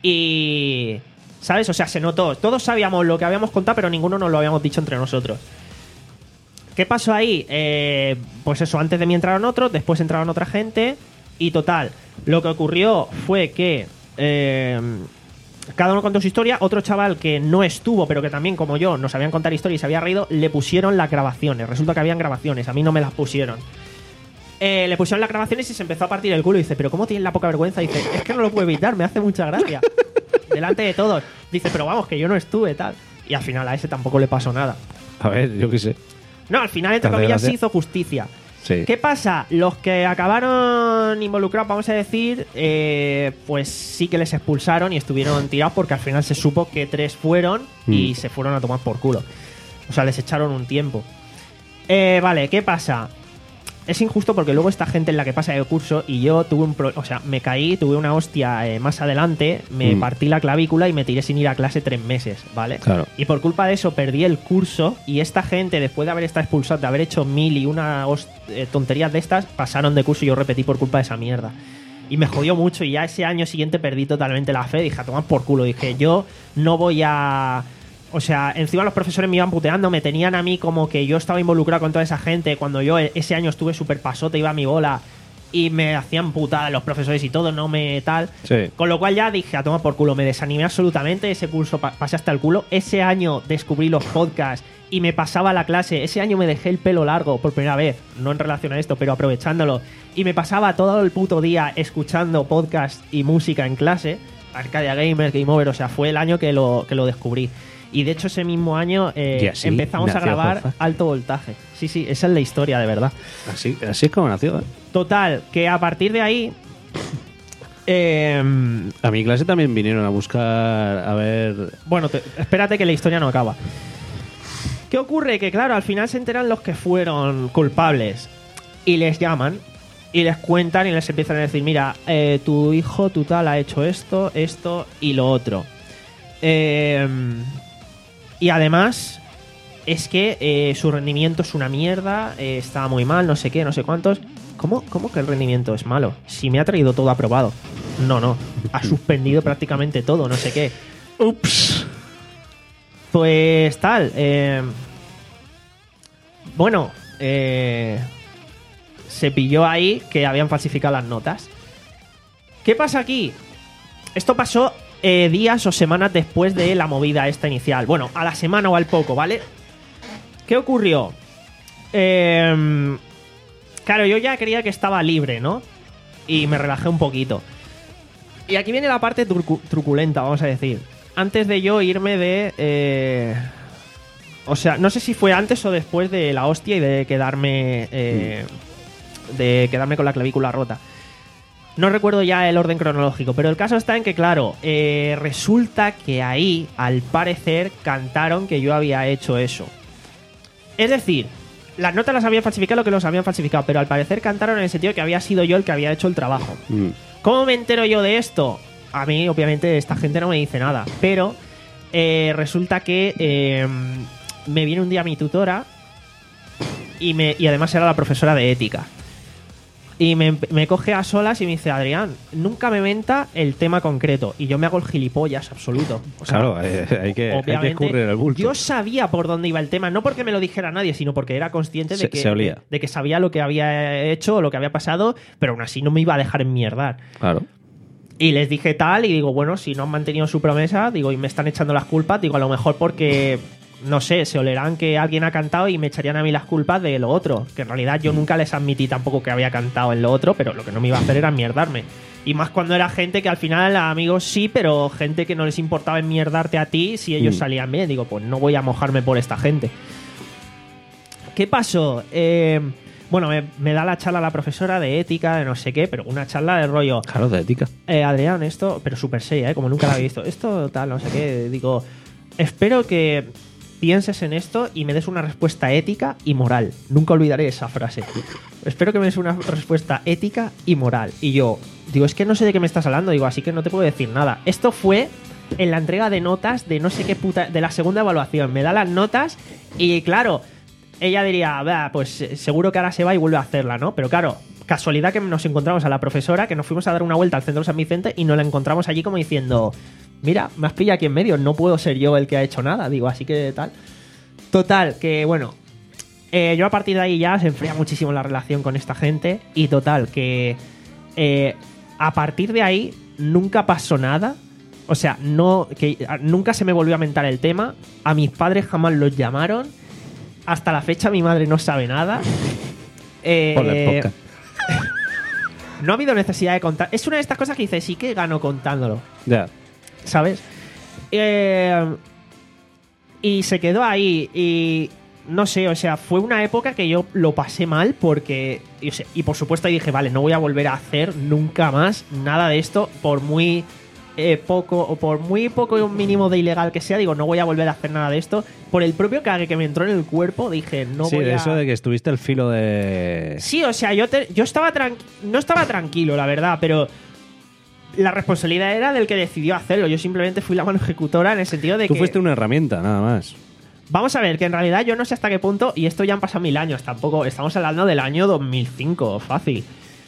y... ¿Sabes? O sea, se notó. Todos sabíamos lo que habíamos contado, pero ninguno nos lo habíamos dicho entre nosotros. ¿Qué pasó ahí? Eh, pues eso, antes de mí entraron otros, después entraron otra gente y total, lo que ocurrió fue que eh, cada uno contó su historia, otro chaval que no estuvo, pero que también como yo nos sabían contar historias y se había reído, le pusieron las grabaciones. Resulta que habían grabaciones, a mí no me las pusieron. Eh, le pusieron las grabaciones y se empezó a partir el culo y dice, pero ¿cómo tienes la poca vergüenza? Y dice, es que no lo puedo evitar, me hace mucha gracia. Delante de todos. Dice, pero vamos, que yo no estuve, tal. Y al final a ese tampoco le pasó nada. A ver, yo qué sé. No, al final, entre ¿Te hace comillas, gracia? se hizo justicia. Sí. ¿Qué pasa? Los que acabaron involucrados, vamos a decir, eh, pues sí que les expulsaron y estuvieron tirados porque al final se supo que tres fueron y Mm. se fueron a tomar por culo. O sea, les echaron un tiempo. Eh, vale, ¿qué pasa? Es injusto porque luego esta gente en la que pasa el curso y yo tuve un pro- o sea, me caí, tuve una hostia eh, más adelante, me Mm. partí la clavícula y me tiré sin ir a clase tres meses, ¿vale? Claro. Y por culpa de eso perdí el curso y esta gente, después de haber estado expulsado, de haber hecho mil y una host- eh, tonterías de estas, pasaron de curso y yo repetí por culpa de esa mierda. Y me jodió mucho y ya ese año siguiente perdí totalmente la fe. Dije, a tomar por culo. Dije, yo no voy a... O sea, encima los profesores me iban puteando, me tenían a mí como que yo estaba involucrado con toda esa gente. Cuando yo ese año estuve súper pasote, iba a mi bola. y me hacían putada los profesores y todo, no me tal. Sí. Con lo cual ya dije, a tomar por culo, me desanimé absolutamente, ese curso pa- pasé hasta el culo. Ese año descubrí los podcasts y me pasaba la clase. Ese año me dejé el pelo largo por primera vez, no en relación a esto, pero aprovechándolo. Y me pasaba todo el puto día escuchando podcast y música en clase. Arcadia Gamer, Game Over, o sea, fue el año que lo, que lo descubrí. Y de hecho ese mismo año eh, Y así empezamos a nació grabar Hot alto voltaje. Sí, sí, esa es la historia, de verdad. Así, así es como nació. ¿eh? Total, que a partir de ahí... eh, A mi clase también vinieron a buscar, a ver... bueno, te- espérate que la historia no acaba. ¿Qué ocurre? Que claro, al final se enteran los que fueron culpables y les llaman y les cuentan y les empiezan a decir, mira, eh, tu hijo, tu tal, ha hecho esto, esto y lo otro. Eh, y además es que eh, su rendimiento es una mierda, eh, está muy mal, no sé qué, no sé cuántos. ¿Cómo, ¿Cómo que el rendimiento es malo? Si me ha traído todo aprobado. No, no, ha suspendido prácticamente todo, no sé qué. Ups. Pues tal, eh, bueno, eh, se pilló ahí que habían falsificado las notas. ¿Qué pasa aquí? Esto pasó eh, días o semanas después de la movida esta inicial. Bueno, a la semana o al poco, ¿vale? ¿Qué ocurrió? Eh, claro, yo ya creía que estaba libre, ¿no? Y me relajé un poquito. Y aquí viene la parte trucu- truculenta, vamos a decir. Antes de yo irme de... eh, o sea, no sé si fue antes o después de la hostia y de quedarme... eh, de quedarme con la clavícula rota. No recuerdo ya el orden cronológico, pero el caso está en que, claro, eh, resulta que ahí, al parecer, cantaron que yo había hecho eso. Es decir, las notas las habían falsificado lo que los habían falsificado, pero al parecer cantaron en el sentido de que había sido yo el que había hecho el trabajo. Mm. ¿Cómo me entero yo de esto? A mí, obviamente, esta gente no me dice nada. Pero eh, resulta que eh, me viene un día mi tutora y, me, y además era la profesora de ética. Y me, me coge a solas y me dice, Adrián, nunca me menta el tema concreto. Y yo me hago el gilipollas absoluto. O sea, Claro, eh, hay que, hay que obviamente, escurrir el bulto. yo sabía por dónde iba el tema, no porque me lo dijera nadie, sino porque era consciente de Se- que, se olía. de, de que sabía lo que había hecho o lo que había pasado, pero aún así no me iba a dejar enmierdar. Claro. Y les dije tal, y digo, bueno, si no han mantenido su promesa, digo, y me están echando las culpas, digo, a lo mejor porque, no sé, se olerán que alguien ha cantado y me echarían a mí las culpas de lo otro. Que en realidad yo nunca les admití tampoco que había cantado en lo otro, pero lo que no me iba a hacer era mierdarme. Y más cuando era gente que al final, amigos sí, pero gente que no les importaba enmierdarte a ti si ellos Mm. salían bien. Digo, pues no voy a mojarme por esta gente. ¿Qué pasó? Eh, bueno, me, me da la charla la profesora de ética, de no sé qué, pero una charla de rollo... Claro, de ética. Eh, Adrián, esto, pero súper seria, ¿eh? Como nunca la había visto. Esto tal, no sé qué. Digo, espero que pienses en esto y me des una respuesta ética y moral. Nunca olvidaré esa frase. Espero que me des una respuesta ética y moral. Y yo, digo, es que no sé de qué me estás hablando. Digo, así que no te puedo decir nada. Esto fue en la entrega de notas de no sé qué puta... de la segunda evaluación. Me da las notas y, claro... ella diría, "Bah, pues eh, seguro que ahora se va y vuelve a hacerla, ¿no?" Pero claro, casualidad que nos encontramos a la profesora, que nos fuimos a dar una vuelta al centro de San Vicente y nos la encontramos allí como diciendo, mira, me has pillado aquí en medio, no puedo ser yo el que ha hecho nada, digo, así que tal. Total, que bueno, eh, yo a partir de ahí ya se enfría muchísimo la relación con esta gente y total, que eh, a partir de ahí nunca pasó nada. O sea, no que a- nunca se me volvió a mentar el tema, a mis padres jamás los llamaron. Hasta la fecha mi madre no sabe nada. Eh, Por la época. no ha habido necesidad de contar. Es una de estas cosas que dices, sí que gano contándolo, Ya. ¿sabes? Eh, y se quedó ahí. Y no sé, o sea, fue una época que yo lo pasé mal porque... Y, o sea, y por supuesto dije, vale, no voy a volver a hacer nunca más nada de esto, por muy... Eh, poco o por muy poco y un mínimo de ilegal que sea, digo, no voy a volver a hacer nada de esto. Por el propio cague que me entró en el cuerpo, dije, no sí, voy de a... eso de que estuviste al filo de... Sí, o sea, yo, te- yo estaba tranqui- no estaba tranquilo, la verdad, pero la responsabilidad era del que decidió hacerlo. Yo simplemente fui la mano ejecutora en el sentido de Tú que... fuiste una herramienta, nada más. Vamos a ver, que en realidad yo no sé hasta qué punto, y esto ya han pasado mil años, tampoco, estamos hablando del año dos mil cinco, fácil.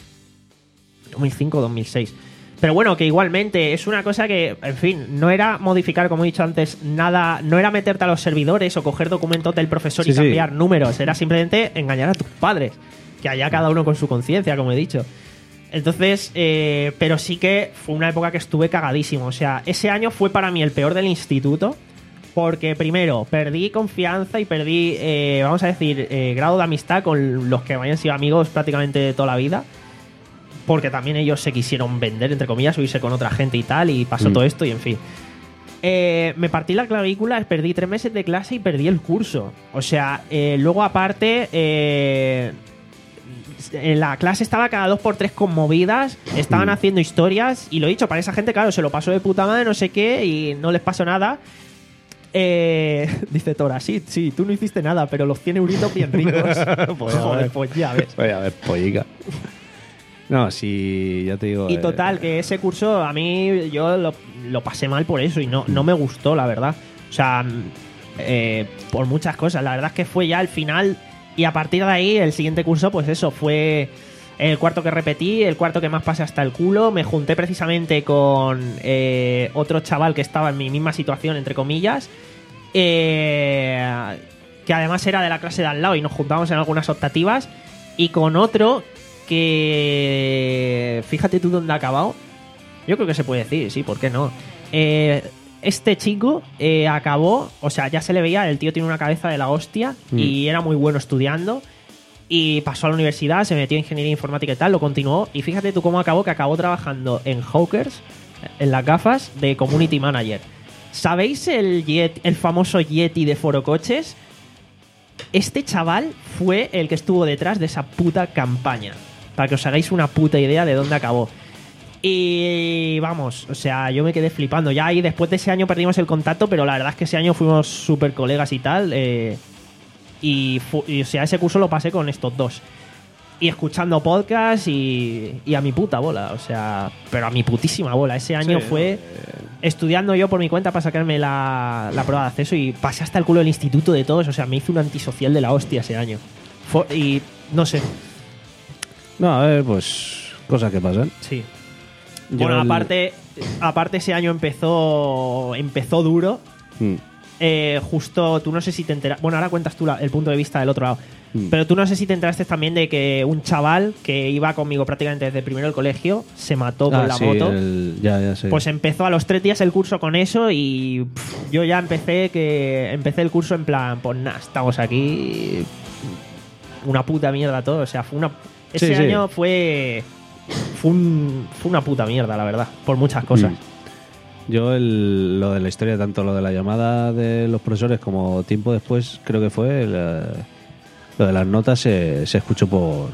dos mil cinco, dos mil seis. Pero bueno, que igualmente es una cosa que, en fin, no era modificar, como he dicho antes, nada, no era meterte a los servidores o coger documentos del profesor Sí, y sí. cambiar números, era simplemente engañar a tus padres, que allá cada uno con su conciencia, como he dicho. Entonces, eh, pero sí que fue una época que estuve cagadísimo. O sea, ese año fue para mí el peor del instituto. Porque primero, perdí confianza y perdí, eh, vamos a decir, eh, grado de amistad con los que me habían sido amigos prácticamente de toda la vida. Porque también ellos se quisieron vender, entre comillas, o irse con otra gente y tal, y pasó Mm. todo esto y en fin. Eh, me partí la clavícula, perdí tres meses de clase y perdí el curso. O sea, eh, luego aparte, eh, en la clase estaba cada dos por tres con movidas, estaban haciendo historias, y lo he dicho, para esa gente, claro, se lo pasó de puta madre, no sé qué, y no les pasó nada. Eh, dice Tora, sí, sí, tú no hiciste nada, pero los cien euritos bien ricos. Pues ya Joder, ves. pues ya ves. Oye, a ver, pollica. No, sí, ya te digo. Y eh, total, que ese curso a mí yo lo, lo pasé mal por eso y no, no me gustó, la verdad. O sea, eh, por muchas cosas. La verdad es que fue ya el final y a partir de ahí el siguiente curso, pues eso, fue el cuarto que repetí, el cuarto que más pasé hasta el culo. Me junté precisamente con eh, otro chaval que estaba en mi misma situación, entre comillas, eh, que además era de la clase de al lado y nos juntábamos en algunas optativas, y con otro que fíjate tú dónde ha acabado. Yo creo que se puede decir, sí, ¿por qué no? Eh, este chico eh, acabó, o sea, ya se le veía, el tío tiene una cabeza de la hostia Mm. y era muy bueno estudiando, y pasó a la universidad, se metió en ingeniería informática y tal, lo continuó, y fíjate tú cómo acabó, que acabó trabajando en Hawkers, en las gafas de Community Manager. ¿Sabéis el, Yeti, el famoso Yeti de Forocoches? Este chaval fue el que estuvo detrás de esa puta campaña, para que os hagáis una puta idea de dónde acabó. Y vamos, o sea, yo me quedé flipando. Ya ahí después de ese año perdimos el contacto, pero la verdad es que ese año fuimos súper colegas y tal. Eh, y, fu- y, o sea, ese curso lo pasé con estos dos. Y escuchando podcast y, y a mi puta bola, o sea, pero a mi putísima bola. Ese año Sí, fue estudiando yo por mi cuenta para sacarme la, la prueba de acceso y pasé hasta el culo del instituto de todos. O sea, me hice un antisocial de la hostia ese año. Fue- y no sé, No, a ver, pues cosas que pasan. sí. Yo Bueno, el- aparte, aparte ese año empezó empezó duro. Mm. Eh, justo, tú no sé si te enteras. Bueno, ahora cuentas tú la- el punto de vista del otro lado. Mm. Pero tú no sé si te enteraste también de que un chaval que iba conmigo prácticamente desde primero del colegio se mató con Ah, la sí, moto. el- ya, ya sé. Pues empezó a los tres días el curso con eso y pff, yo ya empecé que empecé el curso en plan, pues nada, estamos aquí, una puta mierda todo. O sea, fue una ese Sí, sí. año fue fue, un- fue una puta mierda, la verdad, por muchas cosas. Mm. Yo el- lo de la historia, tanto lo de la llamada de los profesores como tiempo después, creo que fue, la- lo de las notas se, se escuchó por...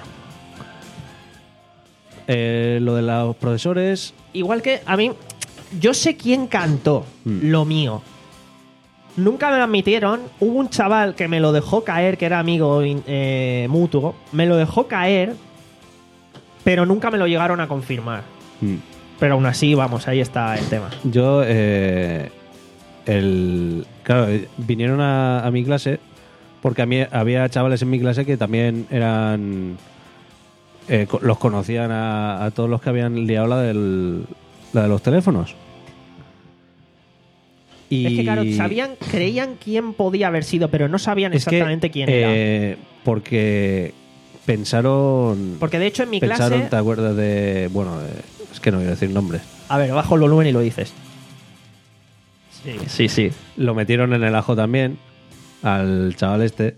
Eh, lo de los profesores... Igual que a mí, yo sé quién cantó Mm. lo mío. Nunca me lo admitieron. Hubo un chaval que me lo dejó caer, que era amigo eh, mutuo. Me lo dejó caer, pero nunca me lo llegaron a confirmar. Mm. Pero aún así, vamos, ahí está el tema. Yo, eh, el, claro, eh, vinieron a, a mi clase porque a mí había chavales en mi clase que también eran, eh, co- los conocían a, a todos los que habían liado la, del, la de los teléfonos. Y Es que, claro, sabían, creían quién podía haber sido, pero no sabían es que, exactamente quién era. eh, porque pensaron, Porque de hecho en mi pensaron, clase... ¿te acuerdas de, bueno, eh, es que no voy a decir nombres. A ver, bajo el volumen y lo dices. Sí, sí, sí. Lo metieron en el ajo también al chaval este.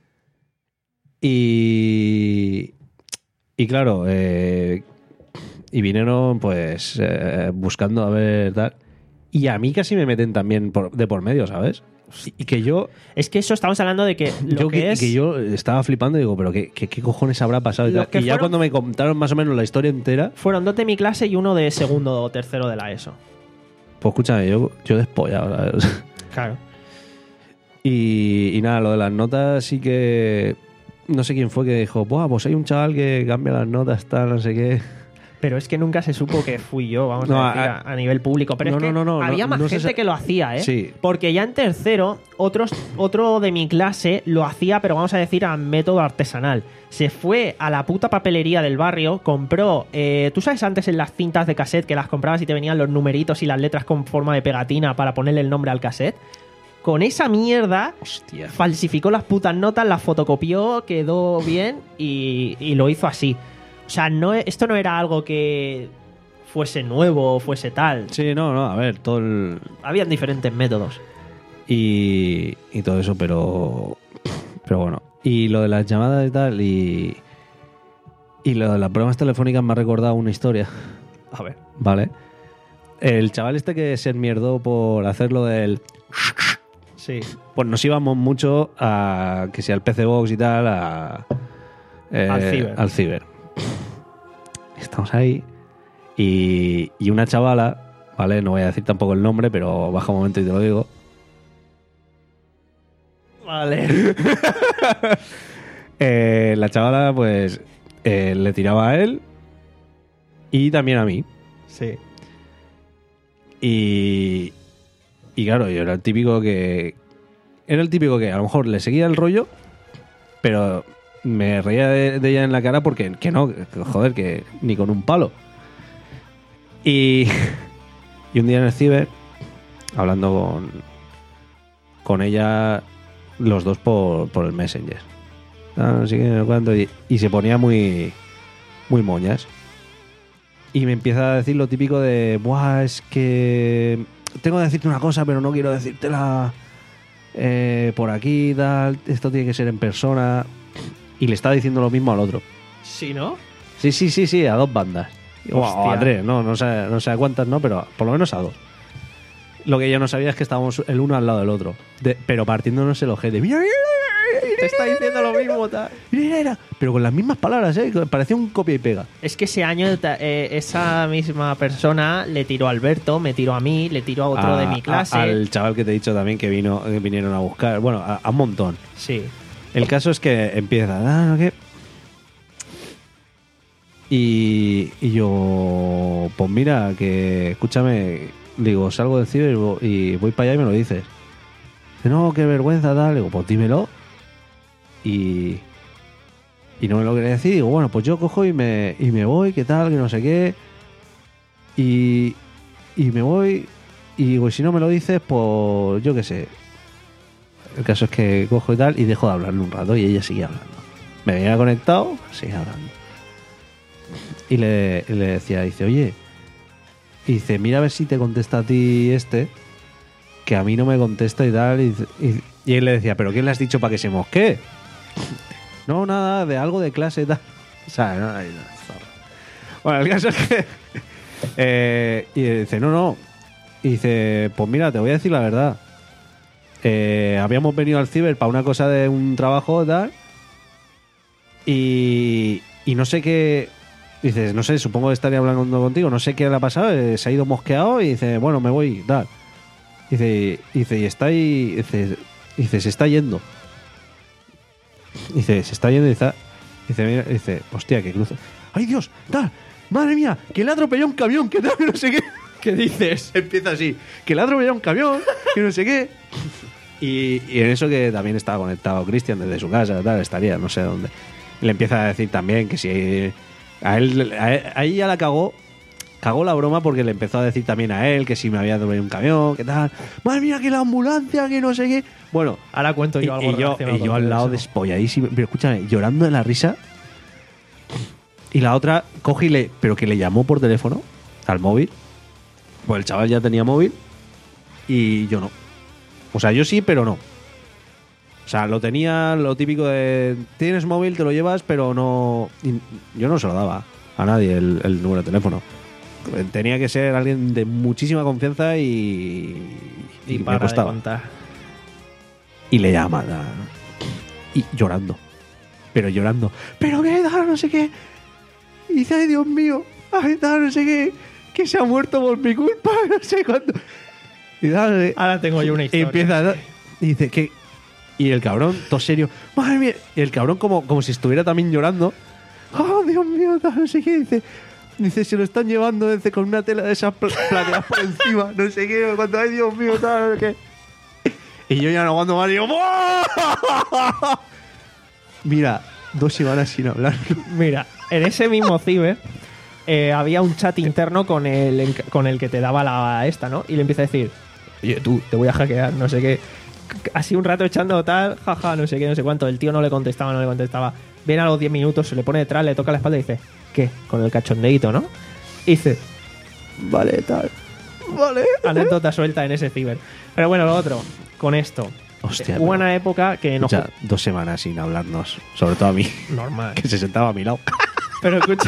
Y. Y claro, eh, y vinieron pues eh, buscando a ver tal. Y a mí casi me meten también por- de por medio, ¿sabes? Y, y que yo. Es que eso estamos hablando de que lo yo que, que, es... que yo estaba flipando y digo, pero ¿qué, qué, qué cojones habrá pasado? Y, Los tal. que Y ya fueron- cuando me contaron más o menos la historia entera, Fueron dos de mi clase y uno de segundo o tercero de la ESO. pues escúchame, yo, yo despollado, ¿sabes? O sea, Claro. Y, y nada, lo de las notas sí que... No sé quién fue que dijo, Buah, pues hay un chaval que cambia las notas, tal, no sé qué. Pero es que nunca se supo que fui yo, vamos No, a decir, a- a, a nivel público. Pero No, es que no, no, no, había no, más no se gente sa- que lo hacía, ¿eh? Sí. Porque ya en tercero, otros, otro de mi clase lo hacía, pero vamos a decir, a método artesanal. Se fue a la puta papelería del barrio, compró... eh, ¿Tú sabes antes en las cintas de cassette que las comprabas y te venían los numeritos y las letras con forma de pegatina para ponerle el nombre al cassette? Con esa mierda... Hostia. falsificó las putas notas, las fotocopió, quedó bien y, y lo hizo así. O sea, no, esto no era algo que fuese nuevo o fuese tal. Sí, no, no, a ver, todo el... Habían diferentes métodos. Y, y todo eso, pero... Pero bueno. Y lo de las llamadas y tal, y... Y lo de las pruebas telefónicas me ha recordado una historia. A ver. ¿Vale? El chaval este que se enmierdó por hacerlo del... Sí. Pues nos íbamos mucho a... Que sea el P C Box y tal, a... eh, Al ciber. Al ciber. Estamos ahí. Y, y una chavala, ¿vale? No voy a decir tampoco el nombre, pero baja un momento y te lo digo. Vale. eh, la chavala, pues, eh, le tiraba a él y también a mí. Sí. Y, y claro, yo era el típico que... Era el típico que a lo mejor le seguía el rollo, pero me reía de, de ella en la cara porque que no, que, joder, que ni con un palo. Y, y un día en el ciber, hablando con, con ella, los dos por, por el Messenger. Ah, no sé qué, no sé cuánto, y, y se ponía muy, muy moñas. Y me empieza a decir lo típico de, buah, es que tengo que decirte una cosa, pero no quiero decírtela eh, por aquí, tal, esto tiene que ser en persona. Y le estaba diciendo lo mismo al otro. Sí, ¿no? Sí, sí, sí, sí, a dos bandas. O a, o a Hostia. tres, no, no sé, no sé a cuántas, no, pero por lo menos a dos. Lo que yo no sabía es que estábamos el uno al lado del otro. De- pero partiéndonos el ojete. Mira, mira, mira, Te está diciendo lo mismo, tal. mira, mira. Pero con las mismas palabras, ¿eh? Parecía un copia y pega. Es que ese año ta- eh, esa misma persona le tiró a Alberto, me tiró a mí, le tiró a otro A- de mi clase. a- al chaval que te he dicho también que vino, que vinieron a buscar. Bueno, a, a un montón. Sí. El caso es que empieza, ah, no, ¿qué? Y, y yo, pues mira, que escúchame, digo, salgo del ciber y vo- y voy para allá y me lo dices. Dice, no, qué vergüenza, tal. Digo, pues dímelo. Y, y no me lo quería decir. Digo, bueno, pues yo cojo y me, y me voy, qué tal, que no sé qué. Y, y me voy. Y digo, y si no me lo dices, pues yo qué sé. El caso es que cojo y tal y dejo de hablarle un rato y ella sigue hablando. Me veía conectado, sigue hablando. Y le, y le decía, dice, oye, y dice, mira a ver si te contesta a ti este, que a mí no me contesta y tal. Y, dice- y- y él le decía, ¿pero qué le has dicho para que se mosquee? No, nada, de algo de clase y tal. O sea, no, ay, no, zorra. Bueno, el caso es que... eh, y dice, no, no. Y dice, pues mira, te voy a decir la verdad. Eh, habíamos venido al ciber para una cosa de un trabajo y tal. Y, y no sé qué... Dices, no sé, supongo que estaría hablando contigo. No sé qué le ha pasado. eh, se ha ido mosqueado y dice, bueno, me voy, tal. Dice, dice y está ahí... Dice, dice, se está yendo. Dice, se está yendo y está... Dice, mira, dice, hostia, que cruza. ¡Ay, Dios! ¡Tal! ¡Madre mía! ¡Que le ha atropellado un camión! ¡Que tal! Que no sé qué. ¿Qué dices? Empieza así. ¡Que le ha atropellado un camión! ¡Que no sé qué! Y, y en eso que también estaba conectado Cristian desde su casa, tal, estaría, no sé dónde. Y le empieza a decir también que si... A él, a él- a ella la cagó, cagó la broma porque le empezó a decir también a él que si me había atropellado un camión, que tal. ¡Madre mía, que la ambulancia, que no sé qué! Bueno, Ahora cuento y, yo algo y yo, relacionado y yo con al todo lado eso. despolladísimo. Pero escúchame, llorando de la risa. Y la otra coge y le... Pero que le llamó por teléfono al móvil. Pues el chaval ya tenía móvil y yo no. O sea, yo sí, pero no. O sea, lo tenía lo típico de... Tienes móvil, te lo llevas, pero no... y yo no se lo daba a nadie el, el número de teléfono. Tenía que ser alguien de muchísima confianza y... Y, Y, me para de costaba. contar. Y le llama. da- Y llorando. Pero llorando. ¿Pero qué? Da, no sé qué. Y dice, ay, Dios mío. Ay, da, no sé qué. Que se ha muerto por mi culpa. No sé cuánto. Y da, no sé- Ahora tengo yo una y historia. empieza. da- Y dice, ¿qué? Y el cabrón, todo serio. Madre mía. Y el cabrón, como, como si estuviera también llorando. Oh, Dios mío, da, no sé qué. Dice. Dice, se lo están llevando dice, con una tela de esas pl- plateadas por encima. No sé qué. Cuando, ay, Dios mío, tal, no sé qué. Y yo ya no aguanto más y digo, ¡buah! Mira, dos semanas sin hablar. Mira, en ese mismo ciber eh, había un chat interno con el, enc- con el que te daba la esta, ¿no? Y le empieza a decir, oye, tú, te voy a hackear, no sé qué. Así un rato echando tal, jaja, no sé qué, no sé cuánto. El tío no le contestaba, no le contestaba. Viene a los diez minutos, se le pone detrás, le toca la espalda y dice, ¿qué? Con el cachondeíto, ¿no? Y dice, vale, tal. Vale. Anécdota suelta en ese ciber. Pero bueno, lo otro, con esto. Hostia, Hubo pero- una época que no... Ya dos semanas sin hablarnos, sobre todo a mí, Normal. que se sentaba a mi lado. Pero escucha...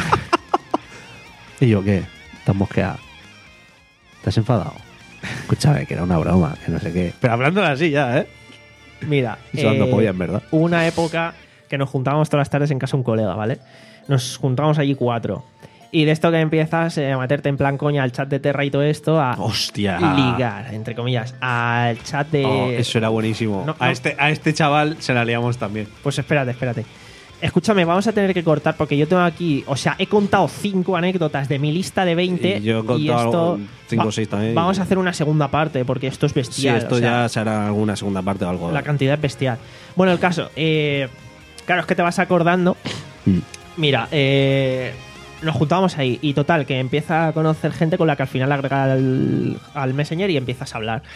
Y yo, ¿qué? ¿Estás mosqueado? ¿Estás enfadado? Escúchame, que era una broma, que no sé qué. Pero hablando así ya, ¿eh? Mira, Y sudando eh, polla, en verdad. hubo una época que nos juntábamos todas las tardes en casa de un colega, ¿vale? Nos juntábamos allí cuatro. Y de esto que empiezas eh, a meterte en plan coña al chat de Terra y todo esto, a Hostia. ligar, entre comillas, al chat de... Oh, eso era buenísimo. No, a, no. Este, a este chaval se la liamos también. Pues espérate, espérate. Escúchame, vamos a tener que cortar porque yo tengo aquí, o sea, he contado cinco anécdotas de mi lista de veinte Y yo he contado esto cinco o seis también. Vamos a hacer una segunda parte porque esto es Sí, bestial. esto o sea, ya será alguna segunda parte o algo. la cantidad es bestial. Bueno, el caso, eh, claro, es que te vas acordando. Mm. Mira, eh, nos juntábamos ahí y total, que empieza a conocer gente con la que al final agrega al, al Messenger y empiezas a hablar.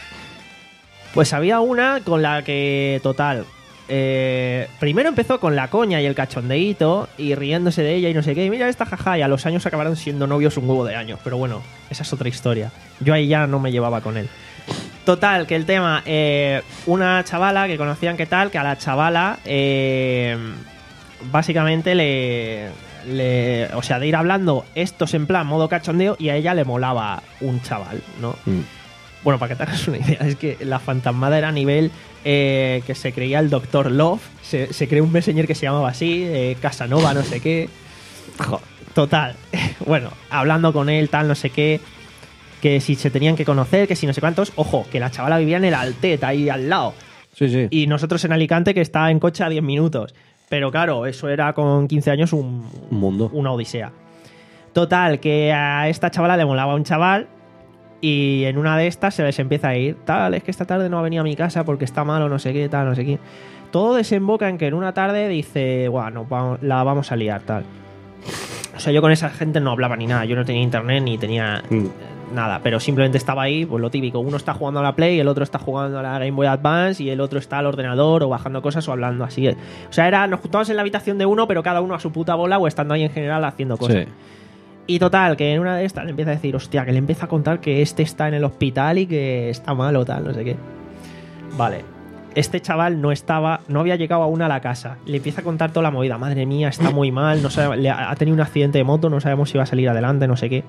Pues había una con la que, total, eh, primero empezó con la coña y el cachondeíto y riéndose de ella y no sé qué. Y mira esta jaja, y a los años acabaron siendo novios un huevo de años. Pero bueno, esa es otra historia. Yo ahí ya no me llevaba con él. Total, que el tema, eh, una chavala que conocían que tal, que a la chavala eh, básicamente le, le... O sea, de ir hablando estos en plan modo cachondeo y a ella le molaba un chaval, ¿no? Mm. Bueno, para que te hagas una idea, es que la fantasmada era a nivel eh, que se creía el doctor Love, se, se creó un messenger que se llamaba así, eh, Casanova, no sé qué. Jo, total, bueno, hablando con él, tal, no sé qué, que si se tenían que conocer, que si no sé cuántos. Ojo, que la chavala vivía en el Altet, ahí al lado. Sí, sí. Y nosotros en Alicante, que está en coche a diez minutos. Pero claro, eso era con quince años un, Un mundo. una odisea. Total, que a esta chavala le molaba un chaval y en una de estas se les empieza a ir. Tal, es que esta tarde no ha venido a mi casa porque está malo, no sé qué, tal, no sé qué. Todo desemboca en que en una tarde dice, bueno, vamos, la vamos a liar, tal. O sea, yo con esa gente no hablaba ni nada. Yo no tenía internet ni tenía Mm. eh, nada. Pero simplemente estaba ahí, pues lo típico. Uno está jugando a la Play, el otro está jugando a la Game Boy Advance y el otro está al ordenador o bajando cosas o hablando así. O sea, era, nos juntábamos en la habitación de uno, pero cada uno a su puta bola o estando ahí en general haciendo cosas. Sí. Y total, que en una de estas le empieza a decir, hostia, que le empieza a contar que este está en el hospital y que está malo, tal, no sé qué. Vale. Este chaval no estaba, no había llegado aún a la casa. Le empieza a contar toda la movida. Madre mía, está muy mal, no sabe, le ha ha tenido un accidente de moto, no sabemos si va a salir adelante, no sé qué.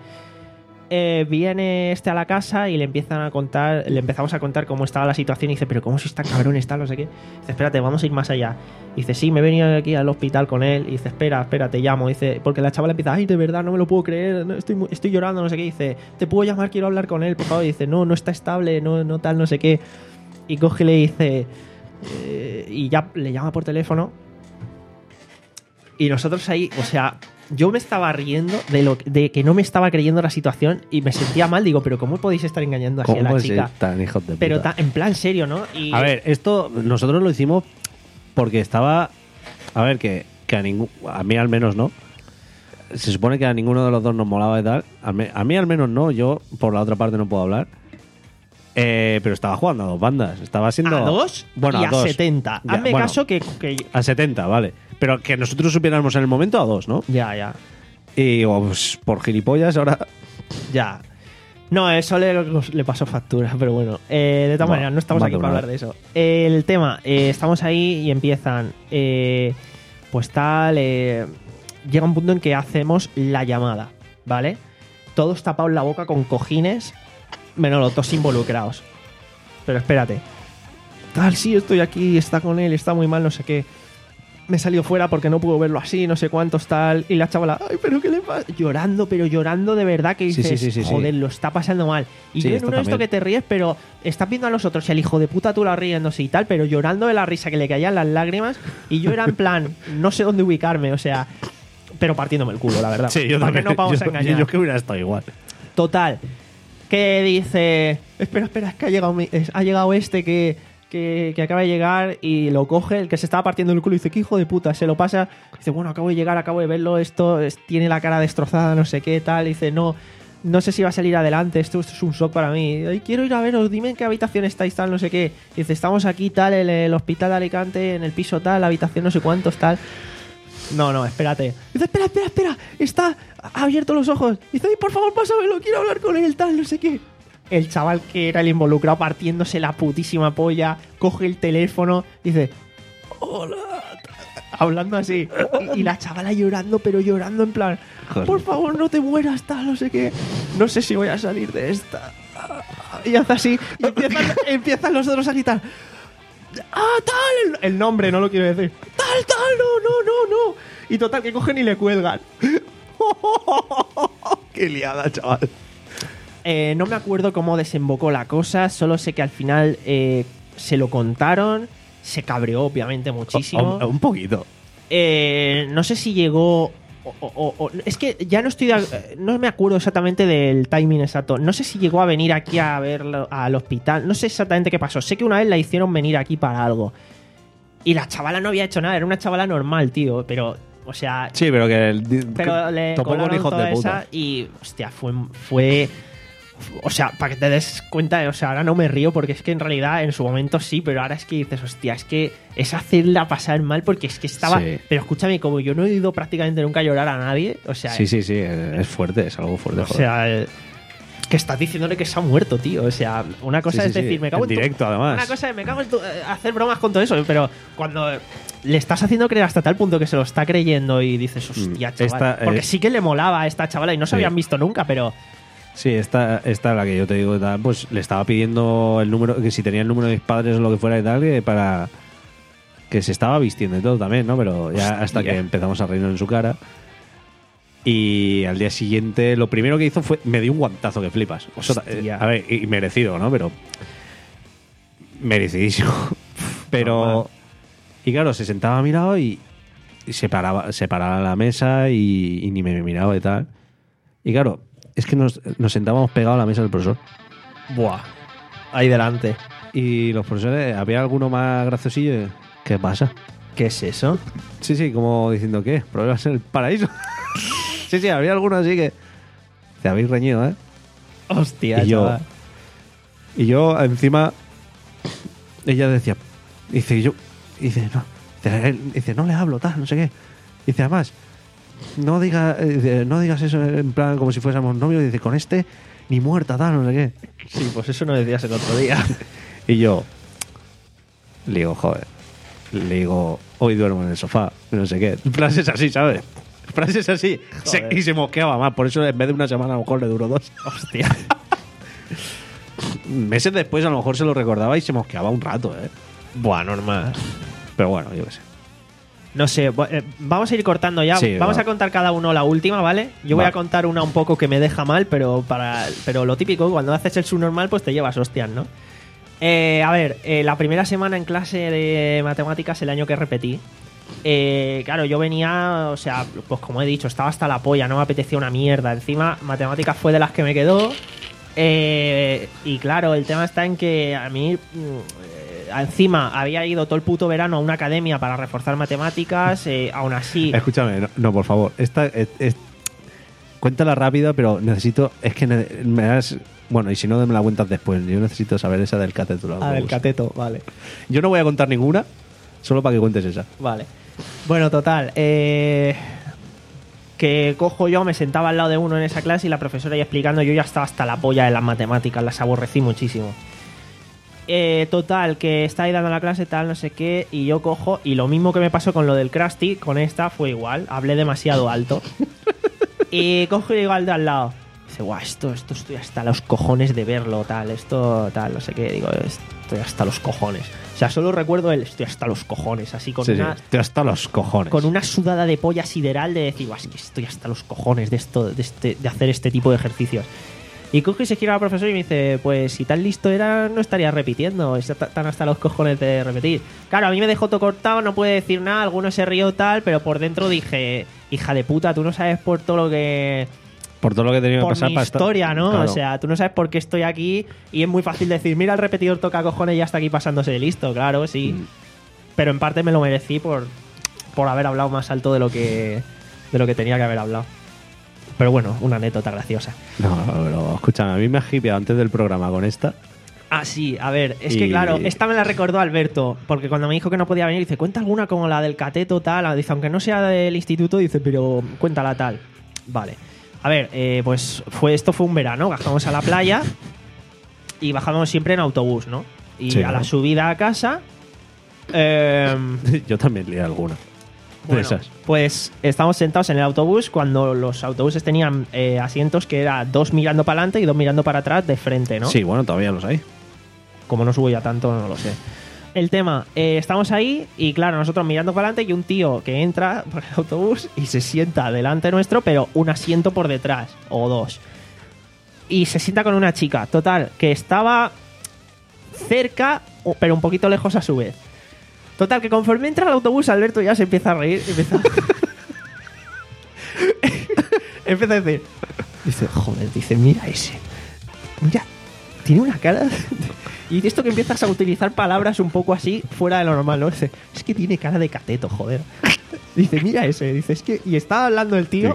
Eh, viene este a la casa y le empiezan a contar, le empezamos a contar cómo estaba la situación y dice, pero cómo si está cabrón, está, no sé qué. Dice, espérate, vamos a ir más allá. Dice, sí, me he venido aquí al hospital con él. Y dice, espera, espera, te llamo. Dice, porque la chavala empieza, ay, de verdad, no me lo puedo creer, no, estoy, mu- estoy llorando, no sé qué. Dice, te puedo llamar, quiero hablar con él, por favor. Y dice, no, no está estable, no, no tal, no sé qué. Y coge y le dice, eh, y ya le llama por teléfono. Y nosotros ahí, o sea, yo me estaba riendo de lo de que no me estaba creyendo la situación y me sentía mal. Digo, pero ¿cómo podéis estar engañando así a ¿Cómo la puede chica? ser tan hijos de puta? Pero ta- en plan serio, ¿no? Y A ver, esto nosotros lo hicimos porque estaba. A ver, que, que a ningún. A mí al menos no. Se supone que a ninguno de los dos nos molaba y tal. A mí, a mí al menos no. Yo, por la otra parte, no puedo hablar. Eh, pero estaba jugando a dos bandas. Estaba siendo. a dos Bueno, y a, a, dos. setenta. Ya, Hazme bueno, caso que, que- A setenta, vale. Pero que nosotros supiéramos en el momento a dos, ¿no? Ya, ya. Y digo, pues, por gilipollas ahora. Ya. No, eso le, le pasó factura, pero bueno. Eh, de todas Buah, maneras, no estamos más aquí de para una hablar de eso. El tema, eh, estamos ahí y empiezan. eh, pues tal. eh, llega un punto en que hacemos la llamada, ¿vale? Todos tapados la boca con cojines, menos los dos involucrados. Pero espérate. Tal, sí, estoy aquí, está con él, está muy mal, no sé qué. Me salió fuera porque no puedo verlo así, no sé cuántos tal. Y la chavala, ay, pero ¿qué le pasa? Llorando, pero llorando de verdad que Sí, dices, sí, sí, sí, joder, sí. lo está pasando mal. Y Sí, yo en esto uno de esto también. que te ríes, pero estás viendo a los otros y el hijo de puta tú la riéndose y tal, pero llorando de la risa que le caían las lágrimas. Y yo era en plan, no sé dónde ubicarme, o sea, pero partiéndome el culo, la verdad. Sí, yo ¿Para qué también. no vamos yo, a engañar? yo que hubiera estado igual. Total. Que dice, espera, espera, es que ha llegado, mi- es- ha llegado este que, que, que acaba de llegar y lo coge, el que se estaba partiendo el culo y dice, qué hijo de puta, se lo pasa. Dice, bueno, acabo de llegar, acabo de verlo, esto es- tiene la cara destrozada, no sé qué, tal. Dice, no, no sé si va a salir adelante, esto, esto es un shock para mí. Ay, quiero ir a veros, dime en qué habitación estáis, tal, no sé qué. Dice, estamos aquí, tal, en el hospital de Alicante, en el piso tal, la habitación no sé cuántos, tal. No, no, espérate. Dice, espera, espera, espera. Está ha abierto los ojos. Dice, ay, por favor, pásamelo, quiero hablar con él, tal, no sé qué. El chaval que era el involucrado partiéndose la putísima polla, coge el teléfono, dice, hola, hablando así. Y, y la chavala llorando, pero llorando en plan, por favor, no te mueras, tal, no sé qué. No sé si voy a salir de esta. Y hace así, y empiezan, empiezan los otros a gritar, ah, tal, el, el nombre, no lo quiero decir. Tal, tal, no, no, no, no. Y total, que cogen y le cuelgan. Qué liada, chaval. Eh, no me acuerdo cómo desembocó la cosa, solo sé que al final eh, se lo contaron, se cabreó obviamente muchísimo. Un, un poquito. Eh, no sé si llegó... O, o, o, es que ya no estoy... De, no me acuerdo exactamente del timing exacto. No sé si llegó a venir aquí a verlo al hospital. No sé exactamente qué pasó. Sé que una vez la hicieron venir aquí para algo. Y la chavala no había hecho nada. Era una chavala normal, tío. Pero, o sea... Sí, pero que... El, pero le topó con hijos toda de puta. Esa y, hostia, fue... fue o sea, para que te des cuenta, o sea, ahora no me río porque es que en realidad en su momento sí, pero ahora es que dices, hostia, es que es hacerla pasar mal porque es que estaba... Sí. Pero escúchame, como yo no he oído prácticamente nunca llorar a nadie, o sea... Sí, sí, sí, es fuerte, es algo fuerte. O joder. sea, eh, que estás diciéndole que se ha muerto, tío. O sea, una cosa Sí, es sí, sí. decir, me cago En en, tu- directo, además. Una cosa es, me cago en tu- eh, hacer bromas con todo eso, pero cuando le estás haciendo creer hasta tal punto que se lo está creyendo y dices, hostia, Mm, chaval. esta, eh, porque sí que le molaba a esta chavala y no se sí. habían visto nunca, pero... Sí, esta, esta la que yo te digo, tal, pues le estaba pidiendo el número, que si tenía el número de mis padres o lo que fuera y tal, que para que se estaba vistiendo y todo también, ¿no? Pero ya hasta Hostia. que empezamos a reírnos en su cara. Y al día siguiente, lo primero que hizo fue, me dio un guantazo que flipas. Eso, eh, Hostia. a ver, y merecido, ¿no? Pero merecidísimo. Pero, Normal. y claro, se sentaba a mi lado y, y se paraba, se paraba a la mesa y, y ni me miraba y tal. Y claro, es que nos, nos sentábamos pegados a la mesa del profesor. Buah. Ahí delante. Y los profesores, había alguno más graciosillo. ¿Qué pasa? ¿Qué es eso? Sí, sí, como diciendo, ¿qué? ¿Problemas en el paraíso? sí, sí, había alguno así que... Te habéis reñido, ¿eh? Hostia, Y yo- chaval. Y yo, encima... Ella decía... Dice, yo... Dice, no... Dice, dice, no le hablo, tal, no sé qué. Dice, además... No, diga, eh, dice, no digas eso en plan como si fuésemos novios. Dice, con este... Ni muerta, tal, no sé qué. Sí, pues eso no decías el otro día. Y yo... Le digo, joder... Le digo, hoy duermo en el sofá, no sé qué. Frases así, ¿sabes? Frases así. Se- Joder. y se mosqueaba más. Por eso en vez de una semana a lo mejor le duró dos. Hostia. Meses después a lo mejor se lo recordaba y se mosqueaba un rato, ¿eh? Buah, normal. Pero bueno, yo qué sé. No sé, bu- eh, vamos a ir cortando ya. Sí, vamos va. a contar cada uno la última, ¿vale? Yo voy Va. a contar una un poco que me deja mal, pero para pero lo típico, cuando haces el subnormal, pues te llevas hostias, ¿no? Eh, a ver, eh, la primera semana en clase de matemáticas, el año que repetí, eh, claro, yo venía, o sea, pues como he dicho, estaba hasta la polla, no me apetecía una mierda. Encima, matemáticas fue de las que me quedó. Eh, y claro, el tema está en que a mí, mm, encima, había ido todo el puto verano a una academia para reforzar matemáticas, eh, aún así... Escúchame, no, no, por favor. Esta es, es- cuéntala rápida, pero necesito... Es que ne- me das... Bueno, y si no, me la cuentas después. Yo necesito saber esa del cateto. la Ah, del autobús. cateto, vale. Yo no voy a contar ninguna, solo para que cuentes esa. Vale. Bueno, total. Eh, que cojo yo, me sentaba al lado de uno en esa clase y la profesora ya explicando, yo ya estaba hasta la polla de las matemáticas, las aborrecí muchísimo. Eh, total, que está ahí dando la clase, tal, no sé qué, y yo cojo, y lo mismo que me pasó con lo del Krusty, con esta fue igual, hablé demasiado alto. Y cojo y digo al de al lado, dice, guau, esto, esto estoy hasta los cojones de verlo, tal, esto, tal, no sé qué, digo, estoy hasta los cojones. O sea, solo recuerdo el estoy hasta los cojones, así con Sí, sí, una... estoy hasta los cojones. Con una sudada de polla sideral de decir, "Buah, es que estoy hasta los cojones de esto, de, este, de hacer este tipo de ejercicios". Y coge y se gira al profesor y me dice, pues si tan listo era, no estaría repitiendo, está ta- tan hasta los cojones de repetir. Claro, a mí me dejó todo cortado, no puede decir nada, algunos se rió tal, pero por dentro dije, hija de puta, tú no sabes por todo lo que... Por todo lo que he tenido que Por pasar mi para estar- historia, ¿no? Claro. O sea, tú no sabes por qué estoy aquí y es muy fácil decir, mira, el repetidor toca cojones y ya está aquí pasándose de listo, claro, sí. Mm. Pero en parte me lo merecí por, por haber hablado más alto de lo que de lo que tenía que haber hablado. Pero bueno, una anécdota graciosa. No, pero escúchame, a mí me ha hipeado antes del programa con esta. Ah, sí, a ver, es Y- que claro, esta me la recordó Alberto, porque cuando me dijo que no podía venir, dice, cuenta alguna como la del cateto tal, dice, aunque no sea del instituto, dice, pero cuéntala tal. Vale. A ver, eh, pues fue esto fue un verano, bajamos a la playa y bajamos siempre en autobús, ¿no? Y Sí, a la ¿no? subida a casa... Eh, Yo también leí alguna. De bueno, esas. pues estamos sentados en el autobús cuando los autobuses tenían eh, asientos que era dos mirando para adelante y dos mirando para atrás de frente, ¿no? Sí, bueno, todavía los hay. Como no subo ya tanto, no lo sé. El tema, eh, estamos ahí y claro, nosotros mirando para adelante y un tío que entra por el autobús y se sienta delante nuestro, pero un asiento por detrás, o dos. Y se sienta con una chica, total, que estaba cerca, o- pero un poquito lejos a su vez. Total, que conforme entra el autobús, Alberto ya se empieza a reír. Empieza, empieza a decir, dice, joder, dice, mira ese. Mira, tiene una cara... Y de esto que empiezas a utilizar palabras un poco así, fuera de lo normal, ¿no? Dice, es que tiene cara de cateto, joder. Dice, mira ese. Dice, es que... Y estaba hablando el tío...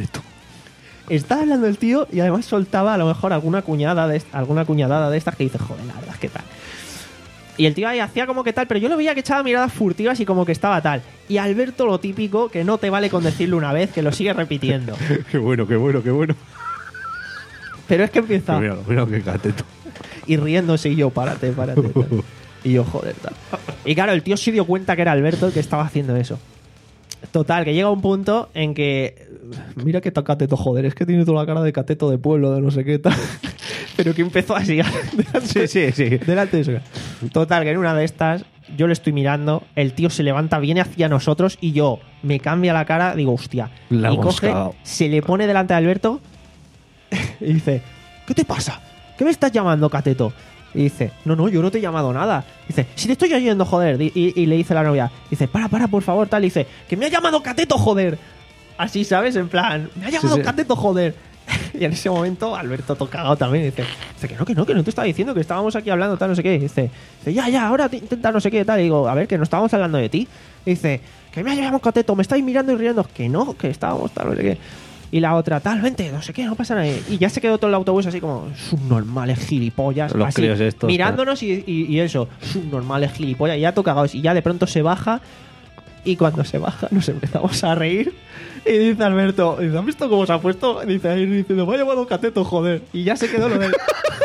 Estaba hablando el tío y además soltaba a lo mejor alguna cuñada de est- alguna cuñadada de estas que dice, joder, la verdad es que tal. Y el tío ahí hacía como que tal, pero yo lo veía que echaba miradas furtivas y como que estaba tal. Y Alberto lo típico, que no te vale con decirlo una vez, que lo sigue repitiendo. Qué bueno, qué bueno, qué bueno. Pero es que empieza... Mira, mira qué cateto. Y riéndose y yo, párate, párate. tal. Y yo, joder, tal. Y claro, el tío se dio cuenta que era Alberto el que estaba haciendo eso. Total, que llega un punto en que... Mira que cateto, joder, es que tiene toda la cara de cateto de pueblo, de no sé qué tal. Pero que empezó así. Sí, sí, sí. Delante de eso. Total, que en una de estas, yo le estoy mirando, el tío se levanta, viene hacia nosotros y yo me cambia la cara, digo, hostia. La y hemos coge, cagado. se le pone delante de Alberto y dice, ¿qué te pasa? ¿Qué me estás llamando, cateto? Y dice, no, no, yo no te he llamado nada. Dice, si te estoy oyendo, joder. Y, y- y le dice la novia, dice, para, para, por favor, tal. Y dice, que me ha llamado cateto, joder. Así, ¿sabes? En plan, me ha llamado sí. cateto, joder. Y en ese momento, Alberto todo cagado también. Dice, dice, que no, que no, que no te estaba diciendo, que estábamos aquí hablando, tal, no sé qué. Y dice, dice, ya, ya, ahora te- intenta no sé qué, tal. Y digo, a ver, que no estábamos hablando de ti. Y dice, que me ha llamado cateto, me estáis mirando y riendo. Que no, que estábamos, tal, no sé qué. Y la otra, tal, vente, no sé qué, no pasa nada. Y ya se quedó todo el autobús así como subnormales gilipollas. Los así, críos estos, mirándonos y, y, y eso, subnormales gilipollas. Y ya tocagados. Y ya de pronto se baja. Y cuando se baja, nos empezamos a reír. Y dice Alberto, dice, ¿has visto cómo se ha puesto? Dice ahí diciendo, me ha llamado cateto, joder. Y ya se quedó lo del.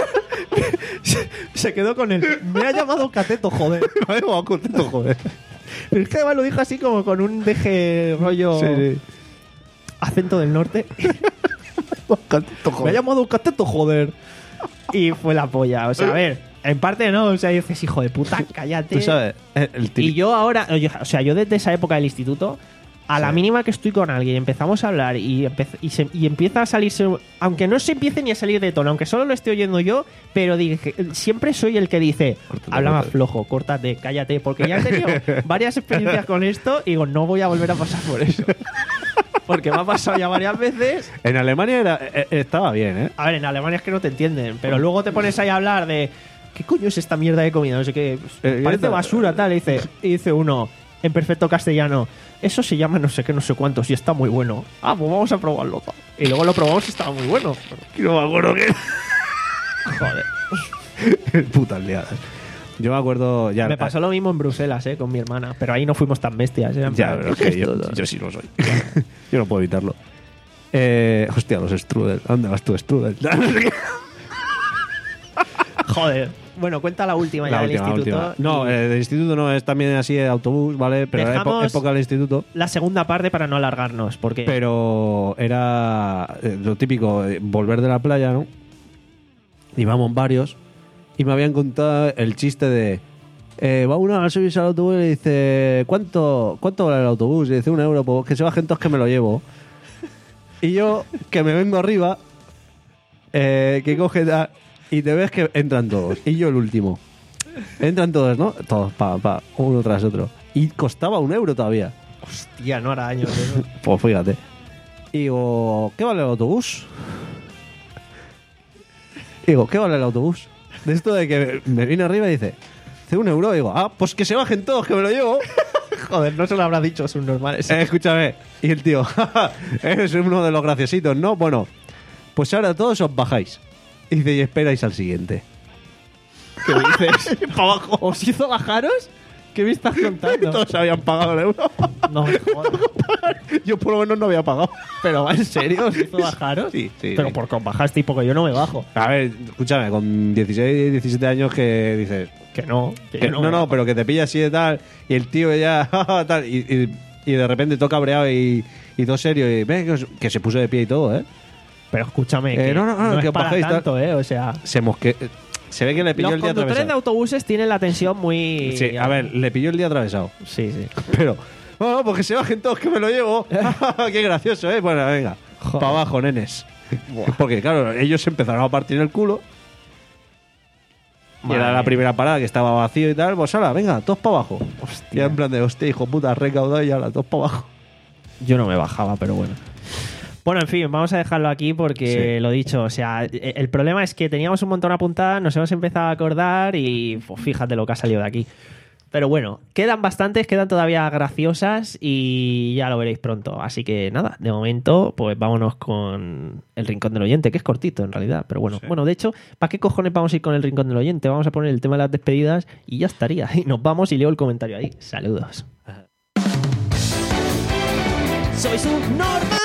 se, se quedó con él. Me ha llamado cateto, joder. Me ha llamado cateto, joder. Pero es que además lo dijo así como con un deje rollo. Sí, sí. Acento del norte. Cateto, Me ha joder. llamado cateto, joder. Y fue la polla. O sea, a ver, en parte no. O sea, dices, hijo de puta, cállate. Tú sabes, el el Y típico. yo ahora, oye, o sea, yo desde esa época del instituto, a la mínima que estoy con alguien, empezamos a hablar y, empe- y, se- y empieza a salirse, aunque no se empiece ni a salir de tono, aunque solo lo esté oyendo yo, pero dije, siempre soy el que dice, Córtate, habla más córtate. flojo, córtate, cállate, porque ya he tenido varias experiencias con esto y digo, no voy a volver a pasar por eso. Porque me ha pasado ya varias veces. En Alemania era, eh, eh, estaba bien, ¿eh? A ver, en Alemania es que no te entienden, pero luego te pones ahí a hablar de ¿qué coño es esta mierda de comida? No sé qué, pues, Eh, parece esta- basura, tal. Y dice, y dice uno, en perfecto castellano, eso se llama no sé qué, no sé cuántos y está muy bueno. Ah, pues vamos a probarlo. tal. Y luego lo probamos y estaba muy bueno. No me acuerdo que. Joder. Putas liadas. Yo me acuerdo. Ya, Me pasó lo mismo en Bruselas, eh, con mi hermana, pero ahí no fuimos tan bestias. eh, en Ya, plan, pero es ¿qué que yo, esto? yo sí lo soy. Yo no puedo evitarlo. Eh, hostia, los strudel. ¿A dónde vas tú, strudel? Joder. Bueno, cuenta la última ya La del última, la instituto. última. No, y eh, del instituto no, es también así de autobús, ¿vale? Pero era Dejamos- épo- época del instituto. la segunda parte para no alargarnos, porque Pero era eh, lo típico, eh, volver de la playa, ¿no? Íbamos varios y me habían contado el chiste de eh, va uno a subirse al autobús y le dice ¿cuánto, cuánto vale el autobús? Y dice un euro, pues que se bajen todos que me lo llevo. Y yo, que me vengo arriba, eh, que coge ta- y te ves que entran todos. Y yo el último. Entran todos, ¿no? Todos, pa, pa, uno tras otro. Y costaba un euro todavía. hostia, no hará años. eso. Pues fíjate. Y digo, ¿qué vale el autobús? Y digo, ¿qué vale el autobús? De esto de que me viene arriba y dice, hace un euro. Y digo, ah, pues que se bajen todos, que me lo llevo. Joder, no se lo habrá dicho a sus normales. Eh, escúchame. Y el tío, eres uno de los graciositos, ¿no? Bueno, pues ahora todos os bajáis. Y dice, y esperáis al siguiente. ¿Qué dices? Para abajo. ¿Os hizo bajaros? ¿Qué me estás contando? Todos habían pagado el euro. No me jodas. Yo por lo menos no había pagado. ¿Pero va en serio? ¿Os hizo bajaros? Sí, sí. Pero sí. porque os bajasteis, porque yo no me bajo. A ver, escúchame, con dieciséis, diecisiete años que dices... Que no. Que que yo no, me no, bajo. pero que te pilla así de tal, y el tío ya... tal, y, y, y de repente toca cabreado y, y todo serio, y ve que, que se puso de pie y todo, ¿eh? Pero escúchame, Eh, que no, no, no, no que es para bajéis tal. tanto, ¿eh? O sea... Se mosque... Se ve que le pilló Los el día conductores de atravesado. autobuses tienen la tensión muy... Sí, a ver, le pilló el día atravesado. Sí, sí. Pero, no, no, porque se bajen todos que me lo llevo. Qué gracioso, ¿eh? Bueno, venga, Joder. para abajo, nenes. Porque, claro, ellos empezaron a partir el culo. Y Madre era la mía. primera parada que estaba vacío y tal. Pues ahora, venga, todos para abajo. Hostia. Y en plan de, hostia, hijo puta, has recaudado y ahora, todos para abajo. Yo no me bajaba, pero bueno. Bueno, en fin, vamos a dejarlo aquí porque Sí. lo dicho, o sea, el problema es que teníamos un montón apuntadas, nos hemos empezado a acordar y pues, fíjate lo que ha salido de aquí. Pero bueno, quedan bastantes, quedan todavía graciosas y ya lo veréis pronto. Así que nada, de momento, pues vámonos con el Rincón del Oyente, que es cortito en realidad. Pero bueno, bueno, de hecho, ¿para qué cojones vamos a ir con el Rincón del Oyente? Vamos a poner el tema de las despedidas y ya estaría. Y nos vamos y leo el comentario ahí. Saludos. Soy subnormal.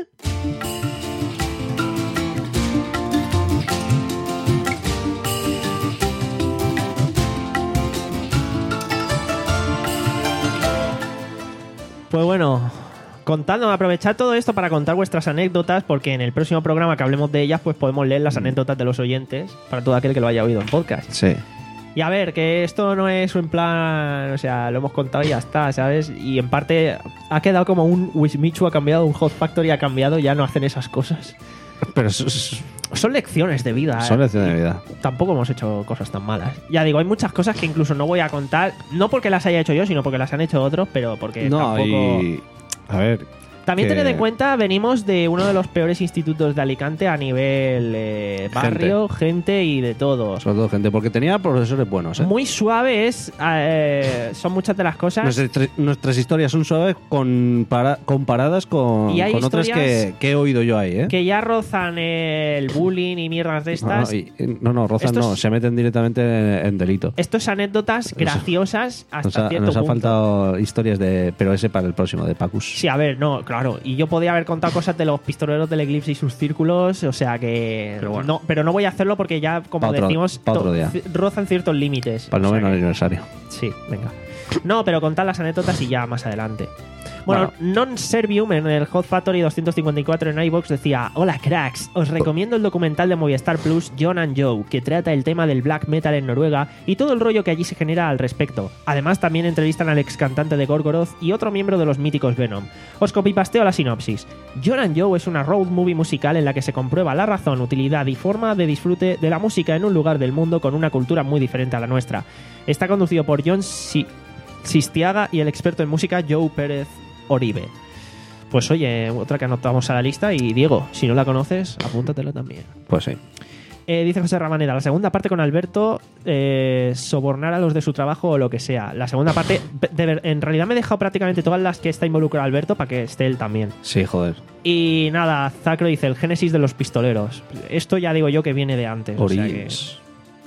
Pues bueno, contando, aprovechad todo esto para contar vuestras anécdotas, porque en el próximo programa que hablemos de ellas, pues podemos leer las anécdotas de los oyentes para todo aquel que lo haya oído en podcast. Sí. Y a ver, que esto no es en plan, o sea, lo hemos contado y ya está, ¿sabes? Y en parte ha quedado como un Wismichu ha cambiado, un Hot Factory ha cambiado, ya no hacen esas cosas. Pero eso es- Son lecciones de vida. son ¿eh? lecciones de vida. Tampoco hemos hecho cosas tan malas. Ya digo, hay muchas cosas que incluso no voy a contar, no porque las haya hecho yo, sino porque las han hecho otros, pero porque No, tampoco... y... A ver, También que- tened en cuenta, venimos de uno de los peores institutos de Alicante a nivel eh, barrio, gente. y de todo. sobre todo gente, porque tenía profesores buenos, ¿eh? Muy suave es, eh, son muchas de las cosas. Nuestras, nuestras historias son suaves con para- comparadas con, Y hay con otras historias que, que he oído yo ahí, ¿eh? Que ya rozan el bullying y mierdas de estas. No, y- no, no, rozan Estos- no, se meten directamente en, en delito. Esto es anécdotas graciosas hasta Nos ha, cierto nos ha punto. faltado historias de... Pero ese para el próximo, de Pacus. Sí, a ver, no, claro. Y yo podía haber contado cosas de los pistoleros del Eclipse y sus círculos, o sea que... Pero bueno. no, pero no voy a hacerlo porque ya, como Pa' otro- decimos, pa' otro to- día. c- rozan ciertos límites. Para el O sea noveno que- aniversario. Sí, venga. No, pero contad las anécdotas y ya más adelante. Bueno, Non Servium en el Hot Factory doscientos cincuenta y cuatro en iVoox decía: hola cracks, os recomiendo el documental de Movistar Plus John and Joe, que trata el tema del black metal en Noruega y todo el rollo que allí se genera al respecto. Además también entrevistan al ex cantante de Gorgoroth y otro miembro de los míticos Venom. Os copipasteo la sinopsis. John and Joe es una road movie musical en la que se comprueba la razón, utilidad y forma de disfrute de la música en un lugar del mundo con una cultura muy diferente a la nuestra. Está conducido por John Si- Sistiaga y el experto en música Joe Pérez Oribe. Pues oye, otra que anotamos a la lista. Y Diego, si no la conoces, apúntatela también. Pues sí. Eh, dice José Ramaneda, la segunda parte con Alberto, eh, sobornar a los de su trabajo o lo que sea. La segunda parte, de ver- en realidad me he dejado prácticamente todas las que está involucrado Alberto para que esté él también. Sí, joder. Y nada, Zacro dice, el génesis de los pistoleros. Esto ya digo yo que viene de antes. o sea que- Origins.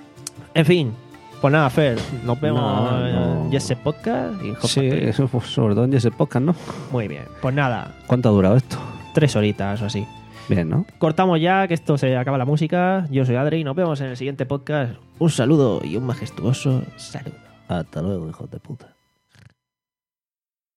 En fin, pues nada, Fer, nos vemos No, no. en Jesse Podcast y Hot Sí, Factory. eso, pues, sobre todo en ese podcast, ¿no? Muy bien, pues nada, ¿Cuánto ha durado esto? tres horitas o así. Bien, ¿no? Cortamos ya, que esto se acaba la música. Yo soy Adri y nos vemos en el siguiente podcast. Un saludo y un majestuoso saludo. Hasta luego, hijos de puta.